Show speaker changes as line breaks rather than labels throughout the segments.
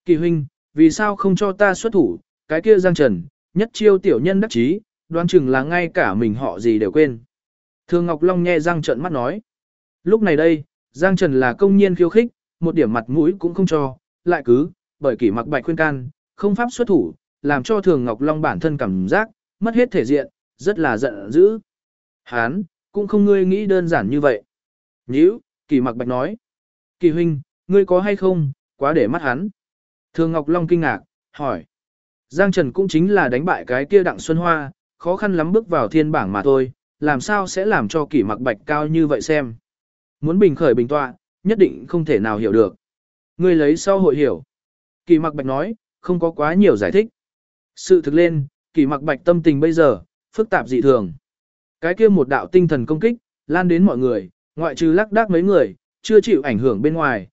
Kỳ huynh, vì sao không cho ta xuất thủ, cái kia Giang Trần, nhất chiêu tiểu nhân đắc chí, đoán chừng là ngay cả mình họ gì đều quên. Thường Ngọc Long nhe răng trợn mắt nói. Lúc này đây, Giang Trần là công nhiên khiêu khích, một điểm mặt mũi cũng không cho, lại cứ, bởi Kỷ Mặc Bạch khuyên can, không pháp xuất thủ, làm cho Thường Ngọc Long bản thân cảm giác, mất hết thể diện, rất là giận dữ. Hán, cũng không ngươi nghĩ đơn giản như vậy. Nhíu, Kỷ Mặc Bạch nói. Kỳ huynh, ngươi có hay không, quá để mắt hắn. Thường Ngọc Long kinh ngạc, hỏi. Giang Trần cũng chính là đánh bại cái kia Đặng Xuân Hoa, khó khăn lắm bước vào thiên bảng mà thôi, làm sao sẽ làm cho Kỷ Mặc Bạch cao như vậy xem. Muốn bình khởi bình tọa, nhất định không thể nào hiểu được. Ngươi lấy sau hội hiểu. Kỷ Mặc Bạch nói, không có quá nhiều giải thích. Sự thực lên, Kỷ Mặc Bạch tâm tình bây giờ, phức tạp dị thường. Cái kia một đạo tinh thần công kích, lan đến mọi người, ngoại trừ lắc đác mấy người, chưa chịu ảnh hưởng bên ngoài,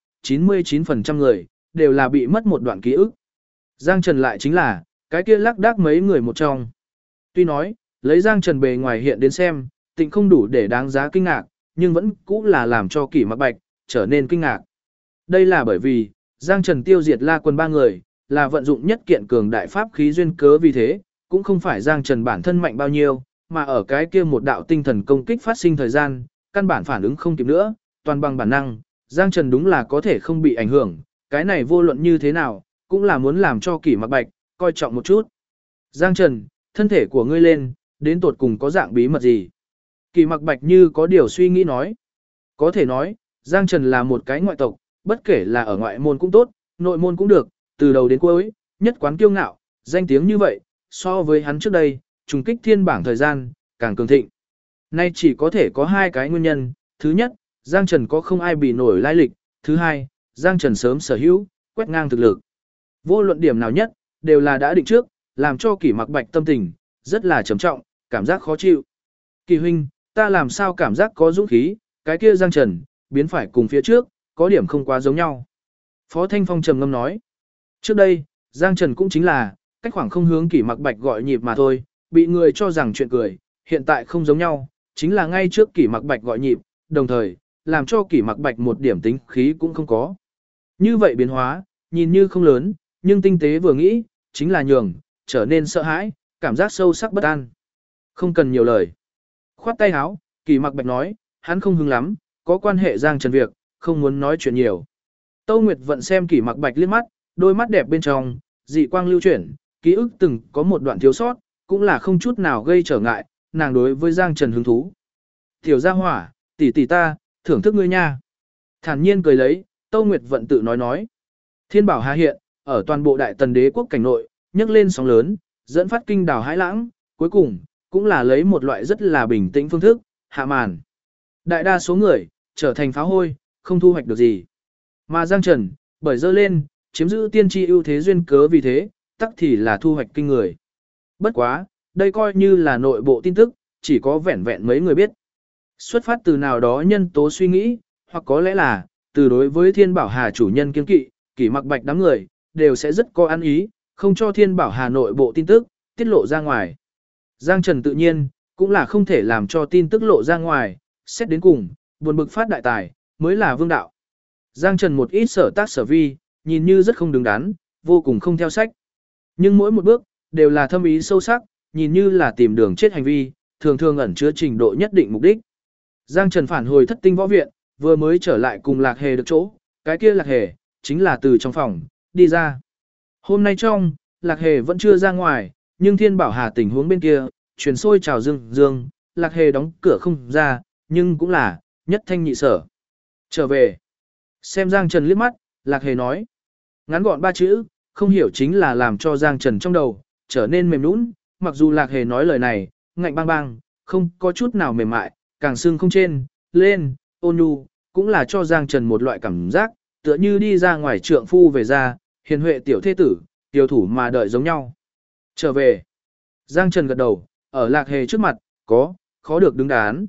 99% người, đều là bị mất một đoạn ký ức. Giang Trần lại chính là, cái kia lắc đác mấy người một trong. Tuy nói, lấy Giang Trần bề ngoài hiện đến xem, tịnh không đủ để đáng giá kinh ngạc, nhưng vẫn cũng là làm cho Kỷ Mặc Bạch trở nên kinh ngạc. Đây là bởi vì, Giang Trần tiêu diệt La Quân ba người, là vận dụng nhất kiện cường đại pháp khí duyên cớ vì thế, cũng không phải Giang Trần bản thân mạnh bao nhiêu, mà ở cái kia một đạo tinh thần công kích phát sinh thời gian, căn bản phản ứng không kịp nữa, toàn bằng bản năng, Giang Trần đúng là có thể không bị ảnh hưởng, cái này vô luận như thế nào, cũng là muốn làm cho Kỷ Mặc Bạch coi trọng một chút. Giang Trần, thân thể của ngươi lên, đến tột cùng có dạng bí mật gì? Kỷ Mặc Bạch như có điều suy nghĩ nói. Có thể nói, Giang Trần là một cái ngoại tộc, bất kể là ở ngoại môn cũng tốt, nội môn cũng được, từ đầu đến cuối, nhất quán kiêu ngạo, danh tiếng như vậy, so với hắn trước đây, trùng kích thiên bảng thời gian, càng cường thịnh. Nay chỉ có thể có hai cái nguyên nhân, thứ nhất, Giang Trần có không ai bị nổi lai lịch, thứ hai, Giang Trần sớm sở hữu, quét ngang thực lực. Vô luận điểm nào nhất, đều là đã định trước, làm cho Kỷ Mặc Bạch tâm tình, rất là trầm trọng, cảm giác khó chịu. Kỳ huynh, ta làm sao cảm giác có dũng khí, cái kia Giang Trần, biến phải cùng phía trước, có điểm không quá giống nhau. Phó Thanh Phong trầm ngâm nói. Trước đây, Giang Trần cũng chính là, cách khoảng không hướng Kỷ Mặc Bạch gọi nhịp mà thôi, bị người cho rằng chuyện cười, hiện tại không giống nhau, chính là ngay trước Kỷ Mặc Bạch gọi nhịp, đồng thời, làm cho Kỷ Mặc Bạch một điểm tính khí cũng không có. Như vậy biến hóa, nhìn như không lớn, nhưng tinh tế vừa nghĩ, chính là nhường, trở nên sợ hãi, cảm giác sâu sắc bất an. Không cần nhiều lời. Khoát tay áo, Kỷ Mặc Bạch nói, hắn không hứng lắm, có quan hệ Giang Trần việc, không muốn nói chuyện nhiều. Tâu Nguyệt Vận xem Kỷ Mặc Bạch liếc mắt, đôi mắt đẹp bên trong, dị quang lưu chuyển, ký ức từng có một đoạn thiếu sót, cũng là không chút nào gây trở ngại, nàng đối với Giang Trần hứng thú. Tiểu gia hỏa, tỷ tỷ ta, thưởng thức ngươi nha. Thản nhiên cười lấy, Tâu Nguyệt Vận tự nói. Thiên Bảo Hà hiện, ở toàn bộ Đại Tần Đế quốc cảnh nội, nhấc lên sóng lớn, dẫn phát kinh đảo hãi lãng, cuối cùng, cũng là lấy một loại rất là bình tĩnh phương thức, hạ màn. Đại đa số người, trở thành pháo hôi, không thu hoạch được gì. Mà Giang Trần, bởi dơ lên, chiếm giữ tiên tri ưu thế duyên cớ vì thế, tắc thì là thu hoạch kinh người. Bất quá, đây coi như là nội bộ tin tức, chỉ có vẻn vẹn mấy người biết. Xuất phát từ nào đó nhân tố suy nghĩ, hoặc có lẽ là, từ đối với Thiên Bảo Hà chủ nhân kiên kỵ, Kỷ Mặc Bạch đám người, đều sẽ rất có ăn ý, không cho Thiên Bảo Hà nội bộ tin tức, tiết lộ ra ngoài. Giang Trần tự nhiên, cũng là không thể làm cho tin tức lộ ra ngoài, xét đến cùng, buồn bực phát đại tài, mới là vương đạo. Giang Trần một ít sở tác sở vi, nhìn như rất không đứng đắn, vô cùng không theo sách. Nhưng mỗi một bước, đều là thâm ý sâu sắc, nhìn như là tìm đường chết hành vi, thường thường ẩn chứa trình độ nhất định mục đích. Giang Trần phản hồi Thất Tinh Võ Viện, vừa mới trở lại cùng Lạc Hề được chỗ, cái kia Lạc Hề, chính là từ trong phòng, đi ra. Hôm nay trong, Lạc Hề vẫn chưa ra ngoài, nhưng Thiên Bảo Hà tình huống bên kia, truyền sôi trào dương, Lạc Hề đóng cửa không ra, nhưng cũng là, nhất thanh nhị sở. Trở về. Xem Giang Trần liếc mắt, Lạc Hề nói. Ngắn gọn ba chữ, không hiểu chính là làm cho Giang Trần trong đầu, trở nên mềm nũng, mặc dù Lạc Hề nói lời này, ngạnh bang bang, không có chút nào mềm mại, càng sưng không trên, lên, ôn nhu, cũng là cho Giang Trần một loại cảm giác, tựa như đi ra ngoài trượng phu về ra, hiền huệ tiểu thế tử, tiểu thủ mà đợi giống nhau. Trở về. Giang Trần gật đầu, ở Lạc Hề trước mặt, có, khó được đứng đắn.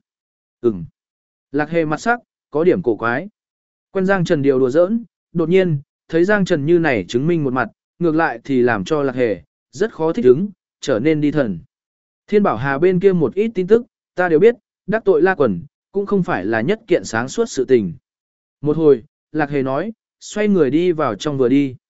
Lạc Hề mặt sắc, có điểm cổ quái. Quen Giang Trần điều đùa giỡn, đột nhiên, thấy Giang Trần như này chứng minh một mặt, ngược lại thì làm cho Lạc Hề, rất khó thích ứng, trở nên đi thần. Thiên Bảo Hà bên kia một ít tin tức, ta đều biết, đắc tội La Quần, cũng không phải là nhất kiện sáng suốt sự tình. Một hồi, Lạc Hề nói, xoay người đi vào trong vừa đi.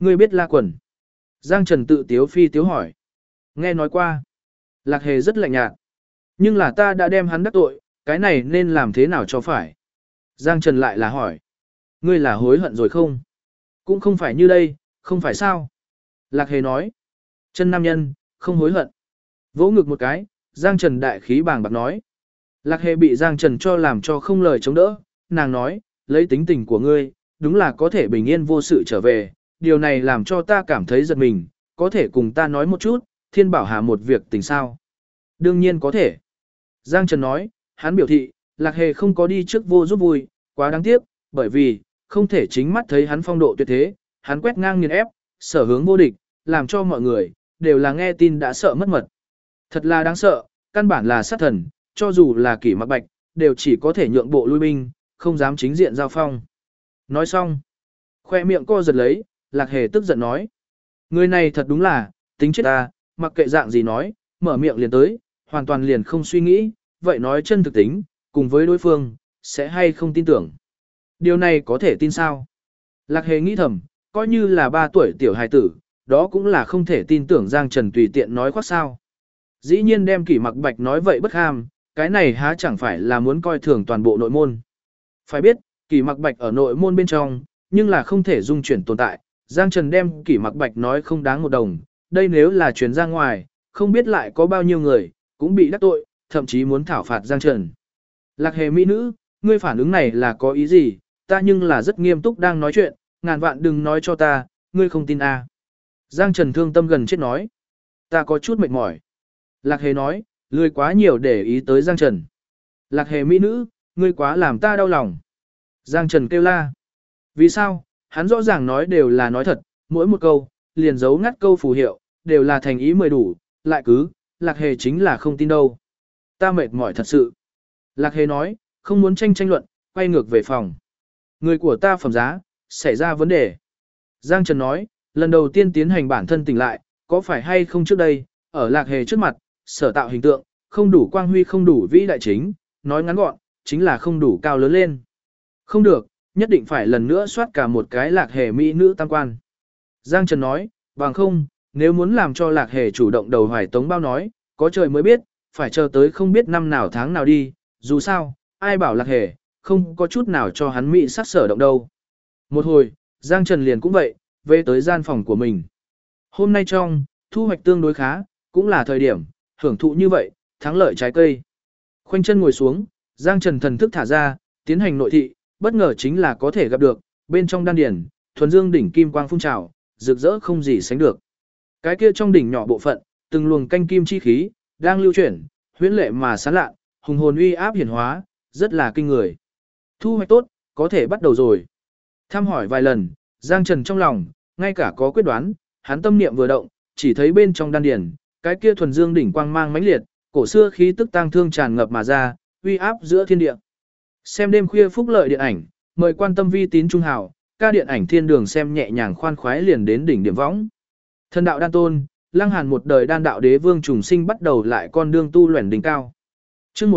Ngươi biết La Quần. Giang Trần tự tiếu phi tiếu hỏi. Nghe nói qua. Lạc Hề rất lạnh nhạt. Nhưng là ta đã đem hắn đắc tội, cái này nên làm thế nào cho phải? Giang Trần lại là hỏi. Ngươi là hối hận rồi không? Cũng không phải như đây, không phải sao? Lạc Hề nói. Chân nam nhân, không hối hận. Vỗ ngực một cái, Giang Trần đại khí bàng bạc nói. Lạc Hề bị Giang Trần cho làm cho không lời chống đỡ, nàng nói, lấy tính tình của ngươi, đúng là có thể bình yên vô sự trở về, điều này làm cho ta cảm thấy giật mình, có thể cùng ta nói một chút, Thiên Bảo Hà một việc tình sao? Đương nhiên có thể. Giang Trần nói, hắn biểu thị, Lạc Hề không có đi trước vô giúp vui, quá đáng tiếc, bởi vì, không thể chính mắt thấy hắn phong độ tuyệt thế, hắn quét ngang nghiền ép, sở hướng vô địch, làm cho mọi người, đều là nghe tin đã sợ mất mật. Thật là đáng sợ, căn bản là sát thần, cho dù là Kỷ Mặc Bạch, đều chỉ có thể nhượng bộ lui binh, không dám chính diện giao phong. Nói xong, khoe miệng co giật lấy, Lạc Hề tức giận nói. Người này thật đúng là, tính chết ta, mặc kệ dạng gì nói, mở miệng liền tới, hoàn toàn liền không suy nghĩ, vậy nói chân thực tính, cùng với đối phương, sẽ hay không tin tưởng. Điều này có thể tin sao? Lạc Hề nghĩ thầm, coi như là 3 tuổi tiểu hài tử, đó cũng là không thể tin tưởng Giang Trần tùy tiện nói khoác sao. Dĩ nhiên đem Kỷ Mặc Bạch nói vậy bất ham, cái này há chẳng phải là muốn coi thường toàn bộ nội môn. Phải biết, Kỷ Mặc Bạch ở nội môn bên trong, nhưng là không thể dung chuyển tồn tại. Giang Trần đem Kỷ Mặc Bạch nói không đáng một đồng, đây nếu là truyền ra ngoài, không biết lại có bao nhiêu người, cũng bị đắc tội, thậm chí muốn thảo phạt Giang Trần. Lạc Hề mỹ nữ, ngươi phản ứng này là có ý gì, ta nhưng là rất nghiêm túc đang nói chuyện, ngàn vạn đừng nói cho ta, ngươi không tin à. Giang Trần thương tâm gần chết nói, ta có chút mệt mỏi. Lạc Hề nói, lười quá nhiều để ý tới Giang Trần. Lạc Hề mỹ nữ, ngươi quá làm ta đau lòng. Giang Trần kêu la. Vì sao? Hắn rõ ràng nói đều là nói thật, mỗi một câu, liền giấu ngắt câu phù hiệu, đều là thành ý mười đủ, lại cứ, Lạc Hề chính là không tin đâu. Ta mệt mỏi thật sự. Lạc Hề nói, không muốn tranh luận, quay ngược về phòng. Người của ta phẩm giá, xảy ra vấn đề. Giang Trần nói, lần đầu tiên tiến hành bản thân tỉnh lại, có phải hay không trước đây, ở Lạc Hề trước mặt, sở tạo hình tượng, không đủ quang huy không đủ vĩ đại chính, nói ngắn gọn, chính là không đủ cao lớn lên. Không được, nhất định phải lần nữa soát cả một cái Lạc Hề mỹ nữ tam quan. Giang Trần nói, bằng không, nếu muốn làm cho Lạc Hề chủ động đầu hoài tống bao nói, có trời mới biết, phải chờ tới không biết năm nào tháng nào đi, dù sao, ai bảo Lạc Hề, không có chút nào cho hắn mỹ sắc sở động đâu. Một hồi, Giang Trần liền cũng vậy, về tới gian phòng của mình. Hôm nay trong, thu hoạch tương đối khá, cũng là thời điểm, hưởng thụ như vậy, thắng lợi trái cây. Khoanh chân ngồi xuống, Giang Trần thần thức thả ra, tiến hành nội thị, bất ngờ chính là có thể gặp được, bên trong đan điển, thuần dương đỉnh kim quang phun trào, rực rỡ không gì sánh được. Cái kia trong đỉnh nhỏ bộ phận, từng luồng canh kim chi khí, đang lưu chuyển, huyễn lệ mà sáng lạ, hùng hồn uy áp hiển hóa, rất là kinh người. Thu hoạch tốt, có thể bắt đầu rồi. Thăm hỏi vài lần, Giang Trần trong lòng, ngay cả có quyết đoán, hắn tâm niệm vừa động, chỉ thấy bên trong đan điển, cái kia thuần dương đỉnh quang mang mãnh liệt, cổ xưa khí tức tang thương tràn ngập mà ra, uy áp giữa thiên địa. Xem đêm khuya phúc lợi điện ảnh, mời quan tâm vi tín trung hào, ca điện ảnh thiên đường xem nhẹ nhàng khoan khoái liền đến đỉnh điểm võng. Thần đạo đan tôn, Lăng Hàn một đời đan đạo đế vương trùng sinh bắt đầu lại con đường tu luyện đỉnh cao. Chương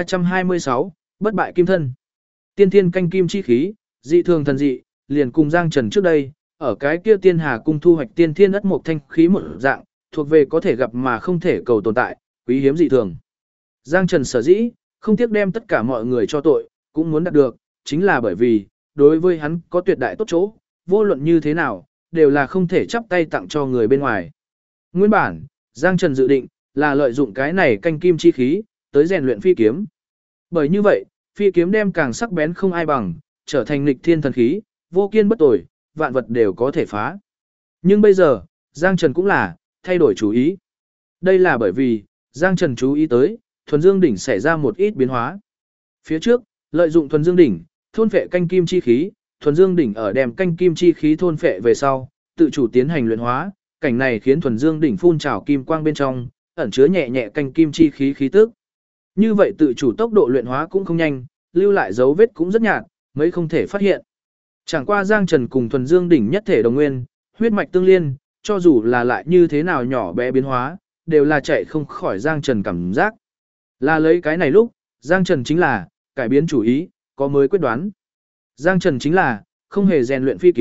1326, bất bại kim thân. Tiên thiên canh kim chi khí, dị thường thần dị, liền cùng Giang Trần trước đây, ở cái kia Tiên Hà cung thu hoạch tiên thiên ất mộc thanh khí một dạng, thuộc về có thể gặp mà không thể cầu tồn tại, quý hiếm dị thường. Giang Trần sở dĩ, không tiếc đem tất cả mọi người cho tội, cũng muốn đạt được, chính là bởi vì, đối với hắn có tuyệt đại tốt chỗ, vô luận như thế nào, đều là không thể chắp tay tặng cho người bên ngoài. Nguyên bản, Giang Trần dự định, là lợi dụng cái này canh kim chi khí, tới rèn luyện phi kiếm. Bởi như vậy, phi kiếm đem càng sắc bén không ai bằng, trở thành nghịch thiên thần khí, vô kiên bất tồi, vạn vật đều có thể phá. Nhưng bây giờ, Giang Trần cũng là, thay đổi chủ ý. Đây là bởi vì, Giang Trần chú ý tới, thuần dương đỉnh xảy ra một ít biến hóa. Phía trước, lợi dụng thuần dương đỉnh, thôn phệ canh kim chi khí, thuần dương đỉnh ở đem canh kim chi khí thôn phệ về sau, tự chủ tiến hành luyện hóa, cảnh này khiến thuần dương đỉnh phun trào kim quang bên trong, ẩn chứa nhẹ nhẹ canh kim chi khí khí tức. Như vậy tự chủ tốc độ luyện hóa cũng không nhanh, lưu lại dấu vết cũng rất nhạt, mấy không thể phát hiện. Chẳng qua Giang Trần cùng thuần dương đỉnh nhất thể đồng nguyên, huyết mạch tương liên, cho dù là lại như thế nào nhỏ bé biến hóa, đều là chạy không khỏi Giang Trần cảm giác. Là lấy cái này lúc, Giang Trần chính là, cải biến chủ ý, có mới quyết đoán. Giang Trần chính là, không hề rèn luyện phi kiếm,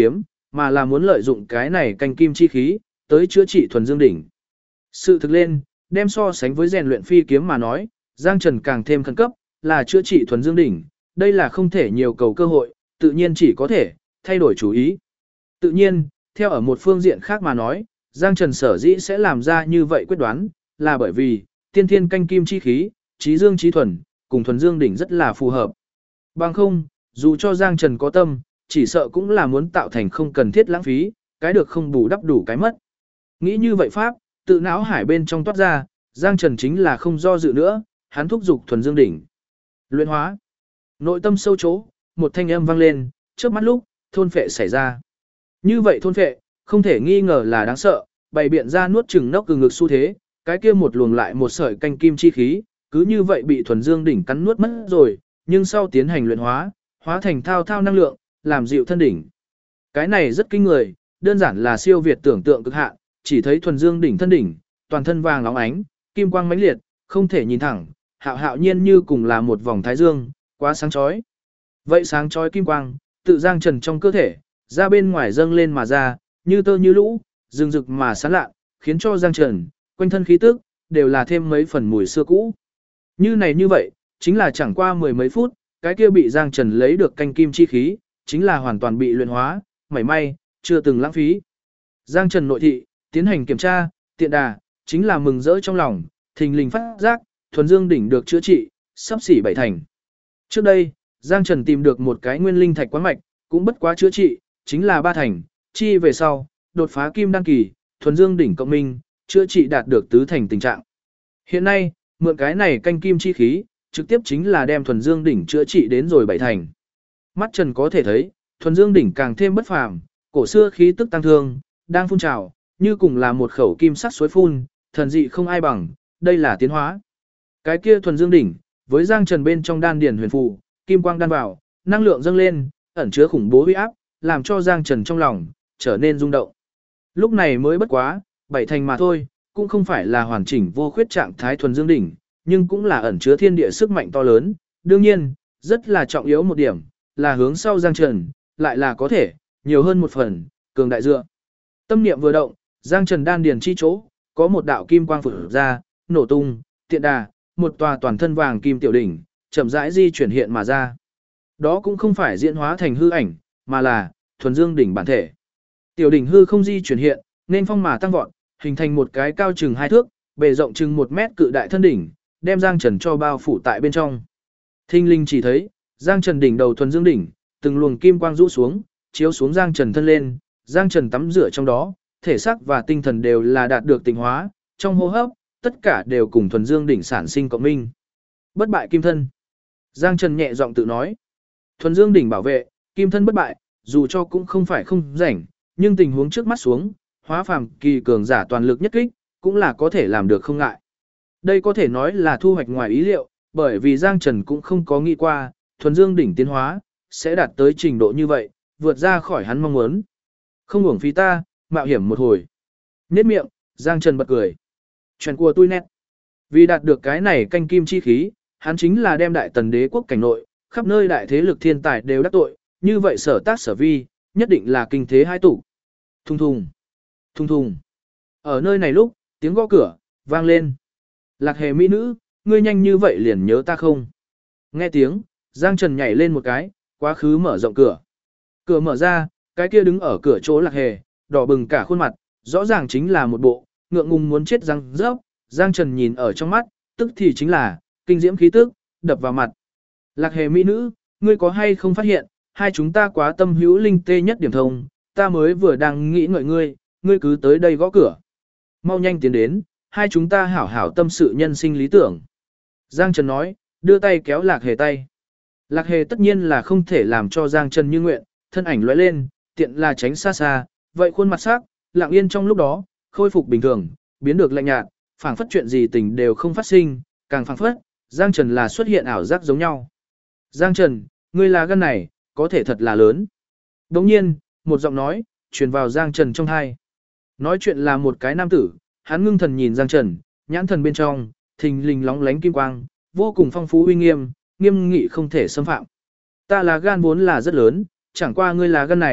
mà là muốn lợi dụng cái này canh kim chi khí, tới chữa trị thuần dương đỉnh. Sự thực lên, đem so sánh với rèn luyện phi kiếm mà nói, Giang Trần càng thêm khẩn cấp, là chữa trị thuần dương đỉnh, đây là không thể nhiều cầu cơ hội, tự nhiên chỉ có thể thay đổi chủ ý. Tự nhiên, theo ở một phương diện khác mà nói, Giang Trần sở dĩ sẽ làm ra như vậy quyết đoán, là bởi vì tiên thiên canh kim chi khí, trí dương trí thuần, cùng thuần dương đỉnh rất là phù hợp. Bằng không, dù cho Giang Trần có tâm, chỉ sợ cũng là muốn tạo thành không cần thiết lãng phí, cái được không bù đắp đủ cái mất. Nghĩ như vậy pháp, tự não hải bên trong toát ra, Giang Trần chính là không do dự nữa, hắn thúc giục thuần dương đỉnh. Luyện hóa. Nội tâm sâu chỗ, một thanh âm vang lên, trước mắt lúc, thôn phệ xảy ra. Như vậy thôn phệ, không thể nghi ngờ là đáng sợ, bày biện ra nuốt chừng nốc ngực xu thế, cái kia một luồng lại một sợi canh kim chi khí, cứ như vậy bị thuần dương đỉnh cắn nuốt mất rồi, nhưng sau tiến hành luyện hóa, hóa thành thao thao năng lượng, làm dịu thân đỉnh. Cái này rất kinh người, đơn giản là siêu việt tưởng tượng cực hạn, chỉ thấy thuần dương đỉnh thân đỉnh, toàn thân vàng óng ánh, kim quang mãnh liệt, không thể nhìn thẳng, hạo hạo nhiên như cùng là một vòng thái dương, quá sáng chói. Vậy sáng chói kim quang, tự Giang Trần trong cơ thể, ra bên ngoài dâng lên mà ra, như tơ như lũ, rừng rực mà sáng lạ, khiến cho Giang Trần, quanh thân khí tức, đều là thêm mấy phần mùi xưa cũ. Như này như vậy, chính là chẳng qua mười mấy phút, cái kia bị Giang Trần lấy được canh kim chi khí, chính là hoàn toàn bị luyện hóa, mảy may, chưa từng lãng phí. Giang Trần nội thị, tiến hành kiểm tra, tiện đà, chính là mừng rỡ trong lòng, thình lình phát giác, thuần dương đỉnh được chữa trị, sắp xỉ bảy thành. Trước đây, Giang Trần tìm được một cái nguyên linh thạch quán mạch, cũng bất quá chữa trị, chính là ba thành, chi về sau, đột phá kim đăng kỳ, thuần dương đỉnh cộng minh, chữa trị đạt được tứ thành tình trạng. Hiện nay, mượn cái này canh kim chi khí, trực tiếp chính là đem thuần dương đỉnh chữa trị đến rồi bảy thành. Mắt Trần có thể thấy, thuần dương đỉnh càng thêm bất phàm, cổ xưa khí tức tăng thương, đang phun trào, như cùng là một khẩu kim sắc suối phun, thần dị không ai bằng, đây là tiến hóa. Cái kia thuần dương đỉnh, với Giang Trần bên trong đan điển huyền phù, kim quang đan vào, năng lượng dâng lên, ẩn chứa khủng bố uy áp, làm cho Giang Trần trong lòng trở nên rung động. Lúc này mới bất quá, bảy thành mà thôi, cũng không phải là hoàn chỉnh vô khuyết trạng thái thuần dương đỉnh, nhưng cũng là ẩn chứa thiên địa sức mạnh to lớn. Đương nhiên, rất là trọng yếu một điểm, là hướng sau Giang Trần, lại là có thể, nhiều hơn một phần, cường đại dựa. Tâm niệm vừa động, Giang Trần đan điền chi chỗ, có một đạo kim quang phở ra, nổ tung, tiện đà, một tòa toàn thân vàng kim tiểu đỉnh, chậm rãi di chuyển hiện mà ra. Đó cũng không phải diễn hóa thành hư ảnh, mà là thuần dương đỉnh bản thể. Tiểu đỉnh hư không di chuyển hiện, nên phong mà tăng vọt, hình thành một cái cao chừng 2 thước, bề rộng chừng 1 mét cự đại thân đỉnh, đem Giang Trần cho bao phủ tại bên trong. Thinh linh chỉ thấy, Giang Trần đỉnh đầu thuần dương đỉnh, từng luồng kim quang rũ xuống, chiếu xuống Giang Trần thân lên, Giang Trần tắm rửa trong đó, thể xác và tinh thần đều là đạt được tịnh hóa, trong hô hấp, tất cả đều cùng thuần dương đỉnh sản sinh cộng minh. Bất bại kim thân. Giang Trần nhẹ giọng tự nói. Thuần dương đỉnh bảo vệ, kim thân bất bại, dù cho cũng không phải không rảnh, nhưng tình huống trước mắt xuống, hóa phàm kỳ cường giả toàn lực nhất kích, cũng là có thể làm được không ngại. Đây có thể nói là thu hoạch ngoài ý liệu, bởi vì Giang Trần cũng không có nghĩ qua, thuần dương đỉnh tiến hóa, sẽ đạt tới trình độ như vậy, vượt ra khỏi hắn mong muốn. Không uổng phí ta, mạo hiểm một hồi. Nhếch miệng, Giang Trần bật cười. Chuyện của tôi nét. Vì đạt được cái này canh kim chi khí, hắn chính là đem đại tần đế quốc cảnh nội, khắp nơi đại thế lực thiên tài đều đắc tội, như vậy sở tác sở vi, nhất định là kinh thế hai tủ. Thùng thùng, thùng thùng. Ở nơi này lúc, tiếng gõ cửa, vang lên. Lạc Hề mỹ nữ, ngươi nhanh như vậy liền nhớ ta không? Nghe tiếng, Giang Trần nhảy lên một cái, quá khứ mở rộng cửa. Cửa mở ra, cái kia đứng ở cửa chỗ Lạc Hề, đỏ bừng cả khuôn mặt, rõ ràng chính là một bộ, ngượng ngùng muốn chết răng rớp. Giang Trần nhìn ở trong mắt, tức thì chính là, kinh diễm khí tức, đập vào mặt. Lạc Hề mỹ nữ, ngươi có hay không phát hiện, hai chúng ta quá tâm hữu linh tê nhất điểm thông, ta mới vừa đang nghĩ ngợi ngươi, ngươi cứ tới đây gõ cửa. Mau nhanh tiến đến, hai chúng ta hảo hảo tâm sự nhân sinh lý tưởng. Giang Trần nói, đưa tay kéo Lạc Hề tay. Lạc Hề tất nhiên là không thể làm cho Giang Trần như nguyện, thân ảnh lóe lên, tiện là tránh xa xa, vậy khuôn mặt sắc, lặng yên trong lúc đó, khôi phục bình thường, biến được lạnh nhạt, phảng phất chuyện gì tình đều không phát sinh, càng phảng phất, Giang Trần là xuất hiện ảo giác giống nhau. Giang Trần, ngươi là gan này, có thể thật là lớn. Đồng nhiên, một giọng nói, truyền vào Giang Trần trong tai. Nói chuyện là một cái nam tử, hắn ngưng thần nhìn Giang Trần, nhãn thần bên trong, thình lình lóng lánh kim quang, vô cùng phong phú uy nghiêm, nghiêm nghị không thể xâm phạm. Ta là gan vốn là rất lớn, chẳng qua ngươi là gan này,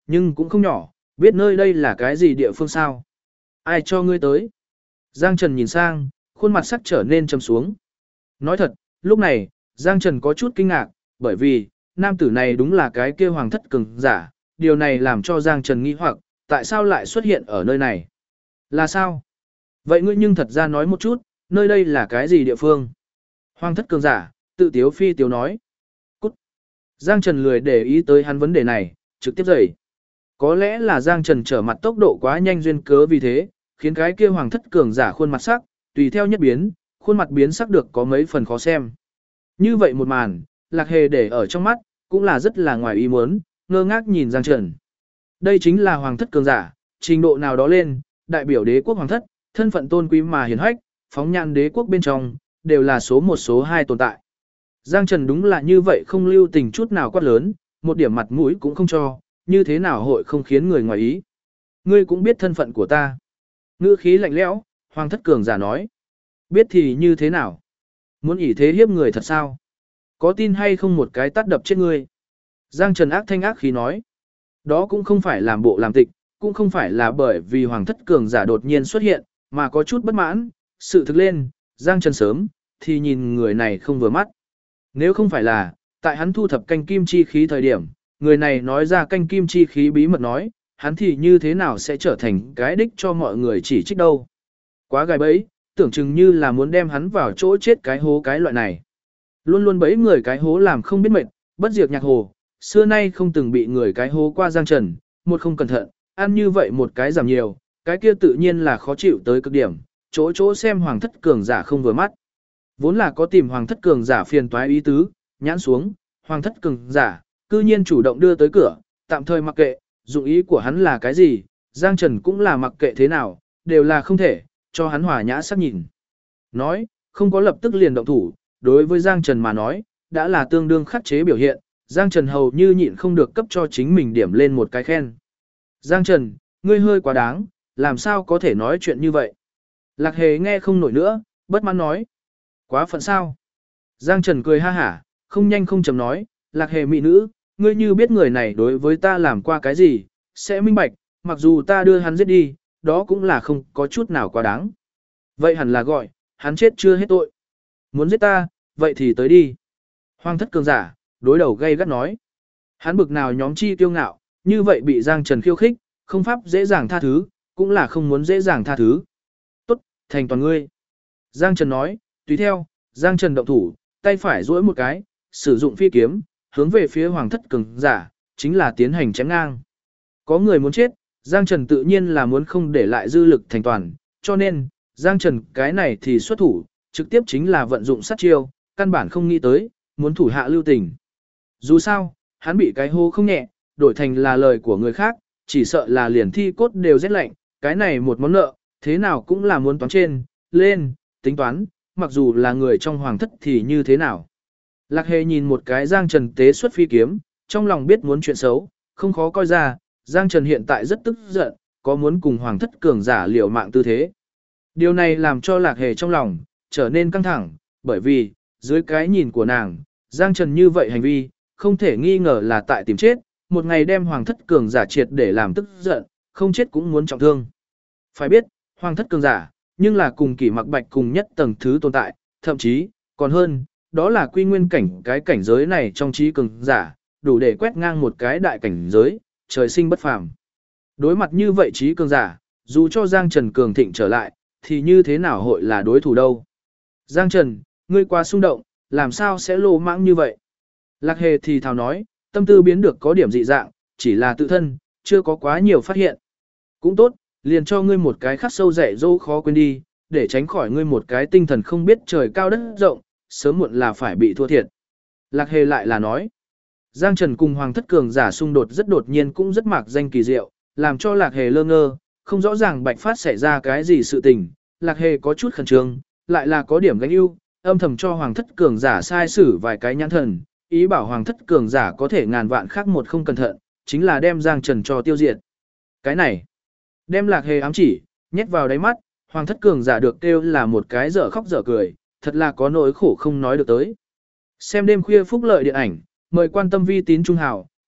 Nhưng cũng không nhỏ, biết nơi đây là cái gì địa phương sao? Ai cho ngươi tới? Giang Trần nhìn sang, khuôn mặt sắc trở nên trầm xuống. Nói thật, lúc này, Giang Trần có chút kinh ngạc, bởi vì, nam tử này đúng là cái kia hoàng thất cường giả, điều này làm cho Giang Trần nghi hoặc, tại sao lại xuất hiện ở nơi này? Là sao? Vậy ngươi nhưng thật ra nói một chút, nơi đây là cái gì địa phương? Hoàng thất cường giả, tự tiếu phi tiếu nói. Cút. Giang Trần lười để ý tới hắn vấn đề này, trực tiếp dậy. Có lẽ là Giang Trần trở mặt tốc độ quá nhanh duyên cớ vì thế, khiến cái kia hoàng thất cường giả khuôn mặt sắc, tùy theo nhất biến, khuôn mặt biến sắc được có mấy phần khó xem. Như vậy một màn, Lạc Hề để ở trong mắt, cũng là rất là ngoài ý muốn, ngơ ngác nhìn Giang Trần. Đây chính là hoàng thất cường giả, trình độ nào đó lên, đại biểu đế quốc hoàng thất, thân phận tôn quý mà hiển hách, phóng nhan đế quốc bên trong, đều là số một số hai tồn tại. Giang Trần đúng là như vậy không lưu tình chút nào quát lớn, một điểm mặt mũi cũng không cho, như thế nào hội không khiến người ngoài ý. Ngươi cũng biết thân phận của ta. Ngữ khí lạnh lẽo, hoàng thất cường giả nói. Biết thì như thế nào? Muốn ỷ thế hiếp người thật sao? Có tin hay không một cái tát đập chết ngươi? Giang Trần ác thanh ác khí nói. Đó cũng không phải làm bộ làm tịch, cũng không phải là bởi vì hoàng thất cường giả đột nhiên xuất hiện, mà có chút bất mãn, sự thực lên, Giang Trần sớm, thì nhìn người này không vừa mắt. Nếu không phải là, tại hắn thu thập canh kim chi khí thời điểm, người này nói ra canh kim chi khí bí mật nói, hắn thì như thế nào sẽ trở thành cái đích cho mọi người chỉ trích đâu. Quá gài bẫy, tưởng chừng như là muốn đem hắn vào chỗ chết cái hố cái loại này. Luôn luôn bẫy người cái hố làm không biết mệt, bất diệt nhạc hồ, xưa nay không từng bị người cái hố qua Giang Trần, một không cẩn thận, ăn như vậy một cái giảm nhiều, cái kia tự nhiên là khó chịu tới cực điểm, chỗ chỗ xem hoàng thất cường giả không vừa mắt. Vốn là có tìm hoàng thất cường giả phiền toái ý tứ, nhãn xuống, hoàng thất cường giả, cư nhiên chủ động đưa tới cửa, tạm thời mặc kệ, dụng ý của hắn là cái gì, Giang Trần cũng là mặc kệ thế nào, đều là không thể, cho hắn hòa nhã sắc nhìn. Nói, không có lập tức liền động thủ, đối với Giang Trần mà nói, đã là tương đương khắc chế biểu hiện, Giang Trần hầu như nhịn không được cấp cho chính mình điểm lên một cái khen. Giang Trần, ngươi hơi quá đáng, làm sao có thể nói chuyện như vậy? Lạc Hề nghe không nổi nữa, bất mãn nói. Quá phận sao? Giang Trần cười ha hả, không nhanh không chậm nói, Lạc Hề mỹ nữ, ngươi như biết người này đối với ta làm qua cái gì, sẽ minh bạch, mặc dù ta đưa hắn giết đi, đó cũng là không có chút nào quá đáng. Vậy hẳn là gọi, hắn chết chưa hết tội. Muốn giết ta, vậy thì tới đi. Hoàng thất cường giả, đối đầu gay gắt nói. Hắn bực nào nhóm chi kiêu ngạo, như vậy bị Giang Trần khiêu khích, không pháp dễ dàng tha thứ, cũng là không muốn dễ dàng tha thứ. Tốt, thành toàn ngươi. Giang Trần nói, tùy theo, Giang Trần động thủ, tay phải duỗi một cái, sử dụng phi kiếm, hướng về phía hoàng thất cường giả, chính là tiến hành chém ngang. Có người muốn chết, Giang Trần tự nhiên là muốn không để lại dư lực thành toàn, cho nên, Giang Trần cái này thì xuất thủ, trực tiếp chính là vận dụng sát chiêu, căn bản không nghĩ tới, muốn thủ hạ lưu tình. Dù sao, hắn bị cái hô không nhẹ, đổi thành là lời của người khác, chỉ sợ là liền thi cốt đều rét lạnh, cái này một món nợ, thế nào cũng là muốn toán trên, lên, tính toán, mặc dù là người trong hoàng thất thì như thế nào. Lạc Hề nhìn một cái Giang Trần tế xuất phi kiếm, trong lòng biết muốn chuyện xấu, không khó coi ra, Giang Trần hiện tại rất tức giận, có muốn cùng hoàng thất cường giả liều mạng tư thế. Điều này làm cho Lạc Hề trong lòng trở nên căng thẳng, bởi vì, dưới cái nhìn của nàng, Giang Trần như vậy hành vi, không thể nghi ngờ là tại tìm chết, một ngày đem hoàng thất cường giả triệt để làm tức giận, không chết cũng muốn trọng thương. Phải biết, hoàng thất cường giả, nhưng là cùng Kỷ Mặc Bạch cùng nhất tầng thứ tồn tại, thậm chí, còn hơn, đó là quy nguyên cảnh cái cảnh giới này trong trí cường giả, đủ để quét ngang một cái đại cảnh giới, trời sinh bất phàm. Đối mặt như vậy trí cường giả, dù cho Giang Trần cường thịnh trở lại, thì như thế nào hội là đối thủ đâu. Giang Trần, ngươi quá xung động, làm sao sẽ lô mãng như vậy? Lạc Hề thì thào nói, tâm tư biến được có điểm dị dạng, chỉ là tự thân, chưa có quá nhiều phát hiện. Cũng tốt, liền cho ngươi một cái khắc sâu dạy dỗ khó quên đi, để tránh khỏi ngươi một cái tinh thần không biết trời cao đất rộng, sớm muộn là phải bị thua thiệt. Lạc Hề lại là nói, Giang Trần cùng Hoàng thất cường giả xung đột rất đột nhiên cũng rất mạc danh kỳ diệu, làm cho Lạc Hề lơ ngơ, không rõ ràng Bạch Phát xảy ra cái gì sự tình. Lạc Hề có chút khẩn trương, lại là có điểm gánh ưu, âm thầm cho Hoàng thất cường giả sai sử vài cái nhãn thần, ý bảo Hoàng thất cường giả có thể ngàn vạn khác một không cẩn thận, chính là đem Giang Trần cho tiêu diệt. Cái này, đem Lạc Hề ám chỉ, nhét vào đáy mắt, Hoàng thất cường giả được kêu là một cái dở khóc dở cười, thật là có nỗi khổ không nói được tới. Xem đêm khuya phúc lợi điện ảnh, mời quan tâm vi tín trung hào,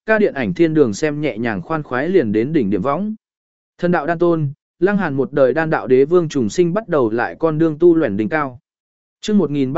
ca điện ảnh thiên đường xem nhẹ nhàng khoan khoái liền đến đỉnh điểm võng. Thần đạo đan tôn, Lăng Hàn một đời đan đạo đế vương trùng sinh bắt đầu lại con đường tu luyện đỉnh cao. Chương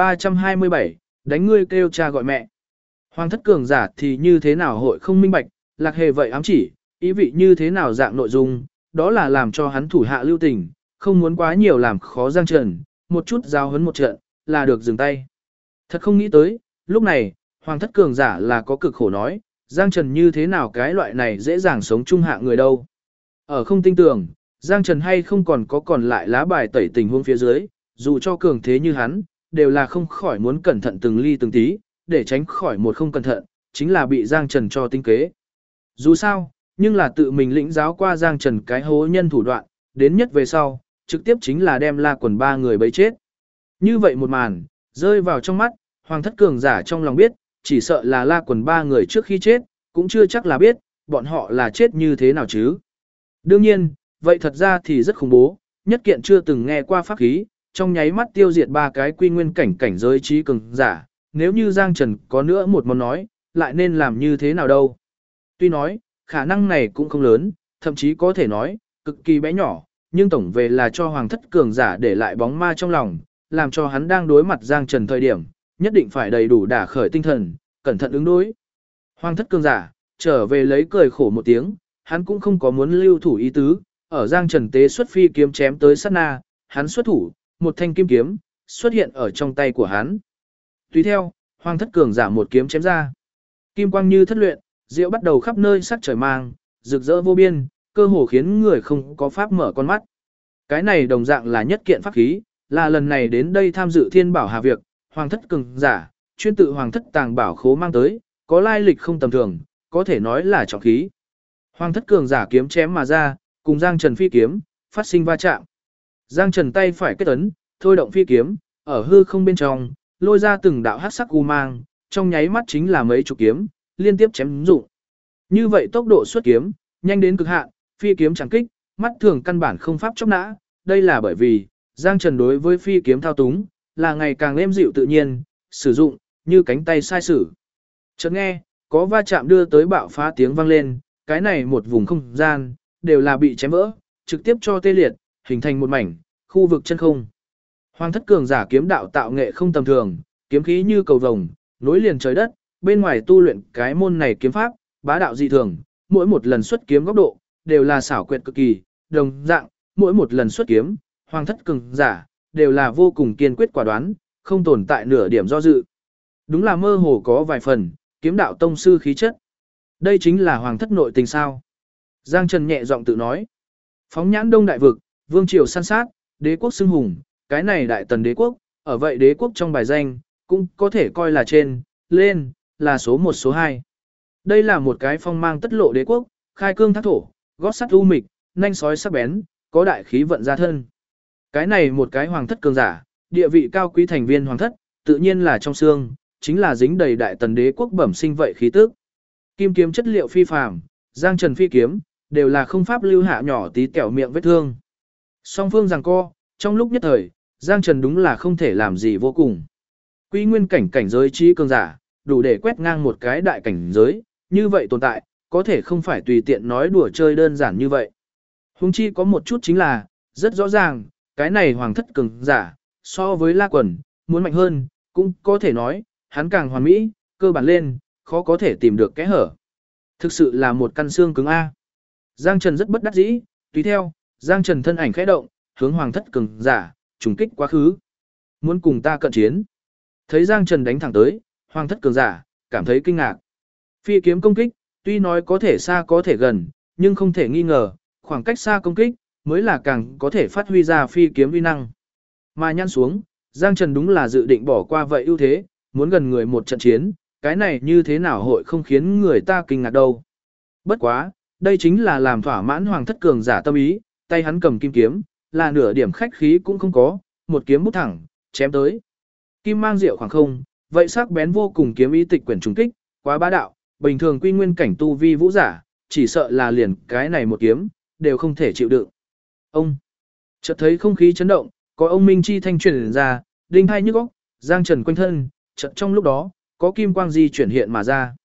1327, đánh ngươi kêu cha gọi mẹ. Hoàng thất cường giả thì như thế nào hội không minh bạch, Lạc Hề vậy ám chỉ, ý vị như thế nào dạng nội dung, đó là làm cho hắn thủ hạ lưu tình, không muốn quá nhiều làm khó Giang Trần, một chút giao hấn một trận, là được dừng tay. Thật không nghĩ tới, lúc này, Hoàng thất cường giả là có cực khổ nói, Giang Trần như thế nào cái loại này dễ dàng sống chung hạ người đâu. Ở không tin tưởng, Giang Trần hay không còn lại lá bài tẩy tình huống phía dưới, dù cho cường thế như hắn, đều là không khỏi muốn cẩn thận từng ly từng tí, để tránh khỏi một không cẩn thận, chính là bị Giang Trần cho tinh kế. Dù sao, nhưng là tự mình lĩnh giáo qua Giang Trần cái hố nhân thủ đoạn, đến nhất về sau, trực tiếp chính là đem La Quần ba người bấy chết. Như vậy một màn, rơi vào trong mắt, Hoàng thất cường giả trong lòng biết, chỉ sợ là La Quần ba người trước khi chết, cũng chưa chắc là biết, bọn họ là chết như thế nào chứ. Đương nhiên, vậy thật ra thì rất khủng bố, nhất kiện chưa từng nghe qua pháp khí, trong nháy mắt tiêu diệt ba cái quy nguyên cảnh giới trí cường giả, nếu như Giang Trần có nữa một món nói, lại nên làm như thế nào đâu. Tuy nói, khả năng này cũng không lớn, thậm chí có thể nói, cực kỳ bé nhỏ, nhưng tổng về là cho Hoàng thất cường giả để lại bóng ma trong lòng, làm cho hắn đang đối mặt Giang Trần thời điểm, nhất định phải đầy đủ đả khởi tinh thần, cẩn thận ứng đối. Hoàng thất cường giả, trở về lấy cười khổ một tiếng, hắn cũng không có muốn lưu thủ ý tứ, ở Giang Trần tế xuất phi kiếm chém tới sát na, hắn xuất thủ, một thanh kim kiếm, xuất hiện ở trong tay của hắn. Tùy theo, Hoàng thất cường giả một kiếm chém ra. Kim quang như thất luyện, diệu bắt đầu khắp nơi sắc trời mang, rực rỡ vô biên, cơ hồ khiến người không có pháp mở con mắt. Cái này đồng dạng là nhất kiện pháp khí, là lần này đến đây tham dự Thiên Bảo Hà việc, Hoàng thất cường giả, chuyên tự Hoàng thất tàng bảo khố mang tới, có lai lịch không tầm thường, có thể nói là trọng khí. Hoàng thất cường giả kiếm chém mà ra, cùng Giang Trần phi kiếm, phát sinh va chạm. Giang Trần tay phải kết ấn, thôi động phi kiếm, ở hư không bên trong, lôi ra từng đạo hắc sắc u mang, trong nháy mắt chính là mấy chục kiếm, liên tiếp chém dụng. Như vậy tốc độ xuất kiếm, nhanh đến cực hạn, phi kiếm chẳng kích, mắt thường căn bản không pháp chốc nã, đây là bởi vì, Giang Trần đối với phi kiếm thao túng, là ngày càng êm dịu tự nhiên, sử dụng, như cánh tay sai sử. Chợt nghe, có va chạm đưa tới bạo phá tiếng vang lên, cái này một vùng không gian, đều là bị chém vỡ, trực tiếp cho tê liệt, hình thành một mảnh, khu vực chân không. Hoàng thất cường giả kiếm đạo tạo nghệ không tầm thường, kiếm khí như cầu vồng, nối liền trời đất, bên ngoài tu luyện cái môn này kiếm pháp, bá đạo dị thường, mỗi một lần xuất kiếm góc độ, đều là xảo quyệt cực kỳ, đồng dạng, mỗi một lần xuất kiếm, Hoàng thất cường giả, đều là vô cùng kiên quyết quả đoán, không tồn tại nửa điểm do dự. Đúng là mơ hồ có vài phần, kiếm đạo tông sư khí chất. Đây chính là Hoàng thất nội tình sao. Giang Trần nhẹ giọng tự nói. Phóng nhãn đông đại vực, vương triều săn sát, đế quốc xưng hùng, cái này đại tần đế quốc, ở vậy đế quốc trong bài danh, cũng có thể coi là trên, lên, là số 1 số 2. Đây là một cái phong mang tất lộ đế quốc, khai cương thác thổ, gót sắt u mịch, nanh sói sắc bén, có đại khí vận ra thân. Cái này một cái hoàng thất cường giả, địa vị cao quý thành viên hoàng thất, tự nhiên là trong xương, chính là dính đầy đại tần đế quốc bẩm sinh vậy khí tức. Kim kiếm chất liệu phi phàm, Giang Trần phi kiếm, đều là không pháp lưu hạ nhỏ tí kẹo miệng vết thương. Song phương giằng co, trong lúc nhất thời, Giang Trần đúng là không thể làm gì vô cùng. Quy nguyên cảnh giới trí cường giả, đủ để quét ngang một cái đại cảnh giới, như vậy tồn tại, có thể không phải tùy tiện nói đùa chơi đơn giản như vậy. Huống chi có một chút chính là, rất rõ ràng, cái này hoàng thất cường giả, so với La Quần, muốn mạnh hơn, cũng có thể nói, hắn càng hoàn mỹ, cơ bản lên, khó có thể tìm được kẽ hở. Thực sự là một căn xương cứng A. Giang Trần rất bất đắc dĩ, tùy theo, Giang Trần thân ảnh khẽ động, hướng hoàng thất cường giả, trùng kích quá khứ. Muốn cùng ta cận chiến. Thấy Giang Trần đánh thẳng tới, hoàng thất cường giả, cảm thấy kinh ngạc. Phi kiếm công kích, tuy nói có thể xa có thể gần, nhưng không thể nghi ngờ, khoảng cách xa công kích, mới là càng có thể phát huy ra phi kiếm uy năng. Mà nhăn xuống, Giang Trần đúng là dự định bỏ qua vậy ưu thế, muốn gần người một trận chiến, cái này như thế nào hội không khiến người ta kinh ngạc đâu. Bất quá, đây chính là làm thỏa mãn hoàng thất cường giả tâm ý, tay hắn cầm kim kiếm, là nửa điểm khách khí cũng không có, một kiếm bút thẳng, chém tới. Kim mang diệu khoảng không, vậy sắc bén vô cùng kiếm ý tịch quyển trùng kích, quá bá đạo, bình thường quy nguyên cảnh tu vi vũ giả, chỉ sợ là liền cái này một kiếm, đều không thể chịu đựng. Ông chợt thấy không khí chấn động, có ông minh chi thanh truyền ra, đinh hai nhức óc, Giang Trần quanh thân, chợt trong lúc đó, có kim quang di chuyển hiện mà ra.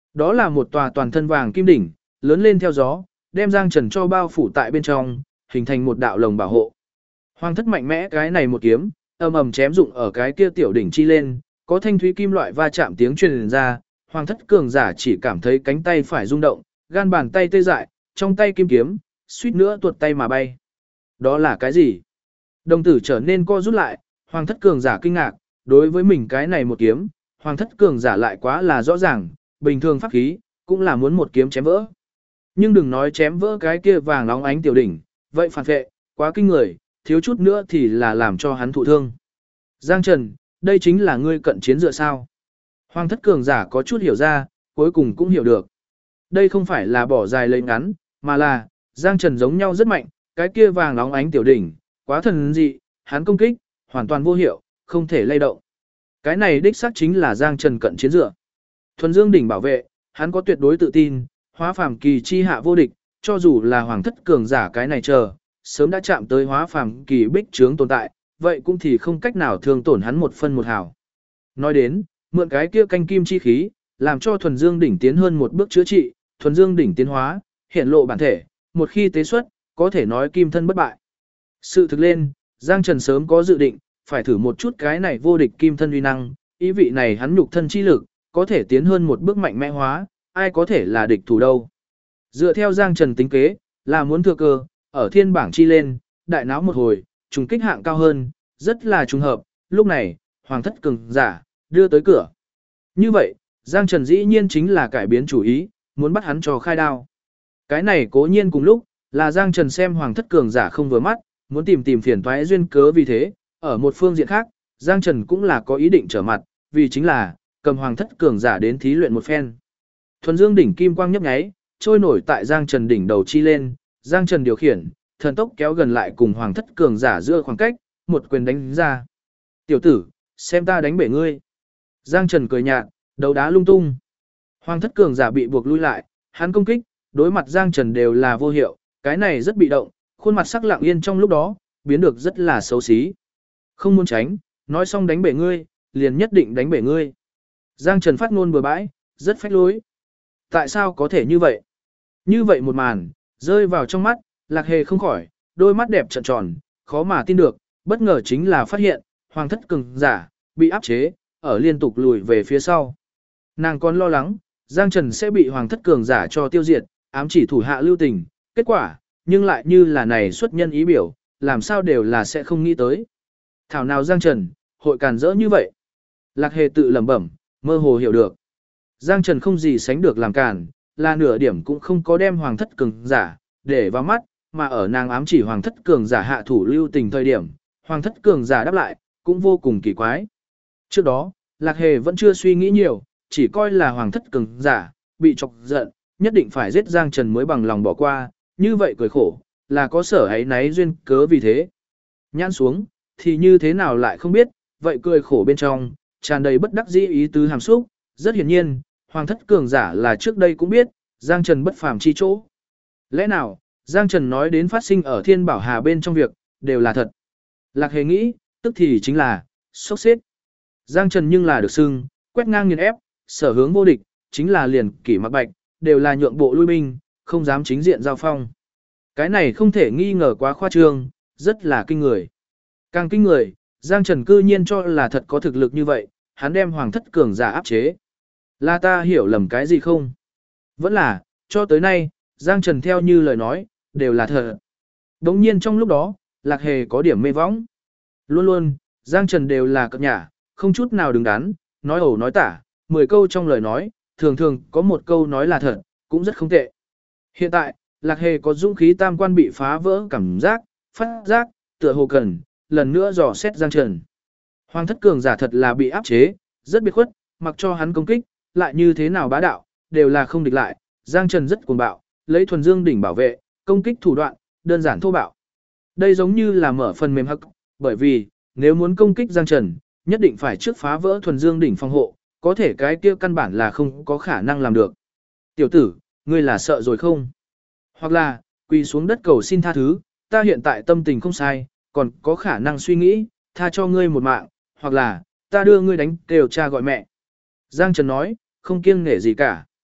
Đó là một tòa toàn thân vàng kim đỉnh, lớn lên theo gió, đem Giang Trần cho bao phủ tại bên trong, hình thành một đạo lồng bảo hộ. Hoàng thất mạnh mẽ cái này một kiếm, ầm ầm chém dụng ở cái kia tiểu đỉnh chi lên, có thanh thúy kim loại va chạm tiếng truyền ra, Hoàng thất cường giả chỉ cảm thấy cánh tay phải rung động, gan bàn tay tê dại, trong tay kim kiếm, suýt nữa tuột tay mà bay. Đó là cái gì? Đồng tử trở nên co rút lại, Hoàng thất cường giả kinh ngạc, đối với mình cái này một kiếm, Hoàng thất cường giả lại quá là rõ ràng, bình thường pháp khí, cũng là muốn một kiếm chém vỡ. Nhưng đừng nói chém vỡ cái kia vàng nóng ánh tiểu đỉnh, vậy phản vệ, quá kinh người, thiếu chút nữa thì là làm cho hắn thụ thương. Giang Trần, đây chính là ngươi cận chiến dựa sao? Hoàng thất cường giả có chút hiểu ra, cuối cùng cũng hiểu được. Đây không phải là bỏ dài lấy ngắn, mà là, Giang Trần giống nhau rất mạnh, cái kia vàng nóng ánh tiểu đỉnh, quá thần dị, hắn công kích, hoàn toàn vô hiệu, không thể lay động. Cái này đích xác chính là Giang Trần cận chiến dựa. Thuần Dương đỉnh bảo vệ, hắn có tuyệt đối tự tin, hóa phàm kỳ chi hạ vô địch, cho dù là hoàng thất cường giả cái này chờ, sớm đã chạm tới hóa phàm kỳ bích trướng tồn tại, vậy cũng thì không cách nào thương tổn hắn một phân một hào. Nói đến, mượn cái kia canh kim chi khí, làm cho thuần dương đỉnh tiến hơn một bước chữa trị, thuần dương đỉnh tiến hóa, hiện lộ bản thể, một khi tế xuất, có thể nói kim thân bất bại. Sự thực lên, Giang Trần sớm có dự định, phải thử một chút cái này vô địch kim thân uy năng, ý vị này hắn nhục thân chi lực, có thể tiến hơn một bước mạnh mẽ hóa, ai có thể là địch thủ đâu. Dựa theo Giang Trần tính kế, là muốn thừa cơ, ở thiên bảng chi lên, đại náo một hồi, trùng kích hạng cao hơn, rất là trùng hợp, lúc này, hoàng thất cường giả, đưa tới cửa. Như vậy, Giang Trần dĩ nhiên chính là cải biến chủ ý, muốn bắt hắn cho khai đao. Cái này cố nhiên cùng lúc, là Giang Trần xem hoàng thất cường giả không vừa mắt, muốn tìm phiền toái duyên cớ vì thế, ở một phương diện khác, Giang Trần cũng là có ý định trở mặt, vì chính là, cầm hoàng thất cường giả đến thí luyện một phen. Thuần dương đỉnh kim quang nhấp nháy, trôi nổi tại Giang Trần đỉnh đầu chi lên, Giang Trần điều khiển, thần tốc kéo gần lại cùng hoàng thất cường giả giữa khoảng cách, một quyền đánh ra. Tiểu tử, xem ta đánh bể ngươi. Giang Trần cười nhạt, đầu đá lung tung. Hoàng thất cường giả bị buộc lui lại, hắn công kích, đối mặt Giang Trần đều là vô hiệu, cái này rất bị động, khuôn mặt sắc lặng yên trong lúc đó, biến được rất là xấu xí. Không muốn tránh, nói xong đánh bể ngươi, liền nhất định đánh bể ngươi. Giang Trần phát ngôn bừa bãi, rất phách lối. Tại sao có thể như vậy? Như vậy một màn, rơi vào trong mắt, Lạc Hề không khỏi, đôi mắt đẹp trợn tròn, khó mà tin được, bất ngờ chính là phát hiện, hoàng thất cường giả, bị áp chế, ở liên tục lùi về phía sau. Nàng còn lo lắng, Giang Trần sẽ bị hoàng thất cường giả cho tiêu diệt, ám chỉ thủ hạ lưu tình, kết quả, nhưng lại như là này xuất nhân ý biểu, làm sao đều là sẽ không nghĩ tới. Thảo nào Giang Trần, hội càn rỡ như vậy. Lạc Hề tự lẩm bẩm, mơ hồ hiểu được. Giang Trần không gì sánh được làm càn, là nửa điểm cũng không có đem hoàng thất cường giả để vào mắt, mà ở nàng ám chỉ hoàng thất cường giả hạ thủ lưu tình thời điểm, hoàng thất cường giả đáp lại, cũng vô cùng kỳ quái. Trước đó, Lạc Hề vẫn chưa suy nghĩ nhiều, chỉ coi là hoàng thất cường giả bị chọc giận, nhất định phải giết Giang Trần mới bằng lòng bỏ qua, như vậy cười khổ, là có sở ấy náy duyên cớ vì thế. Nhãn xuống, thì như thế nào lại không biết, vậy cười khổ bên trong, tràn đầy bất đắc dĩ ý tứ hàm xúc, rất hiển nhiên, hoàng thất cường giả là trước đây cũng biết, Giang Trần bất phàm chi chỗ. Lẽ nào, Giang Trần nói đến phát sinh ở Thiên Bảo Hà bên trong việc, đều là thật. Lạc Hề nghĩ, tức thì chính là, sốc xếp. Giang Trần nhưng là được xưng, quét ngang nghiền ép, sở hướng vô địch, chính là liền kỷ mặc bạch, đều là nhượng bộ lui binh, không dám chính diện giao phong. Cái này không thể nghi ngờ quá khoa trương, rất là kinh người. Càng kinh người, Giang Trần cư nhiên cho là thật có thực lực như vậy, hắn đem hoàng thất cường giả áp chế. Là ta hiểu lầm cái gì không? Vẫn là, cho tới nay, Giang Trần theo như lời nói, đều là thật. Đống nhiên trong lúc đó, Lạc Hề có điểm mê võng. Luôn luôn, Giang Trần đều là cập nhả, không chút nào đứng đắn, nói ẩu nói tả, 10 câu trong lời nói, thường thường có một câu nói là thật, cũng rất không tệ. Hiện tại, Lạc Hề có dũng khí tam quan bị phá vỡ cảm giác, phát giác, tựa hồ cần, lần nữa dò xét Giang Trần. Hoàng thất cường giả thật là bị áp chế, rất biệt khuất, mặc cho hắn công kích, lại như thế nào bá đạo, đều là không địch lại. Giang Trần rất cuồng bạo, lấy thuần dương đỉnh bảo vệ, công kích thủ đoạn, đơn giản thô bạo. Đây giống như là mở phần mềm hắc, bởi vì, nếu muốn công kích Giang Trần, nhất định phải trước phá vỡ thuần dương đỉnh phòng hộ, có thể cái kia căn bản là không có khả năng làm được. Tiểu tử, ngươi là sợ rồi không? Hoặc là, quỳ xuống đất cầu xin tha thứ, ta hiện tại tâm tình không sai, còn có khả năng suy nghĩ, tha cho ngươi một mạng, hoặc là, ta đưa ngươi đánh kêu cha gọi mẹ. Giang Trần nói, không kiêng nể gì cả.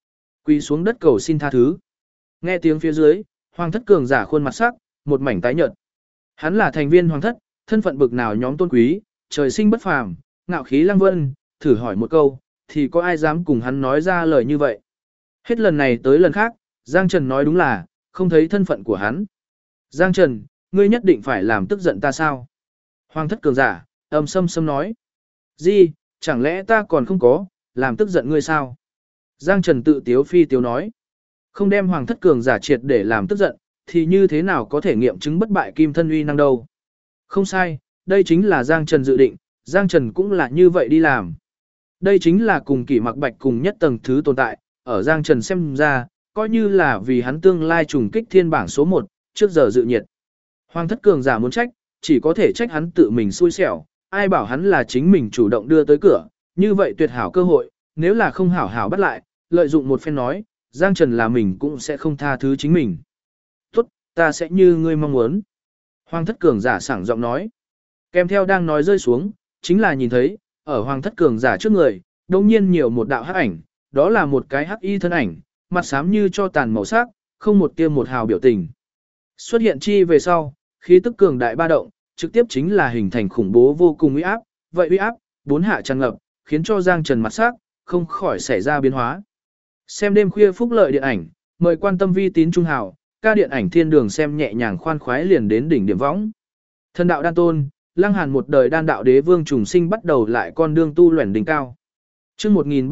Quỳ xuống đất cầu xin tha thứ. Nghe tiếng phía dưới, Hoàng thất cường giả khuôn mặt sắc, một mảnh tái nhợt. Hắn là thành viên hoàng thất, thân phận bực nào nhóm tôn quý, trời sinh bất phàm, ngạo khí lăng vân, thử hỏi một câu, thì có ai dám cùng hắn nói ra lời như vậy. Hết lần này tới lần khác, Giang Trần nói đúng là, không thấy thân phận của hắn. Giang Trần, ngươi nhất định phải làm tức giận ta sao? Hoàng thất cường giả, âm sâm sâm nói. Gì, chẳng lẽ ta còn không có, làm tức giận ngươi sao? Giang Trần tự tiếu phi tiếu nói. Không đem hoàng thất cường giả triệt để làm tức giận, thì như thế nào có thể nghiệm chứng bất bại kim thân uy năng đâu? Không sai, đây chính là Giang Trần dự định, Giang Trần cũng là như vậy đi làm. Đây chính là cùng Kỷ Mặc Bạch cùng nhất tầng thứ tồn tại, ở Giang Trần xem ra, coi như là vì hắn tương lai trùng kích thiên bảng số 1, trước giờ dự nhiệt. Hoàng thất cường giả muốn trách, chỉ có thể trách hắn tự mình xui xẻo, ai bảo hắn là chính mình chủ động đưa tới cửa, như vậy tuyệt hảo cơ hội, nếu là không hảo hảo bắt lại, lợi dụng một phen nói, Giang Trần là mình cũng sẽ không tha thứ chính mình. Tốt, ta sẽ như ngươi mong muốn. Hoàng thất cường giả sảng giọng nói. Kèm theo đang nói rơi xuống, chính là nhìn thấy, ở hoàng thất cường giả trước người, đồng nhiên nhiều một đạo hắc ảnh, đó là một cái hắc y thân ảnh, mặt xám như cho tàn màu sắc, không một tia một hào biểu tình. Xuất hiện chi về sau, khí tức cường đại ba động, trực tiếp chính là hình thành khủng bố vô cùng uy áp, vậy uy áp, bốn hạ tràn ngập, khiến cho Giang Trần mặt sắc, không khỏi xảy ra biến hóa. Xem đêm khuya phúc lợi điện ảnh, mời quan tâm vi tín trung hào, ca điện ảnh thiên đường xem nhẹ nhàng khoan khoái liền đến đỉnh điểm võng. Thần đạo đan tôn, Lăng Hàn một đời đan đạo đế vương trùng sinh bắt đầu lại con đường tu luyện đỉnh cao. Chương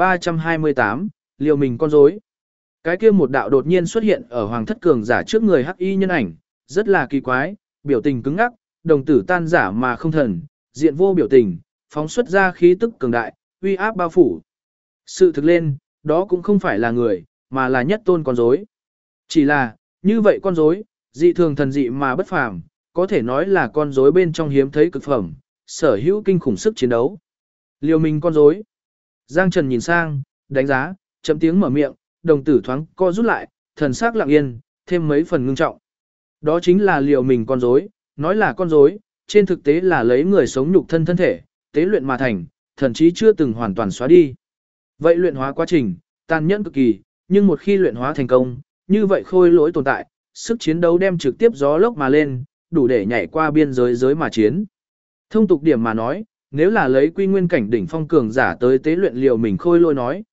1328, liều mình con rối. Cái kia một đạo đột nhiên xuất hiện ở hoàng thất cường giả trước người hắc y nhân ảnh, rất là kỳ quái, biểu tình cứng ngắc, đồng tử tan giả mà không thần, diện vô biểu tình, phóng xuất ra khí tức cường đại, uy áp bao phủ. Sự thực lên, đó cũng không phải là người, mà là nhất tôn con rối. Chỉ là, như vậy con rối, dị thường thần dị mà bất phàm, có thể nói là con rối bên trong hiếm thấy cực phẩm, sở hữu kinh khủng sức chiến đấu. Liều mình con rối. Giang Trần nhìn sang, đánh giá, chậm tiếng mở miệng, đồng tử thoáng co rút lại, thần sắc lặng yên, thêm mấy phần ngưng trọng. Đó chính là liều mình con rối, nói là con rối, trên thực tế là lấy người sống nhục thân thân thể, tế luyện mà thành, thần chí chưa từng hoàn toàn xóa đi. Vậy luyện hóa quá trình, tàn nhẫn cực kỳ, nhưng một khi luyện hóa thành công, như vậy khôi lỗi tồn tại, sức chiến đấu đem trực tiếp gió lốc mà lên, đủ để nhảy qua biên giới mà chiến. Thông tục điểm mà nói, nếu là lấy quy nguyên cảnh đỉnh phong cường giả tới tế luyện liều mình khôi lỗi nói,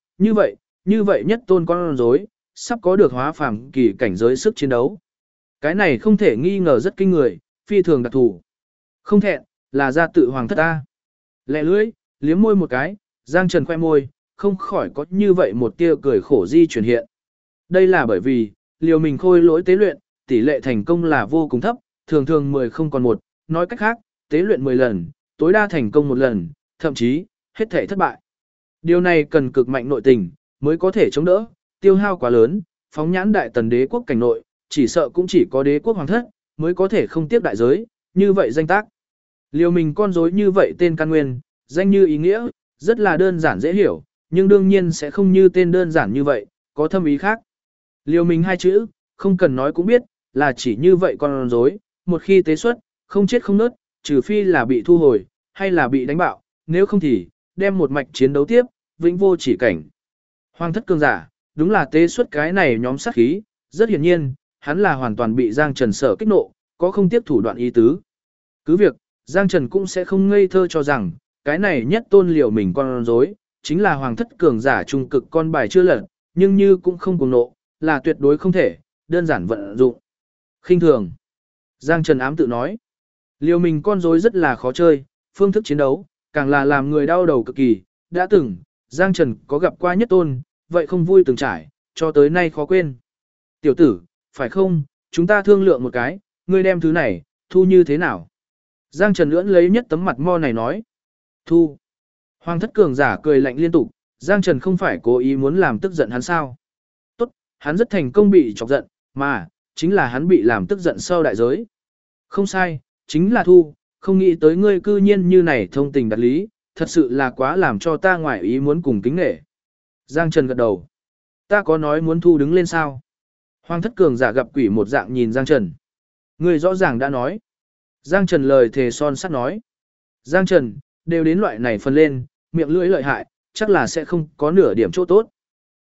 như vậy nhất tôn con rối sắp có được hóa phàm kỳ cảnh giới sức chiến đấu. Cái này không thể nghi ngờ rất kinh người, phi thường đặc thù. Không thẹn, là gia tự hoàng thất ta. Lẹ lưỡi, liếm môi một cái, Giang Trần khoe môi, không khỏi có như vậy một tia cười khổ di chuyển hiện. Đây là bởi vì, liều mình khôi lỗi tế luyện, tỷ lệ thành công là vô cùng thấp, thường thường 10 không còn 1, nói cách khác, tế luyện 10 lần, tối đa thành công 1 lần, thậm chí, hết thể thất bại. Điều này cần cực mạnh nội tình, mới có thể chống đỡ, tiêu hao quá lớn, phóng nhãn đại tần đế quốc cảnh nội, chỉ sợ cũng chỉ có đế quốc hoàng thất, mới có thể không tiếp đại giới, như vậy danh tác. Liều mình con rối như vậy tên căn nguyên, danh như ý nghĩa, rất là đơn giản dễ hiểu, nhưng đương nhiên sẽ không như tên đơn giản như vậy, có thâm ý khác. Liều mình hai chữ, không cần nói cũng biết, là chỉ như vậy con rối, một khi tế xuất, không chết không nớt, trừ phi là bị thu hồi, hay là bị đánh bạo, nếu không thì, đem một mạch chiến đấu tiếp, vĩnh vô chỉ cảnh. Hoàng thất cường giả, đúng là tế xuất cái này nhóm sát khí, rất hiển nhiên, hắn là hoàn toàn bị Giang Trần sở kích nộ, có không tiếp thủ đoạn ý tứ. Cứ việc, Giang Trần cũng sẽ không ngây thơ cho rằng, cái này nhất tôn liều mình con rối, chính là hoàng thất cường giả trung cực con bài chưa lật, nhưng như cũng không cùng nộ, là tuyệt đối không thể, đơn giản vận dụng. Khinh thường. Giang Trần ám tự nói, liều mình con rối rất là khó chơi, phương thức chiến đấu, càng là làm người đau đầu cực kỳ, đã từng, Giang Trần có gặp qua nhất tôn, vậy không vui từng trải, cho tới nay khó quên. Tiểu tử, phải không, chúng ta thương lượng một cái, ngươi đem thứ này, thu như thế nào? Giang Trần lưỡn lấy nhất tấm mặt mo này nói. Thu. Hoàng thất cường giả cười lạnh liên tục, Giang Trần không phải cố ý muốn làm tức giận hắn sao? Tốt, hắn rất thành công bị chọc giận, mà, chính là hắn bị làm tức giận sau đại giới. Không sai, chính là thu, không nghĩ tới ngươi cư nhiên như này thông tình đạt lý, thật sự là quá làm cho ta ngoại ý muốn cùng kính nể. Giang Trần gật đầu. Ta có nói muốn thu đứng lên sao? Hoàng thất cường giả gặp quỷ một dạng nhìn Giang Trần. Ngươi rõ ràng đã nói. Giang Trần lời thề son sắt nói. Giang Trần, đều đến loại này phân lên, miệng lưỡi lợi hại, chắc là sẽ không có nửa điểm chỗ tốt.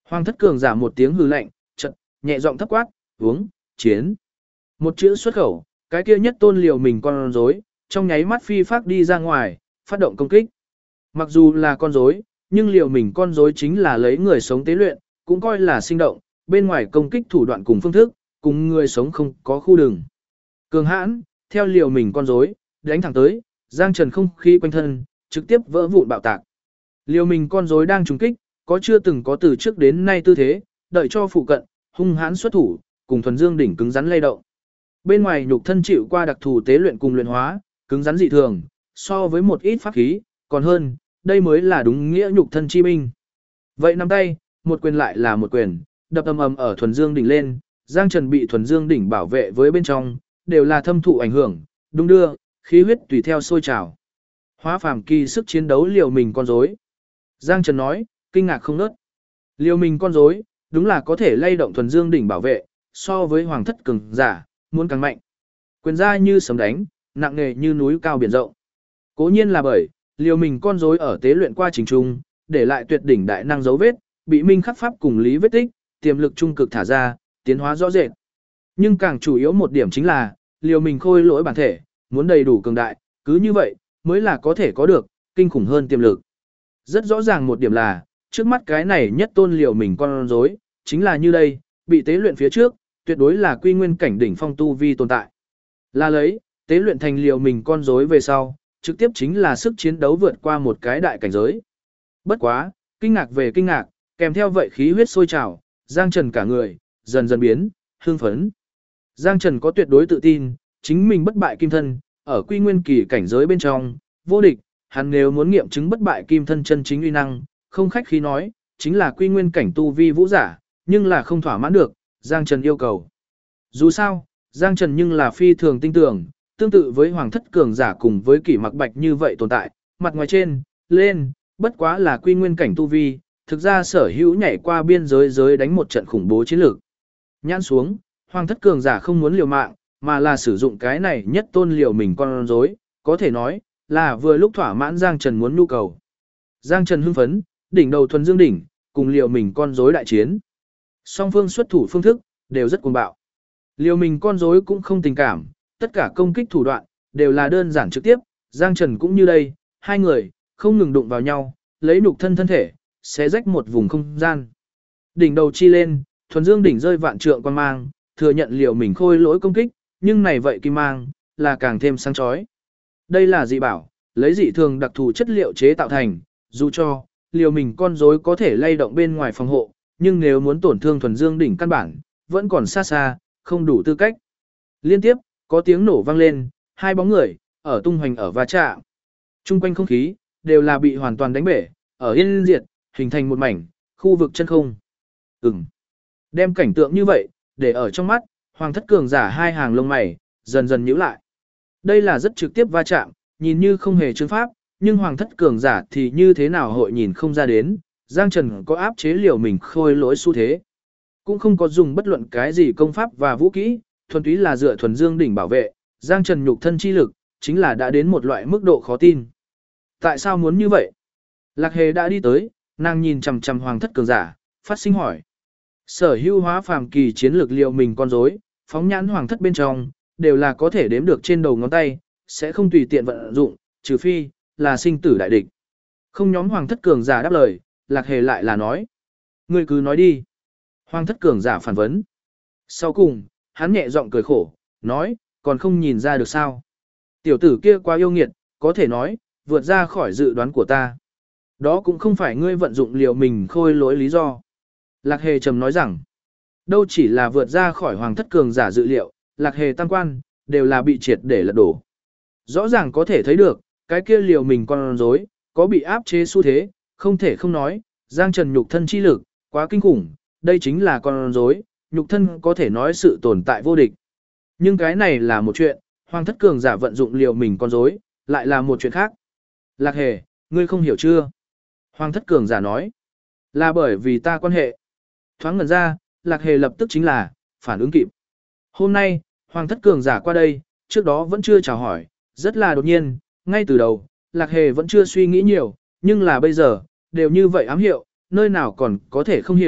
Hoàng thất cường giả một tiếng hừ lạnh, chợt nhẹ giọng thấp quát, "Uống, chiến." Một chữ xuất khẩu, cái kia nhất tôn liều mình con rối, trong nháy mắt phi phát đi ra ngoài, phát động công kích. Mặc dù là con rối, nhưng liều mình con rối chính là lấy người sống tế luyện, cũng coi là sinh động, bên ngoài công kích thủ đoạn cùng phương thức, cùng người sống không có khu đường. Cường hãn, theo liều mình con rối, đánh thẳng tới, Giang Trần không khí quanh thân, trực tiếp vỡ vụn bạo tạc. Liều mình con rối đang trùng kích, có chưa từng có từ trước đến nay tư thế, đợi cho phụ cận, hung hãn xuất thủ, cùng thuần dương đỉnh cứng rắn lay động. Bên ngoài nhục thân chịu qua đặc thù tế luyện cùng luyện hóa, cứng rắn dị thường, so với một ít pháp khí, còn hơn, đây mới là đúng nghĩa nhục thân chi binh. Vậy nắm tay, một quyền lại là một quyền, đập ầm ầm ở thuần dương đỉnh lên, Giang Trần bị thuần dương đỉnh bảo vệ với bên trong, đều là thâm thụ ảnh hưởng, đung đưa, khí huyết tùy theo sôi trào. Hóa phàm kỳ sức chiến đấu liều mình con rối. Giang Trần nói, kinh ngạc không ngớt. Liều mình con rối, đúng là có thể lay động thuần dương đỉnh bảo vệ, so với hoàng thất cường giả, muốn càng mạnh. Quyền ra như sấm đánh, nặng nề như núi cao biển rộng. Cố nhiên là bởi, liều mình con rối ở tế luyện qua trình trung, để lại tuyệt đỉnh đại năng dấu vết, bị minh khắc pháp cùng lý vết tích, tiềm lực trung cực thả ra, tiến hóa rõ rệt. Nhưng càng chủ yếu một điểm chính là, liều mình khôi lỗi bản thể, muốn đầy đủ cường đại, cứ như vậy, mới là có thể có được, kinh khủng hơn tiềm lực. Rất rõ ràng một điểm là, trước mắt cái này nhất tôn liều mình con rối, chính là như đây, bị tế luyện phía trước, tuyệt đối là quy nguyên cảnh đỉnh phong tu vi tồn tại. Là lấy, tế luyện thành liều mình con rối về sau, trực tiếp chính là sức chiến đấu vượt qua một cái đại cảnh giới. Bất quá, kinh ngạc về kinh ngạc, kèm theo vậy khí huyết sôi trào, Giang Trần cả người, dần dần biến, hương phấn. Giang Trần có tuyệt đối tự tin, chính mình bất bại kim thân, ở quy nguyên kỳ cảnh giới bên trong, vô địch, hắn nếu muốn nghiệm chứng bất bại kim thân chân chính uy năng, không khách khí nói, chính là quy nguyên cảnh tu vi vũ giả, nhưng là không thỏa mãn được, Giang Trần yêu cầu. Dù sao, Giang Trần nhưng là phi thường tinh tưởng, tương tự với hoàng thất cường giả cùng với kỷ mặc bạch như vậy tồn tại, mặt ngoài trên, lên, bất quá là quy nguyên cảnh tu vi, thực ra sở hữu nhảy qua biên giới đánh một trận khủng bố chiến lược. Nhãn xuống, hoàng thất cường giả không muốn liều mạng, mà là sử dụng cái này nhất tôn liều mình con rối, có thể nói, là vừa lúc thỏa mãn Giang Trần muốn nhu cầu. Giang Trần hưng phấn, đỉnh đầu thuần dương đỉnh, cùng liều mình con rối đại chiến. Song phương xuất thủ phương thức, đều rất cuồng bạo. Liều mình con rối cũng không tình cảm, tất cả công kích thủ đoạn, đều là đơn giản trực tiếp, Giang Trần cũng như đây, hai người, không ngừng đụng vào nhau, lấy nhục thân thân thể, xé rách một vùng không gian. Đỉnh đầu chi lên, thuần dương đỉnh rơi vạn trượng quan mang, thừa nhận liều mình khôi lỗi công kích, nhưng này vậy kim mang, là càng thêm sáng chói. Đây là dị bảo, lấy dị thường đặc thù chất liệu chế tạo thành, dù cho, liều mình con rối có thể lay động bên ngoài phòng hộ, nhưng nếu muốn tổn thương thuần dương đỉnh căn bản, vẫn còn xa xa, không đủ tư cách. Liên tiếp, có tiếng nổ vang lên, hai bóng người, ở tung hoành ở va chạm. Trung quanh không khí, đều là bị hoàn toàn đánh bể, ở yên diệt, hình thành một mảnh, khu vực chân không. Đem cảnh tượng như vậy, để ở trong mắt, hoàng thất cường giả hai hàng lông mày, dần dần nhíu lại. Đây là rất trực tiếp va chạm, nhìn như không hề chứng pháp, nhưng hoàng thất cường giả thì như thế nào hội nhìn không ra đến, Giang Trần có áp chế liều mình khôi lỗi xu thế. Cũng không có dùng bất luận cái gì công pháp và vũ kỹ, thuần túy là dựa thuần dương đỉnh bảo vệ, Giang Trần nhục thân chi lực, chính là đã đến một loại mức độ khó tin. Tại sao muốn như vậy? Lạc Hề đã đi tới, nàng nhìn chằm chằm hoàng thất cường giả, phát sinh hỏi. Sở hữu hóa phàm kỳ chiến lược liều mình con rối, phóng nhãn hoàng thất bên trong, đều là có thể đếm được trên đầu ngón tay, sẽ không tùy tiện vận dụng, trừ phi là sinh tử đại địch. Không nhóm hoàng thất cường giả đáp lời, Lạc Hề lại là nói. Ngươi cứ nói đi. Hoàng thất cường giả phản vấn. Sau cùng, hắn nhẹ giọng cười khổ, nói, còn không nhìn ra được sao. Tiểu tử kia quá yêu nghiệt, có thể nói, vượt ra khỏi dự đoán của ta. Đó cũng không phải ngươi vận dụng liều mình khôi lỗi lý do. Lạc Hề trầm nói rằng, đâu chỉ là vượt ra khỏi hoàng thất cường giả dự liệu, Lạc Hề tam quan, đều là bị triệt để lật đổ. Rõ ràng có thể thấy được, cái kia liều mình con rối, có bị áp chế xu thế, không thể không nói, Giang Trần nhục thân chi lực, quá kinh khủng, đây chính là con rối, nhục thân có thể nói sự tồn tại vô địch. Nhưng cái này là một chuyện, hoàng thất cường giả vận dụng liều mình con rối, lại là một chuyện khác. Lạc Hề, ngươi không hiểu chưa? Hoàng thất cường giả nói, là bởi vì ta quan hệ. Thoáng ngần ra, Lạc Hề lập tức chính là, phản ứng kịp. Hôm nay, hoàng thất cường giả qua đây, trước đó vẫn chưa chào hỏi, rất là đột nhiên, ngay từ đầu, Lạc Hề vẫn chưa suy nghĩ nhiều, nhưng là bây giờ, đều như vậy ám hiệu, nơi nào còn có thể không hiểu,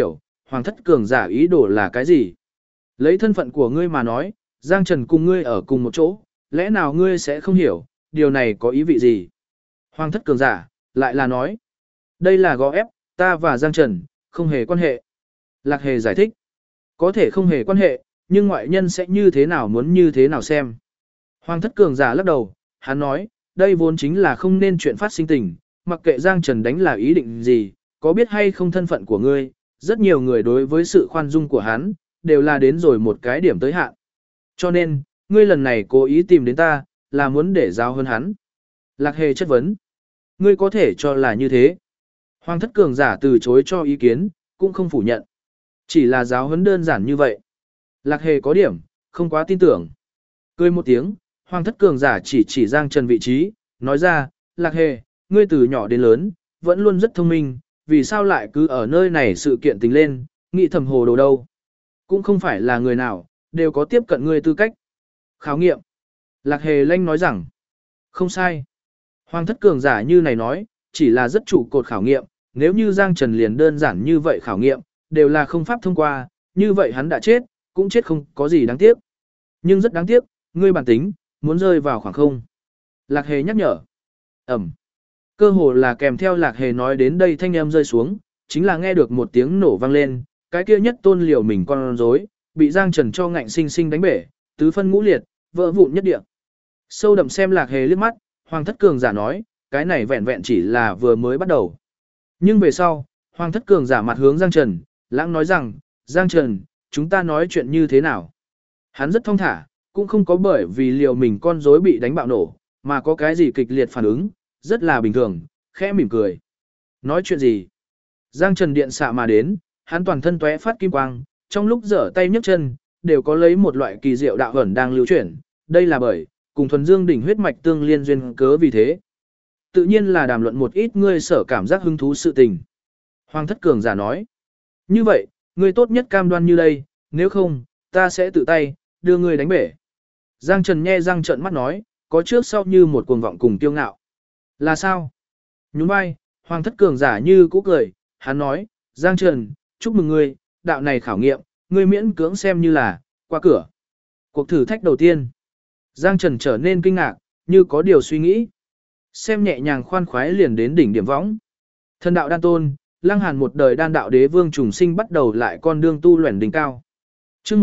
hoàng thất cường giả ý đồ là cái gì? Lấy thân phận của ngươi mà nói, Giang Trần cùng ngươi ở cùng một chỗ, lẽ nào ngươi sẽ không hiểu, điều này có ý vị gì? Hoàng thất cường giả, lại là nói. Đây là gò ép, ta và Giang Trần, không hề quan hệ. Lạc Hề giải thích. Có thể không hề quan hệ, nhưng ngoại nhân sẽ như thế nào muốn như thế nào xem. Hoàng thất cường giả lắc đầu, hắn nói, đây vốn chính là không nên chuyện phát sinh tình, mặc kệ Giang Trần đánh là ý định gì, có biết hay không thân phận của ngươi, rất nhiều người đối với sự khoan dung của hắn, đều là đến rồi một cái điểm tới hạn. Cho nên, ngươi lần này cố ý tìm đến ta, là muốn để giáo hơn hắn. Lạc Hề chất vấn. Ngươi có thể cho là như thế. Hoàng thất cường giả từ chối cho ý kiến, cũng không phủ nhận. Chỉ là giáo huấn đơn giản như vậy. Lạc Hề có điểm, không quá tin tưởng. Cười một tiếng, Hoàng thất cường giả chỉ Giang Trần vị trí, nói ra, Lạc Hề, ngươi từ nhỏ đến lớn, vẫn luôn rất thông minh, vì sao lại cứ ở nơi này sự kiện tình lên, nghĩ thầm hồ đồ đâu. Cũng không phải là người nào, đều có tiếp cận ngươi tư cách. Khảo nghiệm. Lạc Hề lanh nói rằng, không sai. Hoàng thất cường giả như này nói, chỉ là rất trụ cột khảo nghiệm, nếu như Giang Trần liền đơn giản như vậy khảo nghiệm, đều là không pháp thông qua, như vậy hắn đã chết, cũng chết không có gì đáng tiếc. Nhưng rất đáng tiếc, ngươi bản tính, muốn rơi vào khoảng không. Lạc Hề nhắc nhở. Ẩm. Cơ hồ là kèm theo Lạc Hề nói đến đây thanh âm rơi xuống, chính là nghe được một tiếng nổ vang lên, cái kia nhất tôn liều mình con rối, bị Giang Trần cho ngạnh sinh sinh đánh bể, tứ phân ngũ liệt, vỡ vụn nhất địa. Sâu đậm xem Lạc Hề liếc mắt, Hoàng thất cường giả nói, cái này vẹn vẹn chỉ là vừa mới bắt đầu. Nhưng về sau, Hoàng thất cường giả mặt hướng Giang Trần, lãng nói rằng, Giang Trần, chúng ta nói chuyện như thế nào? Hắn rất thong thả, cũng không có bởi vì liều mình con rối bị đánh bạo nổ, mà có cái gì kịch liệt phản ứng, rất là bình thường, khẽ mỉm cười. Nói chuyện gì? Giang Trần điện xạ mà đến, hắn toàn thân tóe phát kim quang, trong lúc giở tay nhấc chân, đều có lấy một loại kỳ diệu đạo ẩn đang lưu chuyển, đây là bởi cùng thuần dương đỉnh huyết mạch tương liên duyên cớ vì thế. Tự nhiên là đàm luận một ít ngươi sở cảm giác hứng thú sự tình. Hoàng thất cường giả nói, như vậy, ngươi tốt nhất cam đoan như đây, nếu không, ta sẽ tự tay, đưa ngươi đánh bể. Giang Trần nhe răng trợn mắt nói, có trước sau như một cuồng vọng cùng kiêu ngạo. Là sao? Nhún vai, Hoàng thất cường giả như cũ cười, hắn nói, Giang Trần, chúc mừng ngươi, đạo này khảo nghiệm, ngươi miễn cưỡng xem như là, qua cửa. Cuộc thử thách đầu tiên. Giang Trần trở nên kinh ngạc, như có điều suy nghĩ. Xem nhẹ nhàng khoan khoái liền đến đỉnh điểm võng. Thần đạo đan tôn, Lăng Hàn một đời đan đạo đế vương trùng sinh bắt đầu lại con đường tu luyện đỉnh cao. Chương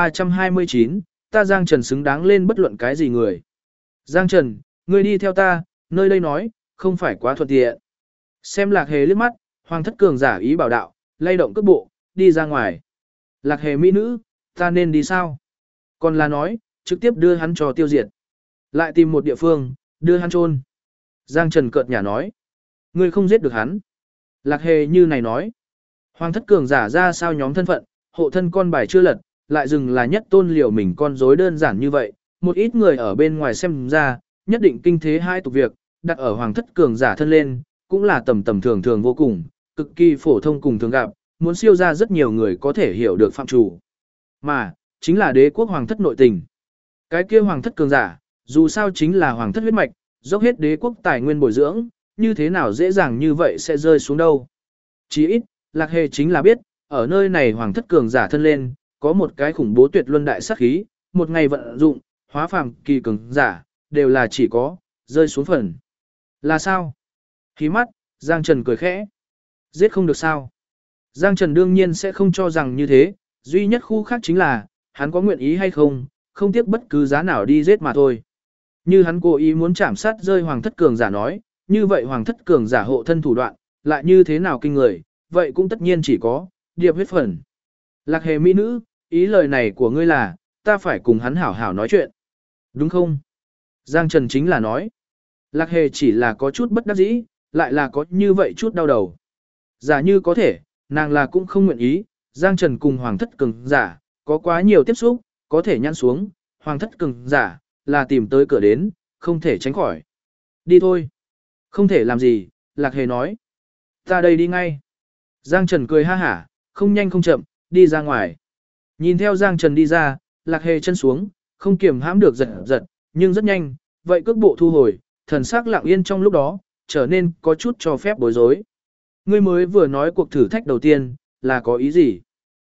1329, ta Giang Trần xứng đáng lên bất luận cái gì người. Giang Trần, ngươi đi theo ta, nơi đây nói, không phải quá thuận tiện. Xem Lạc Hề liếc mắt, Hoàng thất cường giả ý bảo đạo, lay động cước bộ, đi ra ngoài. Lạc Hề mỹ nữ, ta nên đi sao? Còn là nói, trực tiếp đưa hắn cho tiêu diệt. Lại tìm một địa phương, đưa hắn chôn. Giang Trần cợt nhả nói, ngươi không giết được hắn. Lạc Hề như này nói, Hoàng thất cường giả ra sao nhóm thân phận, hộ thân con bài chưa lật, lại dừng là nhất tôn liều mình con rối đơn giản như vậy. Một ít người ở bên ngoài xem ra, nhất định kinh thế hai tục việc, đặt ở Hoàng thất cường giả thân lên, cũng là tầm tầm thường thường vô cùng, cực kỳ phổ thông cùng thường gặp, muốn siêu ra rất nhiều người có thể hiểu được phạm chủ. Mà, chính là đế quốc Hoàng thất nội tình. Cái kia Hoàng thất cường giả, dù sao chính là Hoàng thất huyết mạch, dốc hết đế quốc tài nguyên bồi dưỡng, như thế nào dễ dàng như vậy sẽ rơi xuống đâu. Chỉ ít, Lạc Hề chính là biết, ở nơi này Hoàng thất cường giả thân lên, có một cái khủng bố tuyệt luân đại sát khí, một ngày vận dụng, hóa phàm kỳ cường giả, đều là chỉ có, rơi xuống phần. Là sao? Khí mắt, Giang Trần cười khẽ. Giết không được sao? Giang Trần đương nhiên sẽ không cho rằng như thế, duy nhất khu khác chính là, hắn có nguyện ý hay không, không tiếc bất cứ giá nào đi giết mà thôi. Như hắn cố ý muốn chạm sát rơi Hoàng thất cường giả nói, như vậy Hoàng thất cường giả hộ thân thủ đoạn, lại như thế nào kinh người, vậy cũng tất nhiên chỉ có, điệp huyết phần. Lạc Hề mỹ nữ, ý lời này của ngươi là, ta phải cùng hắn hảo hảo nói chuyện. Đúng không? Giang Trần chính là nói. Lạc Hề chỉ là có chút bất đắc dĩ, lại là có như vậy chút đau đầu. Giả như có thể, nàng là cũng không nguyện ý, Giang Trần cùng Hoàng thất cường giả, có quá nhiều tiếp xúc, có thể nhăn xuống, Hoàng thất cường giả, là tìm tới cửa đến, không thể tránh khỏi. Đi thôi. Không thể làm gì, Lạc Hề nói. Ta đây đi ngay. Giang Trần cười ha hả, không nhanh không chậm, đi ra ngoài. Nhìn theo Giang Trần đi ra, Lạc Hề chân xuống, không kiềm hãm được giật giật, nhưng rất nhanh, vậy cước bộ thu hồi, thần sắc lặng yên trong lúc đó, trở nên có chút cho phép bối rối. Ngươi mới vừa nói cuộc thử thách đầu tiên, là có ý gì?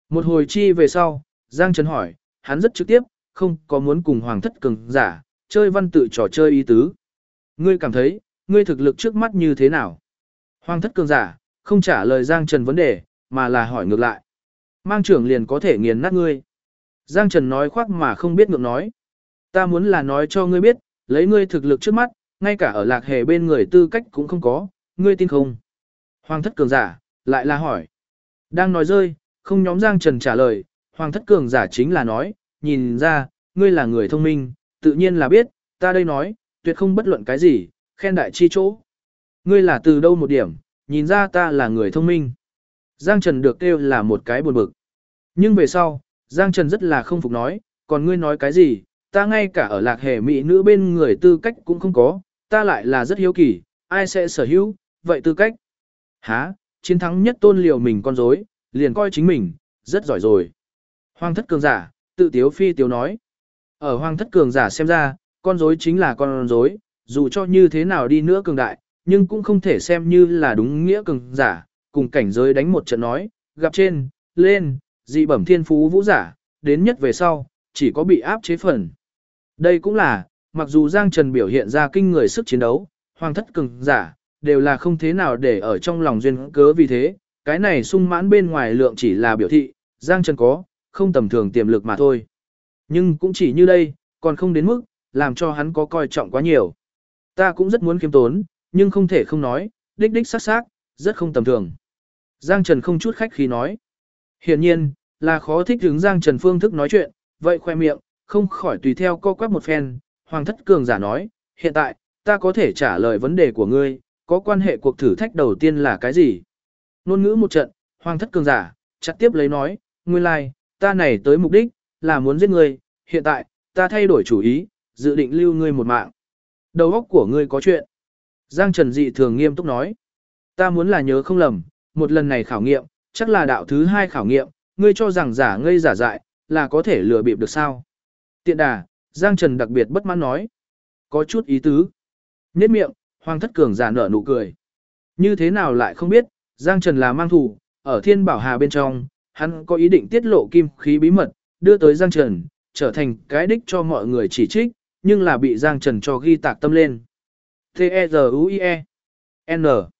Một hồi chi về sau, Giang Trần hỏi, hắn rất trực tiếp, không có muốn cùng hoàng thất cường giả, chơi văn tự trò chơi ý tứ. Ngươi cảm thấy, ngươi thực lực trước mắt như thế nào? Hoàng thất cường giả, không trả lời Giang Trần vấn đề, mà là hỏi ngược lại. Mang trưởng liền có thể nghiền nát ngươi. Giang Trần nói khoác mà không biết ngượng nói. Ta muốn là nói cho ngươi biết, lấy ngươi thực lực trước mắt, ngay cả ở Lạc Hề bên người tư cách cũng không có, ngươi tin không? Hoàng thất cường giả, lại là hỏi. Đang nói rơi, không nhóm Giang Trần trả lời, Hoàng thất cường giả chính là nói, nhìn ra, ngươi là người thông minh, tự nhiên là biết, ta đây nói, tuyệt không bất luận cái gì, khen đại chi chỗ. Ngươi là từ đâu một điểm, nhìn ra ta là người thông minh. Giang Trần được kêu là một cái buồn bực. Nhưng về sau, Giang Trần rất là không phục nói, còn ngươi nói cái gì, ta ngay cả ở Lạc Hề mỹ nữ bên người tư cách cũng không có, ta lại là rất hiếu kỳ, ai sẽ sở hữu, vậy tư cách. Hả, chiến thắng nhất tôn liều mình con rối, liền coi chính mình, rất giỏi rồi. Hoàng thất cường giả, tự tiếu phi tiếu nói. Ở hoàng thất cường giả xem ra, con rối chính là con rối, dù cho như thế nào đi nữa cường đại, nhưng cũng không thể xem như là đúng nghĩa cường giả, cùng cảnh giới đánh một trận nói, gặp trên, lên, dị bẩm thiên phú vũ giả, đến nhất về sau, chỉ có bị áp chế phần. Đây cũng là, mặc dù Giang Trần biểu hiện ra kinh người sức chiến đấu, hoàng thất cường giả, đều là không thế nào để ở trong lòng duyên cớ vì thế, cái này sung mãn bên ngoài lượng chỉ là biểu thị, Giang Trần có, không tầm thường tiềm lực mà thôi. Nhưng cũng chỉ như đây, còn không đến mức, làm cho hắn có coi trọng quá nhiều. Ta cũng rất muốn khiêm tốn, nhưng không thể không nói, đích đích xác xác, rất không tầm thường. Giang Trần không chút khách khí nói. Hiển nhiên, là khó thích hứng Giang Trần phương thức nói chuyện, vậy khoe miệng, không khỏi tùy theo co quắp một phen. Hoàng thất cường giả nói, hiện tại, ta có thể trả lời vấn đề của ngươi, có quan hệ cuộc thử thách đầu tiên là cái gì? Nôn ngữ một trận, Hoàng thất cường giả, chặt tiếp lấy nói, nguyên lai, ta này tới mục đích, là muốn giết ngươi, hiện tại, ta thay đổi chủ ý, dự định lưu ngươi một mạng. Đầu óc của ngươi có chuyện. Giang Trần dị thường nghiêm túc nói, ta muốn là nhớ không lầm, một lần này khảo nghiệm, chắc là đạo thứ 2 khảo nghiệm, ngươi cho rằng giả ngây giả dại, là có thể lừa bịp được sao? Tiện đà, Giang Trần đặc biệt bất mãn nói, có chút ý tứ. Nhết miệng, Hoàng thất cường giả nở nụ cười. Như thế nào lại không biết, Giang Trần là mang thủ, ở Thiên Bảo Hà bên trong, hắn có ý định tiết lộ kim khí bí mật, đưa tới Giang Trần, trở thành cái đích cho mọi người chỉ trích, nhưng là bị Giang Trần cho ghi tạc tâm lên. T-E-Z-U-I-E N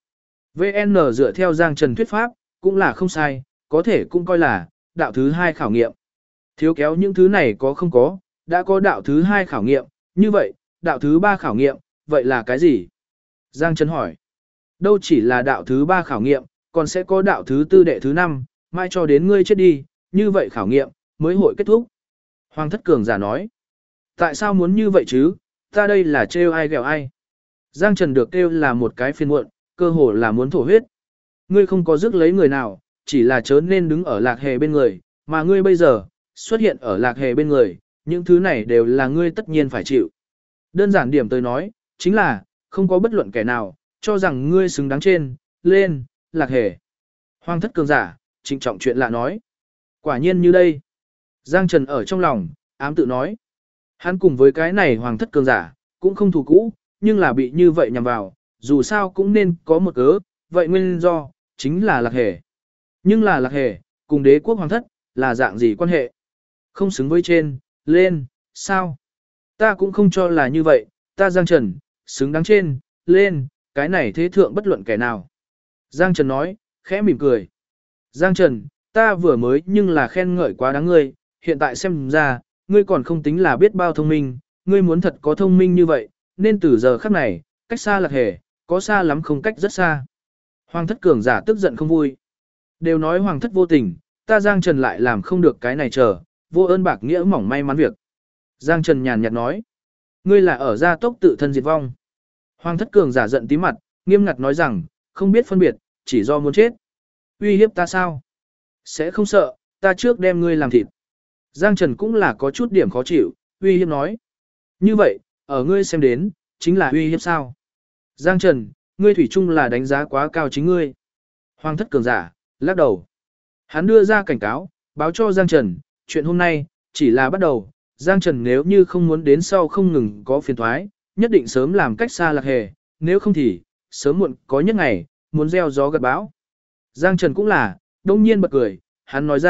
VN dựa theo Giang Trần thuyết pháp, cũng là không sai, có thể cũng coi là đạo thứ 2 khảo nghiệm. Thiếu kéo những thứ này có không có, đã có đạo thứ 2 khảo nghiệm, như vậy, đạo thứ 3 khảo nghiệm, vậy là cái gì? Giang Trần hỏi. Đâu chỉ là đạo thứ 3 khảo nghiệm, còn sẽ có đạo thứ 4 đệ thứ 5, mai cho đến ngươi chết đi, như vậy khảo nghiệm, mới hội kết thúc. Hoàng thất cường giả nói. Tại sao muốn như vậy chứ, ta đây là trêu ai ghẹo ai. Giang Trần được kêu là một cái phiền muộn, cơ hồ là muốn thổ huyết. Ngươi không có rước lấy người nào, chỉ là chớ nên đứng ở Lạc Hề bên người, mà ngươi bây giờ, xuất hiện ở Lạc Hề bên người, những thứ này đều là ngươi tất nhiên phải chịu. Đơn giản điểm tới nói, chính là, không có bất luận kẻ nào, cho rằng ngươi xứng đáng trên, lên, Lạc Hề. Hoàng thất cường giả, trịnh trọng chuyện lạ nói. Quả nhiên như đây. Giang Trần ở trong lòng, ám tự nói. Hắn cùng với cái này hoàng thất cường giả, cũng không thù cũ, nhưng là bị như vậy nhằm vào, dù sao cũng nên có một cớ, vậy nguyên do, chính là Lạc Hề. Nhưng là Lạc Hề, cùng đế quốc hoàng thất, là dạng gì quan hệ? Không xứng với trên, lên, sao? Ta cũng không cho là như vậy, ta Giang Trần, xứng đáng trên, lên, cái này thế thượng bất luận kẻ nào. Giang Trần nói, khẽ mỉm cười. Giang Trần, ta vừa mới nhưng là khen ngợi quá đáng ngươi, hiện tại xem ra, ngươi còn không tính là biết bao thông minh, ngươi muốn thật có thông minh như vậy, nên từ giờ khắc này, cách xa Lạc Hề, có xa lắm không cách rất xa. Hoàng thất cường giả tức giận không vui. Đều nói hoàng thất vô tình, ta Giang Trần lại làm không được cái này chờ, vô ơn bạc nghĩa mỏng may mắn việc. Giang Trần nhàn nhạt nói, ngươi là ở gia tốc tự thân diệt vong. Hoàng thất cường giả giận tí mặt, nghiêm ngặt nói rằng, không biết phân biệt, chỉ do muốn chết. Uy hiếp ta sao? Sẽ không sợ, ta trước đem ngươi làm thịt. Giang Trần cũng là có chút điểm khó chịu, uy hiếp nói. Như vậy, ở ngươi xem đến, chính là uy hiếp sao? Giang Trần, ngươi thủy chung là đánh giá quá cao chính ngươi. Hoàng thất cường giả, lắc đầu. Hắn đưa ra cảnh cáo, báo cho Giang Trần, chuyện hôm nay, chỉ là bắt đầu. Giang Trần nếu như không muốn đến sau không ngừng có phiền thoái, nhất định sớm làm cách xa Lạc Hề, nếu không thì, sớm muộn có nhất ngày, muốn gieo gió gặt bão. Giang Trần cũng là, đông nhiên bật cười, hắn nói ra,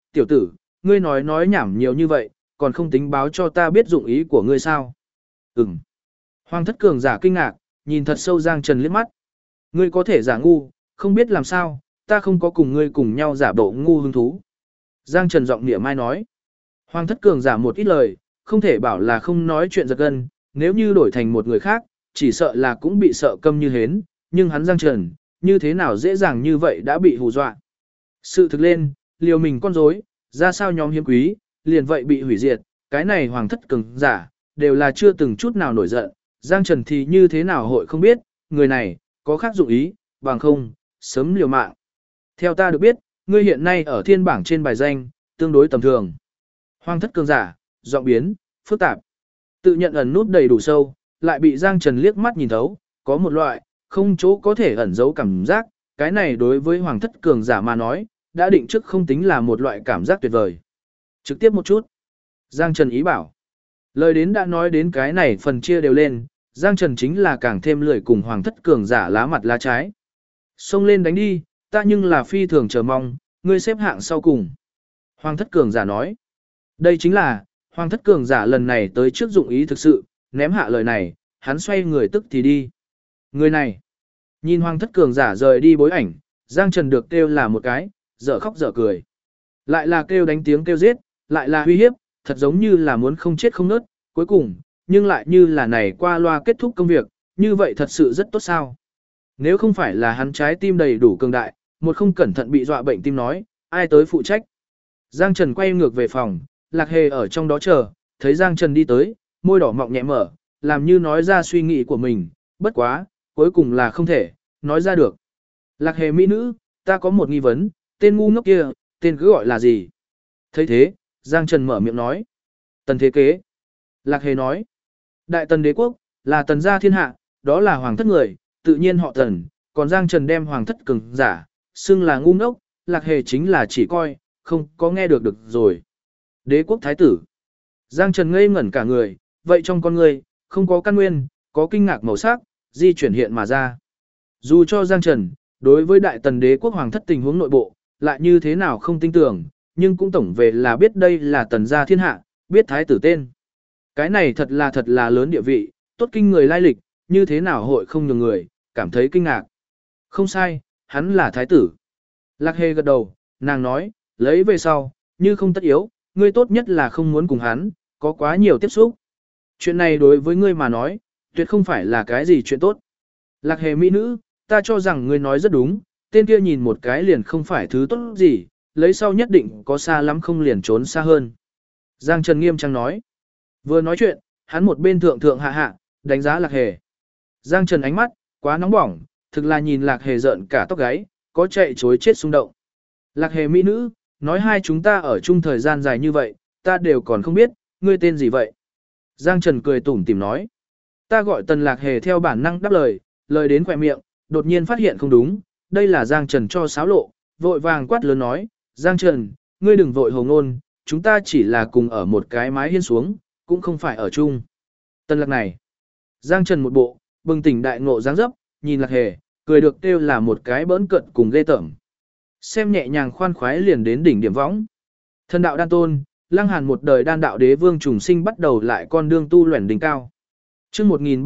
tiểu tử, ngươi nói nhảm nhiều như vậy, còn không tính báo cho ta biết dụng ý của ngươi sao? Ừm. Hoàng thất cường giả kinh ngạc, nhìn thật sâu Giang Trần liếc mắt. Ngươi có thể giả ngu, không biết làm sao, ta không có cùng ngươi cùng nhau giả bộ ngu hứng thú. Giang Trần giọng niệm mai nói. Hoàng thất cường giả một ít lời, không thể bảo là không nói chuyện giật gân, nếu như đổi thành một người khác, chỉ sợ là cũng bị sợ câm như hến, nhưng hắn Giang Trần, như thế nào dễ dàng như vậy đã bị hù dọa. Sự thực lên, liều mình con rối, ra sao nhóm hiếm quý, liền vậy bị hủy diệt, cái này hoàng thất cường giả, đều là chưa từng chút nào nổi giận, Giang Trần thì như thế nào hội không biết, người này, có khác dụng ý, bằng không, sớm liều mạng. Theo ta được biết, ngươi hiện nay ở thiên bảng trên bài danh, tương đối tầm thường. Hoàng thất cường giả, giọng biến, phức tạp. Tự nhận ẩn nút đầy đủ sâu, lại bị Giang Trần liếc mắt nhìn thấu, có một loại, không chỗ có thể ẩn giấu cảm giác, cái này đối với hoàng thất cường giả mà nói, đã định trước không tính là một loại cảm giác tuyệt vời. Trực tiếp một chút. Giang Trần ý bảo. Lời đến đã nói đến cái này phần chia đều lên, Giang Trần chính là càng thêm lười cùng hoàng thất cường giả lá mặt lá trái. Xông lên đánh đi, ta nhưng là phi thường chờ mong, ngươi xếp hạng sau cùng. Hoàng thất cường giả nói. Đây chính là, hoàng thất cường giả lần này tới trước dụng ý thực sự, ném hạ lời này, hắn xoay người tức thì đi. Người này, nhìn hoàng thất cường giả rời đi bối ảnh, Giang Trần được kêu là một cái, dở khóc dở cười. Lại là kêu đánh tiếng kêu giết, lại là uy hiếp, thật giống như là muốn không chết không nớt, cuối cùng, nhưng lại như là này qua loa kết thúc công việc, như vậy thật sự rất tốt sao. Nếu không phải là hắn trái tim đầy đủ cường đại, một không cẩn thận bị dọa bệnh tim nói, ai tới phụ trách. Giang Trần quay ngược về phòng, Lạc Hề ở trong đó chờ, thấy Giang Trần đi tới, môi đỏ mọng nhẹ mở, làm như nói ra suy nghĩ của mình, bất quá, cuối cùng là không thể, nói ra được. Lạc Hề mỹ nữ, ta có một nghi vấn, tên ngu ngốc kia, tên cứ gọi là gì? Thấy thế, Giang Trần mở miệng nói. Tần Thế Kế. Lạc Hề nói. Đại Tần Đế Quốc, là Tần gia thiên hạ, đó là hoàng thất người, tự nhiên họ Tần, còn Giang Trần đem hoàng thất cường giả, xưng là ngu ngốc, Lạc Hề chính là chỉ coi, không có nghe được rồi. Đế quốc thái tử. Giang Trần ngây ngẩn cả người, vậy trong con người, không có căn nguyên, có kinh ngạc màu sắc, di chuyển hiện mà ra. Dù cho Giang Trần, đối với Đại Tần Đế quốc hoàng thất tình huống nội bộ, lại như thế nào không tin tưởng, nhưng cũng tổng về là biết đây là Tần gia thiên hạ, biết thái tử tên. Cái này thật là lớn địa vị, tốt kinh người lai lịch, như thế nào hội không nhường người, cảm thấy kinh ngạc. Không sai, hắn là thái tử. Lạc Hề gật đầu, nàng nói, lấy về sau, như không tất yếu, ngươi tốt nhất là không muốn cùng hắn, có quá nhiều tiếp xúc. Chuyện này đối với ngươi mà nói, tuyệt không phải là cái gì chuyện tốt. Lạc Hề mỹ nữ, ta cho rằng ngươi nói rất đúng, tên kia nhìn một cái liền không phải thứ tốt gì, lấy sau nhất định có xa lắm không liền trốn xa hơn. Giang Trần nghiêm trang nói. Vừa nói chuyện, hắn một bên thượng hạ, đánh giá Lạc Hề. Giang Trần ánh mắt, quá nóng bỏng, thực là nhìn Lạc Hề giận cả tóc gáy, có chạy chối chết xung động. Lạc Hề mỹ nữ, nói hai chúng ta ở chung thời gian dài như vậy, ta đều còn không biết, ngươi tên gì vậy? Giang Trần cười tủm tỉm nói. Ta gọi Tần Lạc Hề theo bản năng đáp lời đến khỏe miệng, đột nhiên phát hiện không đúng, đây là Giang Trần cho xáo lộ, vội vàng quát lớn nói, Giang Trần, ngươi đừng vội hồ ngôn, chúng ta chỉ là cùng ở một cái mái hiên xuống, cũng không phải ở chung. Tần Lạc này, Giang Trần một bộ, bừng tỉnh đại ngộ dáng dấp, nhìn Lạc Hề, cười được kêu là một cái bỡn cận cùng ghê tởm. Xem nhẹ nhàng khoan khoái liền đến đỉnh điểm võng. Thần đạo đan tôn, Lăng Hàn một đời đan đạo đế vương trùng sinh bắt đầu lại con đường tu luyện đỉnh cao. Chương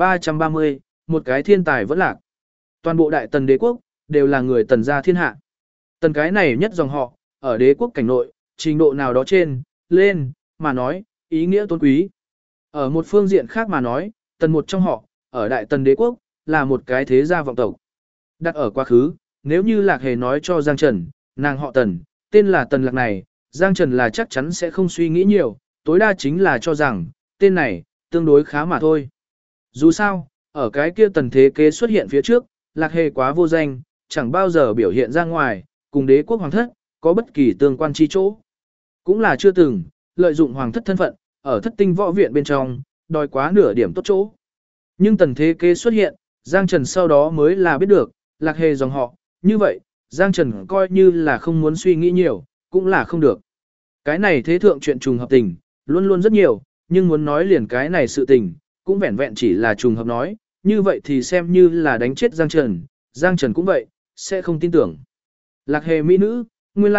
1330, một cái thiên tài vẫn lạc. Toàn bộ đại tần đế quốc đều là người tần gia thiên hạ. Tần cái này nhất dòng họ, ở đế quốc cảnh nội, trình độ nào đó trên, lên, mà nói, ý nghĩa tôn quý. Ở một phương diện khác mà nói, tần một trong họ, ở đại tần đế quốc, là một cái thế gia vọng tộc. Đặt ở quá khứ, nếu như Lạc Hề nói cho Giang Trần, nàng họ Tần, tên là Tần Lạc này, Giang Trần là chắc chắn sẽ không suy nghĩ nhiều, tối đa chính là cho rằng, tên này, tương đối khá mà thôi. Dù sao, ở cái kia Tần Thế Kế xuất hiện phía trước, Lạc Hề quá vô danh, chẳng bao giờ biểu hiện ra ngoài, cùng đế quốc hoàng thất, có bất kỳ tương quan chi chỗ. Cũng là chưa từng, lợi dụng hoàng thất thân phận, ở thất tinh võ viện bên trong, đòi quá nửa điểm tốt chỗ. Nhưng Tần Thế Kế xuất hiện, Giang Trần sau đó mới là biết được, Lạc Hề dòng họ, như vậy, Giang Trần coi như là không muốn suy nghĩ nhiều, cũng là không được. Cái này thế thượng chuyện trùng hợp tình, luôn luôn rất nhiều, nhưng muốn nói liền cái này sự tình, cũng vẹn vẹn chỉ là trùng hợp nói, như vậy thì xem như là đánh chết Giang Trần cũng vậy, sẽ không tin tưởng. Lạc Hề mỹ nữ, nguyên lai,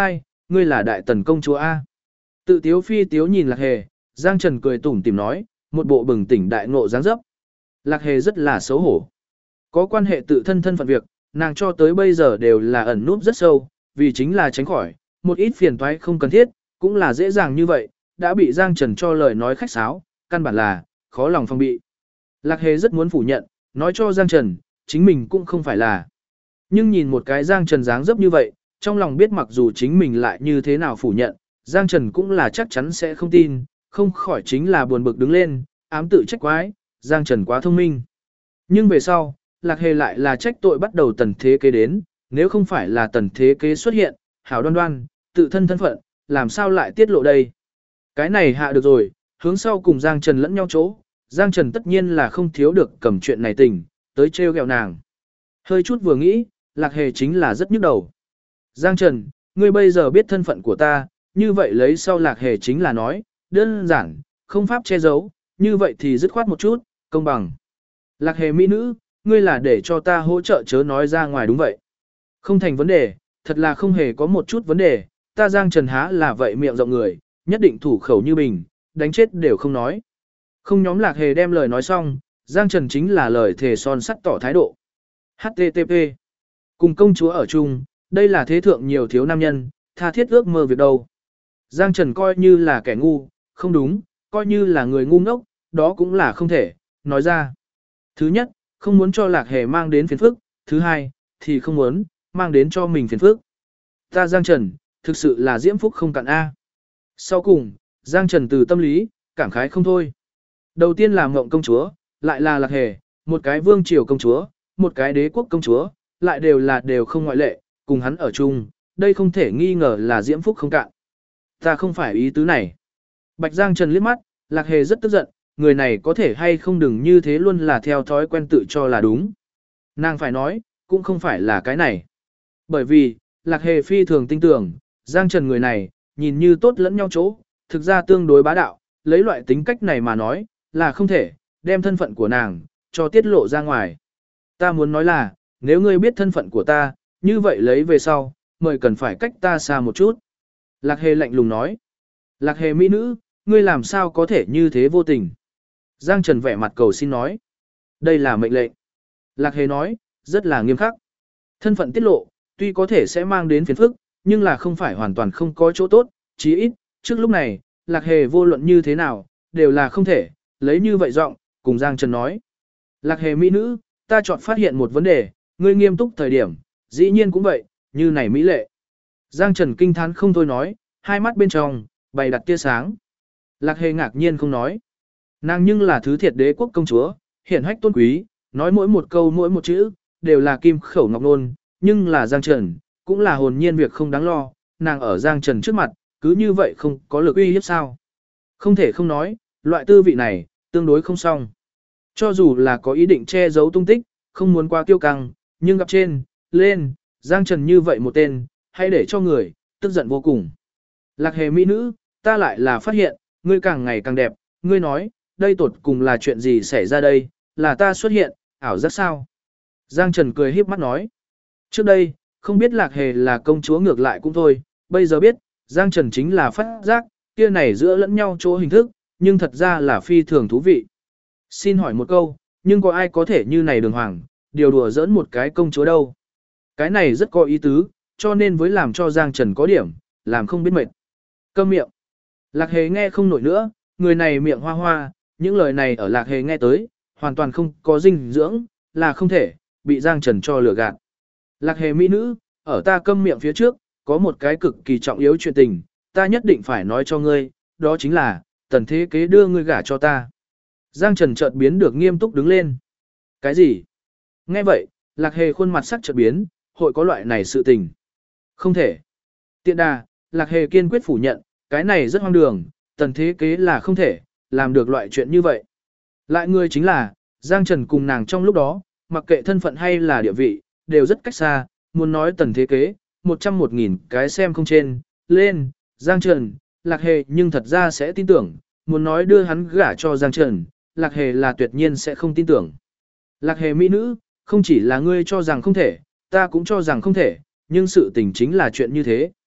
ngươi là đại tần công chúa A. Tự tiếu phi tiếu nhìn Lạc Hề, Giang Trần cười tủm tỉm nói, một bộ bừng tỉnh đại ngộ dáng dấp. Lạc Hề rất là xấu hổ. Có quan hệ tự thân thân phận việc, nàng cho tới bây giờ đều là ẩn núp rất sâu, vì chính là tránh khỏi, một ít phiền toái không cần thiết, cũng là dễ dàng như vậy, đã bị Giang Trần cho lời nói khách sáo, căn bản là, khó lòng phòng bị. Lạc Hề rất muốn phủ nhận, nói cho Giang Trần, chính mình cũng không phải là. Nhưng nhìn một cái Giang Trần dáng dấp như vậy, trong lòng biết mặc dù chính mình lại như thế nào phủ nhận, Giang Trần cũng là chắc chắn sẽ không tin, không khỏi chính là buồn bực đứng lên, ám tự trách quái, Giang Trần quá thông minh. Nhưng về sau, Lạc Hề lại là trách tội bắt đầu tần thế kế đến, nếu không phải là tần thế kế xuất hiện, hảo đoan đoan, tự thân thân phận, làm sao lại tiết lộ đây. Cái này hạ được rồi, hướng sau cùng Giang Trần lẫn nhau chỗ, Giang Trần tất nhiên là không thiếu được cầm chuyện này tình, tới trêu ghẹo nàng. Hơi chút vừa nghĩ, Lạc Hề chính là rất nhức đầu. Giang Trần, ngươi bây giờ biết thân phận của ta, như vậy lấy sau Lạc Hề chính là nói, đơn giản, không pháp che giấu, như vậy thì dứt khoát một chút, công bằng. Lạc Hề mỹ nữ, ngươi là để cho ta hỗ trợ chớ nói ra ngoài đúng vậy. Không thành vấn đề, thật là không hề có một chút vấn đề, ta Giang Trần há là vậy miệng rộng người, nhất định thủ khẩu như bình, đánh chết đều không nói. Không nhóm Lạc Hề đem lời nói xong, Giang Trần chính là lời thề son sắt tỏ thái độ. HTTP. Cùng công chúa ở chung, đây là thế thượng nhiều thiếu nam nhân, tha thiết ước mơ việc đâu. Giang Trần coi như là kẻ ngu, không đúng, coi như là người ngu ngốc, đó cũng là không thể, nói ra. Thứ nhất, không muốn cho Lạc Hề mang đến phiền phức, thứ hai, thì không muốn, mang đến cho mình phiền phức. Ta Giang Trần, thực sự là diễm phúc không cạn A. Sau cùng, Giang Trần từ tâm lý, cảm khái không thôi. Đầu tiên là Ngộng công chúa, lại là Lạc Hề, một cái vương triều công chúa, một cái đế quốc công chúa, lại đều không ngoại lệ, cùng hắn ở chung, đây không thể nghi ngờ là diễm phúc không cạn. Ta không phải ý tứ này. Bạch Giang Trần liếc mắt, Lạc Hề rất tức giận, người này có thể hay không đừng như thế luôn là theo thói quen tự cho là đúng. Nàng phải nói, cũng không phải là cái này. Bởi vì, Lạc Hề phi thường tin tưởng, Giang Trần người này, nhìn như tốt lẫn nhau chỗ, thực ra tương đối bá đạo, lấy loại tính cách này mà nói, là không thể, đem thân phận của nàng, cho tiết lộ ra ngoài. Ta muốn nói là, nếu ngươi biết thân phận của ta, như vậy lấy về sau, mời cần phải cách ta xa một chút. Lạc Hề lạnh lùng nói. Lạc Hề mỹ nữ, ngươi làm sao có thể như thế vô tình. Giang Trần vẻ mặt cầu xin nói. Đây là mệnh lệnh. Lạc Hề nói, rất là nghiêm khắc. Thân phận tiết lộ, tuy có thể sẽ mang đến phiền phức, nhưng là không phải hoàn toàn không có chỗ tốt, chí ít, trước lúc này, Lạc Hề vô luận như thế nào, đều là không thể, lấy như vậy giọng, cùng Giang Trần nói. Lạc Hề mỹ nữ, ta chọn phát hiện một vấn đề, ngươi nghiêm túc thời điểm, dĩ nhiên cũng vậy, như này mỹ lệ. Giang Trần kinh thán không thôi nói, hai mắt bên trong, bày đặt tia sáng. Lạc Hề ngạc nhiên không nói. Nàng nhưng là thứ thiệt đế quốc công chúa, hiển hách tôn quý, nói mỗi một câu mỗi một chữ, đều là kim khẩu ngọc nôn, nhưng là Giang Trần, cũng là hồn nhiên việc không đáng lo, nàng ở Giang Trần trước mặt, cứ như vậy không có lực uy hiếp sao. Không thể không nói, loại tư vị này, tương đối không xong. Cho dù là có ý định che giấu tung tích, không muốn qua kiêu căng, nhưng gặp trên, lên, Giang Trần như vậy một tên, hay để cho người, tức giận vô cùng. Lạc Hề mỹ nữ, ta lại là phát hiện, ngươi càng ngày càng đẹp, ngươi nói, đây tột cùng là chuyện gì xảy ra đây, là ta xuất hiện, ảo giác sao? Giang Trần cười híp mắt nói. Trước đây, không biết Lạc Hề là công chúa ngược lại cũng thôi, bây giờ biết, Giang Trần chính là phát giác, kia này giữa lẫn nhau chỗ hình thức, nhưng thật ra là phi thường thú vị. Xin hỏi một câu, nhưng có ai có thể như này đường hoàng, điều đùa giỡn một cái công chúa đâu? Cái này rất có ý tứ, cho nên với làm cho Giang Trần có điểm, làm không biết mệt. Câm miệng. Lạc Hề nghe không nổi nữa, người này miệng hoa hoa, những lời này ở Lạc Hề nghe tới, hoàn toàn không có dinh dưỡng, là không thể, bị Giang Trần cho lừa gạt. Lạc Hề mỹ nữ, ở ta câm miệng phía trước, có một cái cực kỳ trọng yếu chuyện tình, ta nhất định phải nói cho ngươi, đó chính là, tần thế kế đưa ngươi gả cho ta. Giang Trần chợt biến được nghiêm túc đứng lên. Cái gì? Nghe vậy, Lạc Hề khuôn mặt sắc chợt biến, hội có loại này sự tình. Không thể. Tiện đà, Lạc Hề kiên quyết phủ nhận, cái này rất hoang đường, tần thế kế là không thể, làm được loại chuyện như vậy. Lại người chính là, Giang Trần cùng nàng trong lúc đó, mặc kệ thân phận hay là địa vị, đều rất cách xa, muốn nói tần thế kế, 101.000 cái xem không trên, lên, Giang Trần, Lạc Hề nhưng thật ra sẽ tin tưởng, muốn nói đưa hắn gả cho Giang Trần, Lạc Hề là tuyệt nhiên sẽ không tin tưởng. Lạc Hề mỹ nữ, không chỉ là ngươi cho rằng không thể, ta cũng cho rằng không thể, nhưng sự tình chính là chuyện như thế.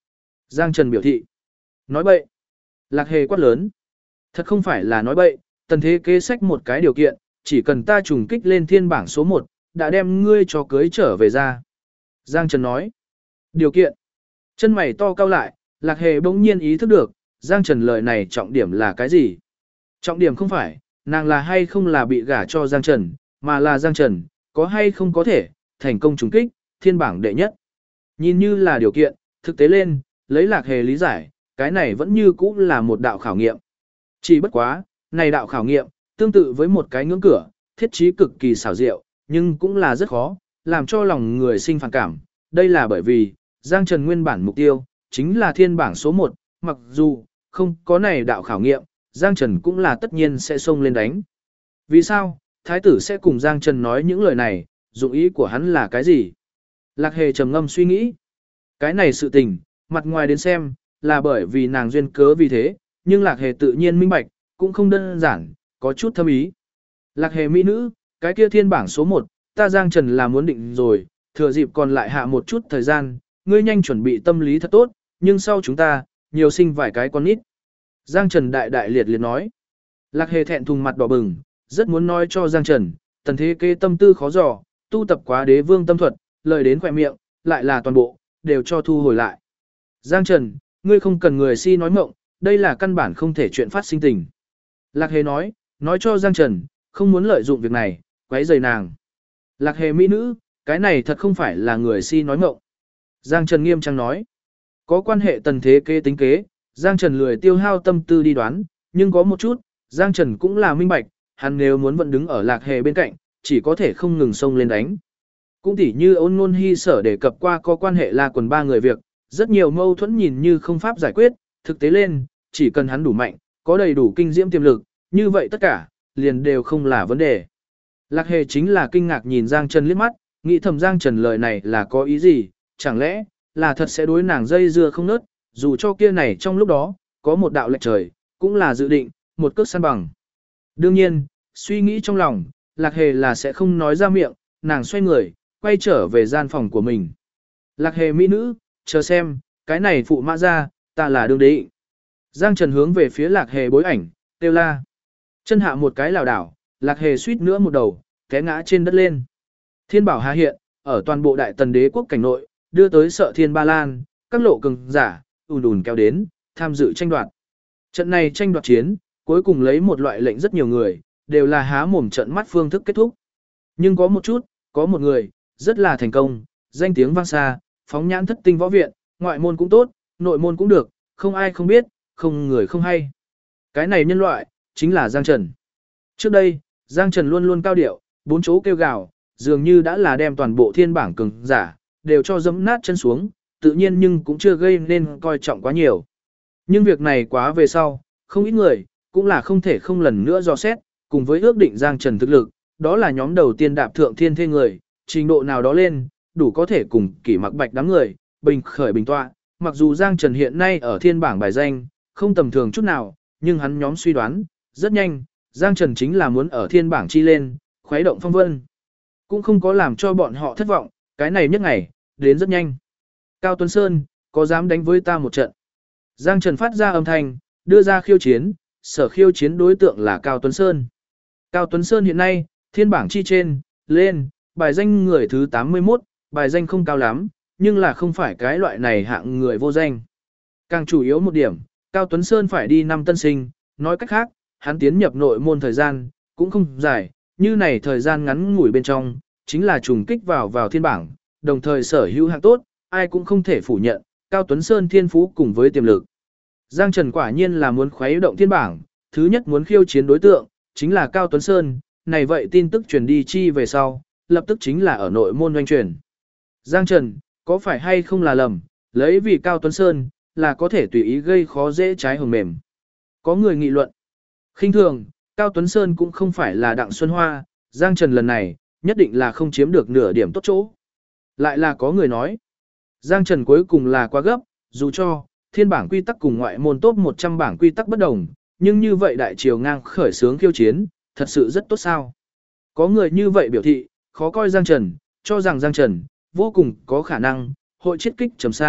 Giang Trần biểu thị. Nói bậy. Lạc Hề quát lớn. Thật không phải là nói bậy, tần thế kế sách một cái điều kiện, chỉ cần ta trùng kích lên thiên bảng số 1, đã đem ngươi cho cưới trở về ra. Giang Trần nói. Điều kiện. Chân mày to cao lại, Lạc Hề bỗng nhiên ý thức được, Giang Trần lời này trọng điểm là cái gì? Trọng điểm không phải, nàng là hay không là bị gả cho Giang Trần, mà là Giang Trần, có hay không có thể, thành công trùng kích, thiên bảng đệ nhất. Nhìn như là điều kiện, thực tế lên, lấy Lạc Hề lý giải, cái này vẫn như cũ là một đạo khảo nghiệm. Chỉ bất quá, này đạo khảo nghiệm, tương tự với một cái ngưỡng cửa, thiết trí cực kỳ xảo diệu, nhưng cũng là rất khó, làm cho lòng người sinh phản cảm. Đây là bởi vì, Giang Trần nguyên bản mục tiêu, chính là thiên bảng số 1, mặc dù, không có này đạo khảo nghiệm, Giang Trần cũng là tất nhiên sẽ xông lên đánh. Vì sao, Thái tử sẽ cùng Giang Trần nói những lời này, dụng ý của hắn là cái gì? Lạc Hề trầm ngâm suy nghĩ. Cái này sự tình, mặt ngoài đến xem, là bởi vì nàng duyên cớ vì thế, nhưng Lạc Hề tự nhiên minh bạch, cũng không đơn giản, có chút thâm ý. Lạc Hề mỹ nữ, cái kia thiên bảng số 1, ta Giang Trần là muốn định rồi, thừa dịp còn lại hạ một chút thời gian, ngươi nhanh chuẩn bị tâm lý thật tốt, nhưng sau chúng ta, nhiều sinh vài cái con nít. Giang Trần đại đại liệt liệt nói. Lạc Hề thẹn thùng mặt đỏ bừng, rất muốn nói cho Giang Trần, tần thế kê tâm tư khó dò, tu tập quá đế vương tâm thuật, lời đến khỏe miệng, lại là toàn bộ, đều cho thu hồi lại. Giang Trần, ngươi không cần người si nói mộng, đây là căn bản không thể chuyện phát sinh tình. Lạc Hề nói cho Giang Trần, không muốn lợi dụng việc này, quấy rầy nàng. Lạc Hề mỹ nữ, cái này thật không phải là người si nói mộng. Giang Trần nghiêm trang nói, có quan hệ tần thế kế tính kế, Giang Trần lười tiêu hao tâm tư đi đoán, nhưng có một chút, Giang Trần cũng là minh bạch, hắn nếu muốn vẫn đứng ở Lạc Hề bên cạnh, chỉ có thể không ngừng xông lên đánh. Cũng tỉ như Ôn Nôn Hy sở đề cập qua có quan hệ La Quần ba người việc, rất nhiều mâu thuẫn nhìn như không pháp giải quyết, thực tế lên, chỉ cần hắn đủ mạnh, có đầy đủ kinh diễm tiềm lực, như vậy tất cả, liền đều không là vấn đề. Lạc Hề chính là kinh ngạc nhìn Giang Trần liếc mắt, nghĩ thầm Giang Trần lời này là có ý gì, chẳng lẽ, là thật sẽ đối nàng dây dưa không nớt, dù cho kia này trong lúc đó, có một đạo lệch trời, cũng là dự định, một cước săn bằng. Đương nhiên, suy nghĩ trong lòng, Lạc Hề là sẽ không nói ra miệng, nàng xoay người, quay trở về gian phòng của mình. Lạc Hề mỹ nữ, chờ xem, cái này phụ mã ra, ta là đương đế. Giang Trần hướng về phía Lạc Hề bối ảnh, kêu la. Chân hạ một cái lảo đảo, Lạc Hề suýt nữa một đầu, té ngã trên đất lên. Thiên bảo hà hiện, ở toàn bộ đại tần đế quốc cảnh nội, đưa tới sợ thiên ba lan, các lộ cường giả, ùn ùn kéo đến, tham dự tranh đoạt. Trận này tranh đoạt chiến, cuối cùng lấy một loại lệnh rất nhiều người, đều là há mồm trận mắt phương thức kết thúc. Nhưng có một chút, có một người, rất là thành công, danh tiếng vang xa, phóng nhãn thất tinh võ viện, ngoại môn cũng tốt, nội môn cũng được, không ai không biết, không người không hay. Cái này nhân loại, chính là Giang Trần. Trước đây, Giang Trần luôn luôn cao điệu, bốn chỗ kêu gào, dường như đã là đem toàn bộ thiên bảng cường giả, đều cho dẫm nát chân xuống, tự nhiên nhưng cũng chưa gây nên coi trọng quá nhiều. Nhưng việc này quá về sau, không ít người, cũng là không thể không lần nữa dò xét, cùng với ước định Giang Trần thực lực, đó là nhóm đầu tiên đạp thượng thiên thê người, trình độ nào đó lên, đủ có thể cùng kỷ mặc bạch đám người, bình khởi bình tọa. Mặc dù Giang Trần hiện nay ở thiên bảng bài danh, không tầm thường chút nào, nhưng hắn nhóm suy đoán, rất nhanh, Giang Trần chính là muốn ở thiên bảng chi lên, khuấy động phong vân. Cũng không có làm cho bọn họ thất vọng, cái này nhất ngày, đến rất nhanh. Cao Tuấn Sơn, có dám đánh với ta một trận? Giang Trần phát ra âm thanh, đưa ra khiêu chiến, sở khiêu chiến đối tượng là Cao Tuấn Sơn. Cao Tuấn Sơn hiện nay, thiên bảng chi trên, lên, bài danh người thứ 81, bài danh không cao lắm, nhưng là không phải cái loại này hạng người vô danh. Càng chủ yếu một điểm, Cao Tuấn Sơn phải đi năm tân sinh, nói cách khác, hắn tiến nhập nội môn thời gian, cũng không dài, như này thời gian ngắn ngủi bên trong, chính là trùng kích vào thiên bảng, đồng thời sở hữu hạng tốt, ai cũng không thể phủ nhận, Cao Tuấn Sơn thiên phú cùng với tiềm lực. Giang Trần quả nhiên là muốn khuấy động thiên bảng, thứ nhất muốn khiêu chiến đối tượng, chính là Cao Tuấn Sơn, này vậy tin tức truyền đi chi về sau, lập tức chính là ở nội môn doanh truyền. Giang Trần, có phải hay không là lầm, lấy vì Cao Tuấn Sơn, là có thể tùy ý gây khó dễ trái hồng mềm. Có người nghị luận. Khinh thường, Cao Tuấn Sơn cũng không phải là Đặng Xuân Hoa, Giang Trần lần này, nhất định là không chiếm được nửa điểm tốt chỗ. Lại là có người nói. Giang Trần cuối cùng là quá gấp, dù cho, thiên bảng quy tắc cùng ngoại môn top 100 bảng quy tắc bất đồng, nhưng như vậy đại triều ngang khởi sướng khiêu chiến, thật sự rất tốt sao. Có người như vậy biểu thị, khó coi Giang Trần, cho rằng Giang Trần, vô cùng có khả năng, hội chiết kích trầm xa,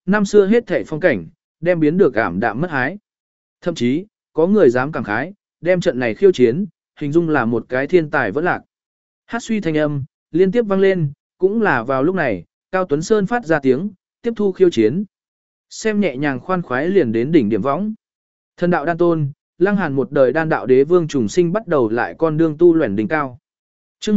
năm xưa hết thảy phong cảnh, đem biến được ảm đạm mất hái. Thậm chí, có người dám cảm khái, đem trận này khiêu chiến, hình dung là một cái thiên tài vẫn lạc. Hát suy thanh âm, liên tiếp vang lên, cũng là vào lúc này, Cao Tuấn Sơn phát ra tiếng, tiếp thu khiêu chiến. Xem nhẹ nhàng khoan khoái liền đến đỉnh điểm võng. Thần đạo đan tôn, Lăng Hàn một đời đan đạo đế vương trùng sinh bắt đầu lại con đường tu luyện đỉnh cao. Chương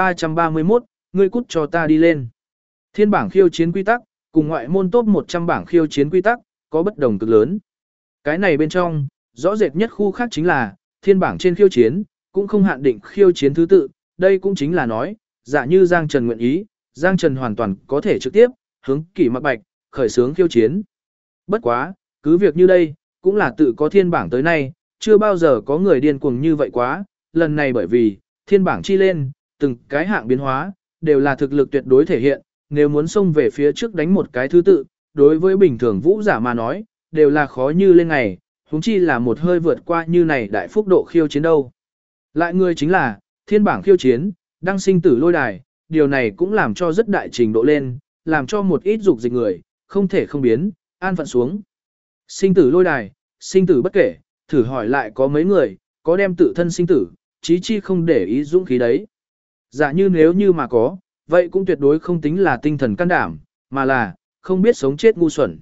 1331, ngươi cút cho ta đi lên. Thiên bảng khiêu chiến quy tắc, cùng ngoại môn top 100 bảng khiêu chiến quy tắc, có bất đồng cực lớn. Cái này bên trong, rõ rệt nhất khu khác chính là, thiên bảng trên khiêu chiến, cũng không hạn định khiêu chiến thứ tự, đây cũng chính là nói, giả như Giang Trần nguyện ý, Giang Trần hoàn toàn có thể trực tiếp, hướng Kỷ Mặc Bạch, khởi xướng khiêu chiến. Bất quá, cứ việc như đây, cũng là tự có thiên bảng tới nay, chưa bao giờ có người điên cuồng như vậy quá, lần này bởi vì, thiên bảng chi lên, từng cái hạng biến hóa, đều là thực lực tuyệt đối thể hiện, nếu muốn xông về phía trước đánh một cái thứ tự, đối với bình thường vũ giả mà nói, đều là khó như lên ngày, huống chi là một hơi vượt qua như này đại phúc độ khiêu chiến đâu. Lại người chính là, thiên bảng khiêu chiến, đăng sinh tử lôi đài, điều này cũng làm cho rất đại trình độ lên, làm cho một ít dục dịch người, không thể không biến, an phận xuống. Sinh tử lôi đài, sinh tử bất kể, thử hỏi lại có mấy người, có đem tự thân sinh tử, chí chi không để ý dũng khí đấy. Giả như nếu như mà có, vậy cũng tuyệt đối không tính là tinh thần can đảm, mà là, không biết sống chết ngu xuẩn.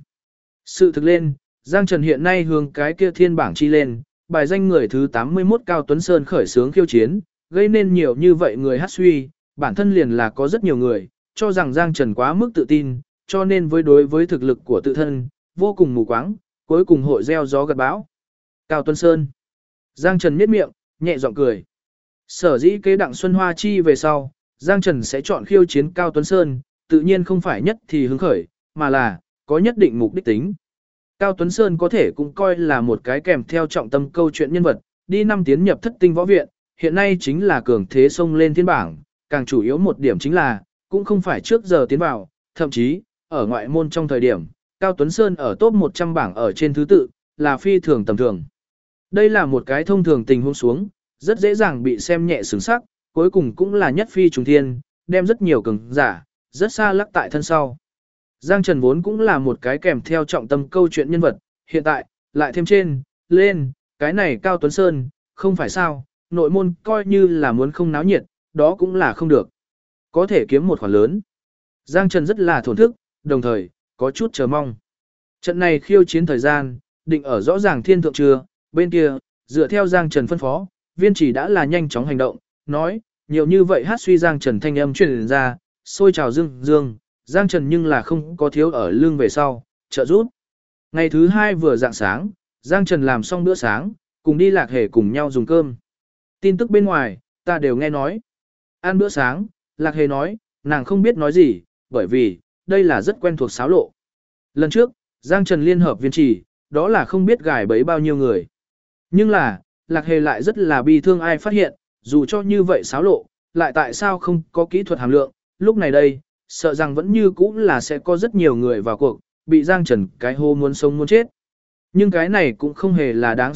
Sự thực lên, Giang Trần hiện nay hướng cái kia thiên bảng chi lên, bài danh người thứ 81 Cao Tuấn Sơn khởi xướng khiêu chiến, gây nên nhiều như vậy người hát suy, bản thân liền là có rất nhiều người, cho rằng Giang Trần quá mức tự tin, cho nên đối với thực lực của tự thân, vô cùng mù quáng, cuối cùng hội gieo gió gặt bão. Cao Tuấn Sơn. Giang Trần nhếch miệng, nhẹ giọng cười. Sở dĩ kế đặng Xuân Hoa chi về sau, Giang Trần sẽ chọn khiêu chiến Cao Tuấn Sơn, tự nhiên không phải nhất thì hứng khởi, mà là, có nhất định mục đích tính. Cao Tuấn Sơn có thể cũng coi là một cái kèm theo trọng tâm câu chuyện nhân vật, đi năm tiến nhập thất tinh võ viện, hiện nay chính là cường thế xông lên thiên bảng, càng chủ yếu một điểm chính là, cũng không phải trước giờ tiến vào, thậm chí, ở ngoại môn trong thời điểm, Cao Tuấn Sơn ở top 100 bảng ở trên thứ tự, là phi thường tầm thường. Đây là một cái thông thường tình huống xuống, rất dễ dàng bị xem nhẹ sướng sắc, cuối cùng cũng là nhất phi trùng thiên, đem rất nhiều cường giả, rất xa lắc tại thân sau. Giang Trần vốn cũng là một cái kèm theo trọng tâm câu chuyện nhân vật, hiện tại, lại thêm trên, lên, cái này Cao Tuấn Sơn, không phải sao, nội môn coi như là muốn không náo nhiệt, đó cũng là không được. Có thể kiếm một khoản lớn. Giang Trần rất là thổn thức, đồng thời, có chút chờ mong. Trận này khiêu chiến thời gian, định ở rõ ràng thiên thượng trưa, bên kia, dựa theo Giang Trần phân phó, viên chỉ đã là nhanh chóng hành động, nói, nhiều như vậy hát suy Giang Trần thanh âm truyền ra, xôi trào dương dương, Giang Trần nhưng là không có thiếu ở lưng về sau, trợ giúp. Ngày thứ 2 vừa dạng sáng, Giang Trần làm xong bữa sáng, cùng đi Lạc Hề cùng nhau dùng cơm. Tin tức bên ngoài, ta đều nghe nói. Ăn bữa sáng, Lạc Hề nói, nàng không biết nói gì, bởi vì, đây là rất quen thuộc xáo lộ. Lần trước, Giang Trần liên hợp viên trì, đó là không biết gài bấy bao nhiêu người. Nhưng là, Lạc Hề lại rất là bi thương ai phát hiện, dù cho như vậy xáo lộ, lại tại sao không có kỹ thuật hàm lượng, lúc này đây, sợ rằng vẫn như cũ là sẽ có rất nhiều người vào cuộc, bị Giang Trần cái hô muốn sống muốn chết. Nhưng cái này cũng không hề là đáng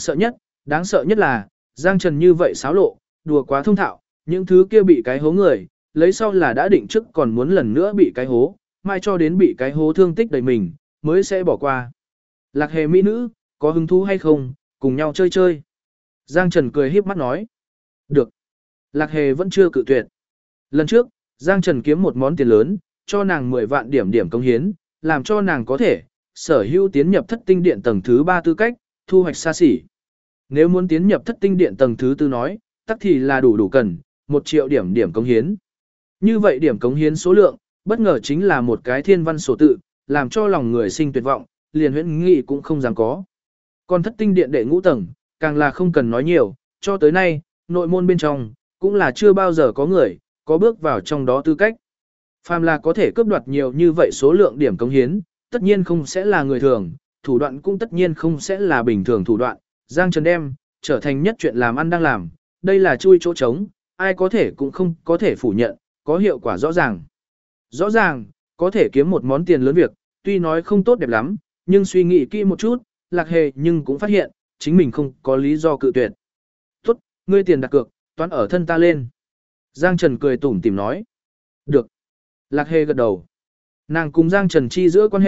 sợ nhất là, Giang Trần như vậy xáo lộ, đùa quá thông thạo, những thứ kia bị cái hố người, lấy sau là đã định trước còn muốn lần nữa bị cái hố, mai cho đến bị cái hố thương tích đầy mình, mới sẽ bỏ qua. Lạc Hề mỹ nữ, có hứng thú hay không, cùng nhau chơi chơi. Giang Trần cười híp mắt nói. Được. Lạc Hề vẫn chưa cự tuyệt. Lần trước, Giang Trần kiếm một món tiền lớn, cho nàng 10 vạn điểm công hiến, làm cho nàng có thể sở hữu tiến nhập thất tinh điện tầng thứ 3 tư cách, thu hoạch xa xỉ. Nếu muốn tiến nhập thất tinh điện tầng thứ 4 nói, tắc thì là đủ cần, 1 triệu điểm công hiến. Như vậy điểm cống hiến số lượng, bất ngờ chính là một cái thiên văn sổ tự, làm cho lòng người sinh tuyệt vọng, liền huyễn nghị cũng không dám có. Còn thất tinh điện đệ ngũ tầng, càng là không cần nói nhiều, cho tới nay, nội môn bên trong, cũng là chưa bao giờ có người, có bước vào trong đó tư cách. Phàm là có thể cướp đoạt nhiều như vậy số lượng điểm cống hiến, tất nhiên không sẽ là người thường, thủ đoạn cũng tất nhiên không sẽ là bình thường thủ đoạn. Giang Trần đem, trở thành nhất chuyện làm ăn đang làm, đây là chui chỗ trống, ai có thể cũng không có thể phủ nhận, có hiệu quả rõ ràng. Rõ ràng, có thể kiếm một món tiền lớn việc, tuy nói không tốt đẹp lắm, nhưng suy nghĩ kỹ một chút, Lạc Hề nhưng cũng phát hiện, chính mình không có lý do cự tuyệt. Tốt, ngươi tiền đặt cược, toán ở thân ta lên. Giang Trần cười tủm tỉm nói. Được. Lạc Hề gật đầu. Nàng cùng Giang Trần chi giữa quan hệ,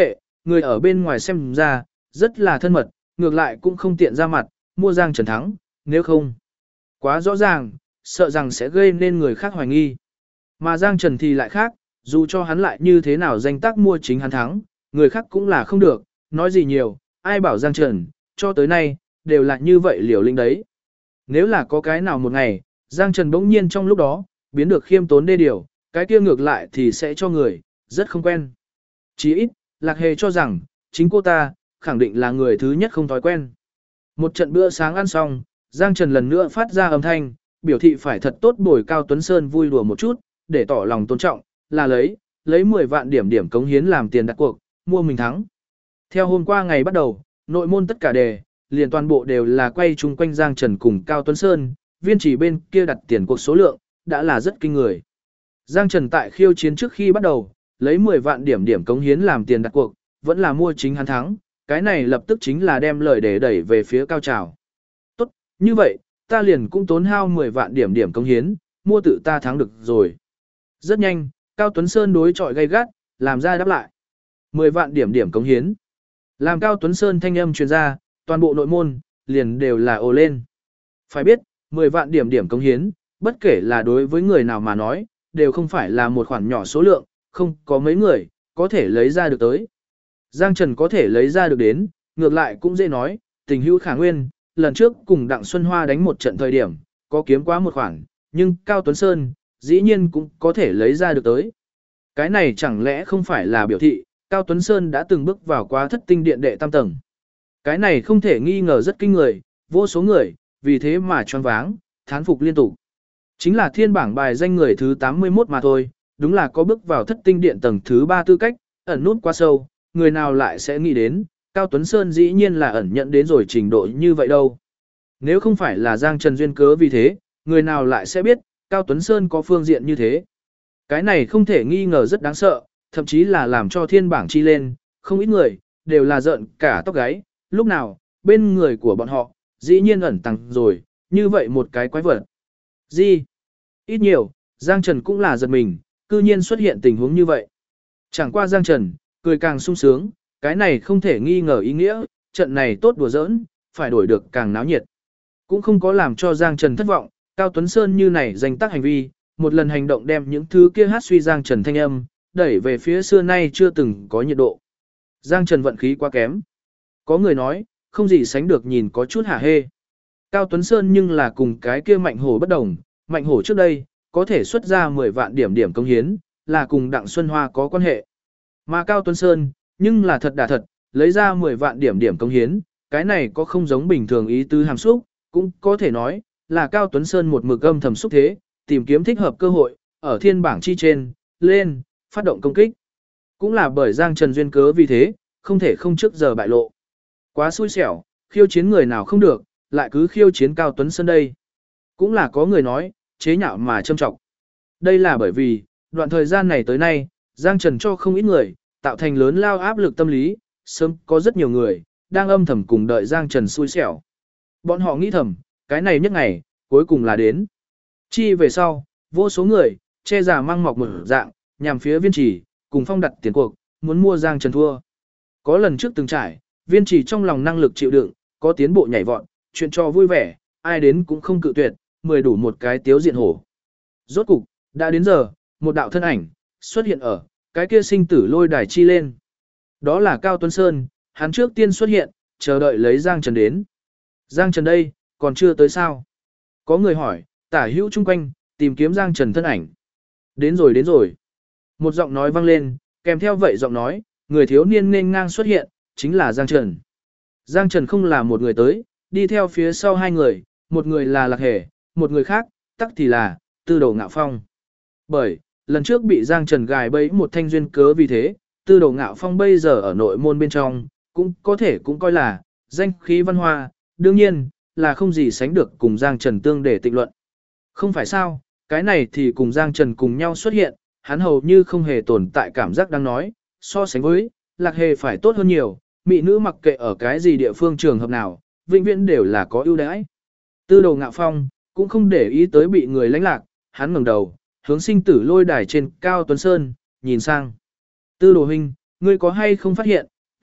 người ở bên ngoài xem ra, rất là thân mật, ngược lại cũng không tiện ra mặt, mua Giang Trần thắng, nếu không. Quá rõ ràng, sợ rằng sẽ gây nên người khác hoài nghi. Mà Giang Trần thì lại khác, dù cho hắn lại như thế nào danh tác mua chính hắn thắng, người khác cũng là không được, nói gì nhiều, ai bảo Giang Trần, cho tới nay, đều là như vậy liều linh đấy. Nếu là có cái nào một ngày, Giang Trần bỗng nhiên trong lúc đó, biến được khiêm tốn đê điều, cái kia ngược lại thì sẽ cho người, rất không quen. Chỉ ít, Lạc Hề cho rằng, chính cô ta, khẳng định là người thứ nhất không thói quen. Một trận bữa sáng ăn xong, Giang Trần lần nữa phát ra âm thanh, biểu thị phải thật tốt bồi Cao Tuấn Sơn vui đùa một chút, để tỏ lòng tôn trọng, là lấy 10 vạn điểm cống hiến làm tiền đặt cuộc, mua mình thắng. Theo hôm qua ngày bắt đầu, nội môn tất cả đề, liền toàn bộ đều là quay chung quanh Giang Trần cùng Cao Tuấn Sơn, viên chỉ bên kia đặt tiền cuộc số lượng, đã là rất kinh người. Giang Trần tại khiêu chiến trước khi bắt đầu, lấy 10 vạn điểm cống hiến làm tiền đặt cuộc, vẫn là mua chính hắn thắng, cái này lập tức chính là đem lời để đẩy về phía cao trào. Tốt, như vậy, ta liền cũng tốn hao 10 vạn điểm cống hiến, mua tự ta thắng được rồi. Rất nhanh, Cao Tuấn Sơn đối chọi gay gắt, làm ra đáp lại. 10 vạn điểm cống hiến. Làm Cao Tuấn Sơn thanh âm truyền ra, toàn bộ nội môn, liền đều là ồ lên. Phải biết, 10 vạn điểm cống hiến, bất kể là đối với người nào mà nói, đều không phải là một khoản nhỏ số lượng, không có mấy người, có thể lấy ra được tới. Giang Trần có thể lấy ra được đến, ngược lại cũng dễ nói, tình hữu khả nguyên, lần trước cùng Đặng Xuân Hoa đánh một trận thời điểm, có kiếm quá một khoản, nhưng Cao Tuấn Sơn, dĩ nhiên cũng có thể lấy ra được tới. Cái này chẳng lẽ không phải là biểu thị, Cao Tuấn Sơn đã từng bước vào quá thất tinh điện đệ tam tầng. Cái này không thể nghi ngờ rất kinh người, vô số người, vì thế mà choáng váng, thán phục liên tục. Chính là thiên bảng bài danh người thứ 81 mà thôi, đúng là có bước vào thất tinh điện tầng thứ 3 tư cách, ẩn nút quá sâu, người nào lại sẽ nghĩ đến, Cao Tuấn Sơn dĩ nhiên là ẩn nhận đến rồi trình độ như vậy đâu. Nếu không phải là Giang Trần duyên cớ vì thế, người nào lại sẽ biết, Cao Tuấn Sơn có phương diện như thế. Cái này không thể nghi ngờ rất đáng sợ, thậm chí là làm cho thiên bảng chi lên, không ít người, đều là giận cả tóc gáy, lúc nào, bên người của bọn họ, dĩ nhiên ẩn tàng rồi, như vậy một cái quái vật. Gì? Ít nhiều, Giang Trần cũng là giật mình, cư nhiên xuất hiện tình huống như vậy. Chẳng qua Giang Trần, cười càng sung sướng, cái này không thể nghi ngờ ý nghĩa, trận này tốt đùa giỡn, phải đổi được càng náo nhiệt. Cũng không có làm cho Giang Trần thất vọng, Cao Tuấn Sơn như này danh tác hành vi, một lần hành động đem những thứ kia hát suy Giang Trần thanh âm, đẩy về phía xưa nay chưa từng có nhiệt độ. Giang Trần vận khí quá kém. Có người nói, không gì sánh được nhìn có chút hả hê. Cao Tuấn Sơn nhưng là cùng cái kia Mạnh Hổ bất đồng, Mạnh Hổ trước đây, có thể xuất ra 10 vạn điểm công hiến, là cùng Đặng Xuân Hoa có quan hệ. Mà Cao Tuấn Sơn, nhưng là thật đà thật, lấy ra 10 vạn điểm công hiến, cái này có không giống bình thường ý tứ hàm xúc, cũng có thể nói, là Cao Tuấn Sơn một mực âm thầm xúc thế, tìm kiếm thích hợp cơ hội, ở thiên bảng chi trên, lên, phát động công kích. Cũng là bởi Giang Trần duyên cớ vì thế, không thể không trước giờ bại lộ. Quá xui xẻo, khiêu chiến người nào không được, lại cứ khiêu chiến Cao Tuấn Sơn đây. Cũng là có người nói, chế nhạo mà châm trọng. Đây là bởi vì, đoạn thời gian này tới nay, Giang Trần cho không ít người, tạo thành lớn lao áp lực tâm lý, sớm có rất nhiều người, đang âm thầm cùng đợi Giang Trần xui xẻo. Bọn họ nghĩ thầm, cái này nhất ngày, cuối cùng là đến. Chi về sau, vô số người, che giả mang mọc một dạng, nhằm phía viên trì, cùng phong đặt tiền cuộc, muốn mua Giang Trần thua. Có lần trước từng trải, viên trì trong lòng năng lực chịu đựng, có tiến bộ nhảy vọt, chuyện cho vui vẻ, ai đến cũng không cự tuyệt, mười đủ một cái tiếu diện hổ. Rốt cục, đã đến giờ, một đạo thân ảnh, xuất hiện ở, cái kia sinh tử lôi đài chi lên. Đó là Cao Tuấn Sơn, hắn trước tiên xuất hiện, chờ đợi lấy Giang Trần đến. Giang Trần đây, còn chưa tới sao? Có người hỏi, tả hữu chung quanh, tìm kiếm Giang Trần thân ảnh. Đến rồi đến rồi. Một giọng nói vang lên, kèm theo vậy giọng nói, người thiếu niên nên ngang xuất hiện, chính là Giang Trần. Giang Trần không là một người tới, đi theo phía sau hai người, một người là Lạc Hề, một người khác, tắc thì là, Tư Đồ Ngạo Phong. Bởi, lần trước bị Giang Trần gài bẫy một thanh duyên cớ vì thế, Tư Đồ Ngạo Phong bây giờ ở nội môn bên trong, cũng có thể cũng coi là, danh khí văn hoa, đương nhiên, là không gì sánh được cùng Giang Trần tương để tịnh luận. Không phải sao, cái này thì cùng Giang Trần cùng nhau xuất hiện, hắn hầu như không hề tồn tại cảm giác đang nói, so sánh với, Lạc Hề phải tốt hơn nhiều, mỹ nữ mặc kệ ở cái gì địa phương trường hợp nào, vĩnh viễn đều là có ưu đãi. Tư Đồ Ngạo Phong, cũng không để ý tới bị người lánh lạc, hắn ngẩng đầu, hướng sinh tử lôi đài trên Cao Tuấn Sơn, nhìn sang. Tư Đồ huynh, ngươi có hay không phát hiện,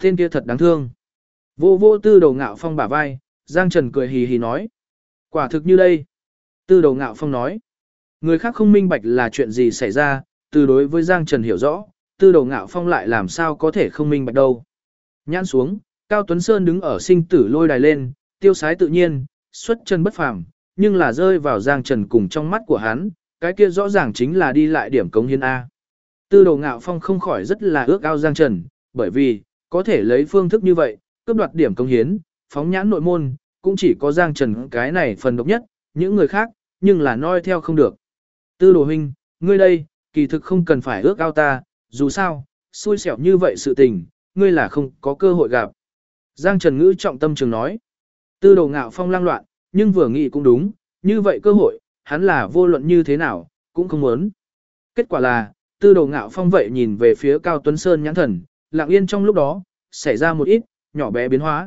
Tên kia thật đáng thương. Vô vô Tư Đồ Ngạo Phong bả vai, Giang Trần cười hì hì nói. Quả thực như đây. Tư Đồ Ngạo Phong nói. Người khác không minh bạch là chuyện gì xảy ra, từ đối với Giang Trần hiểu rõ, Tư Đồ Ngạo Phong lại làm sao có thể không minh bạch đâu. Nhãn xuống, Cao Tuấn Sơn đứng ở sinh tử lôi đài lên, tiêu sái tự nhiên, xuất chân bất phàm, nhưng là rơi vào Giang Trần cùng trong mắt của hắn, cái kia rõ ràng chính là đi lại điểm cống hiến A. Tư Đồ Ngạo Phong không khỏi rất là ước ao Giang Trần, bởi vì, có thể lấy phương thức như vậy, cướp đoạt điểm cống hiến, phóng nhãn nội môn, cũng chỉ có Giang Trần cái này phần độc nhất, những người khác, nhưng là noi theo không được. Tư Đồ huynh, ngươi đây, kỳ thực không cần phải ước ao ta, dù sao, xui xẻo như vậy sự tình, ngươi là không có cơ hội gặp. Giang Trần ngữ trọng tâm trường nói. Tư Đồ Ngạo Phong lang loạn, nhưng vừa nghĩ cũng đúng, như vậy cơ hội, hắn là vô luận như thế nào, cũng không muốn. Kết quả là, Tư Đồ Ngạo Phong vậy nhìn về phía Cao Tuấn Sơn nhãn thần, lặng yên trong lúc đó, xảy ra một ít, nhỏ bé biến hóa.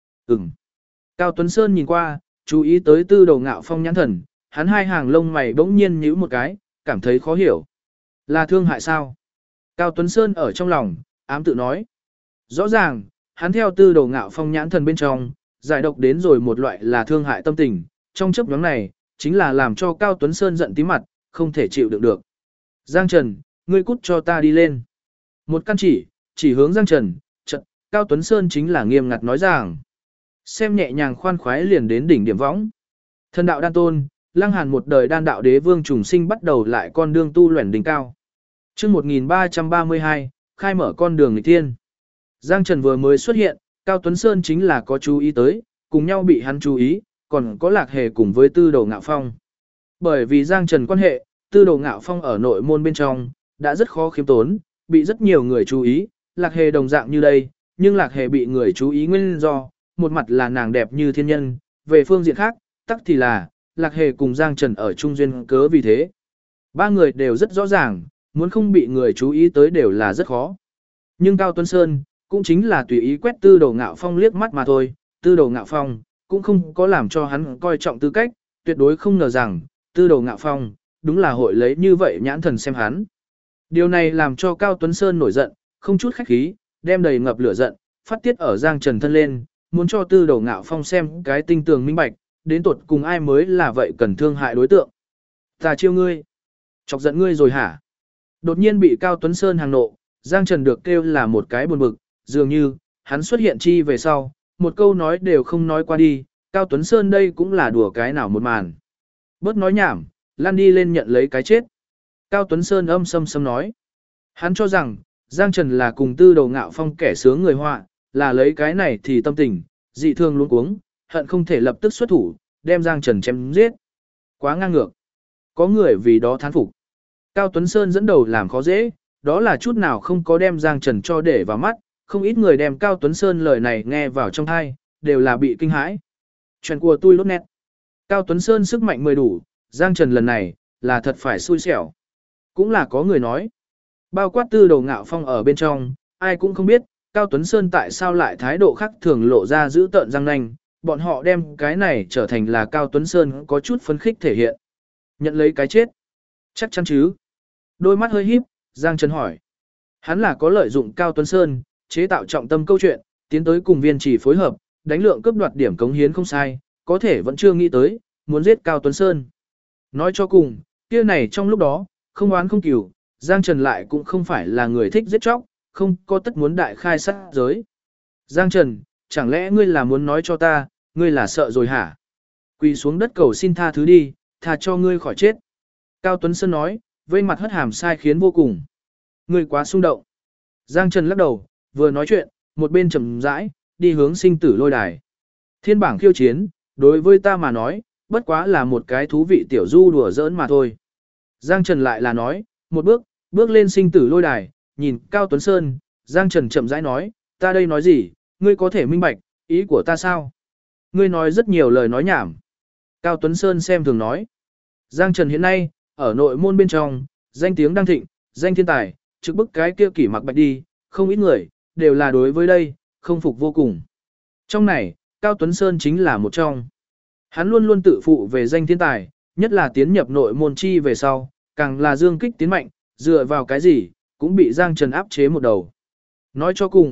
Cao Tuấn Sơn nhìn qua, chú ý tới Tư Đồ Ngạo Phong nhãn thần, hắn hai hàng lông mày bỗng nhiên nhíu một cái, cảm thấy khó hiểu. Là thương hại sao? Cao Tuấn Sơn ở trong lòng, ám tự nói. Rõ ràng, hắn theo Tư Đồ Ngạo Phong nhãn thần bên trong, giải độc đến rồi một loại là thương hại tâm tình, trong chớp nhoáng này, chính là làm cho Cao Tuấn Sơn giận tím mặt, không thể chịu đựng được. Giang Trần, ngươi cút cho ta đi lên. Một căn chỉ hướng Giang Trần, chợt, Cao Tuấn Sơn chính là nghiêm ngặt nói rằng. Xem nhẹ nhàng khoan khoái liền đến đỉnh điểm võng. Thần đạo đan tôn, Lăng Hàn một đời đan đạo đế vương trùng sinh bắt đầu lại con đường tu luyện đỉnh cao. Chương 1332, khai mở con đường nghịch thiên. Giang Trần vừa mới xuất hiện, Cao Tuấn Sơn chính là có chú ý tới, cùng nhau bị hắn chú ý, còn có Lạc Hề cùng với Tư Đồ Ngạo Phong. Bởi vì Giang Trần quan hệ, Tư Đồ Ngạo Phong ở nội môn bên trong, đã rất khó khiêm tốn, bị rất nhiều người chú ý, Lạc Hề đồng dạng như đây, nhưng Lạc Hề bị người chú ý nguyên do, một mặt là nàng đẹp như thiên nhân, về phương diện khác, tắc thì là, Lạc Hề cùng Giang Trần ở chung duyên cớ vì thế. Ba người đều rất rõ ràng, muốn không bị người chú ý tới đều là rất khó. Nhưng Cao Tuấn Sơn, cũng chính là tùy ý quét Tư Đồ Ngạo Phong liếc mắt mà thôi, Tư Đồ Ngạo Phong, cũng không có làm cho hắn coi trọng tư cách, tuyệt đối không ngờ rằng, Tư Đồ Ngạo Phong, đúng là hội lấy như vậy nhãn thần xem hắn. Điều này làm cho Cao Tuấn Sơn nổi giận, không chút khách khí, đem đầy ngập lửa giận, phát tiết ở Giang Trần thân lên, muốn cho Tư Đồ Ngạo Phong xem cái tinh tường minh bạch, đến tột cùng ai mới là vậy cần thương hại đối tượng. Ta chiêu ngươi, chọc giận ngươi rồi hả? Đột nhiên bị Cao Tuấn Sơn hàng nộ, Giang Trần được kêu là một cái buồn bực, dường như, hắn xuất hiện chi về sau, một câu nói đều không nói qua đi, Cao Tuấn Sơn đây cũng là đùa cái nào một màn. Bớt nói nhảm, lăn đi lên nhận lấy cái chết. Cao Tuấn Sơn âm sâm sâm nói. Hắn cho rằng, Giang Trần là cùng Tư Đồ Ngạo Phong kẻ sướng người họa, là lấy cái này thì tâm tình, dị thương luống cuống, hận không thể lập tức xuất thủ, đem Giang Trần chém giết. Quá ngang ngược. Có người vì đó thán phục. Cao Tuấn Sơn dẫn đầu làm khó dễ, đó là chút nào không có đem Giang Trần cho để vào mắt, không ít người đem Cao Tuấn Sơn lời này nghe vào trong tai, đều là bị kinh hãi. Chuyện của tôi lốt nét. Cao Tuấn Sơn sức mạnh mười đủ, Giang Trần lần này, là thật phải xui xẻo. Cũng là có người nói. Bao quát Tư Đồ Ngạo Phong ở bên trong, ai cũng không biết, Cao Tuấn Sơn tại sao lại thái độ khác thường lộ ra giữ tợn răng nanh, bọn họ đem cái này trở thành là Cao Tuấn Sơn có chút phấn khích thể hiện. Nhận lấy cái chết. Chắc chắn chứ. Đôi mắt hơi híp, Giang Trần hỏi. Hắn là có lợi dụng Cao Tuấn Sơn, chế tạo trọng tâm câu chuyện, tiến tới cùng viên chỉ phối hợp, đánh lượng cướp đoạt điểm cống hiến không sai, có thể vẫn chưa nghĩ tới, muốn giết Cao Tuấn Sơn. Nói cho cùng, kia này trong lúc đó, không oán không cừu, Giang Trần lại cũng không phải là người thích giết chóc, không có tất muốn đại khai sát giới. Giang Trần, chẳng lẽ ngươi là muốn nói cho ta, ngươi là sợ rồi hả? Quỳ xuống đất cầu xin tha thứ đi, tha cho ngươi khỏi chết. Cao Tuấn Sơn nói, vây mặt hất hàm sai khiến vô cùng. Ngươi quá xung động. Giang Trần lắc đầu, vừa nói chuyện, một bên chậm rãi, đi hướng sinh tử lôi đài. Thiên bảng khiêu chiến, đối với ta mà nói, bất quá là một cái thú vị tiểu du đùa giỡn mà thôi. Giang Trần lại là nói, một bước lên sinh tử lôi đài, nhìn Cao Tuấn Sơn, Giang Trần chậm rãi nói, ta đây nói gì, ngươi có thể minh bạch, ý của ta sao? Ngươi nói rất nhiều lời nói nhảm. Cao Tuấn Sơn xem thường nói. Giang Trần hiện nay, ở nội môn bên trong, danh tiếng đang thịnh, danh thiên tài, trực bức cái kia kỷ mặc bạch đi, không ít người, đều là đối với đây, không phục vô cùng. Trong này, Cao Tuấn Sơn chính là một trong. Hắn luôn luôn tự phụ về danh thiên tài, nhất là tiến nhập nội môn chi về sau, càng là dương kích tiến mạnh, dựa vào cái gì, cũng bị Giang Trần áp chế một đầu. Nói cho cùng,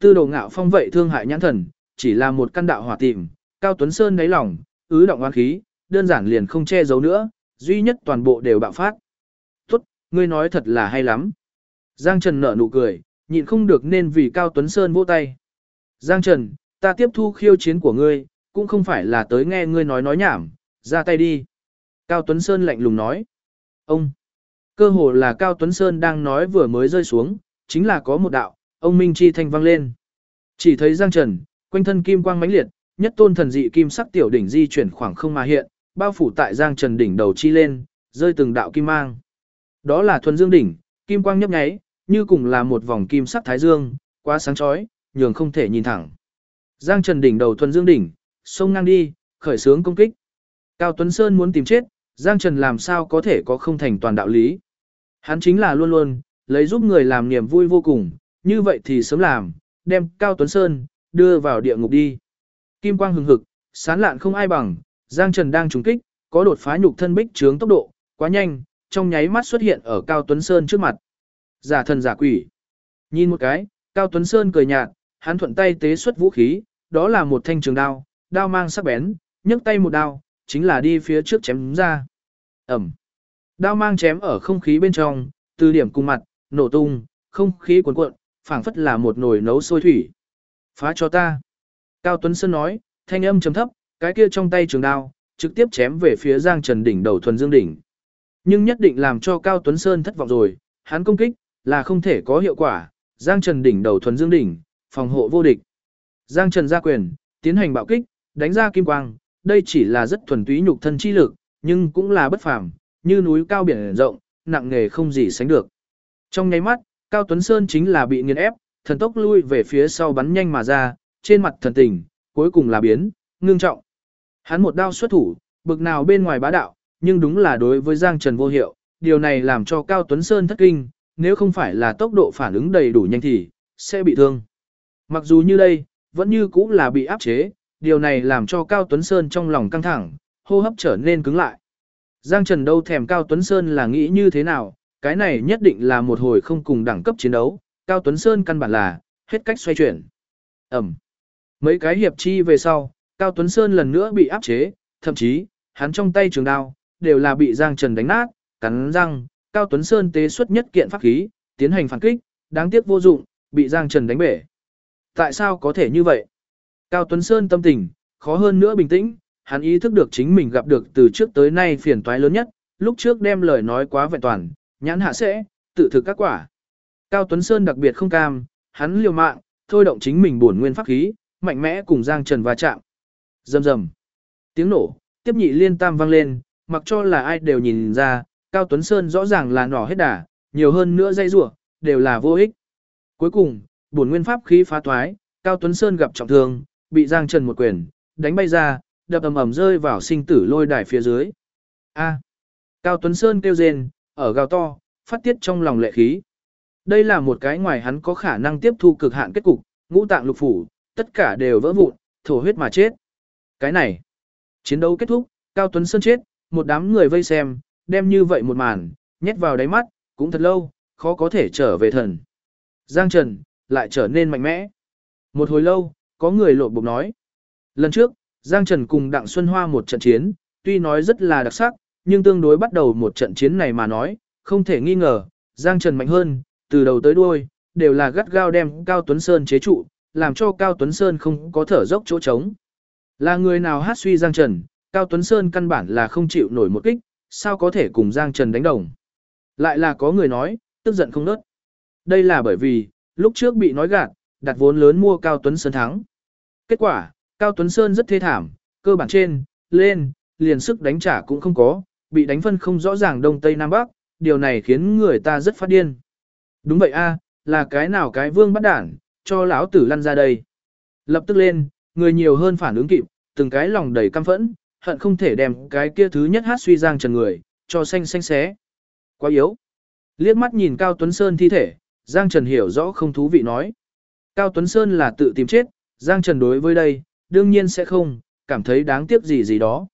Tư Đồ Ngạo Phong vậy thương hại nhãn thần, chỉ là một căn đạo hỏa tìm, Cao Tuấn Sơn đáy lòng, ứ động oán khí, đơn giản liền không che giấu nữa, duy nhất toàn bộ đều bạo phát. Tốt, ngươi nói thật là hay lắm. Giang Trần nở nụ cười, nhịn không được nên vì Cao Tuấn Sơn vỗ tay. Giang Trần, ta tiếp thu khiêu chiến của ngươi, cũng không phải là tới nghe ngươi nói nhảm, ra tay đi. Cao Tuấn Sơn lạnh lùng nói. Ông, cơ hồ là Cao Tuấn Sơn đang nói vừa mới rơi xuống, chính là có một đạo, ông Minh Chi thanh vang lên. Chỉ thấy Giang Trần, quanh thân kim quang mãnh liệt, nhất tôn thần dị kim sắc tiểu đỉnh di chuyển khoảng không mà hiện, bao phủ tại Giang Trần đỉnh đầu chi lên, rơi từng đạo kim mang. Đó là thuần dương đỉnh, kim quang nhấp nháy, như cùng là một vòng kim sắc thái dương, quá sáng chói, nhường không thể nhìn thẳng. Giang Trần đỉnh đầu thuần dương đỉnh, xông ngang đi, khởi xướng công kích. Cao Tuấn Sơn muốn tìm chết, Giang Trần làm sao có thể có không thành toàn đạo lý. Hắn chính là luôn luôn, lấy giúp người làm niềm vui vô cùng, như vậy thì sớm làm, đem Cao Tuấn Sơn, đưa vào địa ngục đi. Kim quang hừng hực, sáng lạn không ai bằng, Giang Trần đang trúng kích, có đột phá nhục thân bích trướng tốc độ, quá nhanh, trong nháy mắt xuất hiện ở Cao Tuấn Sơn trước mặt. Giả thần giả quỷ. Nhìn một cái, Cao Tuấn Sơn cười nhạt, hắn thuận tay tế xuất vũ khí, đó là một thanh trường đao, đao mang sắc bén, nhấc tay một đao, chính là đi phía trước chém ra. Ẩm. Đao mang chém ở không khí bên trong, từ điểm cùng mặt, nổ tung, không khí cuồn cuộn, phảng phất là một nồi nấu sôi thủy. Phá cho ta. Cao Tuấn Sơn nói, thanh âm trầm thấp, cái kia trong tay trường đao, trực tiếp chém về phía Giang Trần đỉnh đầu thuần dương đỉnh. Nhưng nhất định làm cho Cao Tuấn Sơn thất vọng rồi, hắn công kích, là không thể có hiệu quả, Giang Trần đỉnh đầu thuần dương đỉnh, phòng hộ vô địch. Giang Trần ra quyền, tiến hành bạo kích, đánh ra kim quang, đây chỉ là rất thuần túy nhục thân chi lực, nhưng cũng là bất phàm, như núi cao biển rộng, nặng nghề không gì sánh được. Trong nháy mắt, Cao Tuấn Sơn chính là bị nghiền ép, thần tốc lui về phía sau bắn nhanh mà ra, trên mặt thần tình, cuối cùng là biến, ngưng trọng. Hắn một đao xuất thủ, bực nào bên ngoài bá đạo, nhưng đúng là đối với Giang Trần vô hiệu, điều này làm cho Cao Tuấn Sơn thất kinh, nếu không phải là tốc độ phản ứng đầy đủ nhanh thì sẽ bị thương. Mặc dù như đây, vẫn như cũng là bị áp chế, điều này làm cho Cao Tuấn Sơn trong lòng căng thẳng, hô hấp trở nên cứng lại. Giang Trần đâu thèm Cao Tuấn Sơn là nghĩ như thế nào, cái này nhất định là một hồi không cùng đẳng cấp chiến đấu, Cao Tuấn Sơn căn bản là hết cách xoay chuyển. Ẩm. Mấy cái hiệp chi về sau, Cao Tuấn Sơn lần nữa bị áp chế, thậm chí, hắn trong tay trường đao, đều là bị Giang Trần đánh nát, cắn răng, Cao Tuấn Sơn tế xuất nhất kiện pháp khí, tiến hành phản kích, đáng tiếc vô dụng, bị Giang Trần đánh bể. Tại sao có thể như vậy? Cao Tuấn Sơn tâm tình, khó hơn nữa bình tĩnh, hắn ý thức được chính mình gặp được từ trước tới nay phiền toái lớn nhất, lúc trước đem lời nói quá vẹn toàn, nhãn hạ sẽ, tự thực các quả. Cao Tuấn Sơn đặc biệt không cam, hắn liều mạng, thôi động chính mình bổn nguyên pháp khí, mạnh mẽ cùng Giang Trần va chạm. Rầm rầm. Tiếng nổ, tiếp nhị liên tam vang lên, mặc cho là ai đều nhìn ra, Cao Tuấn Sơn rõ ràng là nỏ hết đà, nhiều hơn nữa dây rủa, đều là vô ích. Cuối cùng, bổn nguyên pháp khí phá toái, Cao Tuấn Sơn gặp trọng thương, bị Giang Trần một quyền đánh bay ra, đập ầm ầm rơi vào sinh tử lôi đài phía dưới. A! Cao Tuấn Sơn kêu rên, ở gào to, phát tiết trong lòng lệ khí. Đây là một cái ngoài hắn có khả năng tiếp thu cực hạn kết cục, ngũ tạng lục phủ, tất cả đều vỡ vụn, thổ huyết mà chết. Cái này, chiến đấu kết thúc, Cao Tuấn Sơn chết, một đám người vây xem, đem như vậy một màn, nhét vào đáy mắt, cũng thật lâu, khó có thể trở về thần. Giang Trần, lại trở nên mạnh mẽ. Một hồi lâu, có người lộn bục nói. Lần trước, Giang Trần cùng Đặng Xuân Hoa một trận chiến, tuy nói rất là đặc sắc, nhưng tương đối bắt đầu một trận chiến này mà nói, không thể nghi ngờ, Giang Trần mạnh hơn, từ đầu tới đuôi, đều là gắt gao đem Cao Tuấn Sơn chế trụ, làm cho Cao Tuấn Sơn không có thở dốc chỗ trống. Là người nào hát suy Giang Trần, Cao Tuấn Sơn căn bản là không chịu nổi một kích, sao có thể cùng Giang Trần đánh đồng. Lại là có người nói, tức giận không nớt. Đây là bởi vì, lúc trước bị nói gạt, đặt vốn lớn mua Cao Tuấn Sơn thắng. Kết quả, Cao Tuấn Sơn rất thê thảm, cơ bản trên, lên, liền sức đánh trả cũng không có, bị đánh phân không rõ ràng Đông Tây Nam Bắc, điều này khiến người ta rất phát điên. Đúng vậy a, là cái nào cái vương bắt đản, cho lão tử lăn ra đây. Lập tức lên, người nhiều hơn phản ứng kịp, từng cái lòng đầy căm phẫn, hận không thể đem cái kia thứ nhất hát suy Giang Trần người, cho xanh xanh xé. Quá yếu. Liếc mắt nhìn Cao Tuấn Sơn thi thể, Giang Trần hiểu rõ không thú vị nói. Cao Tuấn Sơn là tự tìm chết, Giang Trần đối với đây, đương nhiên sẽ không, cảm thấy đáng tiếc gì gì đó.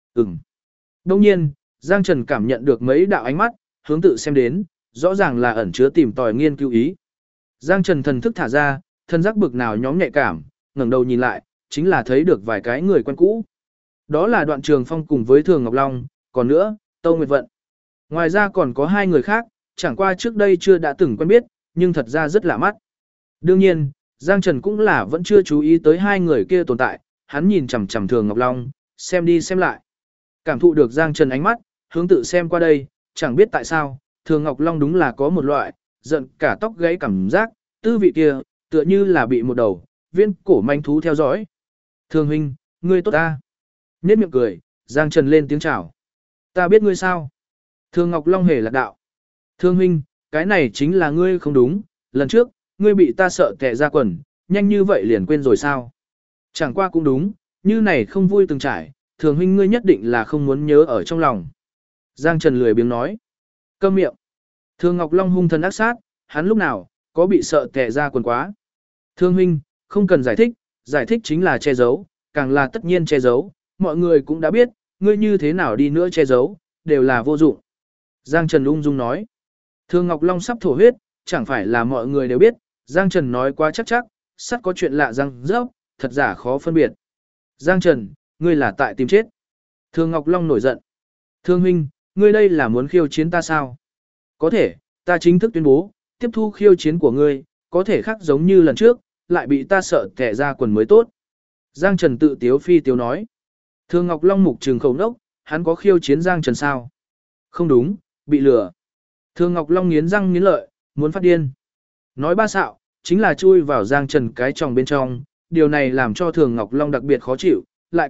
Đông nhiên, Giang Trần cảm nhận được mấy đạo ánh mắt, hướng tự xem đến, rõ ràng là ẩn chứa tìm tòi nghiên cứu ý. Giang Trần thần thức thả ra, thân giác bực nào nhóm nhạy cảm, ngẩng đầu nhìn lại, chính là thấy được vài cái người quen cũ. Đó là Đoạn Trường Phong cùng với Thường Ngọc Long, còn nữa, Tâu Nguyệt Vận. Ngoài ra còn có hai người khác, chẳng qua trước đây chưa đã từng quen biết, nhưng thật ra rất lạ mắt. Đương nhiên, Giang Trần cũng là vẫn chưa chú ý tới hai người kia tồn tại, hắn nhìn chằm chằm Thường Ngọc Long, xem đi xem lại. Cảm thụ được Giang Trần ánh mắt, hướng tự xem qua đây, chẳng biết tại sao, Thường Ngọc Long đúng là có một loại, giận cả tóc gáy cảm giác, tư vị kia, tựa như là bị một đầu, viên cổ manh thú theo dõi. Thường huynh, ngươi tốt ta. Nhết miệng cười, Giang Trần lên tiếng chào. Ta biết ngươi sao? Thường Ngọc Long hề lạc đạo. Thường huynh, cái này chính là ngươi không đúng, lần trước, ngươi bị ta sợ tè ra quần, nhanh như vậy liền quên rồi sao? Chẳng qua cũng đúng, như này không vui từng trải, thường huynh ngươi nhất định là không muốn nhớ ở trong lòng. Giang Trần lười biếng nói. Câm miệng. Thường Ngọc Long hung thần ác sát, hắn lúc nào, có bị sợ tè ra quần quá. Thường huynh, không cần giải thích chính là che giấu, càng là tất nhiên che giấu, mọi người cũng đã biết, ngươi như thế nào đi nữa che giấu, đều là vô dụng. Giang Trần ung dung nói. Thường Ngọc Long sắp thổ huyết, chẳng phải là mọi người đều biết, Giang Trần nói quá chắc, sắt có chuyện lạ răng rớp, thật giả khó phân biệt. Giang Trần, ngươi là tại tìm chết. Thường Ngọc Long nổi giận. Thương huynh, ngươi đây là muốn khiêu chiến ta sao? Có thể, ta chính thức tuyên bố, tiếp thu khiêu chiến của ngươi, có thể khác giống như lần trước, lại bị ta sợ kẻ ra quần mới tốt. Giang Trần tự tiếu phi tiếu nói. Thường Ngọc Long mục trừng khẩu nốc, hắn có khiêu chiến Giang Trần sao? Không đúng, bị lừa. Thường Ngọc Long nghiến răng nghiến lợi, muốn phát điên. Nói ba xạo, chính là chui vào Giang Trần cái tròng bên trong, điều này làm cho Thường Ngọc Long đặc biệt khó chịu,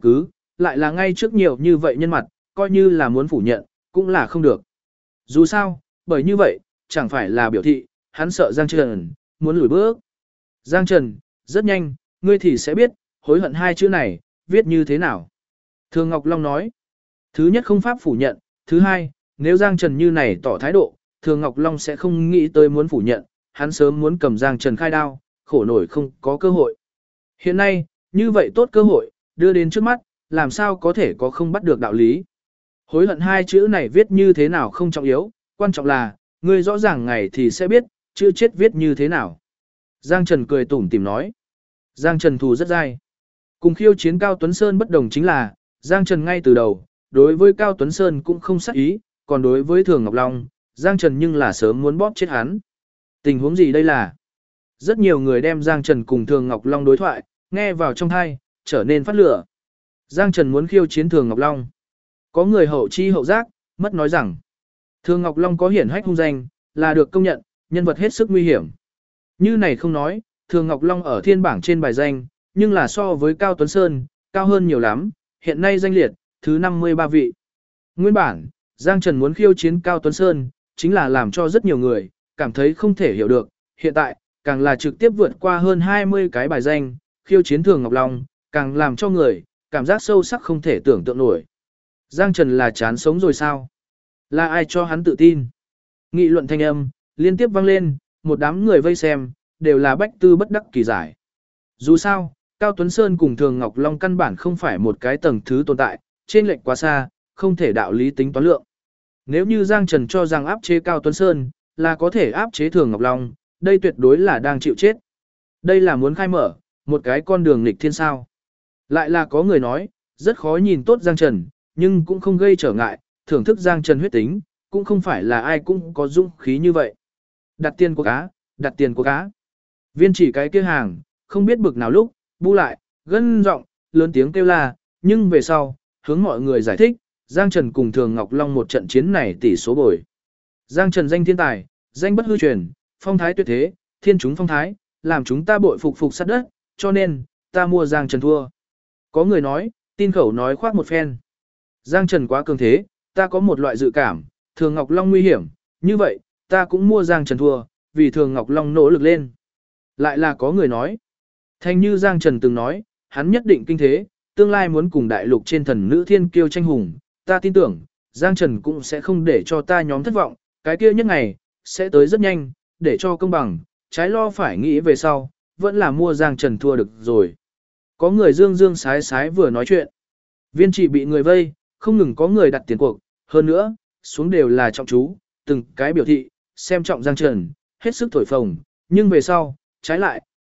lại là ngay trước nhiều như vậy nhân mặt, coi như là muốn phủ nhận, cũng là không được. Dù sao, bởi như vậy, chẳng phải là biểu thị, hắn sợ Giang Trần, muốn lùi bước. Giang Trần, rất nhanh, ngươi thì sẽ biết, hối hận hai chữ này, viết như thế nào. Thường Ngọc Long nói, thứ nhất không pháp phủ nhận, thứ hai, nếu Giang Trần như này tỏ thái độ, Thường Ngọc Long sẽ không nghĩ tới muốn phủ nhận, hắn sớm muốn cầm Giang Trần khai đao, khổ nổi không có cơ hội. Hiện nay, như vậy tốt cơ hội, đưa đến trước mắt, làm sao có thể có không bắt được đạo lý. Hối hận hai chữ này viết như thế nào không trọng yếu, quan trọng là, ngươi rõ ràng ngày thì sẽ biết, chữ chết viết như thế nào. Giang Trần cười tủm tỉm nói. Giang Trần thù rất dai. Cùng khiêu chiến Cao Tuấn Sơn bất đồng chính là, Giang Trần ngay từ đầu, đối với Cao Tuấn Sơn cũng không sắc ý, còn đối với Thường Ngọc Long, Giang Trần nhưng là sớm muốn bóp chết hắn. Tình huống gì đây là? Rất nhiều người đem Giang Trần cùng Thường Ngọc Long đối thoại, nghe vào trong tai, trở nên phát lửa. Giang Trần muốn khiêu chiến Thường Ngọc Long. Có người hậu chi hậu giác, mất nói rằng, Thường Ngọc Long có hiển hách hung danh, là được công nhận, nhân vật hết sức nguy hiểm. Như này không nói, Thường Ngọc Long ở thiên bảng trên bài danh, nhưng là so với Cao Tuấn Sơn, cao hơn nhiều lắm, hiện nay danh liệt, thứ 53 vị. Nguyên bản, Giang Trần muốn khiêu chiến Cao Tuấn Sơn, chính là làm cho rất nhiều người, cảm thấy không thể hiểu được, hiện tại, càng là trực tiếp vượt qua hơn 20 cái bài danh, khiêu chiến Thường Ngọc Long, càng làm cho người, cảm giác sâu sắc không thể tưởng tượng nổi. Giang Trần là chán sống rồi sao? Là ai cho hắn tự tin? Nghị luận thanh âm, liên tiếp vang lên, một đám người vây xem, đều là bách tư bất đắc kỳ giải. Dù sao, Cao Tuấn Sơn cùng Thường Ngọc Long căn bản không phải một cái tầng thứ tồn tại, trên lệch quá xa, không thể đạo lý tính toán lượng. Nếu như Giang Trần cho rằng áp chế Cao Tuấn Sơn, là có thể áp chế Thường Ngọc Long, đây tuyệt đối là đang chịu chết. Đây là muốn khai mở, một cái con đường nghịch thiên sao. Lại là có người nói, rất khó nhìn tốt Giang Trần, nhưng cũng không gây trở ngại, thưởng thức Giang Trần huyết tính, cũng không phải là ai cũng có dũng khí như vậy. Đặt tiền của cá, đặt tiền của cá. Viên chỉ cái kia hàng, không biết bực nào lúc, bu lại, gân giọng, lớn tiếng kêu la, nhưng về sau, hướng mọi người giải thích, Giang Trần cùng Thường Ngọc Long một trận chiến này tỷ số bồi. Giang Trần danh thiên tài, danh bất hư truyền, phong thái tuyệt thế, thiên chúng phong thái, làm chúng ta bội phục phục sát đất, cho nên, ta mua Giang Trần thua. Có người nói, tin khẩu nói khoác một phen. Giang Trần quá cường thế, ta có một loại dự cảm, Thường Ngọc Long nguy hiểm, như vậy, ta cũng mua Giang Trần thua, vì Thường Ngọc Long nỗ lực lên. Lại là có người nói, thành như Giang Trần từng nói, hắn nhất định kinh thế, tương lai muốn cùng đại lục trên thần nữ thiên kiêu tranh hùng, ta tin tưởng, Giang Trần cũng sẽ không để cho ta nhóm thất vọng, cái kia nhất ngày, sẽ tới rất nhanh, để cho công bằng, trái lo phải nghĩ về sau, vẫn là mua Giang Trần thua được rồi. Có người dương dương sái sái vừa nói chuyện. Viên chỉ bị người vây, không ngừng có người đặt tiền cuộc, hơn nữa, xuống đều là trọng chú, từng cái biểu thị, xem trọng Giang Trần, hết sức thổi phồng, nhưng về sau, trái lại,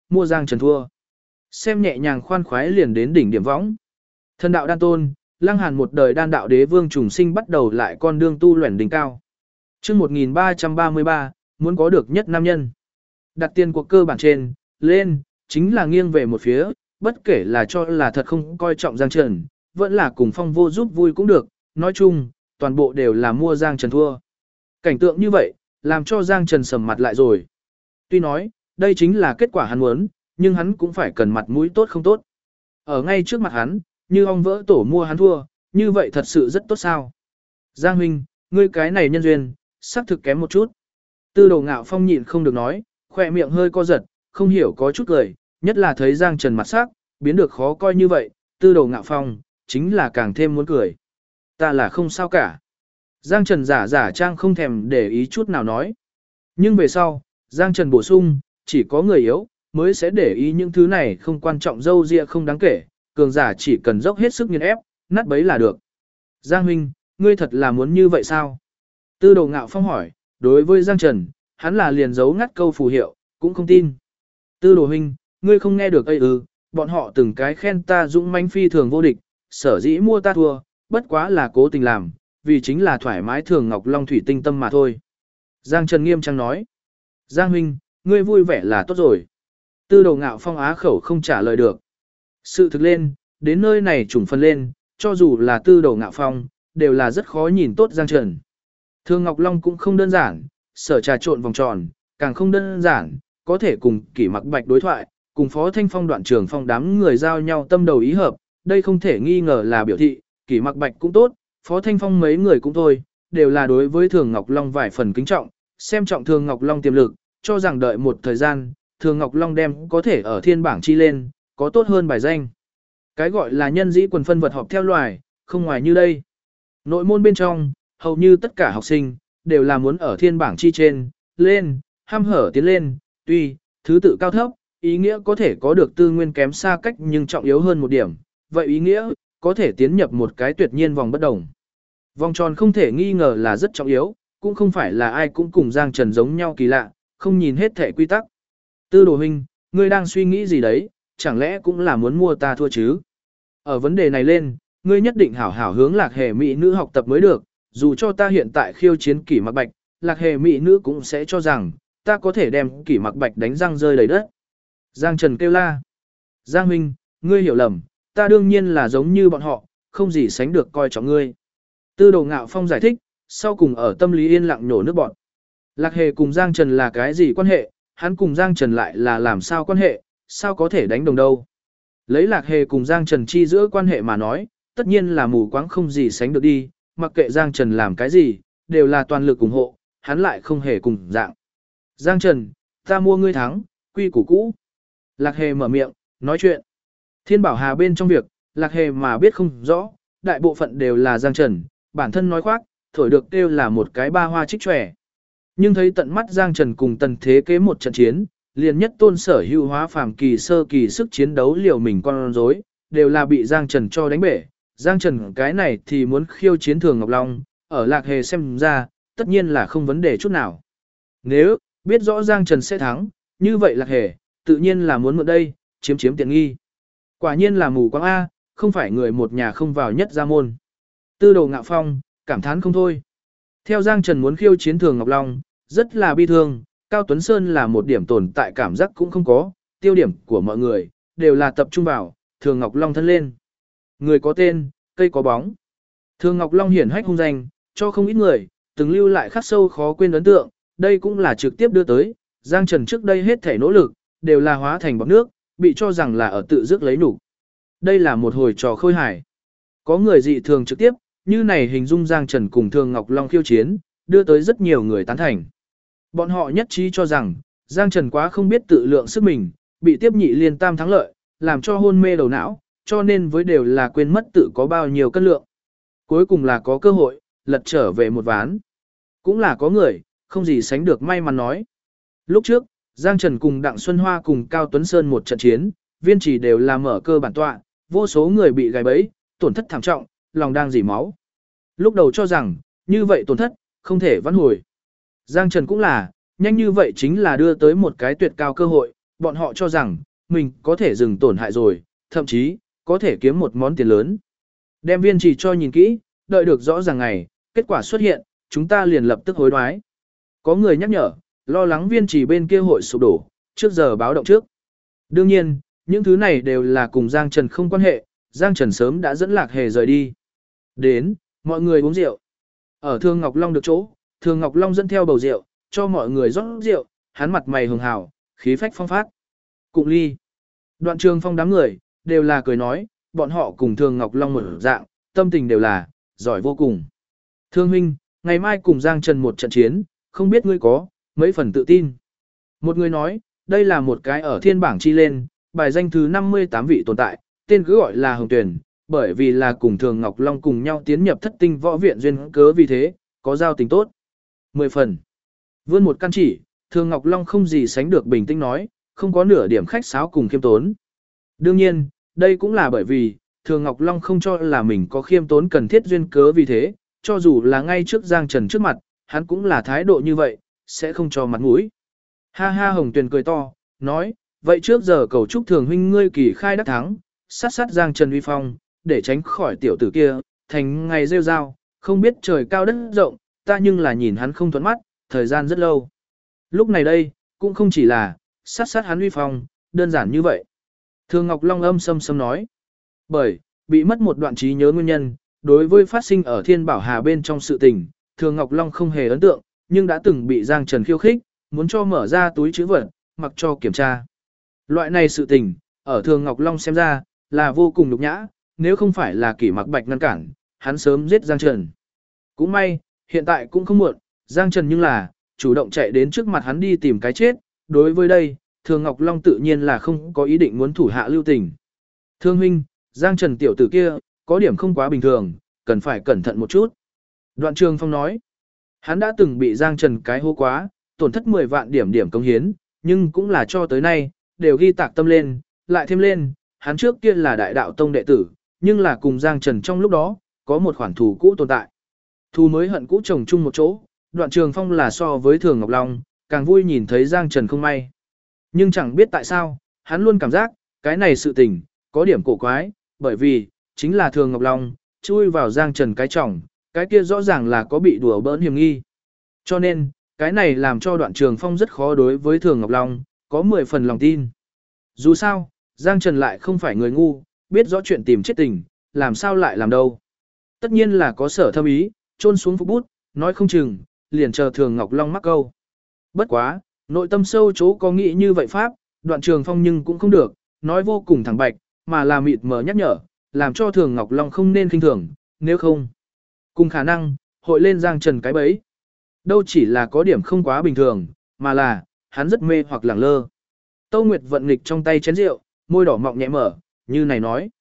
mua Giang Trần thua. Xem nhẹ nhàng khoan khoái liền đến đỉnh điểm võng. Thần đạo đan tôn, Lăng Hàn một đời đan đạo đế vương trùng sinh bắt đầu lại con đường tu luyện đỉnh cao. Chương 1333, muốn có được nhất nam nhân. Đặt tiền cuộc cơ bản trên, lên, chính là nghiêng về một phía, bất kể là cho là thật không coi trọng Giang Trần, vẫn là cùng Phong Vô giúp vui cũng được, nói chung, toàn bộ đều là mua Giang Trần thua. Cảnh tượng như vậy, làm cho Giang Trần sầm mặt lại rồi. Tuy nói, đây chính là kết quả hắn muốn, nhưng hắn cũng phải cần mặt mũi tốt không tốt. Ở ngay trước mặt hắn, như ong vỡ tổ mua hắn thua, như vậy thật sự rất tốt sao. Giang huynh, ngươi cái này nhân duyên, xác thực kém một chút. Tư Đồ Ngạo Phong nhịn không được nói, khỏe miệng hơi co giật, không hiểu có chút cười, nhất là thấy Giang Trần mặt sắc, biến được khó coi như vậy, Tư Đồ Ngạo Phong, chính là càng thêm muốn cười. Ta là không sao cả. Giang Trần giả trang không thèm để ý chút nào nói. Nhưng về sau, Giang Trần bổ sung, chỉ có người yếu, mới sẽ để ý những thứ này không quan trọng dâu dịa không đáng kể, cường giả chỉ cần dốc hết sức nghiền ép, nát bấy là được. Giang huynh, ngươi thật là muốn như vậy sao? Tư Đồ Ngạo Phong hỏi, đối với Giang Trần, hắn là liền giấu ngắt câu phù hiệu, cũng không tin. Tư Đồ huynh, ngươi không nghe được ấy ư, bọn họ từng cái khen ta dũng mãnh phi thường vô địch, sở dĩ mua ta thua, bất quá là cố tình làm, vì chính là thoải mái thường Ngọc Long thủy tinh tâm mà thôi. Giang Trần nghiêm trang nói. Giang huynh, ngươi vui vẻ là tốt rồi. Tư Đồ Ngạo Phong á khẩu không trả lời được. Sự thực lên, đến nơi này trùng phân lên, cho dù là Tư Đồ Ngạo Phong, đều là rất khó nhìn tốt Giang Trần. Thường Ngọc Long cũng không đơn giản, sở trà trộn vòng tròn, càng không đơn giản, có thể cùng Kỷ Mặc Bạch đối thoại, cùng Phó Thanh Phong Đoạn Trường Phong đám người giao nhau tâm đầu ý hợp, đây không thể nghi ngờ là biểu thị, Kỷ Mặc Bạch cũng tốt, Phó Thanh Phong mấy người cũng thôi, đều là đối với Thường Ngọc Long vài phần kính trọng, xem trọng Thường Ngọc Long tiềm lực, cho rằng đợi một thời gian, Thường Ngọc Long đem có thể ở thiên bảng chi lên, có tốt hơn bài danh. Cái gọi là nhân dĩ quần phân vật họp theo loài, không ngoài như đây. Nội môn bên trong, hầu như tất cả học sinh, đều là muốn ở thiên bảng chi trên, lên, ham hở tiến lên, tuy, thứ tự cao thấp, ý nghĩa có thể có được tư nguyên kém xa cách nhưng trọng yếu hơn một điểm, vậy ý nghĩa, có thể tiến nhập một cái tuyệt nhiên vòng bất đồng. Vòng tròn không thể nghi ngờ là rất trọng yếu, cũng không phải là ai cũng cùng Giang Trần giống nhau kỳ lạ, không nhìn hết thể quy tắc. Tư Đồ huynh, ngươi đang suy nghĩ gì đấy, chẳng lẽ cũng là muốn mua ta thua chứ? Ở vấn đề này lên, ngươi nhất định hảo hảo hướng Lạc Hề mỹ nữ học tập mới được, dù cho ta hiện tại khiêu chiến Kỷ Mặc Bạch, Lạc Hề mỹ nữ cũng sẽ cho rằng, ta có thể đem Kỷ Mặc Bạch đánh răng rơi đầy đất. Giang Trần kêu la. Giang huynh, ngươi hiểu lầm, ta đương nhiên là giống như bọn họ, không gì sánh được coi trọng ngươi. Tư Đồ Ngạo Phong giải thích, sau cùng ở tâm lý yên lặng nhổ nước bọn. Lạc Hề cùng Giang Trần là cái gì quan hệ, hắn cùng Giang Trần lại là làm sao quan hệ, sao có thể đánh đồng đâu. Lấy Lạc Hề cùng Giang Trần chi giữa quan hệ mà nói, tất nhiên là mù quáng không gì sánh được đi, mặc kệ Giang Trần làm cái gì, đều là toàn lực ủng hộ, hắn lại không hề cùng dạng. Giang Trần, ta mua ngươi thắng, quy củ cũ. Lạc Hề mở miệng, nói chuyện. Thiên Bảo Hà bên trong việc, Lạc Hề mà biết không rõ, đại bộ phận đều là Giang Trần, bản thân nói khoác, thổi được kêu là một cái ba hoa trích tròe. Nhưng thấy tận mắt Giang Trần cùng Tần Thế Kế một trận chiến, liền nhất tôn sở hữu hóa phàm kỳ sơ kỳ sức chiến đấu liều mình con rối, đều là bị Giang Trần cho đánh bể. Giang Trần cái này thì muốn khiêu chiến Thường Ngọc Long, ở Lạc Hề xem ra, tất nhiên là không vấn đề chút nào. Nếu biết rõ Giang Trần sẽ thắng, như vậy Lạc Hề, tự nhiên là muốn mượn đây, chiếm tiện nghi. Quả nhiên là mù quáng A, không phải người một nhà không vào nhất gia môn. Tư Đồ Ngạo Phong, cảm thán không thôi. Theo Giang Trần muốn khiêu chiến Thường Ngọc Long, rất là bi thương, Cao Tuấn Sơn là một điểm tồn tại cảm giác cũng không có, tiêu điểm của mọi người, đều là tập trung vào, Thường Ngọc Long thân lên. Người có tên, cây có bóng. Thường Ngọc Long hiển hách hung danh, cho không ít người, từng lưu lại khắc sâu khó quên ấn tượng, đây cũng là trực tiếp đưa tới, Giang Trần trước đây hết thể nỗ lực, đều là hóa thành bọt nước, bị cho rằng là ở tự dứt lấy nhục. Đây là một hồi trò khôi hài. Có người dị thường trực tiếp, như này hình dung Giang Trần cùng Thường Ngọc Long khiêu chiến, đưa tới rất nhiều người tán thành. Bọn họ nhất trí cho rằng, Giang Trần quá không biết tự lượng sức mình, bị tiếp nhị liên tam thắng lợi, làm cho hôn mê đầu não, cho nên với đều là quên mất tự có bao nhiêu cân lượng. Cuối cùng là có cơ hội, lật trở về một ván. Cũng là có người, không gì sánh được may mắn nói. Lúc trước, Giang Trần cùng Đặng Xuân Hoa cùng Cao Tuấn Sơn một trận chiến, viên chỉ đều là mở cơ bản tọa, vô số người bị gài bẫy, tổn thất thảm trọng, lòng đang dỉ máu. Lúc đầu cho rằng, như vậy tổn thất, không thể vãn hồi. Giang Trần cũng là, nhanh như vậy chính là đưa tới một cái tuyệt cao cơ hội, bọn họ cho rằng, mình có thể dừng tổn hại rồi, thậm chí, có thể kiếm một món tiền lớn. Đem viên chỉ cho nhìn kỹ, đợi được rõ ràng ngày, kết quả xuất hiện, chúng ta liền lập tức hối đoái. Có người nhắc nhở, lo lắng viên chỉ bên kia hội sụp đổ, trước giờ báo động trước. Đương nhiên, những thứ này đều là cùng Giang Trần không quan hệ, Giang Trần sớm đã dẫn Lạc Hề rời đi. Đến, mọi người uống rượu. Ở Thương Ngọc Long được chỗ, Thương Ngọc Long dẫn theo bầu rượu, cho mọi người rót rượu, hắn mặt mày hường hào, khí phách phong phát. Cụng ly. Đoạn Trường Phong đám người, đều là cười nói, bọn họ cùng Thương Ngọc Long một dạng, tâm tình đều là, giỏi vô cùng. Thương huynh, ngày mai cùng Giang Trần một trận chiến, không biết ngươi có, mấy phần tự tin. Một người nói, đây là một cái ở thiên bảng chi lên, bài danh thứ 58 vị tồn tại, tên cứ gọi là Hồng Tuyển, bởi vì là cùng Thường Ngọc Long cùng nhau tiến nhập thất tinh võ viện duyên cớ vì thế, có giao tình tốt. 10 phần. Vươn một căn chỉ, Thường Ngọc Long không gì sánh được bình tĩnh nói, không có nửa điểm khách sáo cùng khiêm tốn. Đương nhiên, đây cũng là bởi vì, Thường Ngọc Long không cho là mình có khiêm tốn cần thiết duyên cớ vì thế, cho dù là ngay trước Giang Trần trước mặt, hắn cũng là thái độ như vậy, sẽ không cho mặt mũi. Ha ha Hồng Tuyền cười to, nói, vậy trước giờ cầu chúc Thường huynh ngươi kỳ khai đắc thắng, sát sát Giang Trần uy phong, để tránh khỏi tiểu tử kia, thành ngày rêu rao, không biết trời cao đất rộng, ta nhưng là nhìn hắn không thuận mắt, thời gian rất lâu. Lúc này đây, cũng không chỉ là, sát sát hắn uy phong, đơn giản như vậy. Thường Ngọc Long âm sâm sâm nói, bởi, bị mất một đoạn trí nhớ nguyên nhân, đối với phát sinh ở Thiên Bảo Hà bên trong sự tình, Thường Ngọc Long không hề ấn tượng, nhưng đã từng bị Giang Trần khiêu khích, muốn cho mở ra túi trữ vật, mặc cho kiểm tra. Loại này sự tình, ở Thường Ngọc Long xem ra, là vô cùng nhục nhã, nếu không phải là Kỷ Mặc Bạch ngăn cản, hắn sớm giết Giang Trần. Cũng may, hiện tại cũng không muộn, Giang Trần nhưng là, chủ động chạy đến trước mặt hắn đi tìm cái chết, đối với đây, Thường Ngọc Long tự nhiên là không có ý định muốn thủ hạ lưu tình. Thương huynh, Giang Trần tiểu tử kia, có điểm không quá bình thường, cần phải cẩn thận một chút. Đoạn Trường Phong nói, hắn đã từng bị Giang Trần cái hô quá, tổn thất 10 vạn điểm công hiến, nhưng cũng là cho tới nay, đều ghi tạc tâm lên, lại thêm lên, hắn trước kia là đại đạo tông đệ tử, nhưng là cùng Giang Trần trong lúc đó, có một khoản thù cũ tồn tại. Thù mới hận cũ chồng chung một chỗ, Đoạn Trường Phong là so với Thường Ngọc Long, càng vui nhìn thấy Giang Trần không may. Nhưng chẳng biết tại sao, hắn luôn cảm giác, cái này sự tình, có điểm cổ quái, bởi vì, chính là Thường Ngọc Long, chui vào Giang Trần cái trọng, cái kia rõ ràng là có bị đùa bỡn hiểm nghi. Cho nên, cái này làm cho Đoạn Trường Phong rất khó đối với Thường Ngọc Long, có 10 phần lòng tin. Dù sao, Giang Trần lại không phải người ngu, biết rõ chuyện tìm chết tình, làm sao lại làm đâu. Tất nhiên là có sở thâm ý, trôn xuống phục bút, nói không chừng, liền chờ Thường Ngọc Long mắc câu. Bất quá, nội tâm sâu chỗ có nghĩ như vậy pháp, Đoạn Trường Phong nhưng cũng không được, nói vô cùng thẳng bạch, mà là mịt mờ nhắc nhở, làm cho Thường Ngọc Long không nên khinh thường, nếu không, cùng khả năng, hội lên Giang Trần cái bẫy. Đâu chỉ là có điểm không quá bình thường, mà là, hắn rất mê hoặc lẳng lơ. Tâu Nguyệt vận nghịch trong tay chén rượu, môi đỏ mọng nhẹ mở, như này nói.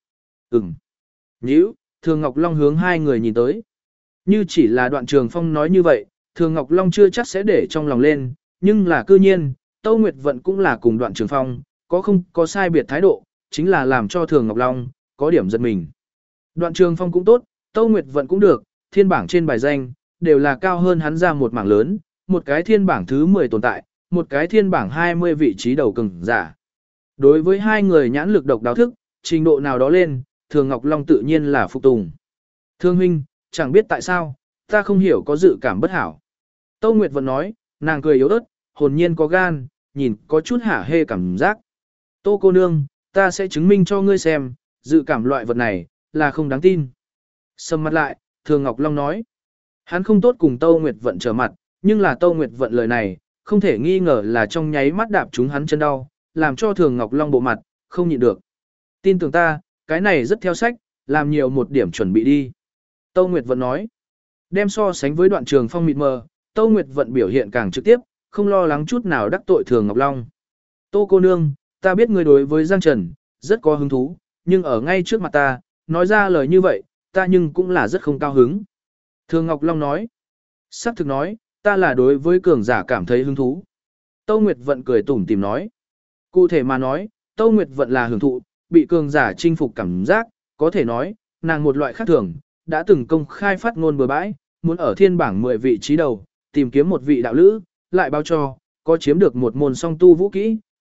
Nhíu, Thường Ngọc Long hướng hai người nhìn tới. Như chỉ là Đoạn Trường Phong nói như vậy, Thường Ngọc Long chưa chắc sẽ để trong lòng lên, nhưng là cư nhiên, Tâu Nguyệt vận cũng là cùng Đoạn Trường Phong, có không có sai biệt thái độ, chính là làm cho Thường Ngọc Long, có điểm giật mình. Đoạn Trường Phong cũng tốt, Tâu Nguyệt vận cũng được, thiên bảng trên bài danh, đều là cao hơn hắn ra một mảng lớn, một cái thiên bảng thứ 10 tồn tại, một cái thiên bảng 20 vị trí đầu cường giả. Đối với hai người nhãn lực độc đáo thức, trình độ nào đó lên, Thường Ngọc Long tự nhiên là phục tùng. Thương huynh, chẳng biết tại sao, ta không hiểu có dự cảm bất hảo. Tâu Nguyệt vẫn nói, nàng cười yếu ớt, hồn nhiên có gan, nhìn có chút hả hê cảm giác. Tô cô nương, ta sẽ chứng minh cho ngươi xem, dự cảm loại vật này, là không đáng tin. Sầm mặt lại, Thường Ngọc Long nói. Hắn không tốt cùng Tâu Nguyệt vận trở mặt, nhưng là Tâu Nguyệt vận lời này, không thể nghi ngờ là trong nháy mắt đạp trúng hắn chân đau, làm cho Thường Ngọc Long bộ mặt, không nhịn được. Tin tưởng ta, cái này rất theo sách, làm nhiều một điểm chuẩn bị đi. Tâu Nguyệt vận nói. Đem so sánh với Đoạn Trường Phong mịt mờ, Tâu Nguyệt vận biểu hiện càng trực tiếp, không lo lắng chút nào đắc tội Thường Ngọc Long. Tô cô nương, ta biết ngươi đối với Giang Trần, rất có hứng thú, nhưng ở ngay trước mặt ta, nói ra lời như vậy, ta nhưng cũng là rất không cao hứng. Thường Ngọc Long nói. Sắc thực nói, ta là đối với cường giả cảm thấy hứng thú. Tâu Nguyệt vận cười tủm tìm nói. Cụ thể mà nói, Tâu Nguyệt vận là hưởng thụ, bị cường giả chinh phục cảm giác, có thể nói, nàng một loại khác thường, đã từng công khai phát ngôn bừa bãi, muốn ở thiên bảng 10 vị trí đầu, tìm kiếm một vị đạo lữ, lại báo cho, có chiếm được một môn song tu vũ kỹ,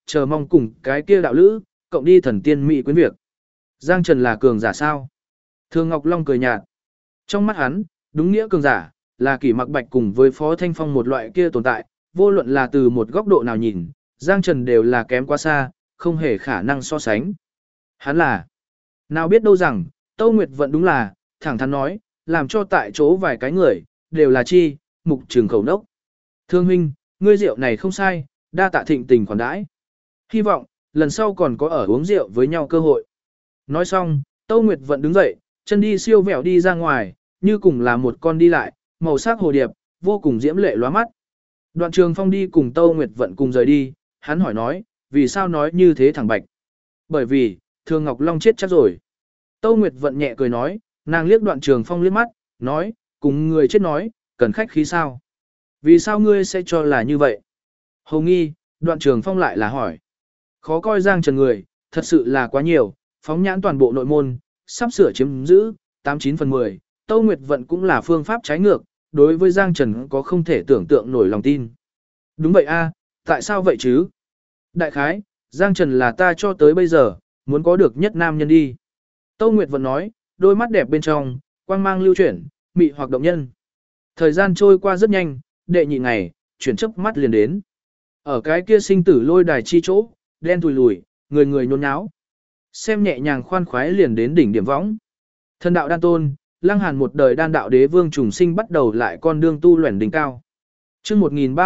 chờ mong cùng cái kia đạo lữ, cộng đi thần tiên mỹ quyến việc. Giang Trần là cường giả sao? Thường Ngọc Long cười nhạt. Trong mắt hắn, đúng nghĩa cường giả, là Kỷ Mặc Bạch cùng với Phó Thanh Phong một loại kia tồn tại, vô luận là từ một góc độ nào nhìn, Giang Trần đều là kém quá xa, không hề khả năng so sánh. Hắn là, nào biết đâu rằng, Tâu Nguyệt Vận đúng là, thẳng thắn nói, làm cho tại chỗ vài cái người, đều là chi, mục trường khẩu nốc. Thương huynh, ngươi rượu này không sai, đa tạ thịnh tình khoản đãi. Hy vọng, lần sau còn có ở uống rượu với nhau cơ hội. Nói xong, Tâu Nguyệt Vận đứng dậy, chân đi siêu vẹo đi ra ngoài, như cùng là một con đi lại, màu sắc hồ điệp, vô cùng diễm lệ lóa mắt. Đoạn Trường Phong đi cùng Tâu Nguyệt Vận cùng rời đi, hắn hỏi nói, vì sao nói như thế thẳng bạch? Bởi vì, Thường Ngọc Long chết chắc rồi. Tâu Nguyệt Vận nhẹ cười nói, nàng liếc Đoạn Trường Phong liếc mắt, nói, cùng người chết nói, cần khách khí sao? Vì sao ngươi sẽ cho là như vậy? Hồ nghi, Đoạn Trường Phong lại là hỏi. Khó coi Giang Trần người, thật sự là quá nhiều, phóng nhãn toàn bộ nội môn, sắp sửa chiếm giữ, 89/10, Tâu Nguyệt Vận cũng là phương pháp trái ngược, đối với Giang Trần có không thể tưởng tượng nổi lòng tin. Đúng vậy a, tại sao vậy chứ? Đại khái, Giang Trần là ta cho tới bây giờ, muốn có được nhất nam nhân đi. Tâu Nguyệt Vận nói, đôi mắt đẹp bên trong, quang mang lưu chuyển, mị hoặc động nhân. Thời gian trôi qua rất nhanh, đệ nhị ngày, chuyển chớp mắt liền đến. Ở cái kia sinh tử lôi đài chi chỗ, đen tùi lùi, người người nhốn nháo. Xem nhẹ nhàng khoan khoái liền đến đỉnh điểm võng. Thần đạo đan tôn, Lăng Hàn một đời đan đạo đế vương trùng sinh bắt đầu lại con đường tu luyện đỉnh cao. Chương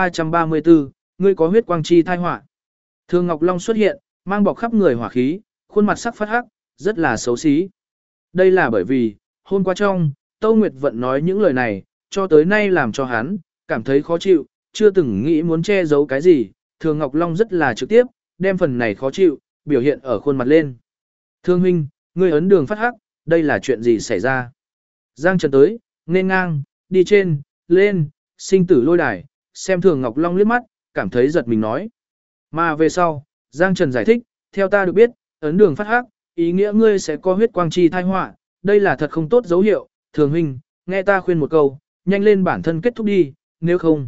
1334, ngươi có huyết quang chi thai họa. Thường Ngọc Long xuất hiện, mang bọc khắp người hỏa khí, khuôn mặt sắc phát hắc, rất là xấu xí. Đây là bởi vì, hôm qua trong, Tâu Nguyệt Vận nói những lời này, cho tới nay làm cho hắn cảm thấy khó chịu, chưa từng nghĩ muốn che giấu cái gì, Thường Ngọc Long rất là trực tiếp, đem phần này khó chịu, biểu hiện ở khuôn mặt lên. Thương huynh, ngươi ấn đường phát hắc, đây là chuyện gì xảy ra? Giang Trần tới, nên ngang, đi trên, lên, sinh tử lôi đài, xem Thường Ngọc Long liếc mắt, cảm thấy giật mình nói. Mà về sau, Giang Trần giải thích, theo ta được biết, ấn đường phát hắc, ý nghĩa ngươi sẽ có huyết quang chi thai họa, đây là thật không tốt dấu hiệu, Thường huynh, nghe ta khuyên một câu, nhanh lên bản thân kết thúc đi, nếu không,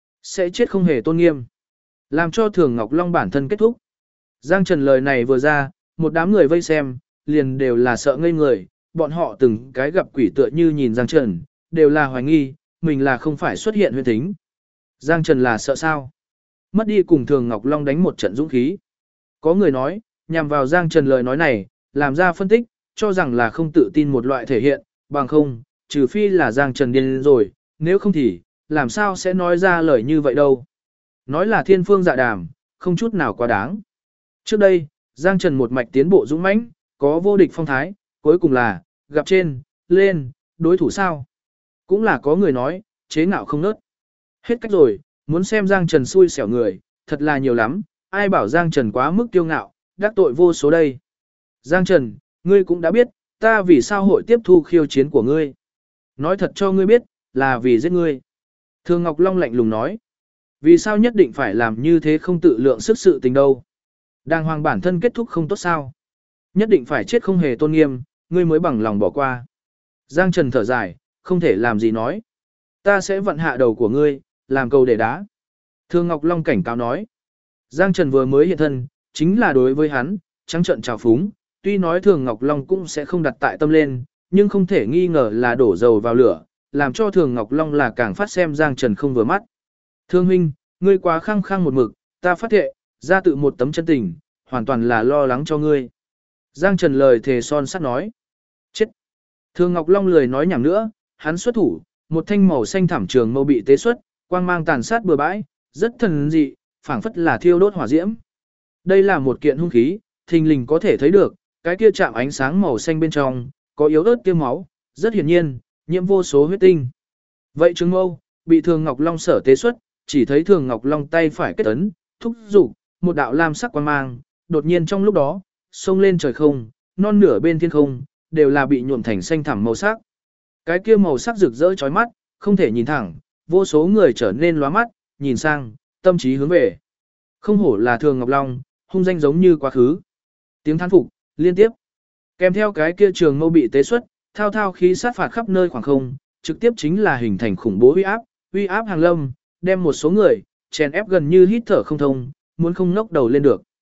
sẽ chết không hề tôn nghiêm. Làm cho Thường Ngọc Long bản thân kết thúc. Giang Trần lời này vừa ra, một đám người vây xem, liền đều là sợ ngây người, bọn họ từng cái gặp quỷ tựa như nhìn Giang Trần, đều là hoài nghi, mình là không phải xuất hiện huyễn thính. Giang Trần là sợ sao? Mất đi cùng Thường Ngọc Long đánh một trận dũng khí. Có người nói, nhằm vào Giang Trần lời nói này, làm ra phân tích, cho rằng là không tự tin một loại thể hiện, bằng không, trừ phi là Giang Trần điên rồi, nếu không thì, làm sao sẽ nói ra lời như vậy đâu. Nói là thiên phương dạ đàm, không chút nào quá đáng. Trước đây, Giang Trần một mạch tiến bộ dũng mãnh, có vô địch phong thái, cuối cùng là, gặp trên, lên, đối thủ sao. Cũng là có người nói, chế ngạo không nớt. Hết cách rồi, muốn xem Giang Trần xui xẻo người, thật là nhiều lắm, ai bảo Giang Trần quá mức kiêu ngạo, đắc tội vô số đây. Giang Trần, ngươi cũng đã biết, ta vì sao hội tiếp thu khiêu chiến của ngươi. Nói thật cho ngươi biết, là vì giết ngươi. Thường Ngọc Long lạnh lùng nói. Vì sao nhất định phải làm như thế không tự lượng sức sự tình đâu. Đàng hoàng bản thân kết thúc không tốt sao. Nhất định phải chết không hề tôn nghiêm, ngươi mới bằng lòng bỏ qua. Giang Trần thở dài, không thể làm gì nói. Ta sẽ vận hạ đầu của ngươi, làm cầu để đá. Thường Ngọc Long cảnh cáo nói. Giang Trần vừa mới hiện thân, chính là đối với hắn, trắng trợn trào phúng. Tuy nói Thường Ngọc Long cũng sẽ không đặt tại tâm lên, nhưng không thể nghi ngờ là đổ dầu vào lửa, làm cho Thường Ngọc Long là càng phát xem Giang Trần không vừa mắt. Thương huynh, ngươi quá khăng khăng một mực, ta phát thệ, ra tự một tấm chân tình, hoàn toàn là lo lắng cho ngươi. Giang Trần lời thề son sắt nói. Chết. Thường Ngọc Long lười nói nhảm nữa, hắn xuất thủ, một thanh màu xanh thảm trường mâu bị tế xuất, quang mang tàn sát bừa bãi, rất thần dị, phảng phất là thiêu đốt hỏa diễm. Đây là một kiện hung khí, thình lình có thể thấy được, cái kia chạm ánh sáng màu xanh bên trong, có yếu ớt tiêu máu, rất hiển nhiên, nhiễm vô số huyết tinh. Vậy trường mâu, bị Thường Ngọc Long sở tế xuất, chỉ thấy Thường Ngọc Long tay phải kết ấn, thúc dục một đạo lam sắc quang mang, đột nhiên trong lúc đó, xông lên trời không, non nửa bên thiên không, đều là bị nhuộm thành xanh thẳm màu sắc. Cái kia màu sắc rực rỡ chói mắt, không thể nhìn thẳng, vô số người trở nên lóa mắt, nhìn sang, tâm trí hướng về. Không hổ là Thường Ngọc Long, hung danh giống như quá khứ. Tiếng thán phục, liên tiếp. Kèm theo cái kia trường mâu bị tế xuất, thao thao khí sát phạt khắp nơi khoảng không, trực tiếp chính là hình thành khủng bố uy áp hàng lâm, đem một số người chèn ép gần như hít thở không thông, muốn không ngóc đầu lên được.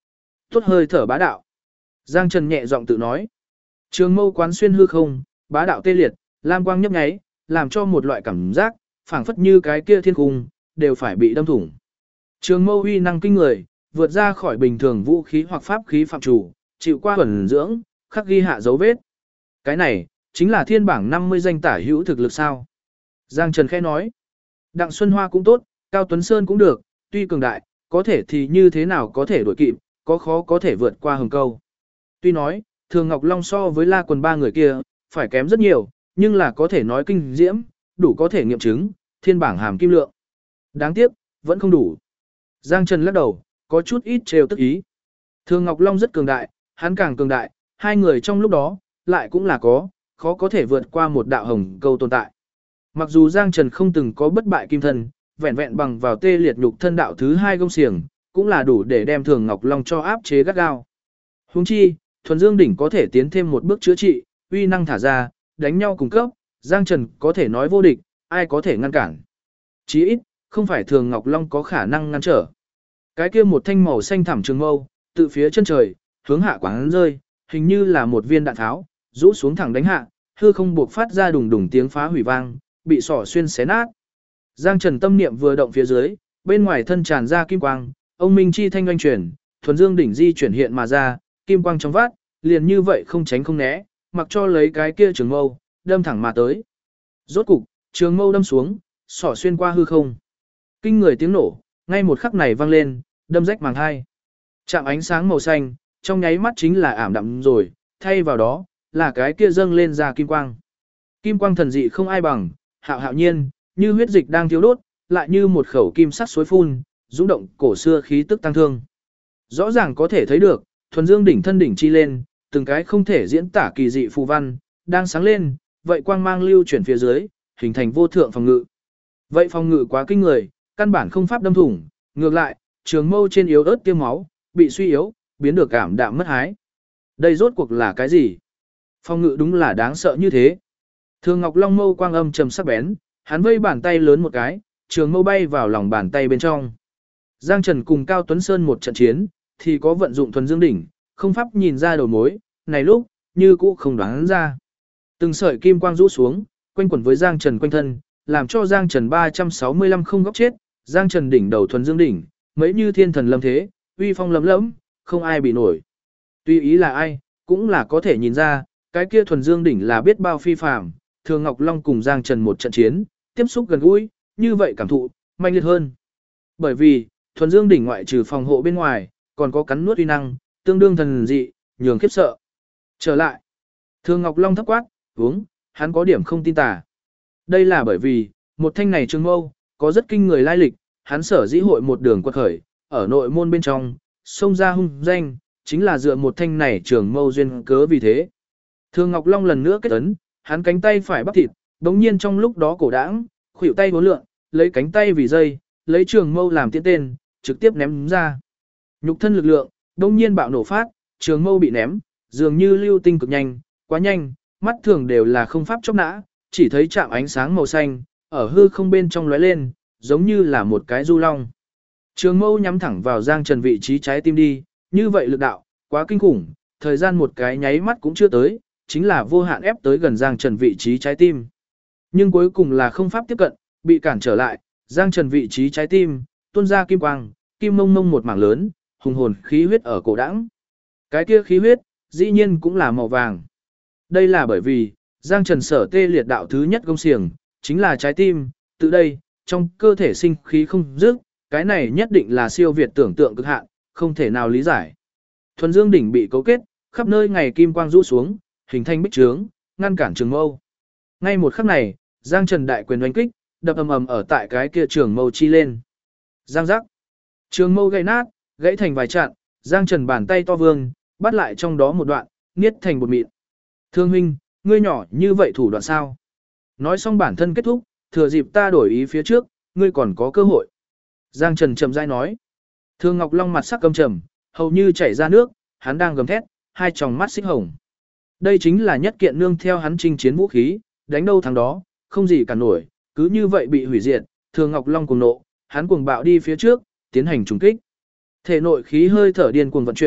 Tốt hơi thở bá đạo. Giang Trần nhẹ giọng tự nói. Trường mâu quán xuyên hư không, bá đạo tê liệt, lam quang nhấp nháy, làm cho một loại cảm giác, phảng phất như cái kia thiên cung, đều phải bị đâm thủng. Trường mâu uy năng kinh người, vượt ra khỏi bình thường vũ khí hoặc pháp khí phạm chủ, chịu qua thuần dưỡng, khắc ghi hạ dấu vết. Cái này, chính là thiên bảng 50 danh tả hữu thực lực sao. Giang Trần khẽ nói. Đặng Xuân Hoa cũng tốt, Cao Tuấn Sơn cũng được, tuy cường đại, có thể thì như thế nào có thể đuổi kịp, có khó có thể vượt qua hừng câu. Tuy nói, Thường Ngọc Long so với La Quần ba người kia, phải kém rất nhiều, nhưng là có thể nói kinh diễm, đủ có thể nghiệm chứng, thiên bảng hàm kim lượng. Đáng tiếc, vẫn không đủ. Giang Trần lắc đầu, có chút ít trêu tức ý. Thường Ngọc Long rất cường đại, hắn càng cường đại, hai người trong lúc đó, lại cũng là khó có thể vượt qua một đạo hồng câu tồn tại. Mặc dù Giang Trần không từng có bất bại kim thân, vẹn vẹn bằng vào tê liệt nhục thân đạo thứ hai gông xiềng, cũng là đủ để đem Thường Ngọc Long cho áp chế gắt gao. Huống chi, thuần dương đỉnh có thể tiến thêm một bước chữa trị, uy năng thả ra, đánh nhau cùng cấp, Giang Trần có thể nói vô địch, ai có thể ngăn cản. Chí ít, không phải Thường Ngọc Long có khả năng ngăn trở. Cái kia một thanh màu xanh thẳm trường mâu, từ phía chân trời, hướng hạ quảng rơi, hình như là một viên đạn tháo, rũ xuống thẳng đánh hạ, hư không buộc phát ra đùng đùng tiếng phá hủy vang, bị sỏ xuyên xé nát. Giang Trần tâm niệm vừa động phía dưới, bên ngoài thân tràn ra kim quang, ông minh chi thanh oanh chuyển, thuần dương đỉnh di chuyển hiện mà ra, kim quang trong vát, liền như vậy không tránh không né, mặc cho lấy cái kia trường mâu, đâm thẳng mà tới. Rốt cục, trường mâu đâm xuống, sỏ xuyên qua hư không. Kinh người tiếng nổ, ngay một khắc này vang lên, đâm rách màng hai. Chạm ánh sáng màu xanh, trong nháy mắt chính là ảm đạm rồi, thay vào đó, là cái kia dâng lên ra kim quang. Kim quang thần dị không ai bằng, hạo hạo nhiên, như huyết dịch đang thiêu đốt, lại như một khẩu kim sắc suối phun, dũng động cổ xưa khí tức tăng thương. Rõ ràng có thể thấy được, thuần dương đỉnh thân đỉnh chi lên, từng cái không thể diễn tả kỳ dị phù văn, đang sáng lên, vậy quang mang lưu chuyển phía dưới, hình thành vô thượng phòng ngự. Vậy phòng ngự quá kinh người, căn bản không pháp đâm thủng, ngược lại, trường mâu trên yếu ớt tiêm máu, bị suy yếu, biến được cảm đạm mất hái. Đây rốt cuộc là cái gì? Phòng ngự đúng là đáng sợ như thế. Thường Ngọc Long mâu quang âm trầm sắc bén, hắn vây bàn tay lớn một cái, trường mâu bay vào lòng bàn tay bên trong. Giang Trần cùng Cao Tuấn Sơn một trận chiến, thì có vận dụng thuần dương đỉnh, không pháp nhìn ra đầu mối, này lúc, như cũ không đoán ra. Từng sợi kim quang rũ xuống, quanh quẩn với Giang Trần quanh thân, làm cho Giang Trần 365 không góc chết, Giang Trần đỉnh đầu thuần dương đỉnh, mấy như thiên thần lâm thế, uy phong lấm lẫm, không ai bị nổi. Tuy ý là ai, cũng là có thể nhìn ra, cái kia thuần dương đỉnh là biết bao phi phàm, Thường Ngọc Long cùng Giang Trần một trận chiến, tiếp xúc gần gũi, như vậy cảm thụ, mạnh liệt hơn. Bởi vì, thuần dương đỉnh ngoại trừ phòng hộ bên ngoài, còn có cắn nuốt uy năng, tương đương thần dị, nhường khiếp sợ. Trở lại, Thường Ngọc Long thấp quát, uống, hắn có điểm không tin tà. Đây là bởi vì, một thanh này trường mâu, có rất kinh người lai lịch, hắn sở dĩ hội một đường quật khởi, ở nội môn bên trong, xông ra hung danh, chính là dựa một thanh này trường mâu duyên cớ vì thế. Thường Ngọc Long lần nữa kết ấn, hắn cánh tay phải bắp thịt, đống nhiên trong lúc đó cổ đãng, khuỷu tay vốn lượn, lấy cánh tay vì dây, lấy trường mâu làm tiễn tên, trực tiếp ném ra. Nhục thân lực lượng, đống nhiên bạo nổ phát, trường mâu bị ném, dường như lưu tinh cực nhanh, quá nhanh, mắt thường đều là không pháp chốc nã, chỉ thấy chạm ánh sáng màu xanh, ở hư không bên trong lóe lên, giống như là một cái du long. Trường mâu nhắm thẳng vào Giang Trần vị trí trái tim đi, như vậy lực đạo, quá kinh khủng, thời gian một cái nháy mắt cũng chưa tới, chính là vô hạn ép tới gần Giang Trần vị trí trái tim. Nhưng cuối cùng là không pháp tiếp cận, bị cản trở lại, Giang Trần vị trí trái tim, tuôn ra kim quang, kim mông mông một mảng lớn, hùng hồn khí huyết ở cổ đãng. Cái kia khí huyết, dĩ nhiên cũng là màu vàng. Đây là bởi vì, Giang Trần sở tê liệt đạo thứ nhất gông xiềng, chính là trái tim, từ đây, trong cơ thể sinh khí không dứt, cái này nhất định là siêu việt tưởng tượng cực hạn, không thể nào lý giải. Thuần dương đỉnh bị cấu kết, khắp nơi ngày kim quang rũ xuống, hình thành bích trướng, ngăn cản trường mâu. Ngay một khắc này, Giang Trần đại quyền oanh kích, đập ầm ầm ở tại cái kia trường mâu chi lên. Giang giác. Trường mâu gãy nát, gãy thành vài chặn, Giang Trần bàn tay to vương, bắt lại trong đó một đoạn, niết thành bột mịn. Thương huynh, ngươi nhỏ như vậy thủ đoạn sao? Nói xong bản thân kết thúc, thừa dịp ta đổi ý phía trước, ngươi còn có cơ hội. Giang Trần chậm rãi nói. Thương Ngọc Long mặt sắc căm trầm, hầu như chảy ra nước, hắn đang gầm thét, hai tròng mắt xích hồng. Đây chính là nhất kiện nương theo hắn chinh chiến vũ khí, đánh đâu thắng đó, không gì cả nổi, cứ như vậy bị hủy diệt. Thương Ngọc Long cuồng nộ, hắn cuồng bạo đi phía trước, tiến hành trùng kích. Thể nội khí hơi thở điên cuồng vận chuyển,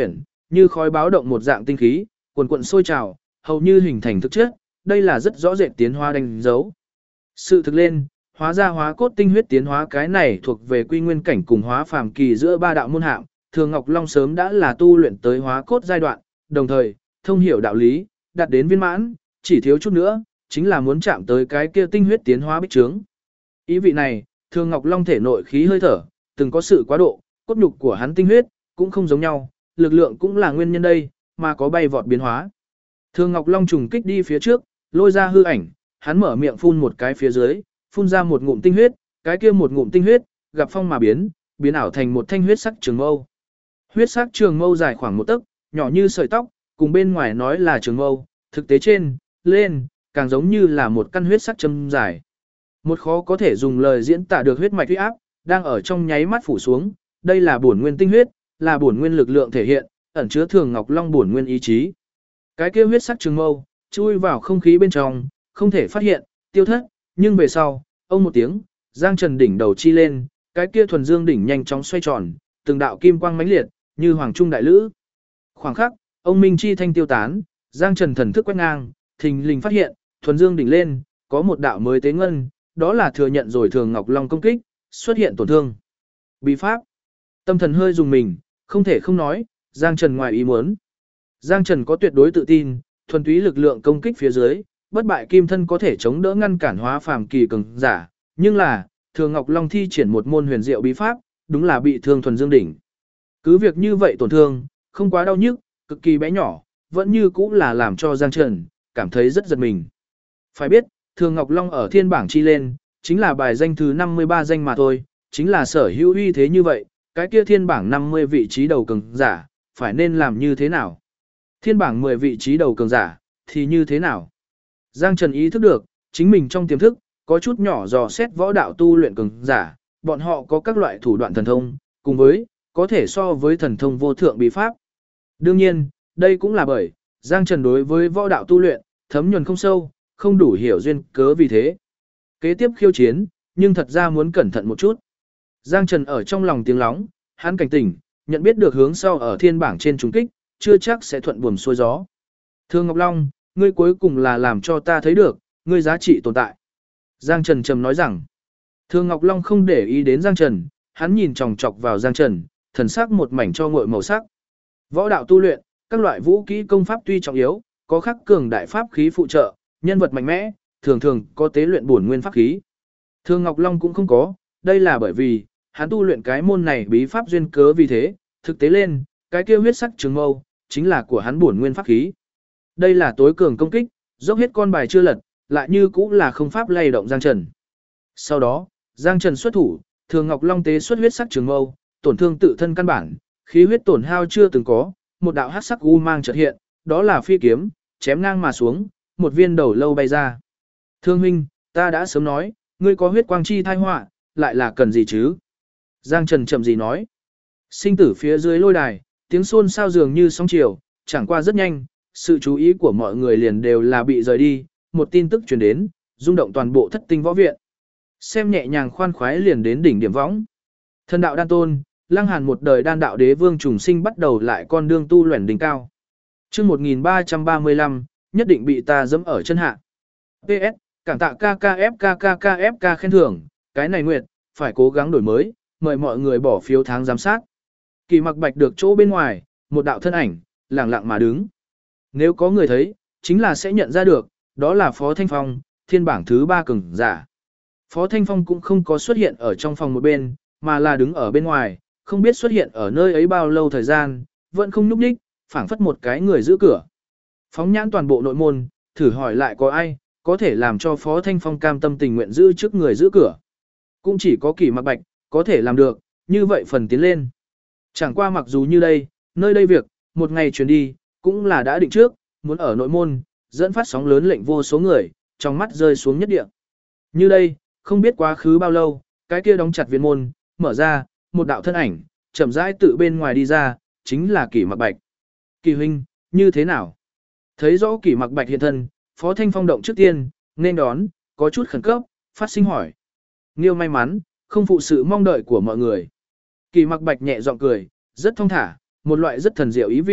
như khói báo động một dạng tinh khí, cuồn cuộn sôi trào, hầu như hình thành thực chất, đây là rất rõ rệt tiến hóa đánh dấu. Sự thực lên, hóa ra hóa cốt tinh huyết tiến hóa cái này thuộc về quy nguyên cảnh cùng hóa phàm kỳ giữa ba đạo môn hạng, Thường Ngọc Long sớm đã là tu luyện tới hóa cốt giai đoạn, đồng thời, thông hiểu đạo lý, đạt đến viên mãn, chỉ thiếu chút nữa, chính là muốn chạm tới cái kia tinh huyết tiến hóa bích trướng. Ý vị này, Thường Ngọc Long thể nội khí hơi thở, từng có sự quá độ, cốt nhục của hắn tinh huyết cũng không giống nhau, lực lượng cũng là nguyên nhân đây, mà có bay vọt biến hóa. Thường Ngọc Long trùng kích đi phía trước, lôi ra hư ảnh, hắn mở miệng phun một cái phía dưới, phun ra một ngụm tinh huyết, cái kia một ngụm tinh huyết, gặp phong mà biến ảo thành một thanh huyết sắc trường mâu. Huyết sắc trường mâu dài khoảng một tấc, nhỏ như sợi tóc, cùng bên ngoài nói là trường mâu, thực tế trên, lên, càng giống như là một căn huyết sắc châm dài. Một khó có thể dùng lời diễn tả được huyết mạch uy áp, đang ở trong nháy mắt phủ xuống, đây là bổn nguyên tinh huyết, là bổn nguyên lực lượng thể hiện, ẩn chứa Thường Ngọc Long bổn nguyên ý chí. Cái kia huyết sắc trường mâu, chui vào không khí bên trong, không thể phát hiện, tiêu thất, nhưng về sau, ông một tiếng, Giang Trần đỉnh đầu chi lên, cái kia thuần dương đỉnh nhanh chóng xoay tròn, từng đạo kim quang mãnh liệt, như hoàng trung đại lữ. Khoảng khắc, ông minh chi thanh tiêu tán, Giang Trần thần thức quét ngang, thình lình phát hiện, thuần dương đỉnh lên, có một đạo mới tế ngân, đó là thừa nhận rồi Thường Ngọc Long công kích, xuất hiện tổn thương. Bí pháp. Tâm thần hơi dùng mình, không thể không nói, Giang Trần ngoài ý muốn. Giang Trần có tuyệt đối tự tin, thuần túy lực lượng công kích phía dưới, bất bại kim thân có thể chống đỡ ngăn cản hóa phàm kỳ cường giả, nhưng là, Thường Ngọc Long thi triển một môn huyền diệu bí pháp, đúng là bị thương thuần dương đỉnh. Cứ việc như vậy tổn thương, không quá đau nhức, cực kỳ bé nhỏ, vẫn như cũng là làm cho Giang Trần cảm thấy rất giật mình. Phải biết, Thường Ngọc Long ở thiên bảng chi lên, chính là bài danh thứ 53 danh mà thôi, chính là sở hữu uy thế như vậy, cái kia thiên bảng 50 vị trí đầu cường giả, phải nên làm như thế nào? Thiên bảng 10 vị trí đầu cường giả, thì như thế nào? Giang Trần ý thức được, chính mình trong tiềm thức, có chút nhỏ dò xét võ đạo tu luyện cường giả, bọn họ có các loại thủ đoạn thần thông, cùng với, có thể so với thần thông vô thượng bí pháp. Đương nhiên, đây cũng là bởi, Giang Trần đối với võ đạo tu luyện, thấm nhuần không sâu, không đủ hiểu duyên cớ vì thế. Kế tiếp khiêu chiến, nhưng thật ra muốn cẩn thận một chút. Giang Trần ở trong lòng tiếng lóng, hắn cảnh tỉnh, nhận biết được hướng sau ở thiên bảng trên trùng kích, chưa chắc sẽ thuận buồm xuôi gió. Thường Ngọc Long, ngươi cuối cùng là làm cho ta thấy được, ngươi giá trị tồn tại. Giang Trần trầm nói rằng, Thường Ngọc Long không để ý đến Giang Trần, hắn nhìn chòng chọc vào Giang Trần, thần sắc một mảnh cho ngội màu sắc. Võ đạo tu luyện, các loại vũ kỹ công pháp tuy trọng yếu, có khắc cường đại pháp khí phụ trợ, nhân vật mạnh mẽ, thường thường có tế luyện bổn nguyên pháp khí. Thường Ngọc Long cũng không có, đây là bởi vì, hắn tu luyện cái môn này bí pháp duyên cớ vì thế, thực tế lên, cái kia huyết sắc trường mâu, chính là của hắn bổn nguyên pháp khí. Đây là tối cường công kích, dốc hết con bài chưa lật, lại như cũng là không pháp lay động Giang Trần. Sau đó, Giang Trần xuất thủ, Thường Ngọc Long tế xuất huyết sắc trường mâu, tổn thương tự thân căn bản, khí huyết tổn hao chưa từng có, một đạo hắc sắc u mang chợt hiện, đó là phi kiếm, chém ngang mà xuống, một viên đầu lâu bay ra. Thương huynh, ta đã sớm nói, ngươi có huyết quang chi thai họa, lại là cần gì chứ? Giang Trần chậm gì nói. Sinh tử phía dưới lôi đài, tiếng xôn xao dường như sóng chiều, chẳng qua rất nhanh, sự chú ý của mọi người liền đều là bị rời đi, một tin tức truyền đến, rung động toàn bộ Thất Tinh võ viện. Xem nhẹ nhàng khoan khoái liền đến đỉnh điểm võng. Thần đạo đan tôn, Lăng Hàn một đời đan đạo đế vương trùng sinh bắt đầu lại con đường tu luyện đỉnh cao. Chương 1335, nhất định bị ta giẫm ở chân hạ. PS, cảm tạ KKFKKKFK khen thưởng, cái này nguyệt, phải cố gắng đổi mới, mời mọi người bỏ phiếu tháng giám sát. Kỳ Mặc Bạch được chỗ bên ngoài, một đạo thân ảnh, lặng lặng mà đứng. Nếu có người thấy, chính là sẽ nhận ra được, đó là Phó Thanh Phong, thiên bảng thứ 3 cường giả. Phó Thanh Phong cũng không có xuất hiện ở trong phòng một bên, mà là đứng ở bên ngoài, không biết xuất hiện ở nơi ấy bao lâu thời gian, vẫn không nhúc nhích, phảng phất một cái người giữ cửa. Phóng nhãn toàn bộ nội môn, thử hỏi lại có ai, có thể làm cho Phó Thanh Phong cam tâm tình nguyện giữ trước người giữ cửa. Cũng chỉ có Kỳ Mặc Bạch, có thể làm được, như vậy phần tiến lên. Chẳng qua mặc dù như đây, nơi đây việc, một ngày chuyến đi, cũng là đã định trước, muốn ở nội môn, dẫn phát sóng lớn lệnh vô số người, trong mắt rơi xuống nhất địa. Như đây, không biết quá khứ bao lâu, cái kia đóng chặt viện môn, mở ra, một đạo thân ảnh, chậm rãi tự bên ngoài đi ra, chính là Kỳ Mặc Bạch. Kỳ huynh, như thế nào? Thấy rõ Kỳ Mặc Bạch hiện thân, Phó Thanh Phong động trước tiên, nên đón, có chút khẩn cấp, phát sinh hỏi. Nghiêu may mắn, không phụ sự mong đợi của mọi người. Kỳ Mặc Bạch nhẹ giọng cười, rất thong thả, một loại rất thần diệu ý vị,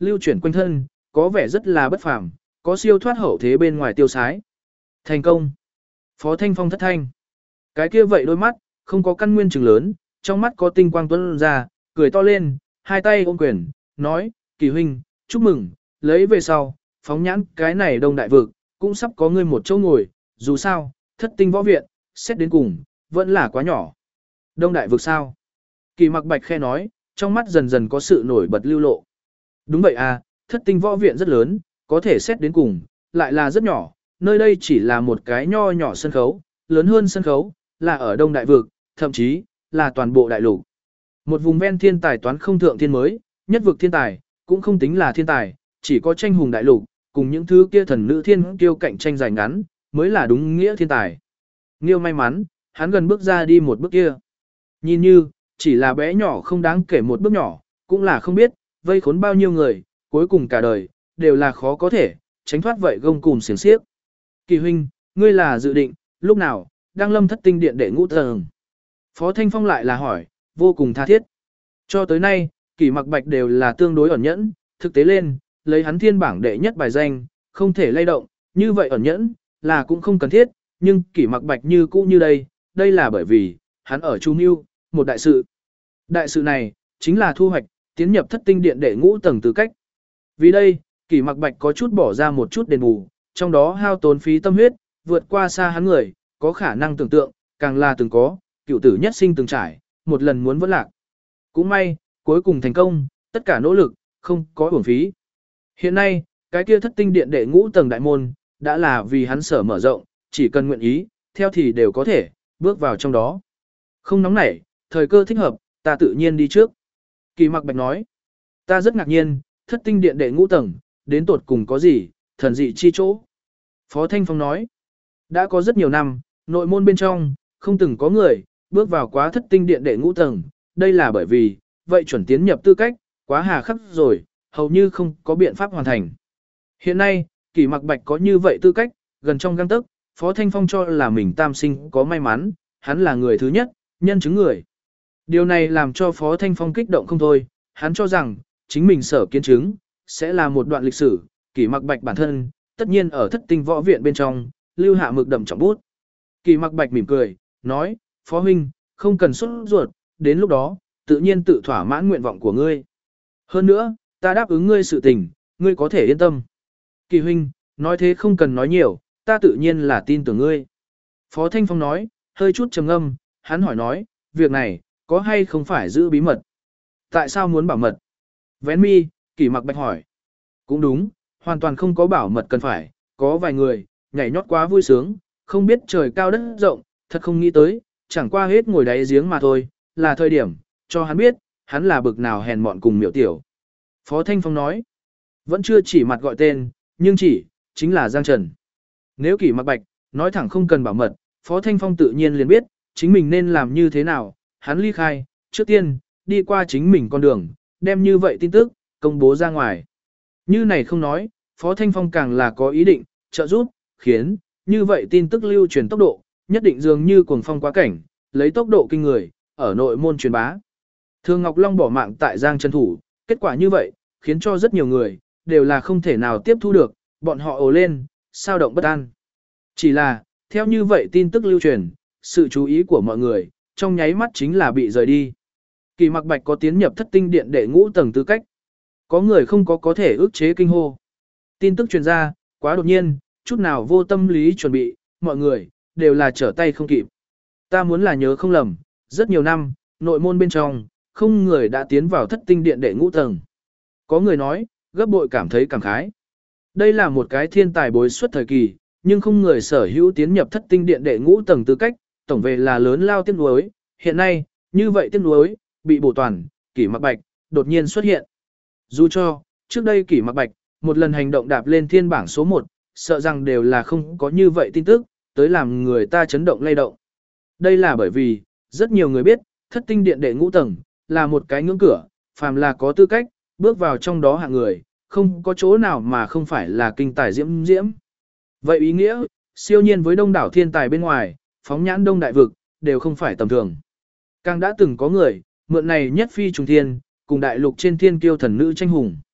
lưu chuyển quanh thân, có vẻ rất là bất phàm, có siêu thoát hậu thế bên ngoài tiêu sái. Thành công. Phó Thanh Phong thất thanh. Cái kia vậy đôi mắt, không có căn nguyên trừng lớn, trong mắt có tinh quang tuôn ra, cười to lên, hai tay ôm quyền, nói, Kỳ huynh, chúc mừng, lấy về sau, phóng nhãn cái này đông đại vực, cũng sắp có ngươi một chỗ ngồi, dù sao, thất tinh võ viện, xét đến cùng, vẫn là quá nhỏ. Đông đại vực sao? Kỳ Mặc Bạch khe nói, trong mắt dần dần có sự nổi bật lưu lộ. Đúng vậy à, thất tinh võ viện rất lớn, có thể xét đến cùng, lại là rất nhỏ, nơi đây chỉ là một cái nho nhỏ sân khấu, lớn hơn sân khấu, là ở đông đại vực, thậm chí, là toàn bộ đại lục. Một vùng ven thiên tài toán không thượng thiên mới, nhất vực thiên tài, cũng không tính là thiên tài, chỉ có tranh hùng đại lục, cùng những thứ kia thần nữ thiên kiêu cạnh tranh dài ngắn, mới là đúng nghĩa thiên tài. Nghiêu may mắn, hắn gần bước ra đi một bước kia. Nhìn như, chỉ là bé nhỏ không đáng kể một bước nhỏ, cũng là không biết, vây khốn bao nhiêu người, cuối cùng cả đời, đều là khó có thể, tránh thoát vậy gông cùm xiềng xiếc. Kỳ huynh, ngươi là dự định, lúc nào, đang lâm thất tinh điện đệ ngũ tầng. Phó Thanh Phong lại là hỏi, vô cùng tha thiết. Cho tới nay, Kỷ Mặc Bạch đều là tương đối ẩn nhẫn, thực tế lên, lấy hắn thiên bảng đệ nhất bài danh, không thể lay động, như vậy ẩn nhẫn, là cũng không cần thiết, nhưng Kỷ Mặc Bạch như cũ như đây là bởi vì, hắn ở Trung Mưu, một đại sự. Đại sự này, chính là thu hoạch, tiến nhập thất tinh điện đệ ngũ tầng tư cách. Vì đây, Kỷ Mặc Bạch có chút bỏ ra một chút đền bù, trong đó hao tốn phí tâm huyết, vượt qua xa hắn người, có khả năng tưởng tượng, càng là từng có, cựu tử nhất sinh từng trải, một lần muốn vẫn lạc. Cũng may, cuối cùng thành công, tất cả nỗ lực, không có uổng phí. Hiện nay, cái kia thất tinh điện đệ ngũ tầng đại môn, đã là vì hắn sở mở rộng, chỉ cần nguyện ý, theo thì đều có thể, bước vào trong đó. Không nóng nảy, thời cơ thích hợp, ta tự nhiên đi trước. Kỳ Mặc Bạch nói, ta rất ngạc nhiên, thất tinh điện đệ ngũ tầng, đến tột cùng có gì, thần dị chi chỗ. Phó Thanh Phong nói, đã có rất nhiều năm, nội môn bên trong, không từng có người, bước vào quá thất tinh điện đệ ngũ tầng, đây là bởi vì, vậy chuẩn tiến nhập tư cách, quá hà khắc rồi, hầu như không có biện pháp hoàn thành. Hiện nay, Kỷ Mặc Bạch có như vậy tư cách, gần trong gang tấc, Phó Thanh Phong cho là mình tam sinh có may mắn, hắn là người thứ nhất, nhân chứng người. Điều này làm cho Phó Thanh Phong kích động không thôi, hắn cho rằng, chính mình sở kiến chứng, sẽ là một đoạn lịch sử, Kỷ Mặc Bạch bản thân, tất nhiên ở thất tinh võ viện bên trong, lưu hạ mực đậm trọng bút. Kỷ Mặc Bạch mỉm cười, nói, Phó huynh, không cần sốt ruột, đến lúc đó, tự nhiên tự thỏa mãn nguyện vọng của ngươi. Hơn nữa, ta đáp ứng ngươi sự tình, ngươi có thể yên tâm. Kỳ huynh, nói thế không cần nói nhiều, ta tự nhiên là tin tưởng ngươi. Phó Thanh Phong nói, hơi chút trầm ngâm, hắn hỏi nói, việc này, có hay không phải giữ bí mật? Tại sao muốn bảo mật? Vén mi, Kỷ Mặc Bạch hỏi. Cũng đúng, hoàn toàn không có bảo mật cần phải, có vài người, nhảy nhót quá vui sướng, không biết trời cao đất rộng, thật không nghĩ tới, chẳng qua hết ngồi đáy giếng mà thôi, là thời điểm, cho hắn biết, hắn là bực nào hèn mọn cùng miểu tiểu. Phó Thanh Phong nói, vẫn chưa chỉ mặt gọi tên, nhưng chính là Giang Trần. Nếu Kỷ Mặc Bạch, nói thẳng không cần bảo mật, Phó Thanh Phong tự nhiên liền biết, chính mình nên làm như thế nào, hắn ly khai, trước tiên, đi qua chính mình con đường, đem như vậy tin tức, công bố ra ngoài. Như này không nói, Phó Thanh Phong càng là có ý định, trợ giúp, khiến, như vậy tin tức lưu truyền tốc độ, nhất định dường như cuồng phong quá cảnh, lấy tốc độ kinh người, ở nội môn truyền bá. Thường Ngọc Long bỏ mạng tại Giang Trần thủ, kết quả như vậy, khiến cho rất nhiều người, đều là không thể nào tiếp thu được, bọn họ ồ lên, sao động bất an. Chỉ là, theo như vậy tin tức lưu truyền, sự chú ý của mọi người, trong nháy mắt chính là bị rời đi. Kỷ Mặc Bạch có tiến nhập thất tinh điện đệ ngũ tầng tư cách. Có người không có thể ức chế kinh hô. Tin tức truyền ra, quá đột nhiên, chút nào vô tâm lý chuẩn bị, mọi người, đều là trở tay không kịp. Ta muốn là nhớ không lầm, rất nhiều năm, nội môn bên trong, không người đã tiến vào thất tinh điện đệ ngũ tầng. Có người nói, gấp bội cảm thấy cảm khái. Đây là một cái thiên tài bối xuất thời kỳ, nhưng không người sở hữu tiến nhập thất tinh điện đệ ngũ tầng tư cách, tổng về là lớn lao tiếc nuối. Hiện nay, như vậy tiếc nuối, bị bổ toàn, Kỷ Mặc Bạch, đột nhiên xuất hiện. Dù cho, trước đây Kỷ Mặc Bạch, một lần hành động đạp lên thiên bảng số 1, sợ rằng đều là không có như vậy tin tức, tới làm người ta chấn động lay động. Đây là bởi vì, rất nhiều người biết, thất tinh điện đệ ngũ tầng, là một cái ngưỡng cửa, phàm là có tư cách, bước vào trong đó hạng người, không có chỗ nào mà không phải là kinh tài diễm diễm. Vậy ý nghĩa, siêu nhiên với đông đảo thiên tài bên ngoài, phóng nhãn đông đại vực, đều không phải tầm thường. Càng đã từng có người, mượn này nhất phi trùng thiên, cùng đại lục trên thiên kiêu thần nữ tranh hùng.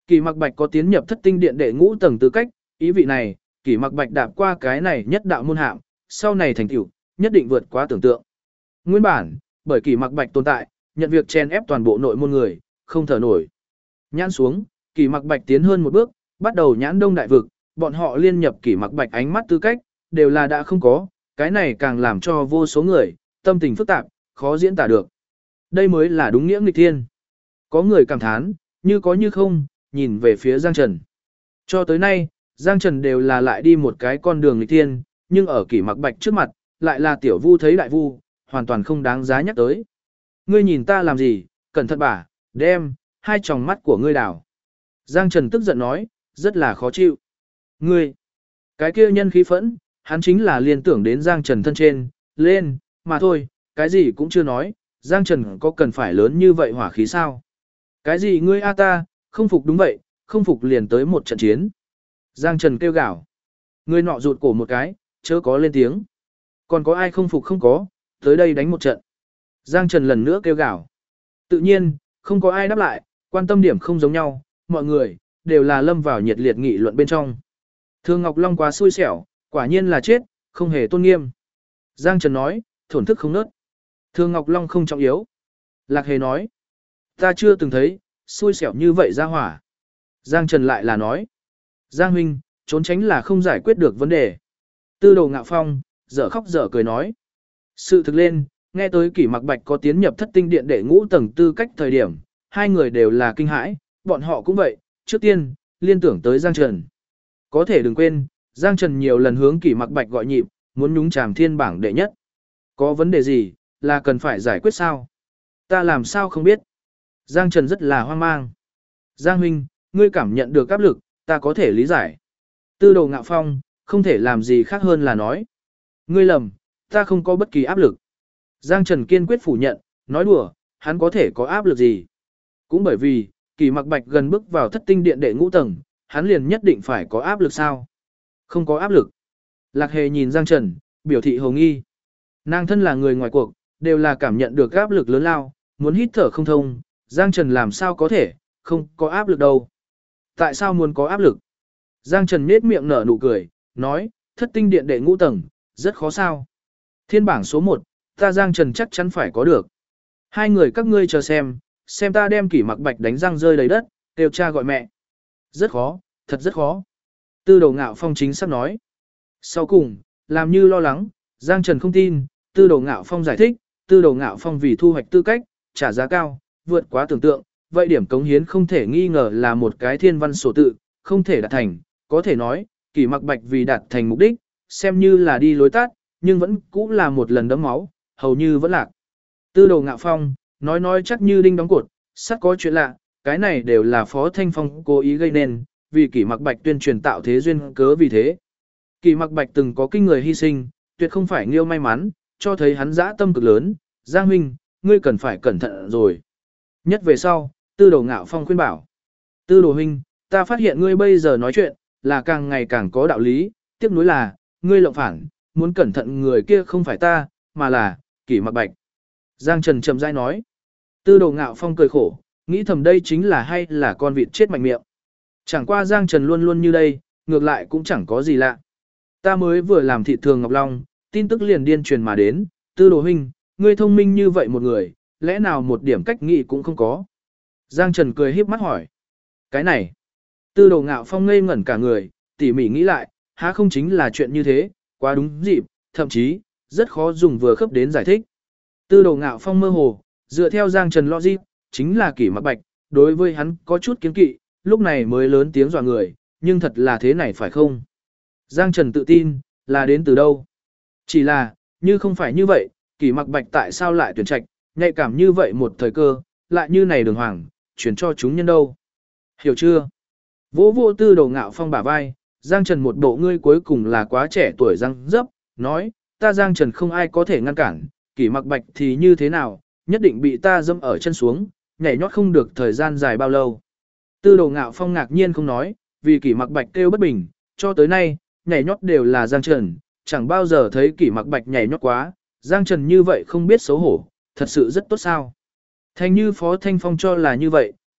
Kỷ Mặc Bạch có tiến nhập thất tinh điện đệ ngũ tầng tư cách, ý vị này, Kỷ Mặc Bạch đạp qua cái này nhất đạo môn hạm, sau này thành tựu nhất định vượt quá tưởng tượng. Nguyên bản, bởi Kỷ Mặc Bạch tồn tại, nhận việc chen ép toàn bộ nội môn người, không thở nổi. Nhãn xuống, Kỷ Mặc Bạch tiến hơn một bước, bắt đầu nhãn đông đại vực, bọn họ liên nhập Kỷ Mặc Bạch ánh mắt tư cách, đều là đã không có, cái này càng làm cho vô số người tâm tình phức tạp, khó diễn tả được. Đây mới là đúng nghĩa nghịch thiên. Có người cảm thán, như có như không, nhìn về phía Giang Trần. Cho tới nay, Giang Trần đều là lại đi một cái con đường nghịch thiên, nhưng ở Kỷ Mặc Bạch trước mặt, lại là tiểu vu thấy đại vu, hoàn toàn không đáng giá nhắc tới. Ngươi nhìn ta làm gì, cẩn thận bả, đem, hai tròng mắt của ngươi đảo. Giang Trần tức giận nói, rất là khó chịu. Ngươi, cái kia nhân khí phẫn, hắn chính là liên tưởng đến Giang Trần thân trên, lên, mà thôi, cái gì cũng chưa nói, Giang Trần có cần phải lớn như vậy hỏa khí sao? Cái gì ngươi a ta, không phục đúng vậy, không phục liền tới một trận chiến. Giang Trần kêu gào. Người nọ rụt cổ một cái, chớ có lên tiếng. Còn có ai không phục không có, tới đây đánh một trận. Giang Trần lần nữa kêu gào. Tự nhiên, không có ai đáp lại, quan tâm điểm không giống nhau, mọi người, đều là lâm vào nhiệt liệt nghị luận bên trong. Thương Ngọc Long quá xui xẻo, quả nhiên là chết, không hề tôn nghiêm. Giang Trần nói, thổn thức không nớt. Thương Ngọc Long không trọng yếu. Lạc Hề nói, ta chưa từng thấy, xui xẻo như vậy ra hỏa. Giang Trần lại là nói, Giang huynh, trốn tránh là không giải quyết được vấn đề. Tư Đồ Ngạo Phong, dở khóc dở cười nói. Sự thực lên, nghe tới Kỷ Mặc Bạch có tiến nhập thất tinh điện đệ ngũ tầng tư cách thời điểm, hai người đều là kinh hãi, bọn họ cũng vậy, trước tiên, liên tưởng tới Giang Trần. Có thể đừng quên, Giang Trần nhiều lần hướng Kỷ Mặc Bạch gọi nhịp, muốn nhúng chàm thiên bảng đệ nhất. Có vấn đề gì, là cần phải giải quyết sao? Ta làm sao không biết? Giang Trần rất là hoang mang. Giang huynh, ngươi cảm nhận được áp lực, ta có thể lý giải. Tư Đồ Ngạo Phong, không thể làm gì khác hơn là nói. Ngươi lầm, ta không có bất kỳ áp lực. Giang Trần kiên quyết phủ nhận, nói đùa, hắn có thể có áp lực gì? Cũng bởi vì, Kỷ Mặc Bạch gần bước vào thất tinh điện đệ ngũ tầng, hắn liền nhất định phải có áp lực sao? Không có áp lực. Lạc Hề nhìn Giang Trần, biểu thị hồ nghi. Nàng thân là người ngoài cuộc, đều là cảm nhận được áp lực lớn lao, muốn hít thở không thông, Giang Trần làm sao có thể, không có áp lực đâu. Tại sao muốn có áp lực? Giang Trần nhếch miệng nở nụ cười, nói, thất tinh điện đệ ngũ tầng, rất khó sao. Thiên bảng số 1, ta Giang Trần chắc chắn phải có được. Hai người các ngươi chờ xem ta đem Kỷ Mặc Bạch đánh răng rơi đầy đất, kêu cha gọi mẹ. Rất khó, thật rất khó. Tư Đồ Ngạo Phong chính xác nói. Sau cùng, làm như lo lắng, Giang Trần không tin, Tư Đồ Ngạo Phong giải thích, Tư Đồ Ngạo Phong vì thu hoạch tư cách, trả giá cao, vượt quá tưởng tượng, vậy điểm cống hiến không thể nghi ngờ là một cái thiên văn số tự, không thể đạt thành, có thể nói, Kỷ Mặc Bạch vì đạt thành mục đích, xem như là đi lối tắt, nhưng vẫn cũng là một lần đấm máu, hầu như vẫn lạc. Tư Đồ Ngạo Phong, nói chắc như đinh đóng cột, sắt có chuyện lạ, cái này đều là Phó Thanh Phong cố ý gây nên, vì Kỷ Mặc Bạch tuyên truyền tạo thế duyên cớ vì thế. Kỷ Mặc Bạch từng có kinh người hy sinh, tuyệt không phải nghiêu may mắn, cho thấy hắn dã tâm cực lớn, Giang huynh, ngươi cần phải cẩn thận rồi. Nhất về sau, Tư Đồ Ngạo Phong khuyên bảo. Tư Đồ huynh, ta phát hiện ngươi bây giờ nói chuyện, là càng ngày càng có đạo lý, tiếc nuối là, ngươi lộng phản, muốn cẩn thận người kia không phải ta, mà là, Kỷ Mặc Bạch. Giang Trần chậm rãi nói. Tư Đồ Ngạo Phong cười khổ, nghĩ thầm đây chính là hay là con vịt chết mạnh miệng. Chẳng qua Giang Trần luôn luôn như đây, ngược lại cũng chẳng có gì lạ. Ta mới vừa làm thị thường Ngọc Long, tin tức liền điên truyền mà đến, Tư Đồ huynh, ngươi thông minh như vậy một người, lẽ nào một điểm cách nghĩ cũng không có. Giang Trần cười híp mắt hỏi. Cái này, Tư Đồ Ngạo Phong ngây ngẩn cả người, tỉ mỉ nghĩ lại, há không chính là chuyện như thế, quá đúng dịp, thậm chí, rất khó dùng vừa khớp đến giải thích. Tư Đồ Ngạo Phong mơ hồ, dựa theo Giang Trần logic, chính là Kỷ Mặc Bạch, đối với hắn có chút kiến kỵ, lúc này mới lớn tiếng dọa người, nhưng thật là thế này phải không? Giang Trần tự tin, là đến từ đâu? Chỉ là, như không phải như vậy, Kỷ Mặc Bạch tại sao lại tuyển trạch, nhạy cảm như vậy một thời cơ, lại như này đường hoàng, chuyển cho chúng nhân đâu? Hiểu chưa? Vỗ vô Tư Đồ Ngạo Phong bả vai, Giang Trần một bộ ngươi cuối cùng là quá trẻ tuổi răng dấp, nói, ta Giang Trần không ai có thể ngăn cản, Kỷ Mặc Bạch thì như thế nào, nhất định bị ta dâm ở chân xuống, nhảy nhót không được thời gian dài bao lâu. Tư Đồ Ngạo Phong ngạc nhiên không nói, vì Kỷ Mặc Bạch kêu bất bình, cho tới nay, nhảy nhót đều là Giang Trần, chẳng bao giờ thấy Kỷ Mặc Bạch nhảy nhót quá, Giang Trần như vậy không biết xấu hổ, thật sự rất tốt sao. Thành như Phó Thanh Phong cho là như vậy,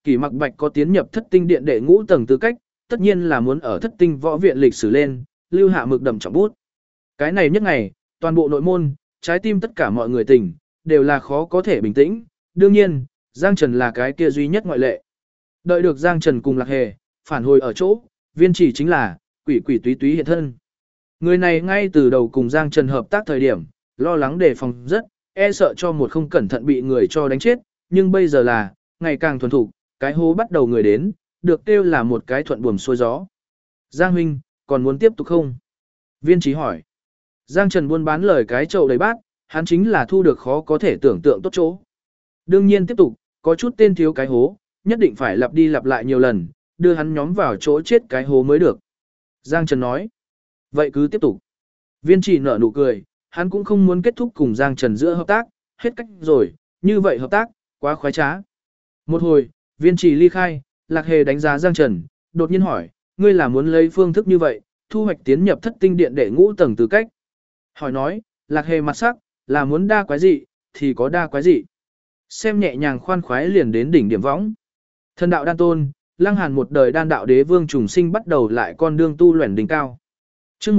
Kỷ Mặc Bạch có tiến nhập thất tinh điện đệ ngũ tầng tư cách, tất nhiên là muốn ở thất tinh võ viện lịch sử lên, lưu hạ mực đậm trọng bút. Cái này nhất ngày, toàn bộ nội môn, trái tim tất cả mọi người tỉnh, đều là khó có thể bình tĩnh, đương nhiên, Giang Trần là cái kia duy nhất ngoại lệ. Đợi được Giang Trần cùng Lạc Hề, phản hồi ở chỗ, viên chỉ chính là, quỷ quỷ túy túy hiện thân. Người này ngay từ đầu cùng Giang Trần hợp tác thời điểm, lo lắng đề phòng rất, e sợ cho một không cẩn thận bị người cho đánh chết, nhưng bây giờ là, ngày càng thuần thục, cái hố bắt đầu người đến, được kêu là một cái thuận buồm xuôi gió. Giang huynh, còn muốn tiếp tục không? Viên trí hỏi. Giang Trần buôn bán lời cái chậu đầy bát, hắn chính là thu được khó có thể tưởng tượng tốt chỗ. Đương nhiên tiếp tục, có chút tên thiếu cái hố, nhất định phải lặp đi lặp lại nhiều lần, đưa hắn nhóm vào chỗ chết cái hố mới được. Giang Trần nói. Vậy cứ tiếp tục. Viên chỉ nở nụ cười, hắn cũng không muốn kết thúc cùng Giang Trần giữa hợp tác, hết cách rồi, như vậy hợp tác, quá khoái trá. Một hồi, viên chỉ ly khai, Lạc Hề đánh giá Giang Trần, đột nhiên hỏi, ngươi là muốn lấy phương thức như vậy, thu hoạch tiến nhập thất tinh điện đệ ngũ tầng tư cách. Hỏi nói, Lạc Hề mặt sắc, là muốn đa quái dị, thì có đa quái dị. Xem nhẹ nhàng khoan khoái liền đến đỉnh điểm võng. Thần đạo đan tôn, Lăng Hàn một đời đan đạo đế vương trùng sinh bắt đầu lại con đường tu luyện đỉnh cao. Chương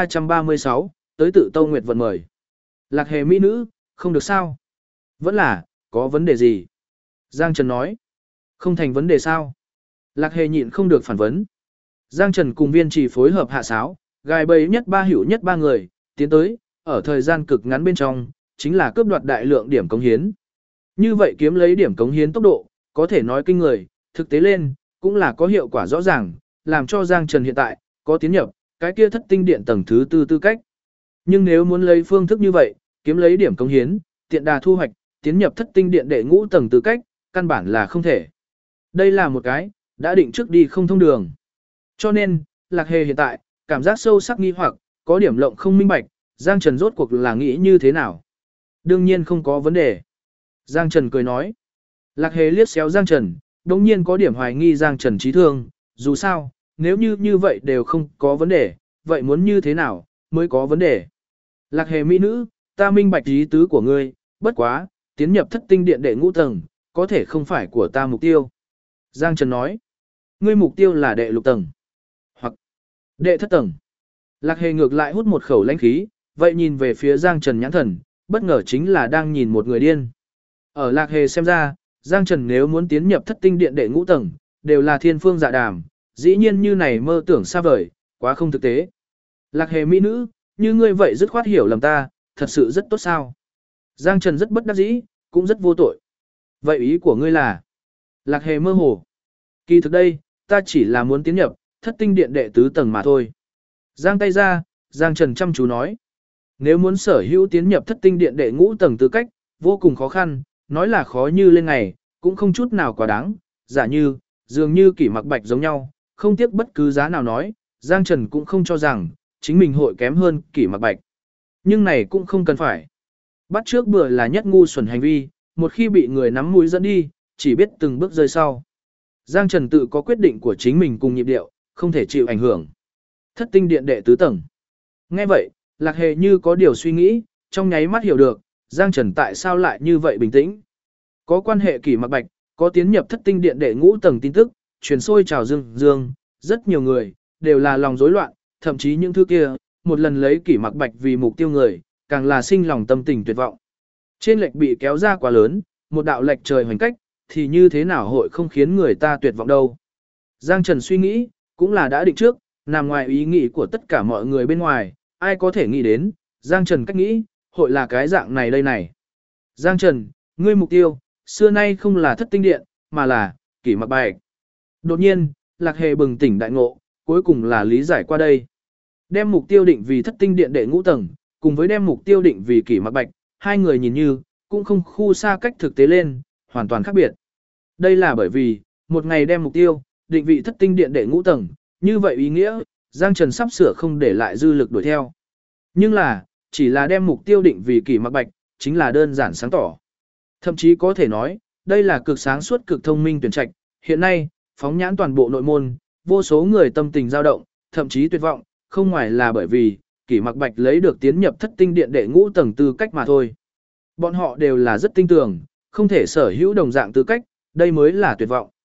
1336, tới tự Tâu Nguyệt vận mời. Lạc Hề mỹ nữ, không được sao? Vẫn là, có vấn đề gì? Giang Trần nói. Không thành vấn đề sao? Lạc Hề nhịn không được phản vấn. Giang Trần cùng viên chỉ phối hợp hạ sáo, gài bẫy nhất ba hữu nhất ba người, tiến tới, ở thời gian cực ngắn bên trong, chính là cướp đoạt đại lượng điểm cống hiến. Như vậy kiếm lấy điểm cống hiến tốc độ, có thể nói kinh người, thực tế lên, cũng là có hiệu quả rõ ràng, làm cho Giang Trần hiện tại, có tiến nhập, cái kia thất tinh điện tầng thứ tư tư cách. Nhưng nếu muốn lấy phương thức như vậy, kiếm lấy điểm cống hiến, tiện đà thu hoạch, tiến nhập thất tinh điện đệ ngũ tầng tư cách, căn bản là không thể. Đây là một cái, đã định trước đi không thông đường. Cho nên, Lạc Hề hiện tại, cảm giác sâu sắc nghi hoặc, có điểm lộng không minh bạch, Giang Trần rốt cuộc là nghĩ như thế nào. Đương nhiên không có vấn đề. Giang Trần cười nói. Lạc Hề liếc xéo Giang Trần, đồng nhiên có điểm hoài nghi Giang Trần trí thương, dù sao, nếu như vậy đều không có vấn đề, vậy muốn như thế nào, mới có vấn đề. Lạc Hề mỹ nữ, ta minh bạch ý tứ của ngươi, bất quá, tiến nhập thất tinh điện đệ ngũ tầng, có thể không phải của ta mục tiêu. Giang Trần nói, ngươi mục tiêu là đệ lục tầng, hoặc đệ thất tầng. Lạc Hề ngược lại hút một khẩu lãnh khí, vậy nhìn về phía Giang Trần nhãn thần, bất ngờ chính là đang nhìn một người điên. Ở Lạc Hề xem ra, Giang Trần nếu muốn tiến nhập thất tinh điện đệ ngũ tầng, đều là thiên phương dạ đàm, dĩ nhiên như này mơ tưởng xa vời, quá không thực tế. Lạc Hề mỹ nữ, như ngươi vậy dứt khoát hiểu lầm ta, thật sự rất tốt sao. Giang Trần rất bất đắc dĩ, cũng rất vô tội. Vậy ý của ngươi là? Lạc Hề mơ hồ. Kỳ thực đây, ta chỉ là muốn tiến nhập, thất tinh điện đệ tứ tầng mà thôi. Giang tay ra, Giang Trần chăm chú nói. Nếu muốn sở hữu tiến nhập thất tinh điện đệ ngũ tầng tư cách, vô cùng khó khăn, nói là khó như lên ngày, cũng không chút nào quá đáng, giả như, dường như Kỷ Mặc Bạch giống nhau, không tiếc bất cứ giá nào nói, Giang Trần cũng không cho rằng, chính mình hội kém hơn Kỷ Mặc Bạch. Nhưng này cũng không cần phải. Bắt trước bữa là nhất ngu xuẩn hành vi, một khi bị người nắm mũi dẫn đi, chỉ biết từng bước rơi sau. Giang Trần tự có quyết định của chính mình cùng nhịp điệu, không thể chịu ảnh hưởng. Thất tinh điện đệ tứ tầng. Nghe vậy, Lạc Hề như có điều suy nghĩ, trong nháy mắt hiểu được, Giang Trần tại sao lại như vậy bình tĩnh. Có quan hệ Kỷ Mặc Bạch, có tiến nhập thất tinh điện đệ ngũ tầng tin tức, truyền sôi trào dương, rất nhiều người, đều là lòng rối loạn, thậm chí những thứ kia, một lần lấy Kỷ Mặc Bạch vì mục tiêu người, càng là sinh lòng tâm tình tuyệt vọng. Trên lệch bị kéo ra quá lớn, một đạo lệch trời hoành cách, thì như thế nào hội không khiến người ta tuyệt vọng đâu. Giang Trần suy nghĩ, cũng là đã định trước, nằm ngoài ý nghĩ của tất cả mọi người bên ngoài, ai có thể nghĩ đến, Giang Trần cách nghĩ, hội là cái dạng này đây này. Giang Trần, ngươi mục tiêu, xưa nay không là thất tinh điện, mà là Kỷ Mặc Bạch. Đột nhiên, Lạc Hề bừng tỉnh đại ngộ, cuối cùng là lý giải qua đây. Đem mục tiêu định vì thất tinh điện đệ ngũ tầng, cùng với đem mục tiêu định vì Kỷ Mặc Bạch, hai người nhìn như, cũng không khu xa cách thực tế lên, hoàn toàn khác biệt. Đây là bởi vì, một ngày đem mục tiêu, định vị thất tinh điện đệ ngũ tầng, như vậy ý nghĩa, Giang Trần sắp sửa không để lại dư lực đuổi theo. Nhưng là, chỉ là đem mục tiêu định vì Kỷ Mặc Bạch, chính là đơn giản sáng tỏ. Thậm chí có thể nói, đây là cực sáng suốt cực thông minh tuyển trạch, hiện nay, phóng nhãn toàn bộ nội môn, vô số người tâm tình dao động, thậm chí tuyệt vọng, không ngoài là bởi vì, Kỷ Mặc Bạch lấy được tiến nhập thất tinh điện đệ ngũ tầng tư cách mà thôi. Bọn họ đều là rất tin tưởng, không thể sở hữu đồng dạng tư cách, đây mới là tuyệt vọng.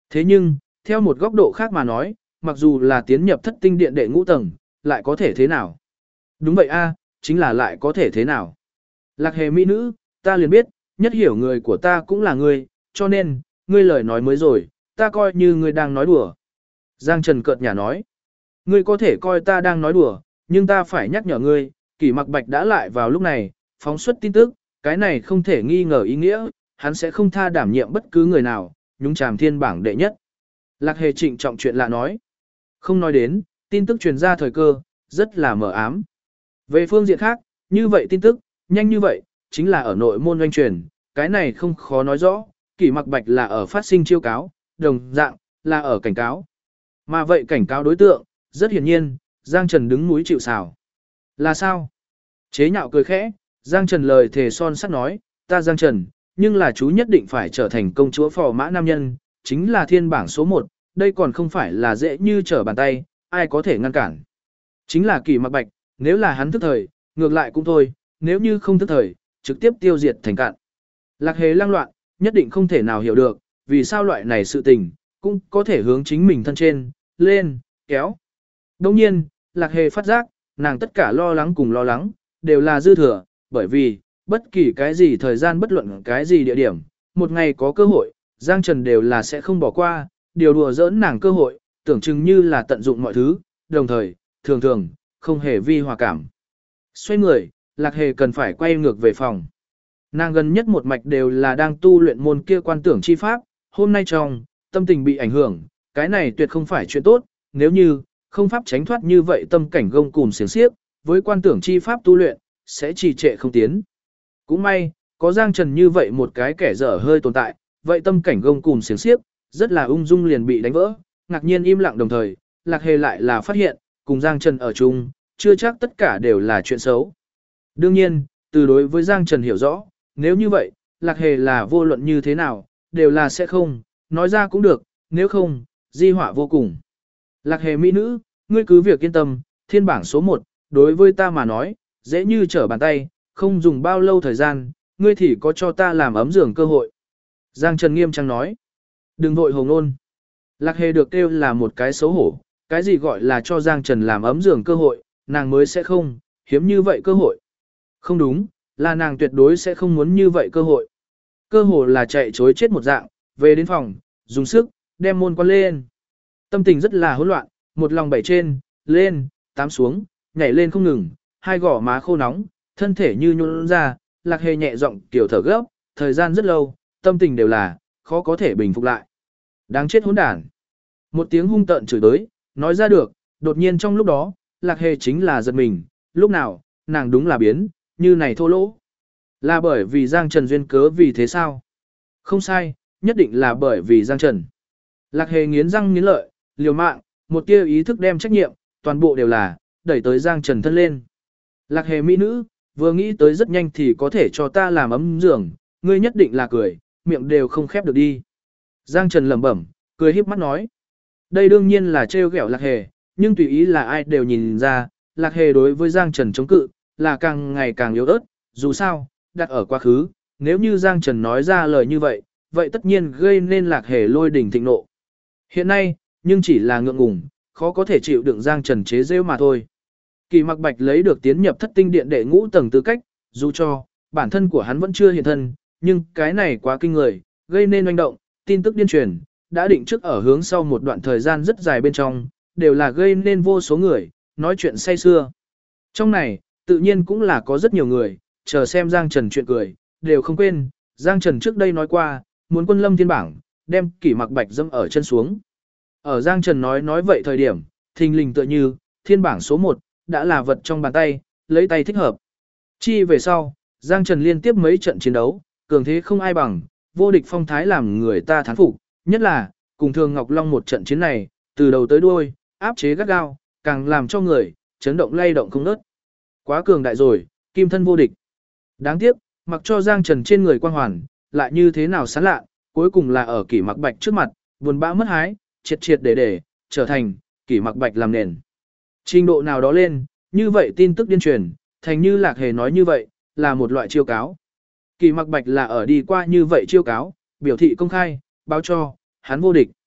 Thế nhưng, theo một góc độ khác mà nói, mặc dù là tiến nhập thất tinh điện đệ ngũ tầng, lại có thể thế nào? Đúng vậy a, chính là lại có thể thế nào? Lạc Hề mỹ nữ, ta liền biết, nhất hiểu người của ta cũng là ngươi, cho nên, ngươi lời nói mới rồi, ta coi như ngươi đang nói đùa. Giang Trần cợt nhả nói, ngươi có thể coi ta đang nói đùa, nhưng ta phải nhắc nhở ngươi, Kỷ Mặc Bạch đã lại vào lúc này, phóng xuất tin tức, cái này không thể nghi ngờ ý nghĩa, hắn sẽ không tha đảm nhiệm bất cứ người nào, nhúng chàm thiên bảng đệ nhất. Lạc Hề trịnh trọng chuyện lạ nói, không nói đến, tin tức truyền ra thời cơ, rất là mờ ám. Về phương diện khác, như vậy tin tức, nhanh như vậy, chính là ở nội môn doanh truyền, cái này không khó nói rõ, Kỷ Mặc Bạch là ở phát sinh chiêu cáo, đồng dạng, là ở cảnh cáo. Mà vậy cảnh cáo đối tượng, rất hiển nhiên, Giang Trần đứng núi chịu sào. Là sao? Chế nhạo cười khẽ, Giang Trần lời thề son sắt nói, ta Giang Trần, nhưng là chú nhất định phải trở thành công chúa phò mã nam nhân, chính là thiên bảng số 1, đây còn không phải là dễ như trở bàn tay, ai có thể ngăn cản. Chính là Kỷ Mặc Bạch, nếu là hắn thức thời, ngược lại cũng thôi, nếu như không thức thời, trực tiếp tiêu diệt thành cạn. Lạc Hề lăng loạn, nhất định không thể nào hiểu được, vì sao loại này sự tình, cũng có thể hướng chính mình thân trên, lên, kéo. Đồng nhiên, Lạc Hề phát giác, nàng tất cả lo lắng cùng lo lắng, đều là dư thừa, bởi vì, bất kỳ cái gì thời gian bất luận cái gì địa điểm, một ngày có cơ hội, Giang Trần đều là sẽ không bỏ qua, điều đùa giỡn nàng cơ hội, tưởng chừng như là tận dụng mọi thứ, đồng thời, thường thường, không hề vi hòa cảm. Xoay người, Lạc Hề cần phải quay ngược về phòng. Nàng gần nhất một mạch đều là đang tu luyện môn kia quan tưởng chi pháp, hôm nay trong, tâm tình bị ảnh hưởng, cái này tuyệt không phải chuyện tốt, nếu như, không pháp tránh thoát như vậy tâm cảnh gông cùm xiềng xiếc, với quan tưởng chi pháp tu luyện, sẽ trì trệ không tiến. Cũng may, có Giang Trần như vậy một cái kẻ dở hơi tồn tại, vậy tâm cảnh gông cùm xiềng xiếc, rất là ung dung liền bị đánh vỡ, ngạc nhiên im lặng đồng thời, Lạc Hề lại là phát hiện, cùng Giang Trần ở chung, chưa chắc tất cả đều là chuyện xấu. Đương nhiên, từ đối với Giang Trần hiểu rõ, nếu như vậy, Lạc Hề là vô luận như thế nào, đều là sẽ không, nói ra cũng được, nếu không, di họa vô cùng. Lạc Hề mỹ nữ, ngươi cứ việc yên tâm, thiên bảng số 1, đối với ta mà nói, dễ như trở bàn tay, không dùng bao lâu thời gian, ngươi thì có cho ta làm ấm giường cơ hội. Giang Trần nghiêm trang nói, đừng vội hồ ngôn. Lạc Hề được kêu là một cái xấu hổ, cái gì gọi là cho Giang Trần làm ấm giường cơ hội, nàng mới sẽ không, hiếm như vậy cơ hội. Không đúng, là nàng tuyệt đối sẽ không muốn như vậy cơ hội. Cơ hội là chạy chối chết một dạng, về đến phòng, dùng sức, đem môn quan lên. Tâm tình rất là hỗn loạn, một lòng bảy trên, lên, tám xuống, nhảy lên không ngừng, hai gò má khô nóng, thân thể như nhũn ra, Lạc Hề nhẹ giọng kiểu thở gấp, thời gian rất lâu, tâm tình đều là khó có thể bình phục lại. Đáng chết hỗn đản. Một tiếng hung tợn chửi tới, nói ra được, đột nhiên trong lúc đó, Lạc Hề chính là giật mình, lúc nào, nàng đúng là biến, như này thô lỗ. Là bởi vì Giang Trần duyên cớ vì thế sao? Không sai, nhất định là bởi vì Giang Trần. Lạc Hề nghiến răng nghiến lợi, liều mạng, một tia ý thức đem trách nhiệm, toàn bộ đều là, đẩy tới Giang Trần thân lên. Lạc Hề mỹ nữ, vừa nghĩ tới rất nhanh thì có thể cho ta làm ấm giường, ngươi nhất định là cười, miệng đều không khép được đi. Giang Trần lẩm bẩm, cười híp mắt nói. Đây đương nhiên là trêu ghẹo Lạc Hề, nhưng tùy ý là ai đều nhìn ra, Lạc Hề đối với Giang Trần chống cự, là càng ngày càng yếu ớt, dù sao, đặt ở quá khứ, nếu như Giang Trần nói ra lời như vậy, vậy tất nhiên gây nên Lạc Hề lôi đỉnh thịnh nộ. Hiện nay, nhưng chỉ là ngượng ngùng, khó có thể chịu đựng Giang Trần chế rêu mà thôi. Kỳ Mặc Bạch lấy được tiến nhập thất tinh điện đệ ngũ tầng tư cách, dù cho bản thân của hắn vẫn chưa hiện thân, nhưng cái này quá kinh người, gây nên oanh động, tin tức điên truyền, đã định trước ở hướng sau một đoạn thời gian rất dài bên trong, đều là gây nên vô số người, nói chuyện say xưa. Trong này, tự nhiên cũng là có rất nhiều người, chờ xem Giang Trần chuyện cười, đều không quên, Giang Trần trước đây nói qua, muốn quân lâm thiên bảng, đem Kỷ Mặc Bạch dâm ở chân xuống. Ở Giang Trần nói vậy thời điểm, thình lình tựa như, thiên bảng số 1, đã là vật trong bàn tay, lấy tay thích hợp. Chi về sau, Giang Trần liên tiếp mấy trận chiến đấu, cường thế không ai bằng, vô địch phong thái làm người ta thán phục, nhất là, cùng Thường Ngọc Long một trận chiến này, từ đầu tới đuôi, áp chế gắt gao, càng làm cho người, chấn động lay động không ngớt. Quá cường đại rồi, kim thân vô địch. Đáng tiếc, mặc cho Giang Trần trên người quang hoàn, lại như thế nào sán lạ, cuối cùng là ở Kỷ Mặc Bạch trước mặt, buồn bã mất hái, triệt để, trở thành, Kỷ Mặc Bạch làm nền. Trình độ nào đó lên, như vậy tin tức điên truyền, thành như Lạc Hề nói như vậy, là một loại chiêu cáo. Kỷ Mặc Bạch là ở đi qua như vậy chiêu cáo, biểu thị công khai, báo cho, hắn vô địch.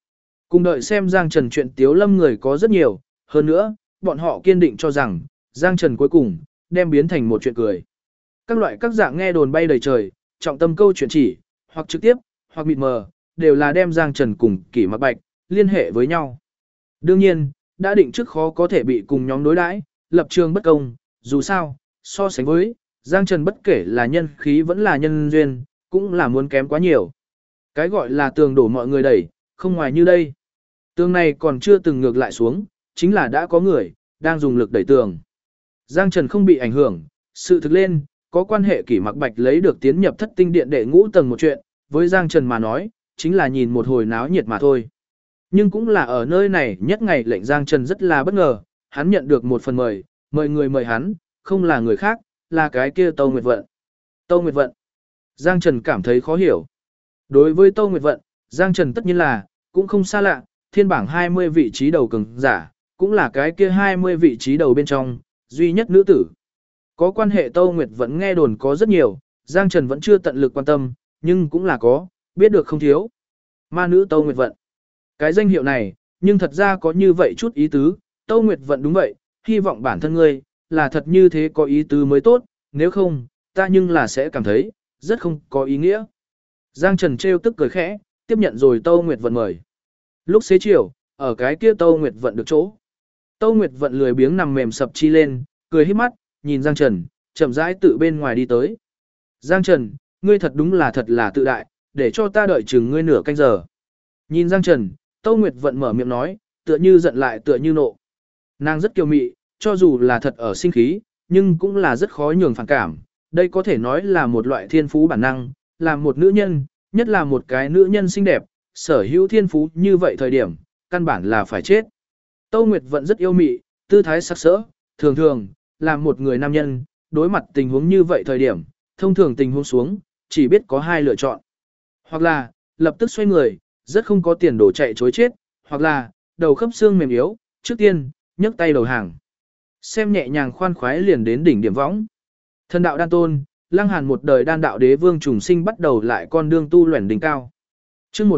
Cùng đợi xem Giang Trần chuyện Tiếu Lâm người có rất nhiều, hơn nữa, bọn họ kiên định cho rằng, Giang Trần cuối cùng, đem biến thành một chuyện cười. Các loại các dạng nghe đồn bay đầy trời, trọng tâm câu chuyện chỉ, hoặc trực tiếp, hoặc mịt mờ, đều là đem Giang Trần cùng Kỷ Mặc Bạch, liên hệ với nhau. Đương nhiên, đã định trước khó có thể bị cùng nhóm đối đãi, lập trường bất công, dù sao, so sánh với, Giang Trần bất kể là nhân khí vẫn là nhân duyên, cũng là muốn kém quá nhiều. Cái gọi là tường đổ mọi người đẩy, không ngoài như đây. Tường này còn chưa từng ngược lại xuống, chính là đã có người, đang dùng lực đẩy tường. Giang Trần không bị ảnh hưởng, sự thực lên, có quan hệ Kỷ Mặc Bạch lấy được tiến nhập thất tinh điện đệ ngũ tầng một chuyện, với Giang Trần mà nói, chính là nhìn một hồi náo nhiệt mà thôi. Nhưng cũng là ở nơi này nhất ngày lệnh Giang Trần rất là bất ngờ, hắn nhận được một phần mời, mời người mời hắn, không là người khác, là cái kia Tâu Nguyệt Vận. Tâu Nguyệt Vận. Giang Trần cảm thấy khó hiểu. Đối với Tâu Nguyệt Vận, Giang Trần tất nhiên là, cũng không xa lạ, thiên bảng 20 vị trí đầu cường giả, cũng là cái kia 20 vị trí đầu bên trong, duy nhất nữ tử. Có quan hệ Tâu Nguyệt Vận nghe đồn có rất nhiều, Giang Trần vẫn chưa tận lực quan tâm, nhưng cũng là có, biết được không thiếu. Ma nữ Tâu Nguyệt Vận. Cái danh hiệu này, nhưng thật ra có như vậy chút ý tứ, Tâu Nguyệt Vận đúng vậy, hy vọng bản thân ngươi, là thật như thế có ý tứ mới tốt, nếu không, ta nhưng là sẽ cảm thấy, rất không có ý nghĩa. Giang Trần trêu tức cười khẽ, tiếp nhận rồi Tâu Nguyệt Vận mời. Lúc xế chiều, ở cái kia Tâu Nguyệt Vận được chỗ. Tâu Nguyệt Vận lười biếng nằm mềm sập chi lên, cười híp mắt, nhìn Giang Trần, chậm rãi tự bên ngoài đi tới. Giang Trần, ngươi thật đúng là thật là tự đại, để cho ta đợi chừng ngươi nửa canh giờ. Nhìn Giang Trần, Tâu Nguyệt Vận mở miệng nói, tựa như giận lại tựa như nộ. Nàng rất kiêu mị, cho dù là thật ở sinh khí, nhưng cũng là rất khó nhường phản cảm. Đây có thể nói là một loại thiên phú bản năng, là một nữ nhân, nhất là một cái nữ nhân xinh đẹp, sở hữu thiên phú như vậy thời điểm, căn bản là phải chết. Tâu Nguyệt Vận rất yêu mị, tư thái sắc sỡ, thường thường, là một người nam nhân, đối mặt tình huống như vậy thời điểm, thông thường tình huống xuống, chỉ biết có hai lựa chọn. Hoặc là, lập tức xoay người, rất không có tiền đổ chạy chối chết, hoặc là, đầu khớp xương mềm yếu, trước tiên, nhấc tay đầu hàng. Xem nhẹ nhàng khoan khoái liền đến đỉnh điểm võng. Thần đạo đan tôn, Lăng Hàn một đời đan đạo đế vương trùng sinh bắt đầu lại con đường tu luyện đỉnh cao. Chương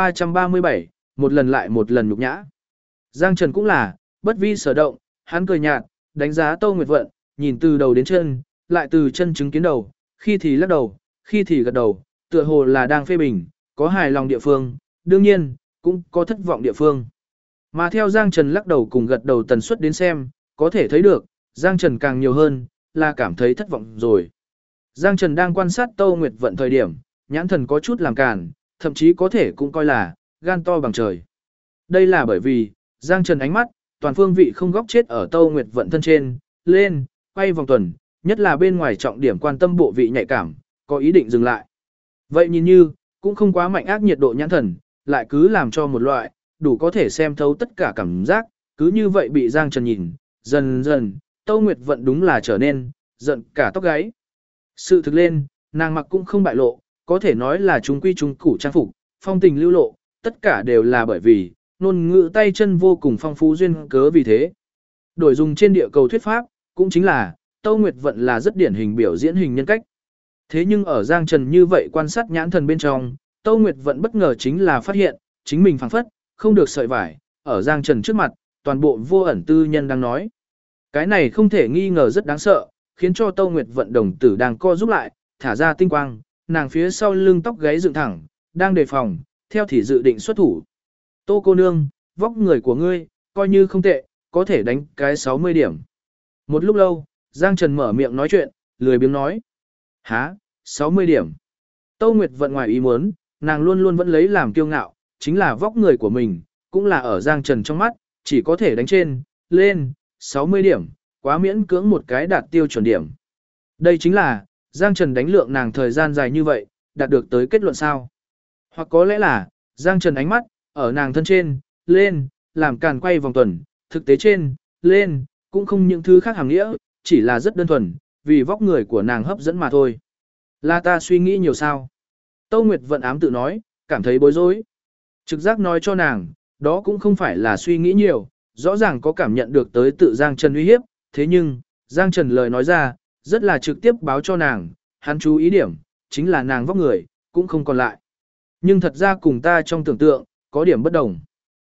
1337, một lần lại một lần nhục nhã. Giang Trần cũng là, bất vi sở động, hắn cười nhạt, đánh giá Tâu Nguyệt Vận, nhìn từ đầu đến chân, lại từ chân chứng kiến đầu, khi thì lắc đầu, khi thì gật đầu, tựa hồ là đang phê bình, có hài lòng địa phương, đương nhiên, cũng có thất vọng địa phương. Mà theo Giang Trần lắc đầu cùng gật đầu tần suất đến xem, có thể thấy được, Giang Trần càng nhiều hơn, là cảm thấy thất vọng rồi. Giang Trần đang quan sát Tâu Nguyệt Vận thời điểm, nhãn thần có chút làm cản, thậm chí có thể cũng coi là, gan to bằng trời. Đây là bởi vì, Giang Trần ánh mắt, toàn phương vị không góc chết ở Tâu Nguyệt Vận thân trên, lên, quay vòng tuần, nhất là bên ngoài trọng điểm quan tâm bộ vị nhạy cảm, có ý định dừng lại. Vậy nhìn như, cũng không quá mạnh ác nhiệt độ nhãn thần, lại cứ làm cho một loại, đủ có thể xem thấu tất cả cảm giác, cứ như vậy bị Giang Trần nhìn, dần dần, Tâu Nguyệt Vận đúng là trở nên, giận cả tóc gáy. Sự thực lên, nàng mặc cũng không bại lộ, có thể nói là chúng quy chúng củ trang phục, phong tình lưu lộ, tất cả đều là bởi vì, ngôn ngữ tay chân vô cùng phong phú duyên cớ vì thế. Đổi dùng trên địa cầu thuyết pháp, cũng chính là, Tâu Nguyệt Vận là rất điển hình biểu diễn hình nhân cách. Thế nhưng ở Giang Trần như vậy quan sát nhãn thần bên trong, Tâu Nguyệt Vận bất ngờ chính là phát hiện, chính mình phảng phất, không được sợi vải, ở Giang Trần trước mặt, toàn bộ vô ẩn tư nhân đang nói. Cái này không thể nghi ngờ rất đáng sợ, khiến cho Tâu Nguyệt Vận đồng tử đang co rút lại, thả ra tinh quang, nàng phía sau lưng tóc gáy dựng thẳng, đang đề phòng, theo thì dự định xuất thủ. Tô cô nương, vóc người của ngươi, coi như không tệ, có thể đánh cái 60 điểm. Một lúc lâu, Giang Trần mở miệng nói chuyện, lười biếng nói. Hả, 60 điểm. Tâu Nguyệt Vận ngoài ý muốn, nàng luôn luôn vẫn lấy làm kiêu ngạo, chính là vóc người của mình, cũng là ở Giang Trần trong mắt, chỉ có thể đánh trên, lên, 60 điểm, quá miễn cưỡng một cái đạt tiêu chuẩn điểm. Đây chính là, Giang Trần đánh lượng nàng thời gian dài như vậy, đạt được tới kết luận sao. Hoặc có lẽ là, Giang Trần ánh mắt, ở nàng thân trên, lên, làm càn quay vòng tuần, thực tế trên, lên, cũng không những thứ khác hàng nghĩa, chỉ là rất đơn thuần, vì vóc người của nàng hấp dẫn mà thôi. Là ta suy nghĩ nhiều sao. Tâu Nguyệt Vận ám tự nói, cảm thấy bối rối. Trực giác nói cho nàng, đó cũng không phải là suy nghĩ nhiều, rõ ràng có cảm nhận được tới tự Giang Trần uy hiếp, thế nhưng, Giang Trần lời nói ra, rất là trực tiếp báo cho nàng, hắn chú ý điểm, chính là nàng vóc người, cũng không còn lại. Nhưng thật ra cùng ta trong tưởng tượng, có điểm bất đồng.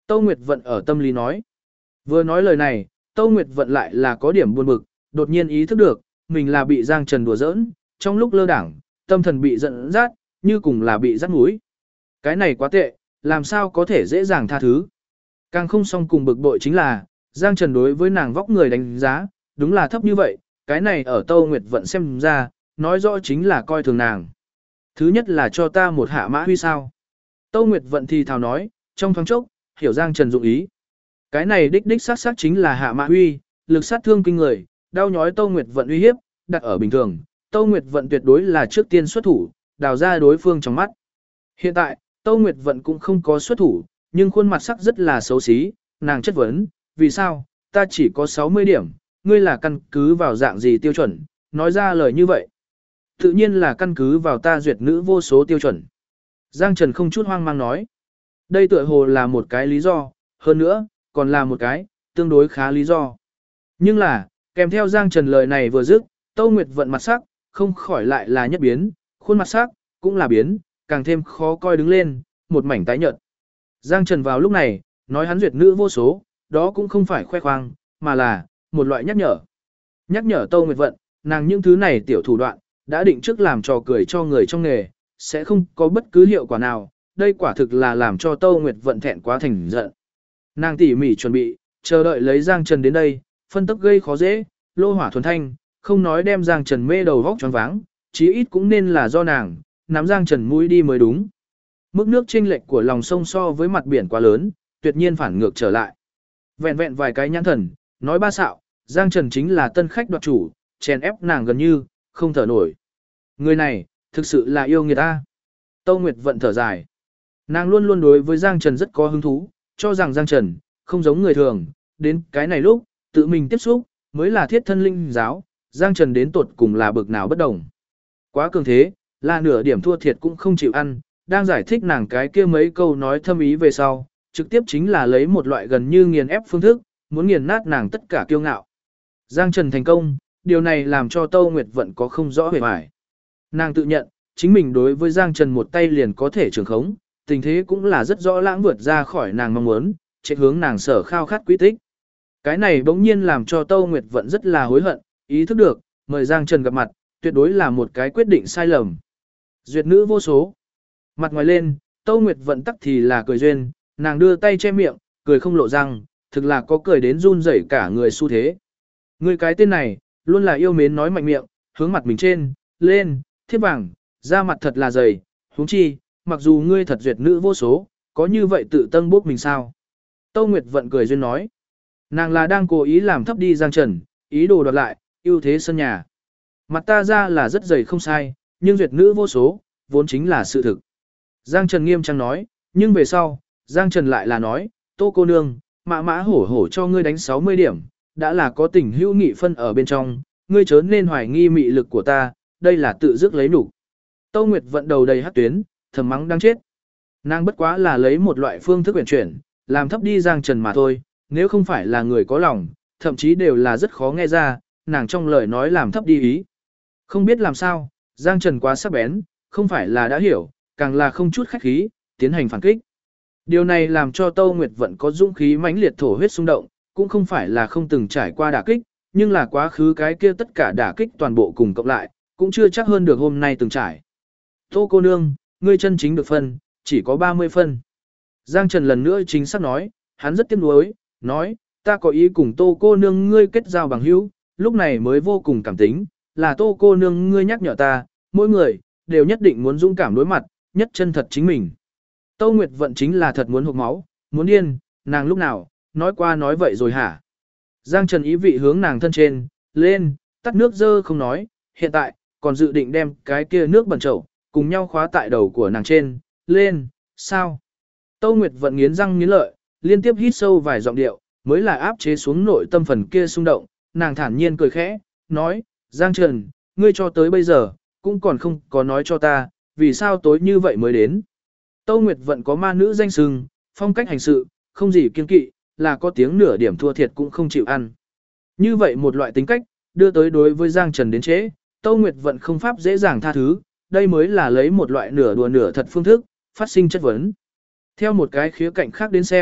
Tâu Nguyệt Vận ở tâm lý nói. Vừa nói lời này, Tâu Nguyệt Vận lại là có điểm buồn bực, đột nhiên ý thức được, mình là bị Giang Trần đùa giỡn, trong lúc lơ đảng, tâm thần bị giận dắt, như cùng là bị dắt mũi. Cái này quá tệ, làm sao có thể dễ dàng tha thứ. Càng không xong cùng bực bội chính là, Giang Trần đối với nàng vóc người đánh giá, đúng là thấp như vậy, cái này ở Tâu Nguyệt Vận xem ra, nói rõ chính là coi thường nàng. Thứ nhất là cho ta một hạ mã huy sao. Tâu Nguyệt Vận thì thào nói, trong thoáng chốc, hiểu Giang Trần dụng ý. Cái này đích đích sát sát chính là hạ mã huy, lực sát thương kinh người, đau nhói Tâu Nguyệt Vận uy hiếp, đặt ở bình thường. Tâu Nguyệt Vận tuyệt đối là trước tiên xuất thủ, đào ra đối phương trong mắt. Hiện tại, Tâu Nguyệt Vận cũng không có xuất thủ, nhưng khuôn mặt sắc rất là xấu xí, nàng chất vấn, vì sao, ta chỉ có 60 điểm, ngươi là căn cứ vào dạng gì tiêu chuẩn, nói ra lời như vậy. Tự nhiên là căn cứ vào ta duyệt nữ vô số tiêu chuẩn. Giang Trần không chút hoang mang nói. Đây tựa hồ là một cái lý do, hơn nữa, còn là một cái, tương đối khá lý do. Nhưng là, kèm theo Giang Trần lời này vừa dứt, Tâu Nguyệt Vận mặt sắc, không khỏi lại là nhất biến, khuôn mặt sắc, cũng là biến, càng thêm khó coi đứng lên, một mảnh tái nhợt. Giang Trần vào lúc này, nói hắn duyệt nữ vô số, đó cũng không phải khoe khoang, mà là, một loại nhắc nhở. Nhắc nhở Tâu Nguyệt Vận, nàng những thứ này tiểu thủ đoạn, đã định trước làm trò cười cho người trong nghề, sẽ không có bất cứ hiệu quả nào, đây quả thực là làm cho Tâu Nguyệt Vận thẹn quá thành giận. Nàng tỉ mỉ chuẩn bị, chờ đợi lấy Giang Trần đến đây, phân tức gây khó dễ, lô hỏa thuần thanh, không nói đem Giang Trần mê đầu vóc choáng váng, chí ít cũng nên là do nàng, nắm Giang Trần mũi đi mới đúng. Mức nước chênh lệch của lòng sông so với mặt biển quá lớn, tuyệt nhiên phản ngược trở lại. Vẹn vẹn vài cái nhãn thần, nói ba xạo, Giang Trần chính là tân khách đoạt chủ, chèn ép nàng gần như, không thở nổi. Người này, thực sự là yêu người ta. Tâu Nguyệt Vận thở dài. Nàng luôn luôn đối với Giang Trần rất có hứng thú, cho rằng Giang Trần, không giống người thường, đến cái này lúc, tự mình tiếp xúc, mới là thiết thân linh giáo, Giang Trần đến tột cùng là bực nào bất đồng. Quá cường thế, là nửa điểm thua thiệt cũng không chịu ăn, đang giải thích nàng cái kia mấy câu nói thâm ý về sau, trực tiếp chính là lấy một loại gần như nghiền ép phương thức, muốn nghiền nát nàng tất cả kiêu ngạo. Giang Trần thành công, điều này làm cho Tâu Nguyệt Vận có không rõ hề mải. Nàng tự nhận, chính mình đối với Giang Trần một tay liền có thể trường khống, tình thế cũng là rất rõ lãng vượt ra khỏi nàng mong muốn, chạy hướng nàng sở khao khát quy tích. Cái này bỗng nhiên làm cho Tâu Nguyệt Vận rất là hối hận, ý thức được, mời Giang Trần gặp mặt, tuyệt đối là một cái quyết định sai lầm. Duyệt nữ vô số. Mặt ngoài lên, Tâu Nguyệt Vận tắc thì là cười duyên, nàng đưa tay che miệng, cười không lộ răng, thực là có cười đến run rẩy cả người xu thế. Người cái tên này, luôn là yêu mến nói mạnh miệng, hướng mặt mình trên, lên, thiếp vàng, da mặt thật là dày, huống chi, mặc dù ngươi thật duyệt nữ vô số, có như vậy tự tân bốc mình sao? Tâu Nguyệt Vận cười duyên nói. Nàng là đang cố ý làm thấp đi Giang Trần, ý đồ đoạt lại, ưu thế sân nhà. Mặt ta ra là rất dày không sai, nhưng duyệt nữ vô số, vốn chính là sự thực. Giang Trần nghiêm trang nói, nhưng về sau, Giang Trần lại là nói, Tô cô nương, mã mã hổ hổ cho ngươi đánh 60 điểm, đã là có tình hữu nghị phân ở bên trong, ngươi chớ nên hoài nghi mị lực của ta, đây là tự dứt lấy nhục. Tâu Nguyệt Vận đầu đầy hắc tuyến, thầm mắng đang chết. Nàng bất quá là lấy một loại phương thức quyển chuyển, làm thấp đi Giang Trần mà thôi, nếu không phải là người có lòng, thậm chí đều là rất khó nghe ra, nàng trong lời nói làm thấp đi ý. Không biết làm sao, Giang Trần quá sắc bén, không phải là đã hiểu, càng là không chút khách khí, tiến hành phản kích. Điều này làm cho Tâu Nguyệt Vận có dũng khí mãnh liệt thổ huyết xung động, cũng không phải là không từng trải qua đả kích, nhưng là quá khứ cái kia tất cả đả kích toàn bộ cùng cộng lại, cũng chưa chắc hơn được hôm nay từng trải. Tô cô nương, ngươi chân chính được phân, chỉ có 30 phân. Giang Trần lần nữa chính xác nói, hắn rất tiếc nuối, nói, ta có ý cùng Tô cô nương ngươi kết giao bằng hữu, lúc này mới vô cùng cảm tính, là Tô cô nương ngươi nhắc nhở ta, mỗi người, đều nhất định muốn dũng cảm đối mặt, nhất chân thật chính mình. Tâu Nguyệt Vận chính là thật muốn hụt máu, muốn điên, nàng lúc nào, nói qua nói vậy rồi hả? Giang Trần ý vị hướng nàng thân trên, lên, tắt nước dơ không nói, hiện tại, còn dự định đem cái kia nước bẩn chậu, cùng nhau khóa tại đầu của nàng trên, lên, sao? Tâu Nguyệt Vận nghiến răng nghiến lợi, liên tiếp hít sâu vài giọng điệu, mới là áp chế xuống nội tâm phần kia xung động, nàng thản nhiên cười khẽ, nói, Giang Trần, ngươi cho tới bây giờ, cũng còn không có nói cho ta, vì sao tối như vậy mới đến. Tâu Nguyệt Vận có ma nữ danh sừng, phong cách hành sự, không gì kiên kỵ, là có tiếng nửa điểm thua thiệt cũng không chịu ăn. Như vậy một loại tính cách, đưa tới đối với Giang Trần đến trễ, Tâu Nguyệt Vận không pháp dễ dàng tha thứ, đây mới là lấy một loại nửa đùa nửa thật phương thức, phát sinh chất vấn. Theo một cái khía cạnh khác đến xem,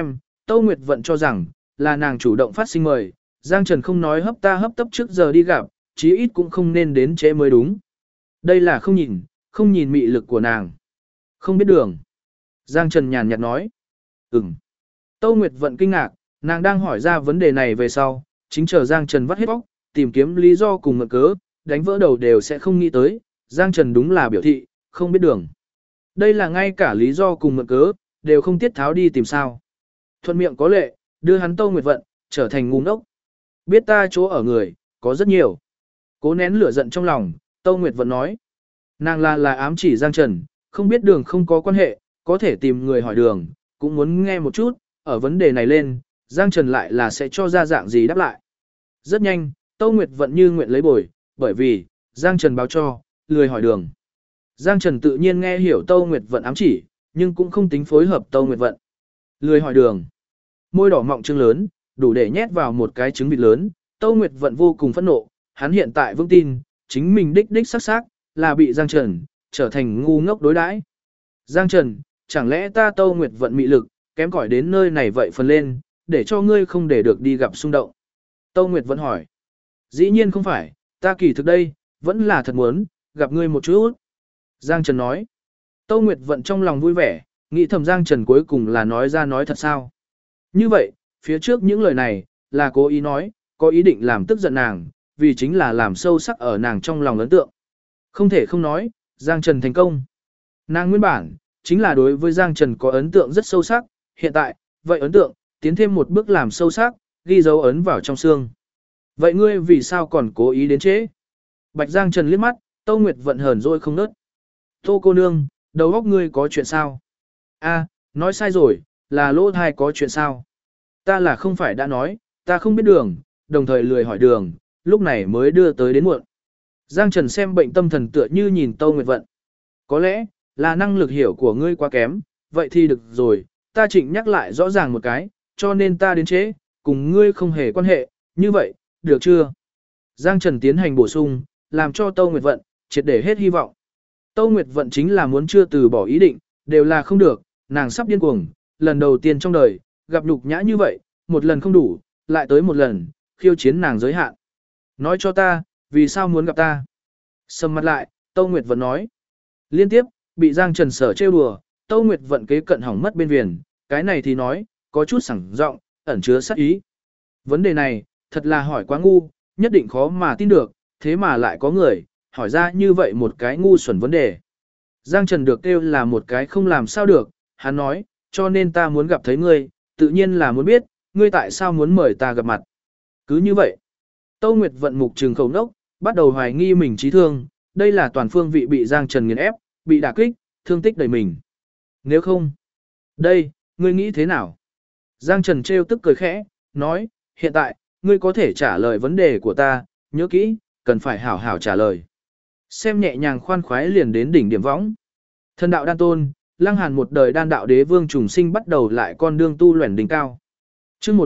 Tâu Nguyệt Vận cho rằng, là nàng chủ động phát sinh mời, Giang Trần không nói hấp ta hấp tấp trước giờ đi gặp, chí ít cũng không nên đến trễ mới đúng. Đây là không nhìn mị lực của nàng. Không biết đường. Giang Trần nhàn nhạt nói. Tâu Nguyệt Vận kinh ngạc, nàng đang hỏi ra vấn đề này về sau, chính chờ Giang Trần vắt hết bóc, tìm kiếm lý do cùng ngược cớ, đánh vỡ đầu đều sẽ không nghĩ tới, Giang Trần đúng là biểu thị, không biết đường. Đây là ngay cả lý do cùng ngược cớ, đều không tiết tháo đi tìm sao. Thuận miệng có lệ, đưa hắn Tâu Nguyệt Vận, trở thành ngu ngốc. Biết ta chỗ ở người, có rất nhiều. Cố nén lửa giận trong lòng, Tâu Nguyệt Vận nói. Nàng là ám chỉ Giang Trần, không biết đường không có quan hệ, có thể tìm người hỏi đường, cũng muốn nghe một chút, ở vấn đề này lên, Giang Trần lại là sẽ cho ra dạng gì đáp lại. Rất nhanh, Tâu Nguyệt Vận như nguyện lấy bồi, bởi vì, Giang Trần báo cho, lười hỏi đường. Giang Trần tự nhiên nghe hiểu Tâu Nguyệt Vận ám chỉ, nhưng cũng không tính phối hợp Tâu Nguyệt Vận. Lười hỏi đường. Môi đỏ mọng trương lớn, đủ để nhét vào một cái trứng vịt lớn, Tâu Nguyệt Vận vô cùng phẫn nộ, hắn hiện tại vững tin, chính mình đích xác là bị Giang Trần trở thành ngu ngốc đối đãi. Giang Trần, chẳng lẽ ta Tâu Nguyệt Vận mị lực kém cỏi đến nơi này vậy phần lên, để cho ngươi không để được đi gặp xung động. Tâu Nguyệt Vận hỏi. Dĩ nhiên không phải, ta kỳ thực đây, vẫn là thật muốn, gặp ngươi một chút. Giang Trần nói. Tâu Nguyệt Vận trong lòng vui vẻ, nghĩ thầm Giang Trần cuối cùng là nói ra nói thật sao. Như vậy, phía trước những lời này, là cố ý nói, có ý định làm tức giận nàng, vì chính là làm sâu sắc ở nàng trong lòng ấn tượng. Không thể không nói, Giang Trần thành công. Nàng nguyên bản, chính là đối với Giang Trần có ấn tượng rất sâu sắc, hiện tại, vậy ấn tượng, tiến thêm một bước làm sâu sắc, ghi dấu ấn vào trong xương. Vậy ngươi vì sao còn cố ý đến trễ? Bạch Giang Trần liếc mắt, Tâu Nguyệt Vận hờn dỗi không nớt. Tô cô nương, đầu óc ngươi có chuyện sao? A, nói sai rồi, là lỗ thai có chuyện sao? Ta là không phải đã nói, ta không biết đường, đồng thời lười hỏi đường, lúc này mới đưa tới đến muộn. Giang Trần xem bệnh tâm thần tựa như nhìn Tâu Nguyệt Vận. Có lẽ, là năng lực hiểu của ngươi quá kém, vậy thì được rồi, ta chỉnh nhắc lại rõ ràng một cái, cho nên ta đến trễ, cùng ngươi không hề quan hệ, như vậy, được chưa? Giang Trần tiến hành bổ sung, làm cho Tâu Nguyệt Vận, triệt để hết hy vọng. Tâu Nguyệt Vận chính là muốn chưa từ bỏ ý định, đều là không được, nàng sắp điên cuồng, lần đầu tiên trong đời, gặp nhục nhã như vậy, một lần không đủ, lại tới một lần, khiêu chiến nàng giới hạn. Nói cho ta, vì sao muốn gặp ta? Sầm mặt lại, Tâu Nguyệt Vận nói. Liên tiếp, bị Giang Trần sở trêu đùa, Tâu Nguyệt Vận kế cận hỏng mất bên viền, cái này thì nói, có chút sảng giọng, ẩn chứa sát ý. Vấn đề này, thật là hỏi quá ngu, nhất định khó mà tin được, thế mà lại có người, hỏi ra như vậy một cái ngu xuẩn vấn đề. Giang Trần được kêu là một cái không làm sao được, hắn nói, cho nên ta muốn gặp thấy ngươi, tự nhiên là muốn biết, ngươi tại sao muốn mời ta gặp mặt. Cứ như vậy, Tâu Nguyệt Vận mục trừng khẩu nốc, bắt đầu hoài nghi mình trí thương, đây là toàn phương vị bị Giang Trần nghiền ép, bị đả kích, thương tích đầy mình. Nếu không, đây, ngươi nghĩ thế nào? Giang Trần trêu tức cười khẽ, nói, hiện tại, ngươi có thể trả lời vấn đề của ta, nhớ kỹ, cần phải hảo hảo trả lời. Xem nhẹ nhàng khoan khoái liền đến đỉnh điểm võng. Thần đạo đan tôn, Lăng Hàn một đời đan đạo đế vương trùng sinh bắt đầu lại con đường tu luyện đỉnh cao. Chương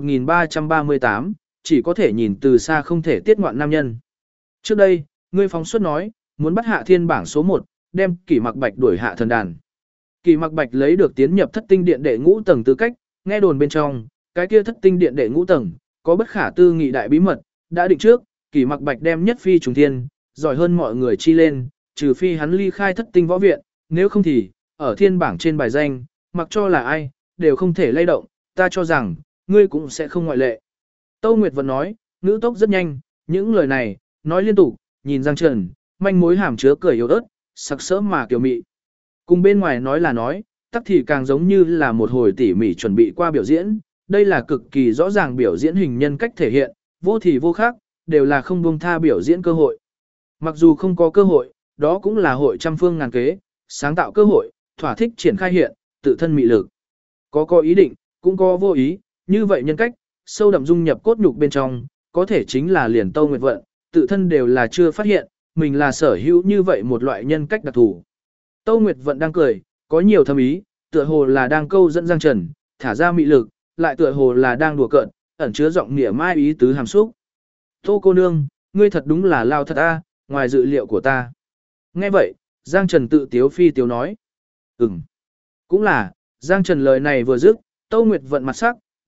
1338, chỉ có thể nhìn từ xa không thể tiết ngoạn nam nhân. Trước đây, ngươi phóng xuất nói, muốn bắt hạ thiên bảng số 1, đem Kỷ Mặc Bạch đuổi hạ thần đàn. Kỷ Mặc Bạch lấy được tiến nhập thất tinh điện đệ ngũ tầng tư cách, nghe đồn bên trong, cái kia thất tinh điện đệ ngũ tầng, có bất khả tư nghị đại bí mật, đã định trước, Kỷ Mặc Bạch đem nhất phi trùng thiên, giỏi hơn mọi người chi lên, trừ phi hắn ly khai thất tinh võ viện, nếu không thì, ở thiên bảng trên bài danh, mặc cho là ai, đều không thể lay động, ta cho rằng, ngươi cũng sẽ không ngoại lệ. Tâu Nguyệt Vận nói, ngữ tốc rất nhanh, những lời này, nói liên tục, nhìn Giang Trần, manh mối hàm chứa cười yếu ớt, sặc sỡ mà kiều mị. Cùng bên ngoài nói là nói, tắc thì càng giống như là một hồi tỉ mỉ chuẩn bị qua biểu diễn, đây là cực kỳ rõ ràng biểu diễn hình nhân cách thể hiện, vô thì vô khác, đều là không buông tha biểu diễn cơ hội. Mặc dù không có cơ hội, đó cũng là hội trăm phương ngàn kế, sáng tạo cơ hội, thỏa thích triển khai hiện, tự thân mị lực. Có ý định, cũng có vô ý, như vậy nhân cách, sâu đậm dung nhập cốt nhục bên trong, có thể chính là liền Tâu Nguyệt Vận, tự thân đều là chưa phát hiện, mình là sở hữu như vậy một loại nhân cách đặc thù. Tâu Nguyệt Vận đang cười, có nhiều thâm ý, tựa hồ là đang câu dẫn Giang Trần, thả ra mị lực, lại tựa hồ là đang đùa cợt, ẩn chứa giọng nghĩa mai ý tứ hàm xúc. Tô cô nương, ngươi thật đúng là lao thật a, ngoài dự liệu của ta. Nghe vậy, Giang Trần tự tiếu phi tiếu nói. Cũng là, Giang Trần lời này vừa dứt, Tâu Nguyệt Vận mặt sắc,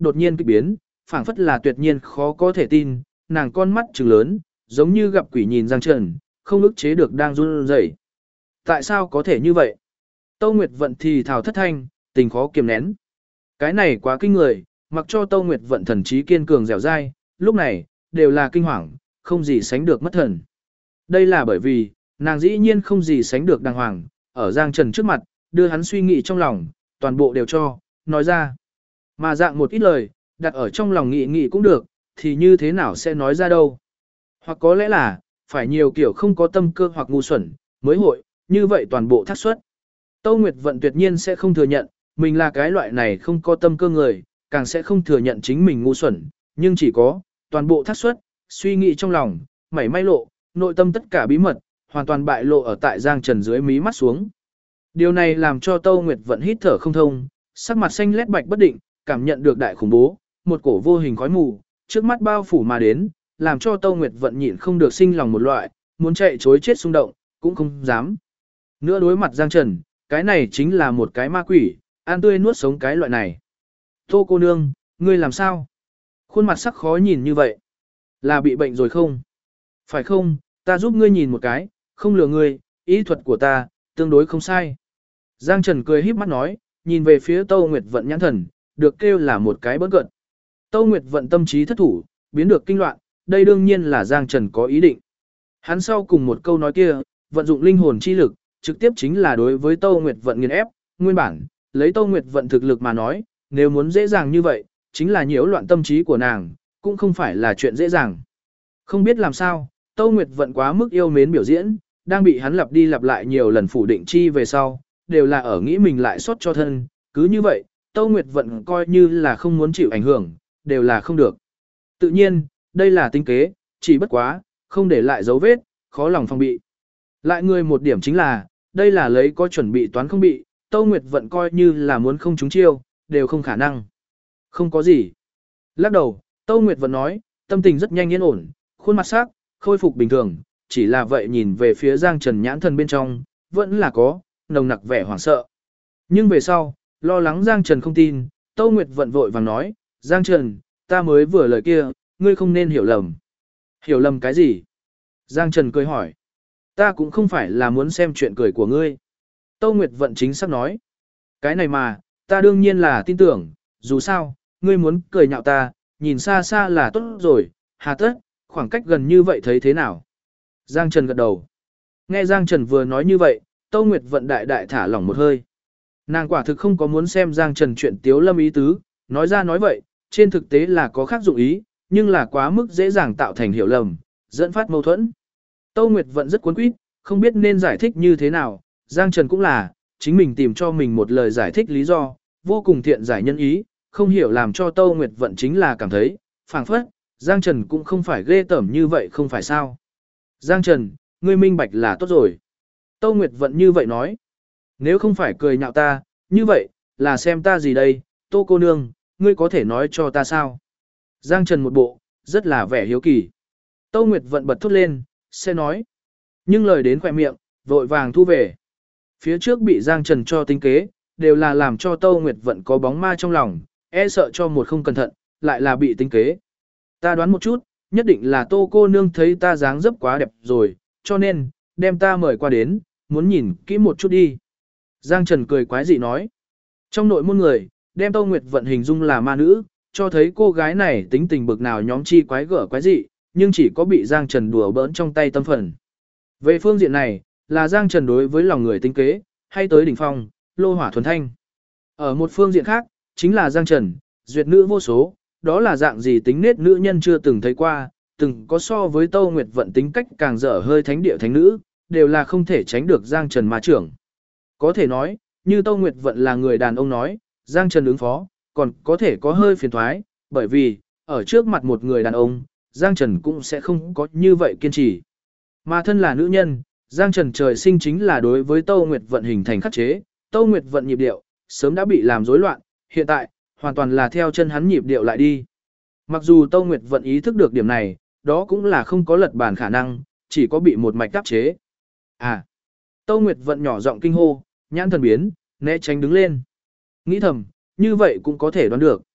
đột nhiên kịch biến, phảng phất là tuyệt nhiên khó có thể tin, nàng con mắt trừng lớn, giống như gặp quỷ nhìn Giang Trần, không ức chế được đang run rẩy. Tại sao có thể như vậy? Tâu Nguyệt Vận thì thào thất thanh, tình khó kiềm nén. Cái này quá kinh người, mặc cho Tâu Nguyệt Vận thần trí kiên cường dẻo dai, lúc này, đều là kinh hoàng, không gì sánh được mất thần. Đây là bởi vì, nàng dĩ nhiên không gì sánh được đàng hoàng, ở Giang Trần trước mặt, đưa hắn suy nghĩ trong lòng, toàn bộ đều cho, nói ra. Mà dạng một ít lời, đặt ở trong lòng nghĩ nghĩ cũng được, thì như thế nào sẽ nói ra đâu. Hoặc có lẽ là, phải nhiều kiểu không có tâm cơ hoặc ngu xuẩn, mới hội, như vậy toàn bộ thác suất. Tâu Nguyệt Vận tuyệt nhiên sẽ không thừa nhận, mình là cái loại này không có tâm cơ người, càng sẽ không thừa nhận chính mình ngu xuẩn, nhưng chỉ có, toàn bộ thác suất, suy nghĩ trong lòng, mảy may lộ, nội tâm tất cả bí mật, hoàn toàn bại lộ ở tại Giang Trần dưới mí mắt xuống. Điều này làm cho Tâu Nguyệt Vận hít thở không thông, sắc mặt xanh lét bạch bất định, cảm nhận được đại khủng bố, một cổ vô hình khói mù, trước mắt bao phủ mà đến, làm cho Tâu Nguyệt Vận nhịn không được sinh lòng một loại, muốn chạy chối chết xung động, cũng không dám. Nữa đối mặt Giang Trần, cái này chính là một cái ma quỷ, ăn tươi nuốt sống cái loại này. Tô cô nương, ngươi làm sao? Khuôn mặt sắc khó nhìn như vậy. Là bị bệnh rồi không? Phải không, ta giúp ngươi nhìn một cái, không lừa ngươi, ý thuật của ta, tương đối không sai. Giang Trần cười híp mắt nói, nhìn về phía Tâu Nguyệt Vận nhãn thần, được kêu là một cái bỡn cợt. Tâu Nguyệt Vận tâm trí thất thủ, biến được kinh loạn, đây đương nhiên là Giang Trần có ý định. Hắn sau cùng một câu nói kia, vận dụng linh hồn chi lực, trực tiếp chính là đối với Tâu Nguyệt Vận nghiền ép, nguyên bản, lấy Tâu Nguyệt Vận thực lực mà nói, nếu muốn dễ dàng như vậy, chính là nhiễu loạn tâm trí của nàng, cũng không phải là chuyện dễ dàng. Không biết làm sao, Tâu Nguyệt Vận quá mức yêu mến biểu diễn, đang bị hắn lặp đi lặp lại nhiều lần phủ định chi về sau, đều là ở nghĩ mình lại sót cho thân, cứ như vậy, Tâu Nguyệt Vận coi như là không muốn chịu ảnh hưởng, đều là không được. Tự nhiên, đây là tính kế, chỉ bất quá, không để lại dấu vết, khó lòng phòng bị. Lại người một điểm chính là, đây là lấy có chuẩn bị toán không bị, Tâu Nguyệt Vận coi như là muốn không trúng chiêu, đều không khả năng. Không có gì. Lắc đầu, Tâu Nguyệt Vận nói, tâm tình rất nhanh yên ổn, khuôn mặt sắc, khôi phục bình thường, chỉ là vậy nhìn về phía Giang Trần nhãn thần bên trong, vẫn là có, nồng nặc vẻ hoảng sợ. Nhưng về sau, lo lắng Giang Trần không tin, Tâu Nguyệt Vận vội vàng nói, Giang Trần, ta mới vừa lời kia, ngươi không nên hiểu lầm. Hiểu lầm cái gì? Giang Trần cười hỏi. Ta cũng không phải là muốn xem chuyện cười của ngươi. Tâu Nguyệt Vận chính xác nói. Cái này mà, ta đương nhiên là tin tưởng, dù sao, ngươi muốn cười nhạo ta, nhìn xa xa là tốt rồi, hà tất, khoảng cách gần như vậy thấy thế nào? Giang Trần gật đầu. Nghe Giang Trần vừa nói như vậy, Tâu Nguyệt Vận đại đại thả lỏng một hơi. Nàng quả thực không có muốn xem Giang Trần chuyện tiếu lâm ý tứ, nói ra nói vậy, trên thực tế là có khác dụng ý, nhưng là quá mức dễ dàng tạo thành hiểu lầm, dẫn phát mâu thuẫn. Tâu Nguyệt Vận rất cuốn quýt, không biết nên giải thích như thế nào, Giang Trần cũng là, chính mình tìm cho mình một lời giải thích lý do, vô cùng thiện giải nhân ý, không hiểu làm cho Tâu Nguyệt Vận chính là cảm thấy, phảng phất, Giang Trần cũng không phải ghê tởm như vậy không phải sao. Giang Trần, ngươi minh bạch là tốt rồi. Tâu Nguyệt Vận như vậy nói. Nếu không phải cười nhạo ta, như vậy, là xem ta gì đây, Tô cô nương, ngươi có thể nói cho ta sao? Giang Trần một bộ, rất là vẻ hiếu kỳ. Tâu Nguyệt Vận bật thốt lên, sẽ nói. Nhưng lời đến khỏe miệng, vội vàng thu về. Phía trước bị Giang Trần cho tính kế, đều là làm cho Tâu Nguyệt Vận có bóng ma trong lòng, e sợ cho một không cẩn thận, lại là bị tính kế. Ta đoán một chút, nhất định là Tô cô nương thấy ta dáng dấp quá đẹp rồi, cho nên, đem ta mời qua đến, muốn nhìn kỹ một chút đi. Giang Trần cười quái dị nói. Trong nội môn người, đem Tâu Nguyệt Vận hình dung là ma nữ, cho thấy cô gái này tính tình bực nào nhóm chi quái gở quái dị, nhưng chỉ có bị Giang Trần đùa bỡn trong tay tâm phần. Về phương diện này, là Giang Trần đối với lòng người tính kế, hay tới đỉnh phong, lô hỏa thuần thanh. Ở một phương diện khác, chính là Giang Trần, duyệt nữ vô số, đó là dạng gì tính nết nữ nhân chưa từng thấy qua, từng có so với Tâu Nguyệt Vận tính cách càng dở hơi thánh địa thánh nữ, đều là không thể tránh được Giang Trần ma trưởng. Có thể nói, như Tâu Nguyệt Vận là người đàn ông nói, Giang Trần ứng phó, còn có thể có hơi phiền thoái, bởi vì, ở trước mặt một người đàn ông, Giang Trần cũng sẽ không có như vậy kiên trì. Mà thân là nữ nhân, Giang Trần trời sinh chính là đối với Tâu Nguyệt Vận hình thành khắc chế, Tâu Nguyệt Vận nhịp điệu, sớm đã bị làm rối loạn, hiện tại, hoàn toàn là theo chân hắn nhịp điệu lại đi. Mặc dù Tâu Nguyệt Vận ý thức được điểm này, đó cũng là không có lật bàn khả năng, chỉ có bị một mạch đáp chế. À, Tâu Nguyệt Vận nhỏ giọng kinh hô, nhãn thần biến, né tránh đứng lên. Nghĩ thầm, như vậy cũng có thể đoán được.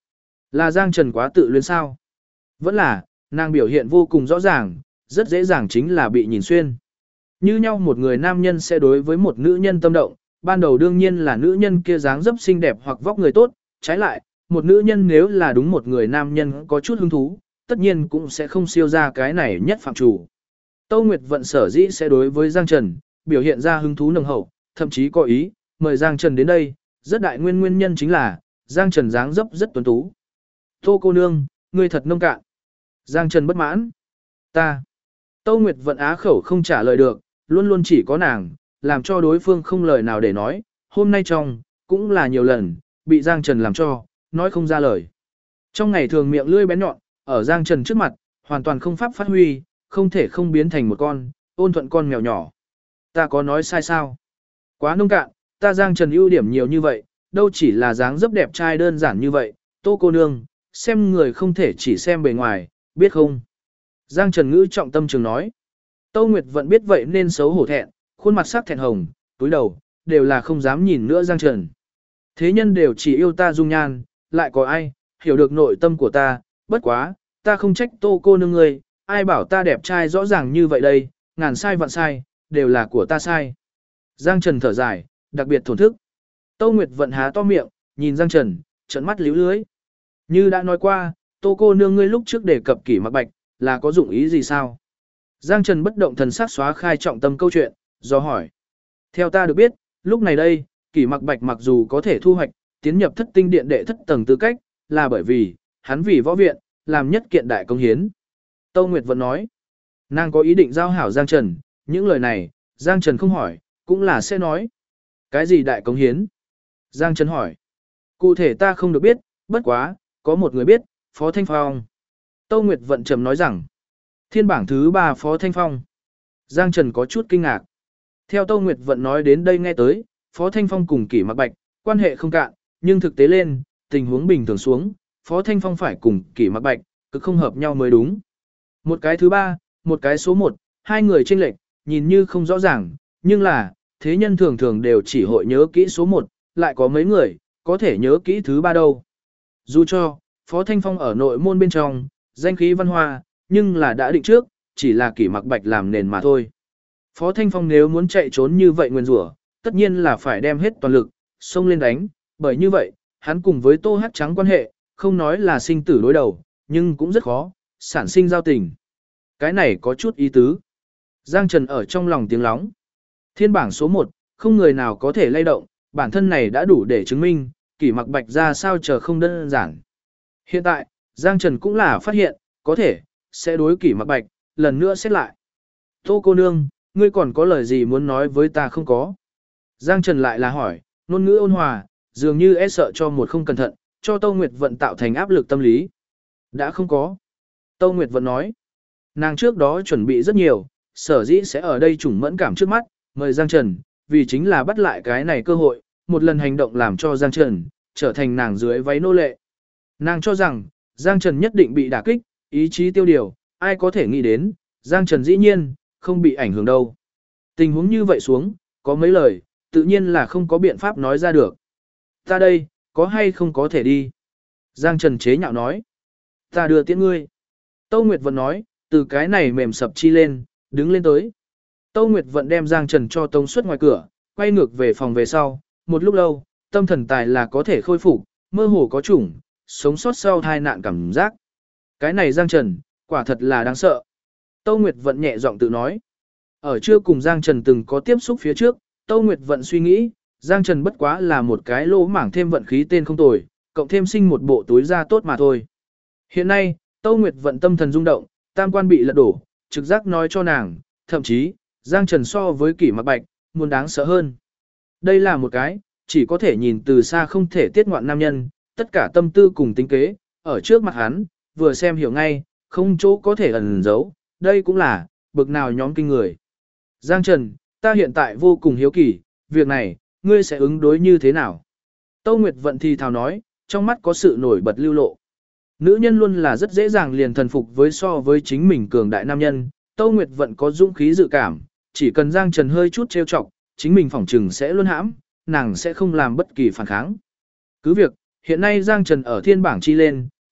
Là Giang Trần quá tự luyến sao? Vẫn là, nàng biểu hiện vô cùng rõ ràng, rất dễ dàng chính là bị nhìn xuyên. Như nhau một người nam nhân sẽ đối với một nữ nhân tâm động, ban đầu đương nhiên là nữ nhân kia dáng dấp xinh đẹp hoặc vóc người tốt, trái lại, một nữ nhân nếu là đúng một người nam nhân có chút hứng thú, tất nhiên cũng sẽ không siêu ra cái này nhất phạm chủ. Tâu Nguyệt Vận sở dĩ sẽ đối với Giang Trần, biểu hiện ra hứng thú nồng hậu, thậm chí có ý, mời Giang Trần đến đây, rất đại nguyên nhân chính là, Giang Trần dáng dấp rất tuấn tú. Tô cô nương, ngươi thật nông cạn. Giang Trần bất mãn. Ta. Tâu Nguyệt Vận á khẩu không trả lời được, luôn luôn chỉ có nàng, làm cho đối phương không lời nào để nói, hôm nay trong, cũng là nhiều lần, bị Giang Trần làm cho, nói không ra lời. Trong ngày thường miệng lưỡi bén nhọn, ở Giang Trần trước mặt, hoàn toàn không pháp phát huy, không thể không biến thành một con, ôn thuận con mèo nhỏ. Ta có nói sai sao? Quá nông cạn, ta Giang Trần ưu điểm nhiều như vậy, đâu chỉ là dáng dấp đẹp trai đơn giản như vậy, Tô cô nương, xem người không thể chỉ xem bề ngoài, biết không? Giang Trần ngữ trọng tâm trường nói. Tâu Nguyệt Vận biết vậy nên xấu hổ thẹn, khuôn mặt sắc thẹn hồng, túi đầu, đều là không dám nhìn nữa Giang Trần. Thế nhân đều chỉ yêu ta dung nhan, lại có ai, hiểu được nội tâm của ta, bất quá, ta không trách Tô cô nương ngươi, ai bảo ta đẹp trai rõ ràng như vậy đây, ngàn sai vạn sai, đều là của ta sai. Giang Trần thở dài, đặc biệt thổn thức. Tâu Nguyệt Vận há to miệng, nhìn Giang Trần, trợn mắt líu lưới. Như đã nói qua, Tô cô nương ngươi lúc trước đề cập Kỷ Mặc Bạch, là có dụng ý gì sao? Giang Trần bất động thần sắc xóa khai trọng tâm câu chuyện, do hỏi. Theo ta được biết, lúc này đây, Kỷ Mặc Bạch mặc dù có thể thu hoạch, tiến nhập thất tinh điện đệ thất tầng tư cách, là bởi vì, hắn vì võ viện, làm nhất kiện đại công hiến. Tâu Nguyệt Vận nói, nàng có ý định giao hảo Giang Trần, những lời này, Giang Trần không hỏi, cũng là sẽ nói. Cái gì đại công hiến? Giang Trần hỏi. Cụ thể ta không được biết, bất quá, có một người biết, Phó Thanh Phong. Tâu Nguyệt Vận trầm nói rằng, thiên bảng thứ 3 Phó Thanh Phong. Giang Trần có chút kinh ngạc. Theo Tâu Nguyệt Vận nói đến đây nghe tới, Phó Thanh Phong cùng Kỷ Mặc Bạch, quan hệ không cạn, nhưng thực tế lên, tình huống bình thường xuống, Phó Thanh Phong phải cùng Kỷ Mặc Bạch, cực không hợp nhau mới đúng. Một cái thứ 3, một cái số 1, hai người chênh lệch, nhìn như không rõ ràng, nhưng là, thế nhân thường thường đều chỉ hội nhớ kỹ số 1, lại có mấy người, có thể nhớ kỹ thứ 3 đâu. Dù cho, Phó Thanh Phong ở nội môn bên trong, danh khí văn hoa, nhưng là đã định trước, chỉ là Kỷ Mặc Bạch làm nền mà thôi. Phó Thanh Phong nếu muốn chạy trốn như vậy nguyên rủa, tất nhiên là phải đem hết toàn lực, xông lên đánh, bởi như vậy, hắn cùng với Tô Hắc Trắng quan hệ, không nói là sinh tử đối đầu, nhưng cũng rất khó, sản sinh giao tình. Cái này có chút ý tứ. Giang Trần ở trong lòng tiếng lóng. Thiên bảng số 1, không người nào có thể lay động, bản thân này đã đủ để chứng minh, Kỷ Mặc Bạch ra sao chờ không đơn giản. Hiện tại, Giang Trần cũng là phát hiện, có thể, sẽ đối Kỷ Mặc Bạch, lần nữa xét lại. Tô cô nương, ngươi còn có lời gì muốn nói với ta không có? Giang Trần lại là hỏi, ngôn ngữ ôn hòa, dường như e sợ cho một không cẩn thận, cho Tâu Nguyệt Vận tạo thành áp lực tâm lý. Đã không có. Tâu Nguyệt Vận nói, nàng trước đó chuẩn bị rất nhiều, sở dĩ sẽ ở đây trùng mẫn cảm trước mắt, mời Giang Trần, vì chính là bắt lại cái này cơ hội, một lần hành động làm cho Giang Trần, trở thành nàng dưới váy nô lệ. Nàng cho rằng, Giang Trần nhất định bị đả kích, ý chí tiêu điều, ai có thể nghĩ đến, Giang Trần dĩ nhiên, không bị ảnh hưởng đâu. Tình huống như vậy xuống, có mấy lời, tự nhiên là không có biện pháp nói ra được. Ta đây, có hay không có thể đi? Giang Trần chế nhạo nói. Ta đưa tiễn ngươi. Tâu Nguyệt Vận nói, từ cái này mềm sập chi lên, đứng lên tới. Tâu Nguyệt Vận đem Giang Trần cho tống xuất ngoài cửa, quay ngược về phòng về sau. Một lúc lâu, tâm thần tài là có thể khôi phục, mơ hồ có chủng, sống sót sau tai nạn cảm giác. Cái này Giang Trần, quả thật là đáng sợ. Tâu Nguyệt Vận nhẹ giọng tự nói. Ở chưa cùng Giang Trần từng có tiếp xúc phía trước, Tâu Nguyệt Vận suy nghĩ, Giang Trần bất quá là một cái lỗ mảng thêm vận khí tên không tồi, cộng thêm sinh một bộ túi da tốt mà thôi. Hiện nay, Tâu Nguyệt Vận tâm thần rung động, tam quan bị lật đổ, trực giác nói cho nàng, thậm chí, Giang Trần so với Kỷ Mặc Bạch, muốn đáng sợ hơn. Đây là một cái, chỉ có thể nhìn từ xa không thể tiết ngoạn nam nhân, tất cả tâm tư cùng tính kế, ở trước mặt hắn, vừa xem hiểu ngay, không chỗ có thể ẩn giấu, đây cũng là, bực nào nhóm kinh người. Giang Trần, ta hiện tại vô cùng hiếu kỳ, việc này, ngươi sẽ ứng đối như thế nào? Tâu Nguyệt Vận thì thào nói, trong mắt có sự nổi bật lưu lộ. Nữ nhân luôn là rất dễ dàng liền thần phục với so với chính mình cường đại nam nhân, Tâu Nguyệt Vận có dũng khí dự cảm, chỉ cần Giang Trần hơi chút trêu chọc, chính mình phỏng trừng sẽ luôn hãm, nàng sẽ không làm bất kỳ phản kháng. Cứ việc, hiện nay Giang Trần ở thiên bảng chi lên,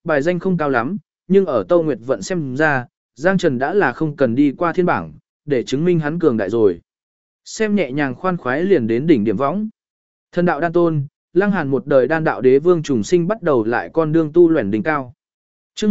bài danh không cao lắm, nhưng ở Tâu Nguyệt Vận xem ra, Giang Trần đã là không cần đi qua thiên bảng, để chứng minh hắn cường đại rồi. Xem nhẹ nhàng khoan khoái liền đến đỉnh điểm võng. Thần đạo đan tôn, Lăng Hàn một đời đan đạo đế vương trùng sinh bắt đầu lại con đường tu luyện đỉnh cao. Chương